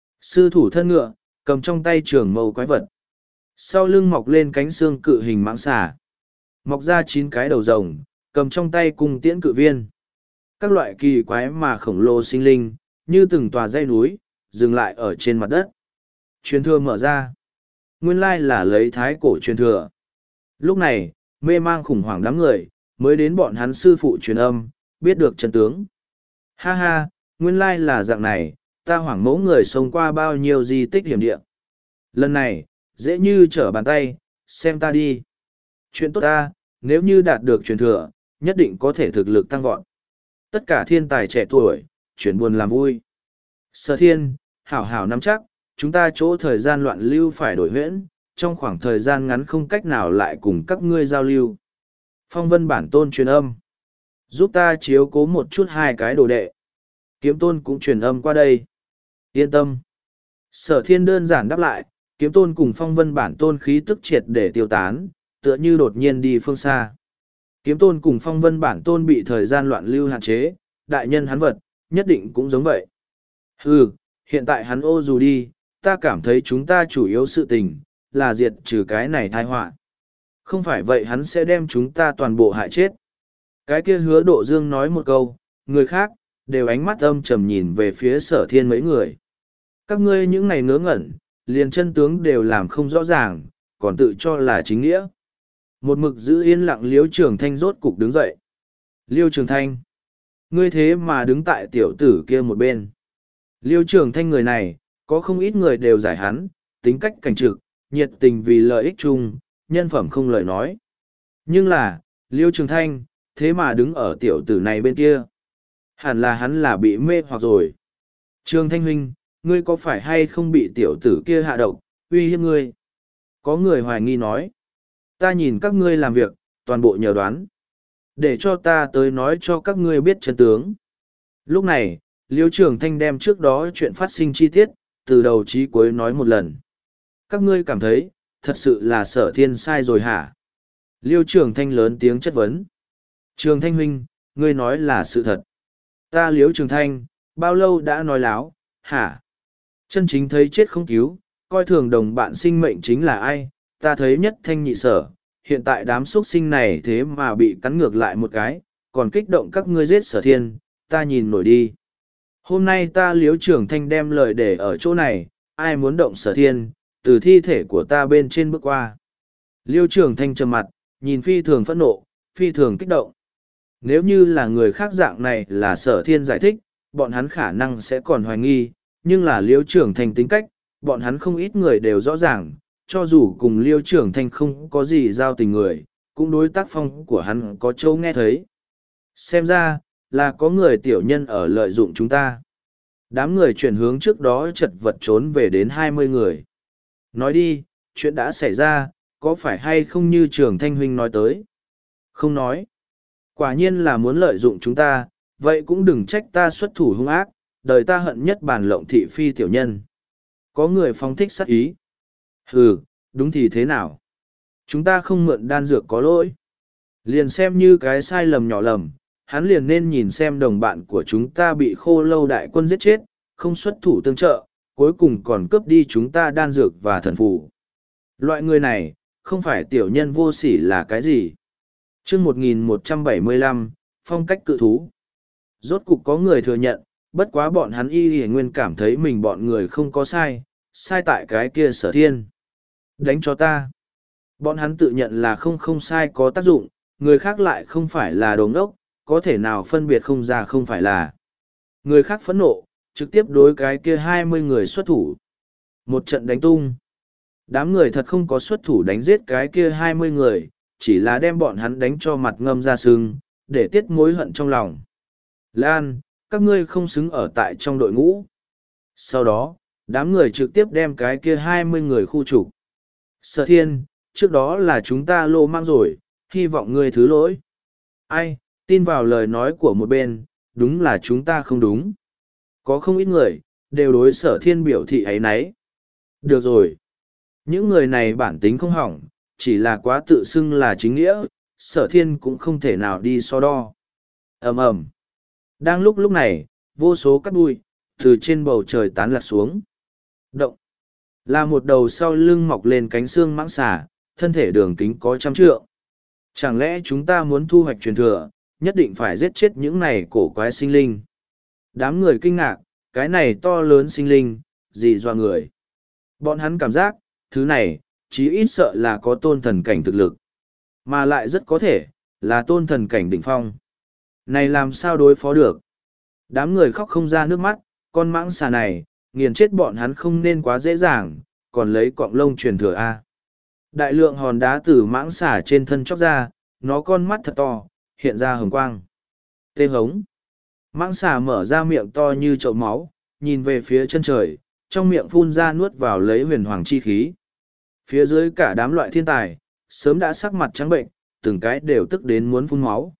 Sư thủ thân ngựa, cầm trong tay trường mâu quái vật. Sau lưng mọc lên cánh xương cự hình mãng xà. Mọc ra chín cái đầu rồng, cầm trong tay cung tiễn cự viên. Các loại kỳ quái mà khổng lồ sinh linh, như từng tòa dãy núi, dừng lại ở trên mặt đất. Truyền thừa mở ra. Nguyên lai là lấy thái cổ truyền thừa. Lúc này, mê mang khủng hoảng đám người, mới đến bọn hắn sư phụ truyền âm, biết được chân tướng. Ha ha, nguyên lai là dạng này, ta hoảng mẫu người sống qua bao nhiêu di tích hiểm địa. Lần này, dễ như trở bàn tay, xem ta đi. Chuyện tốt ta, nếu như đạt được truyền thừa, nhất định có thể thực lực tăng vọt. Tất cả thiên tài trẻ tuổi, chuyển buồn làm vui. Sở thiên, hảo hảo nắm chắc, chúng ta chỗ thời gian loạn lưu phải đổi huyễn, trong khoảng thời gian ngắn không cách nào lại cùng các ngươi giao lưu. Phong vân bản tôn truyền âm. Giúp ta chiếu cố một chút hai cái đồ đệ. Kiếm tôn cũng truyền âm qua đây. Yên tâm. Sở thiên đơn giản đáp lại, kiếm tôn cùng phong vân bản tôn khí tức triệt để tiêu tán, tựa như đột nhiên đi phương xa. Kiếm tôn cùng phong vân bản tôn bị thời gian loạn lưu hạn chế, đại nhân hắn vật, nhất định cũng giống vậy. Hừ, hiện tại hắn ô dù đi, ta cảm thấy chúng ta chủ yếu sự tình, là diệt trừ cái này tai họa. Không phải vậy hắn sẽ đem chúng ta toàn bộ hại chết. Cái kia hứa độ dương nói một câu, người khác, đều ánh mắt âm trầm nhìn về phía sở thiên mấy người. Các ngươi những ngày ngớ ngẩn, liền chân tướng đều làm không rõ ràng, còn tự cho là chính nghĩa. Một mực giữ yên lặng Liêu Trường Thanh rốt cục đứng dậy. Liêu Trường Thanh, ngươi thế mà đứng tại tiểu tử kia một bên. Liêu Trường Thanh người này, có không ít người đều giải hắn, tính cách cảnh trực, nhiệt tình vì lợi ích chung, nhân phẩm không lời nói. Nhưng là, Liêu Trường Thanh, thế mà đứng ở tiểu tử này bên kia. Hẳn là hắn là bị mê hoặc rồi. Trường Thanh huynh, ngươi có phải hay không bị tiểu tử kia hạ độc, uy hiếp ngươi? Có người hoài nghi nói. Ta nhìn các ngươi làm việc, toàn bộ nhờ đoán. Để cho ta tới nói cho các ngươi biết chân tướng. Lúc này, Liêu Trường Thanh đem trước đó chuyện phát sinh chi tiết, từ đầu chí cuối nói một lần. Các ngươi cảm thấy, thật sự là sở thiên sai rồi hả? Liêu Trường Thanh lớn tiếng chất vấn. Trường Thanh huynh, ngươi nói là sự thật. Ta Liêu Trường Thanh, bao lâu đã nói láo, hả? Chân chính thấy chết không cứu, coi thường đồng bạn sinh mệnh chính là ai, ta thấy nhất thanh nhị sở, hiện tại đám xuất sinh này thế mà bị cắn ngược lại một cái, còn kích động các ngươi giết sở thiên, ta nhìn nổi đi. Hôm nay ta Liêu Trường Thanh đem lời để ở chỗ này, ai muốn động sở thiên, từ thi thể của ta bên trên bước qua. Liêu Trường Thanh trầm mặt, nhìn phi thường phẫn nộ, phi thường kích động. Nếu như là người khác dạng này là sở thiên giải thích, bọn hắn khả năng sẽ còn hoài nghi, nhưng là Liêu Trường Thanh tính cách, bọn hắn không ít người đều rõ ràng, cho dù cùng Liêu Trường Thanh không có gì giao tình người, cũng đối tác phong của hắn có châu nghe thấy. Xem ra, là có người tiểu nhân ở lợi dụng chúng ta. Đám người chuyển hướng trước đó chật vật trốn về đến hai mươi người. Nói đi, chuyện đã xảy ra, có phải hay không như Trường Thanh huynh nói tới? Không nói. Quả nhiên là muốn lợi dụng chúng ta, vậy cũng đừng trách ta xuất thủ hung ác, đời ta hận nhất bản lộng thị phi tiểu nhân. Có người phóng thích sát ý. Hừ, đúng thì thế nào? Chúng ta không mượn đan dược có lỗi. Liền xem như cái sai lầm nhỏ lầm, hắn liền nên nhìn xem đồng bạn của chúng ta bị khô lâu đại quân giết chết, không xuất thủ tương trợ, cuối cùng còn cướp đi chúng ta đan dược và thần phù. Loại người này, không phải tiểu nhân vô sỉ là cái gì? chương một nghìn một trăm bảy mươi lăm, phong cách cự thú. Rốt cục có người thừa nhận, bất quá bọn hắn y hề nguyên cảm thấy mình bọn người không có sai, sai tại cái kia sở thiên. Đánh cho ta. Bọn hắn tự nhận là không không sai có tác dụng, người khác lại không phải là đồ ngốc, có thể nào phân biệt không ra không phải là. Người khác phẫn nộ, trực tiếp đối cái kia hai mươi người xuất thủ. Một trận đánh tung. Đám người thật không có xuất thủ đánh giết cái kia hai mươi người, chỉ là đem bọn hắn đánh cho mặt ngâm ra sưng, để tiết mối hận trong lòng. Lan, các ngươi không xứng ở tại trong đội ngũ. Sau đó, đám người trực tiếp đem cái kia hai mươi người khu trục. Sở thiên, trước đó là chúng ta lô mang rồi, hy vọng ngươi thứ lỗi. Ai, tin vào lời nói của một bên, đúng là chúng ta không đúng. Có không ít người, đều đối sở thiên biểu thị ấy nấy. Được rồi. Những người này bản tính không hỏng, chỉ là quá tự xưng là chính nghĩa, sở thiên cũng không thể nào đi so đo. ầm ầm Đang lúc lúc này, vô số cát bụi, từ trên bầu trời tán lạc xuống. Động. Là một đầu sau lưng mọc lên cánh xương mãng xà, thân thể đường kính có trăm trượng. Chẳng lẽ chúng ta muốn thu hoạch truyền thừa, nhất định phải giết chết những này cổ quái sinh linh? Đám người kinh ngạc, cái này to lớn sinh linh, gì doa người. Bọn hắn cảm giác, thứ này, chí ít sợ là có tôn thần cảnh thực lực. Mà lại rất có thể, là tôn thần cảnh đỉnh phong. Này làm sao đối phó được? Đám người khóc không ra nước mắt, con mãng xà này, nghiền chết bọn hắn không nên quá dễ dàng, còn lấy cọng lông truyền thừa A. Đại lượng hòn đá từ mãng xà trên thân chóc ra, nó con mắt thật to, hiện ra hồng quang. Tê hống. Mãng xà mở ra miệng to như chậu máu, nhìn về phía chân trời, trong miệng phun ra nuốt vào lấy huyền hoàng chi khí. Phía dưới cả đám loại thiên tài, sớm đã sắc mặt trắng bệnh, từng cái đều tức đến muốn phun máu.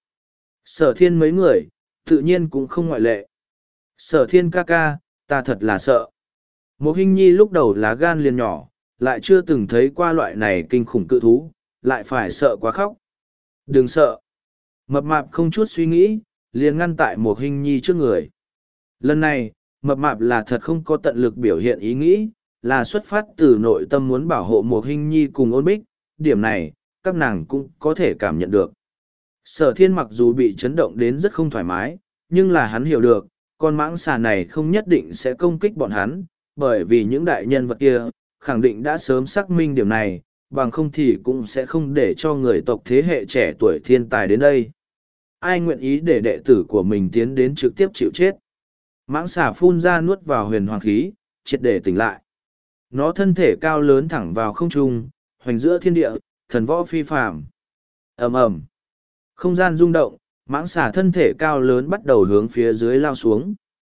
Sở thiên mấy người, tự nhiên cũng không ngoại lệ. Sở thiên ca ca, ta thật là sợ. Một hình nhi lúc đầu lá gan liền nhỏ, lại chưa từng thấy qua loại này kinh khủng cự thú, lại phải sợ quá khóc. Đừng sợ. Mập mạp không chút suy nghĩ, liền ngăn tại một hình nhi trước người. Lần này, mập mạp là thật không có tận lực biểu hiện ý nghĩ, là xuất phát từ nội tâm muốn bảo hộ một hình nhi cùng ôn bích, điểm này, các nàng cũng có thể cảm nhận được. Sở thiên mặc dù bị chấn động đến rất không thoải mái, nhưng là hắn hiểu được, con mãng xà này không nhất định sẽ công kích bọn hắn, bởi vì những đại nhân vật kia, khẳng định đã sớm xác minh điểm này, bằng không thì cũng sẽ không để cho người tộc thế hệ trẻ tuổi thiên tài đến đây. Ai nguyện ý để đệ tử của mình tiến đến trực tiếp chịu chết? Mãng xà phun ra nuốt vào huyền hoàng khí, triệt để tỉnh lại. Nó thân thể cao lớn thẳng vào không trung, hoành giữa thiên địa, thần võ phi phàm. ầm ầm, không gian rung động, mãng xà thân thể cao lớn bắt đầu hướng phía dưới lao xuống.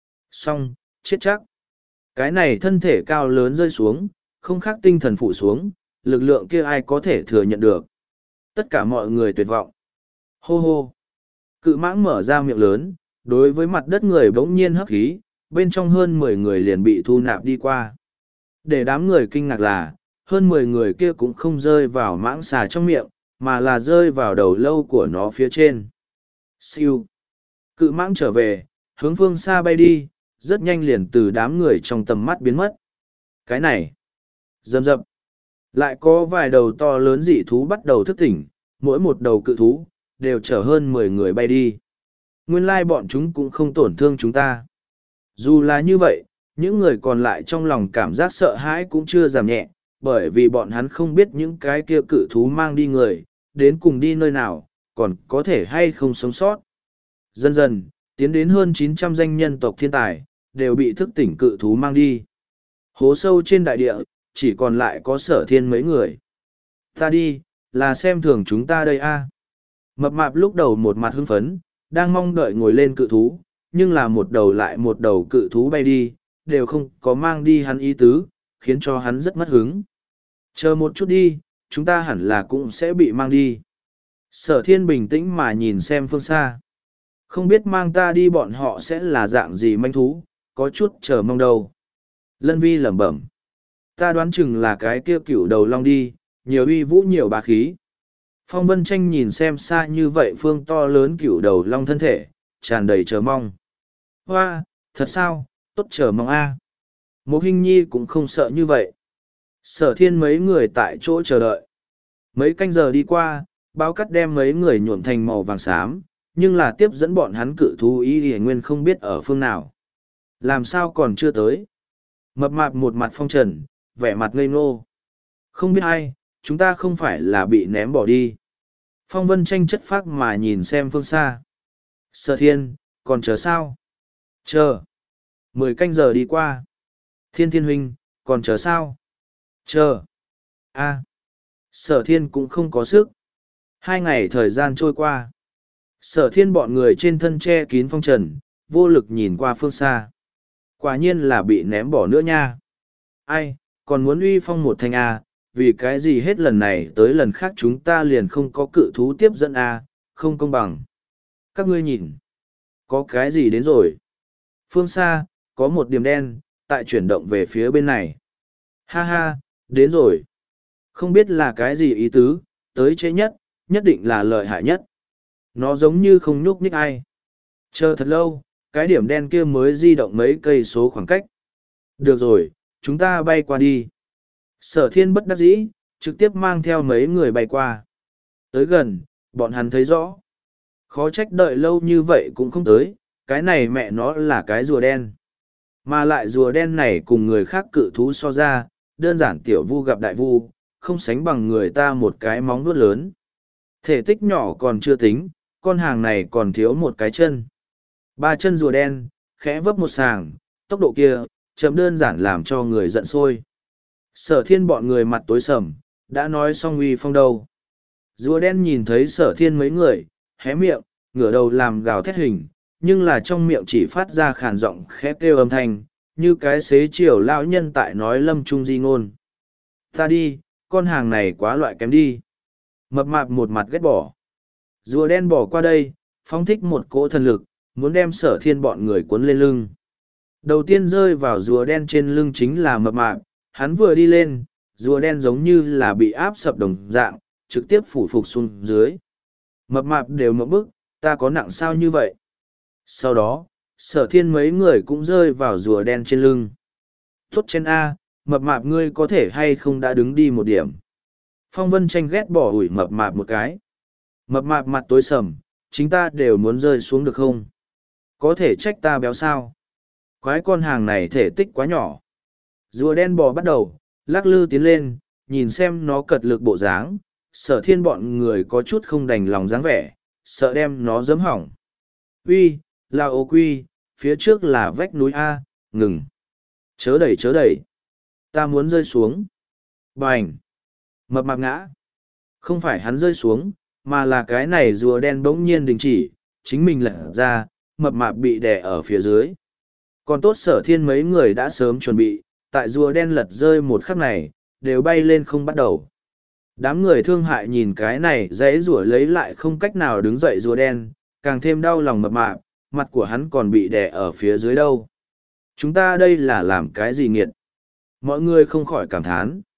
Xong, chết chắc. Cái này thân thể cao lớn rơi xuống, không khác tinh thần phụ xuống, lực lượng kia ai có thể thừa nhận được. Tất cả mọi người tuyệt vọng. Hô hô. Cự mãng mở ra miệng lớn, đối với mặt đất người bỗng nhiên hấp khí, bên trong hơn mười người liền bị thu nạp đi qua. Để đám người kinh ngạc là, hơn mười người kia cũng không rơi vào mãng xà trong miệng, mà là rơi vào đầu lâu của nó phía trên. Siêu. Cự mãng trở về, hướng phương xa bay đi, rất nhanh liền từ đám người trong tầm mắt biến mất. Cái này. Rầm rập. Lại có vài đầu to lớn dị thú bắt đầu thức tỉnh, mỗi một đầu cự thú, đều chở hơn mười người bay đi. Nguyên lai bọn chúng cũng không tổn thương chúng ta. Dù là như vậy, những người còn lại trong lòng cảm giác sợ hãi cũng chưa giảm nhẹ, bởi vì bọn hắn không biết những cái kia cự thú mang đi người, đến cùng đi nơi nào, còn có thể hay không sống sót. Dần dần, tiến đến hơn chín trăm danh nhân tộc thiên tài, đều bị thức tỉnh cự thú mang đi. Hố sâu trên đại địa, chỉ còn lại có sở thiên mấy người. Ta đi, là xem thường chúng ta đây a. Mập mạp lúc đầu một mặt hưng phấn, đang mong đợi ngồi lên cự thú, nhưng là một đầu lại một đầu cự thú bay đi, đều không có mang đi hắn ý tứ, khiến cho hắn rất mất hứng. Chờ một chút đi, chúng ta hẳn là cũng sẽ bị mang đi. Sở thiên bình tĩnh mà nhìn xem phương xa. Không biết mang ta đi bọn họ sẽ là dạng gì manh thú, có chút chờ mong đâu. Lân vi lẩm bẩm. Ta đoán chừng là cái kia cựu đầu long đi, nhiều uy vũ nhiều bá khí. Phong Vân Tranh nhìn xem xa như vậy phương to lớn cựu đầu long thân thể, tràn đầy chờ mong. Hoa, thật sao, tốt chờ mong a. Một hình nhi cũng không sợ như vậy. Sở thiên mấy người tại chỗ chờ đợi. Mấy canh giờ đi qua, báo cắt đem mấy người nhuộm thành màu vàng xám, nhưng là tiếp dẫn bọn hắn cự thú ý hề nguyên không biết ở phương nào. Làm sao còn chưa tới? Mập mạp một mặt phong trần, vẻ mặt ngây ngô. Không biết ai, chúng ta không phải là bị ném bỏ đi. Phong Vân Tranh chất phác mà nhìn xem phương xa. Sở thiên, còn chờ sao? Chờ. Mười canh giờ đi qua. Thiên thiên huynh, còn chờ sao? Chờ. A. Sở thiên cũng không có sức. Hai ngày thời gian trôi qua. Sở thiên bọn người trên thân che kín phong trần, vô lực nhìn qua phương xa. Quả nhiên là bị ném bỏ nữa nha. Ai, còn muốn uy phong một thanh A, vì cái gì hết lần này tới lần khác chúng ta liền không có cự thú tiếp dẫn A, không công bằng. Các ngươi nhìn, có cái gì đến rồi? Phương xa, có một điểm đen, tại chuyển động về phía bên này. Ha ha, đến rồi. Không biết là cái gì ý tứ, tới chế nhất, nhất định là lợi hại nhất. Nó giống như không nhúc nhích ai. Chờ thật lâu, cái điểm đen kia mới di động mấy cây số khoảng cách. Được rồi, chúng ta bay qua đi. Sở thiên bất đắc dĩ, trực tiếp mang theo mấy người bay qua. Tới gần, bọn hắn thấy rõ. Khó trách đợi lâu như vậy cũng không tới, cái này mẹ nó là cái rùa đen. Mà lại rùa đen này cùng người khác cự thú so ra, đơn giản tiểu vu gặp đại vu, không sánh bằng người ta một cái móng vuốt lớn. Thể tích nhỏ còn chưa tính, con hàng này còn thiếu một cái chân. Ba chân rùa đen, khẽ vấp một sàng, tốc độ kia, chậm đơn giản làm cho người giận sôi. Sở thiên bọn người mặt tối sầm, đã nói xong uy phong đâu. Rùa đen nhìn thấy sở thiên mấy người, hé miệng, ngửa đầu làm gào thét hình, nhưng là trong miệng chỉ phát ra khàn giọng khẽ kêu âm thanh, như cái xế chiều lão nhân tại nói lâm trung di ngôn. Ta đi, con hàng này quá loại kém đi. Mập mạp một mặt ghét bỏ. Rùa đen bỏ qua đây, phóng thích một cỗ thần lực, muốn đem sở thiên bọn người cuốn lên lưng. Đầu tiên rơi vào rùa đen trên lưng chính là mập mạp, hắn vừa đi lên, rùa đen giống như là bị áp sập đồng dạng, trực tiếp phủ phục xuống dưới. Mập mạp đều mập bức, ta có nặng sao như vậy? Sau đó, sở thiên mấy người cũng rơi vào rùa đen trên lưng. Tốt trên A, mập mạp ngươi có thể hay không đã đứng đi một điểm. Phong Vân Tranh ghét bỏ ủi mập mạp một cái. Mập mạp mặt tối sầm, chính ta đều muốn rơi xuống được không? Có thể trách ta béo sao? Quái con hàng này thể tích quá nhỏ. Rùa đen bò bắt đầu, lắc lư tiến lên, nhìn xem nó cật lực bộ dáng, sở thiên bọn người có chút không đành lòng dáng vẻ, sợ đem nó giấm hỏng. Uy, là ô quy, phía trước là vách núi A, ngừng. Chớ đẩy chớ đẩy. Ta muốn rơi xuống. Bành. Mập mạp ngã. Không phải hắn rơi xuống, mà là cái này rùa đen bỗng nhiên đình chỉ, chính mình lật ra, mập mạp bị đè ở phía dưới. Còn tốt sở thiên mấy người đã sớm chuẩn bị, tại rùa đen lật rơi một khắc này, đều bay lên không bắt đầu. Đám người thương hại nhìn cái này dãy rùa lấy lại không cách nào đứng dậy rùa đen, càng thêm đau lòng mập mạp, mặt của hắn còn bị đè ở phía dưới đâu. Chúng ta đây là làm cái gì nghiệt? Mọi người không khỏi cảm thán.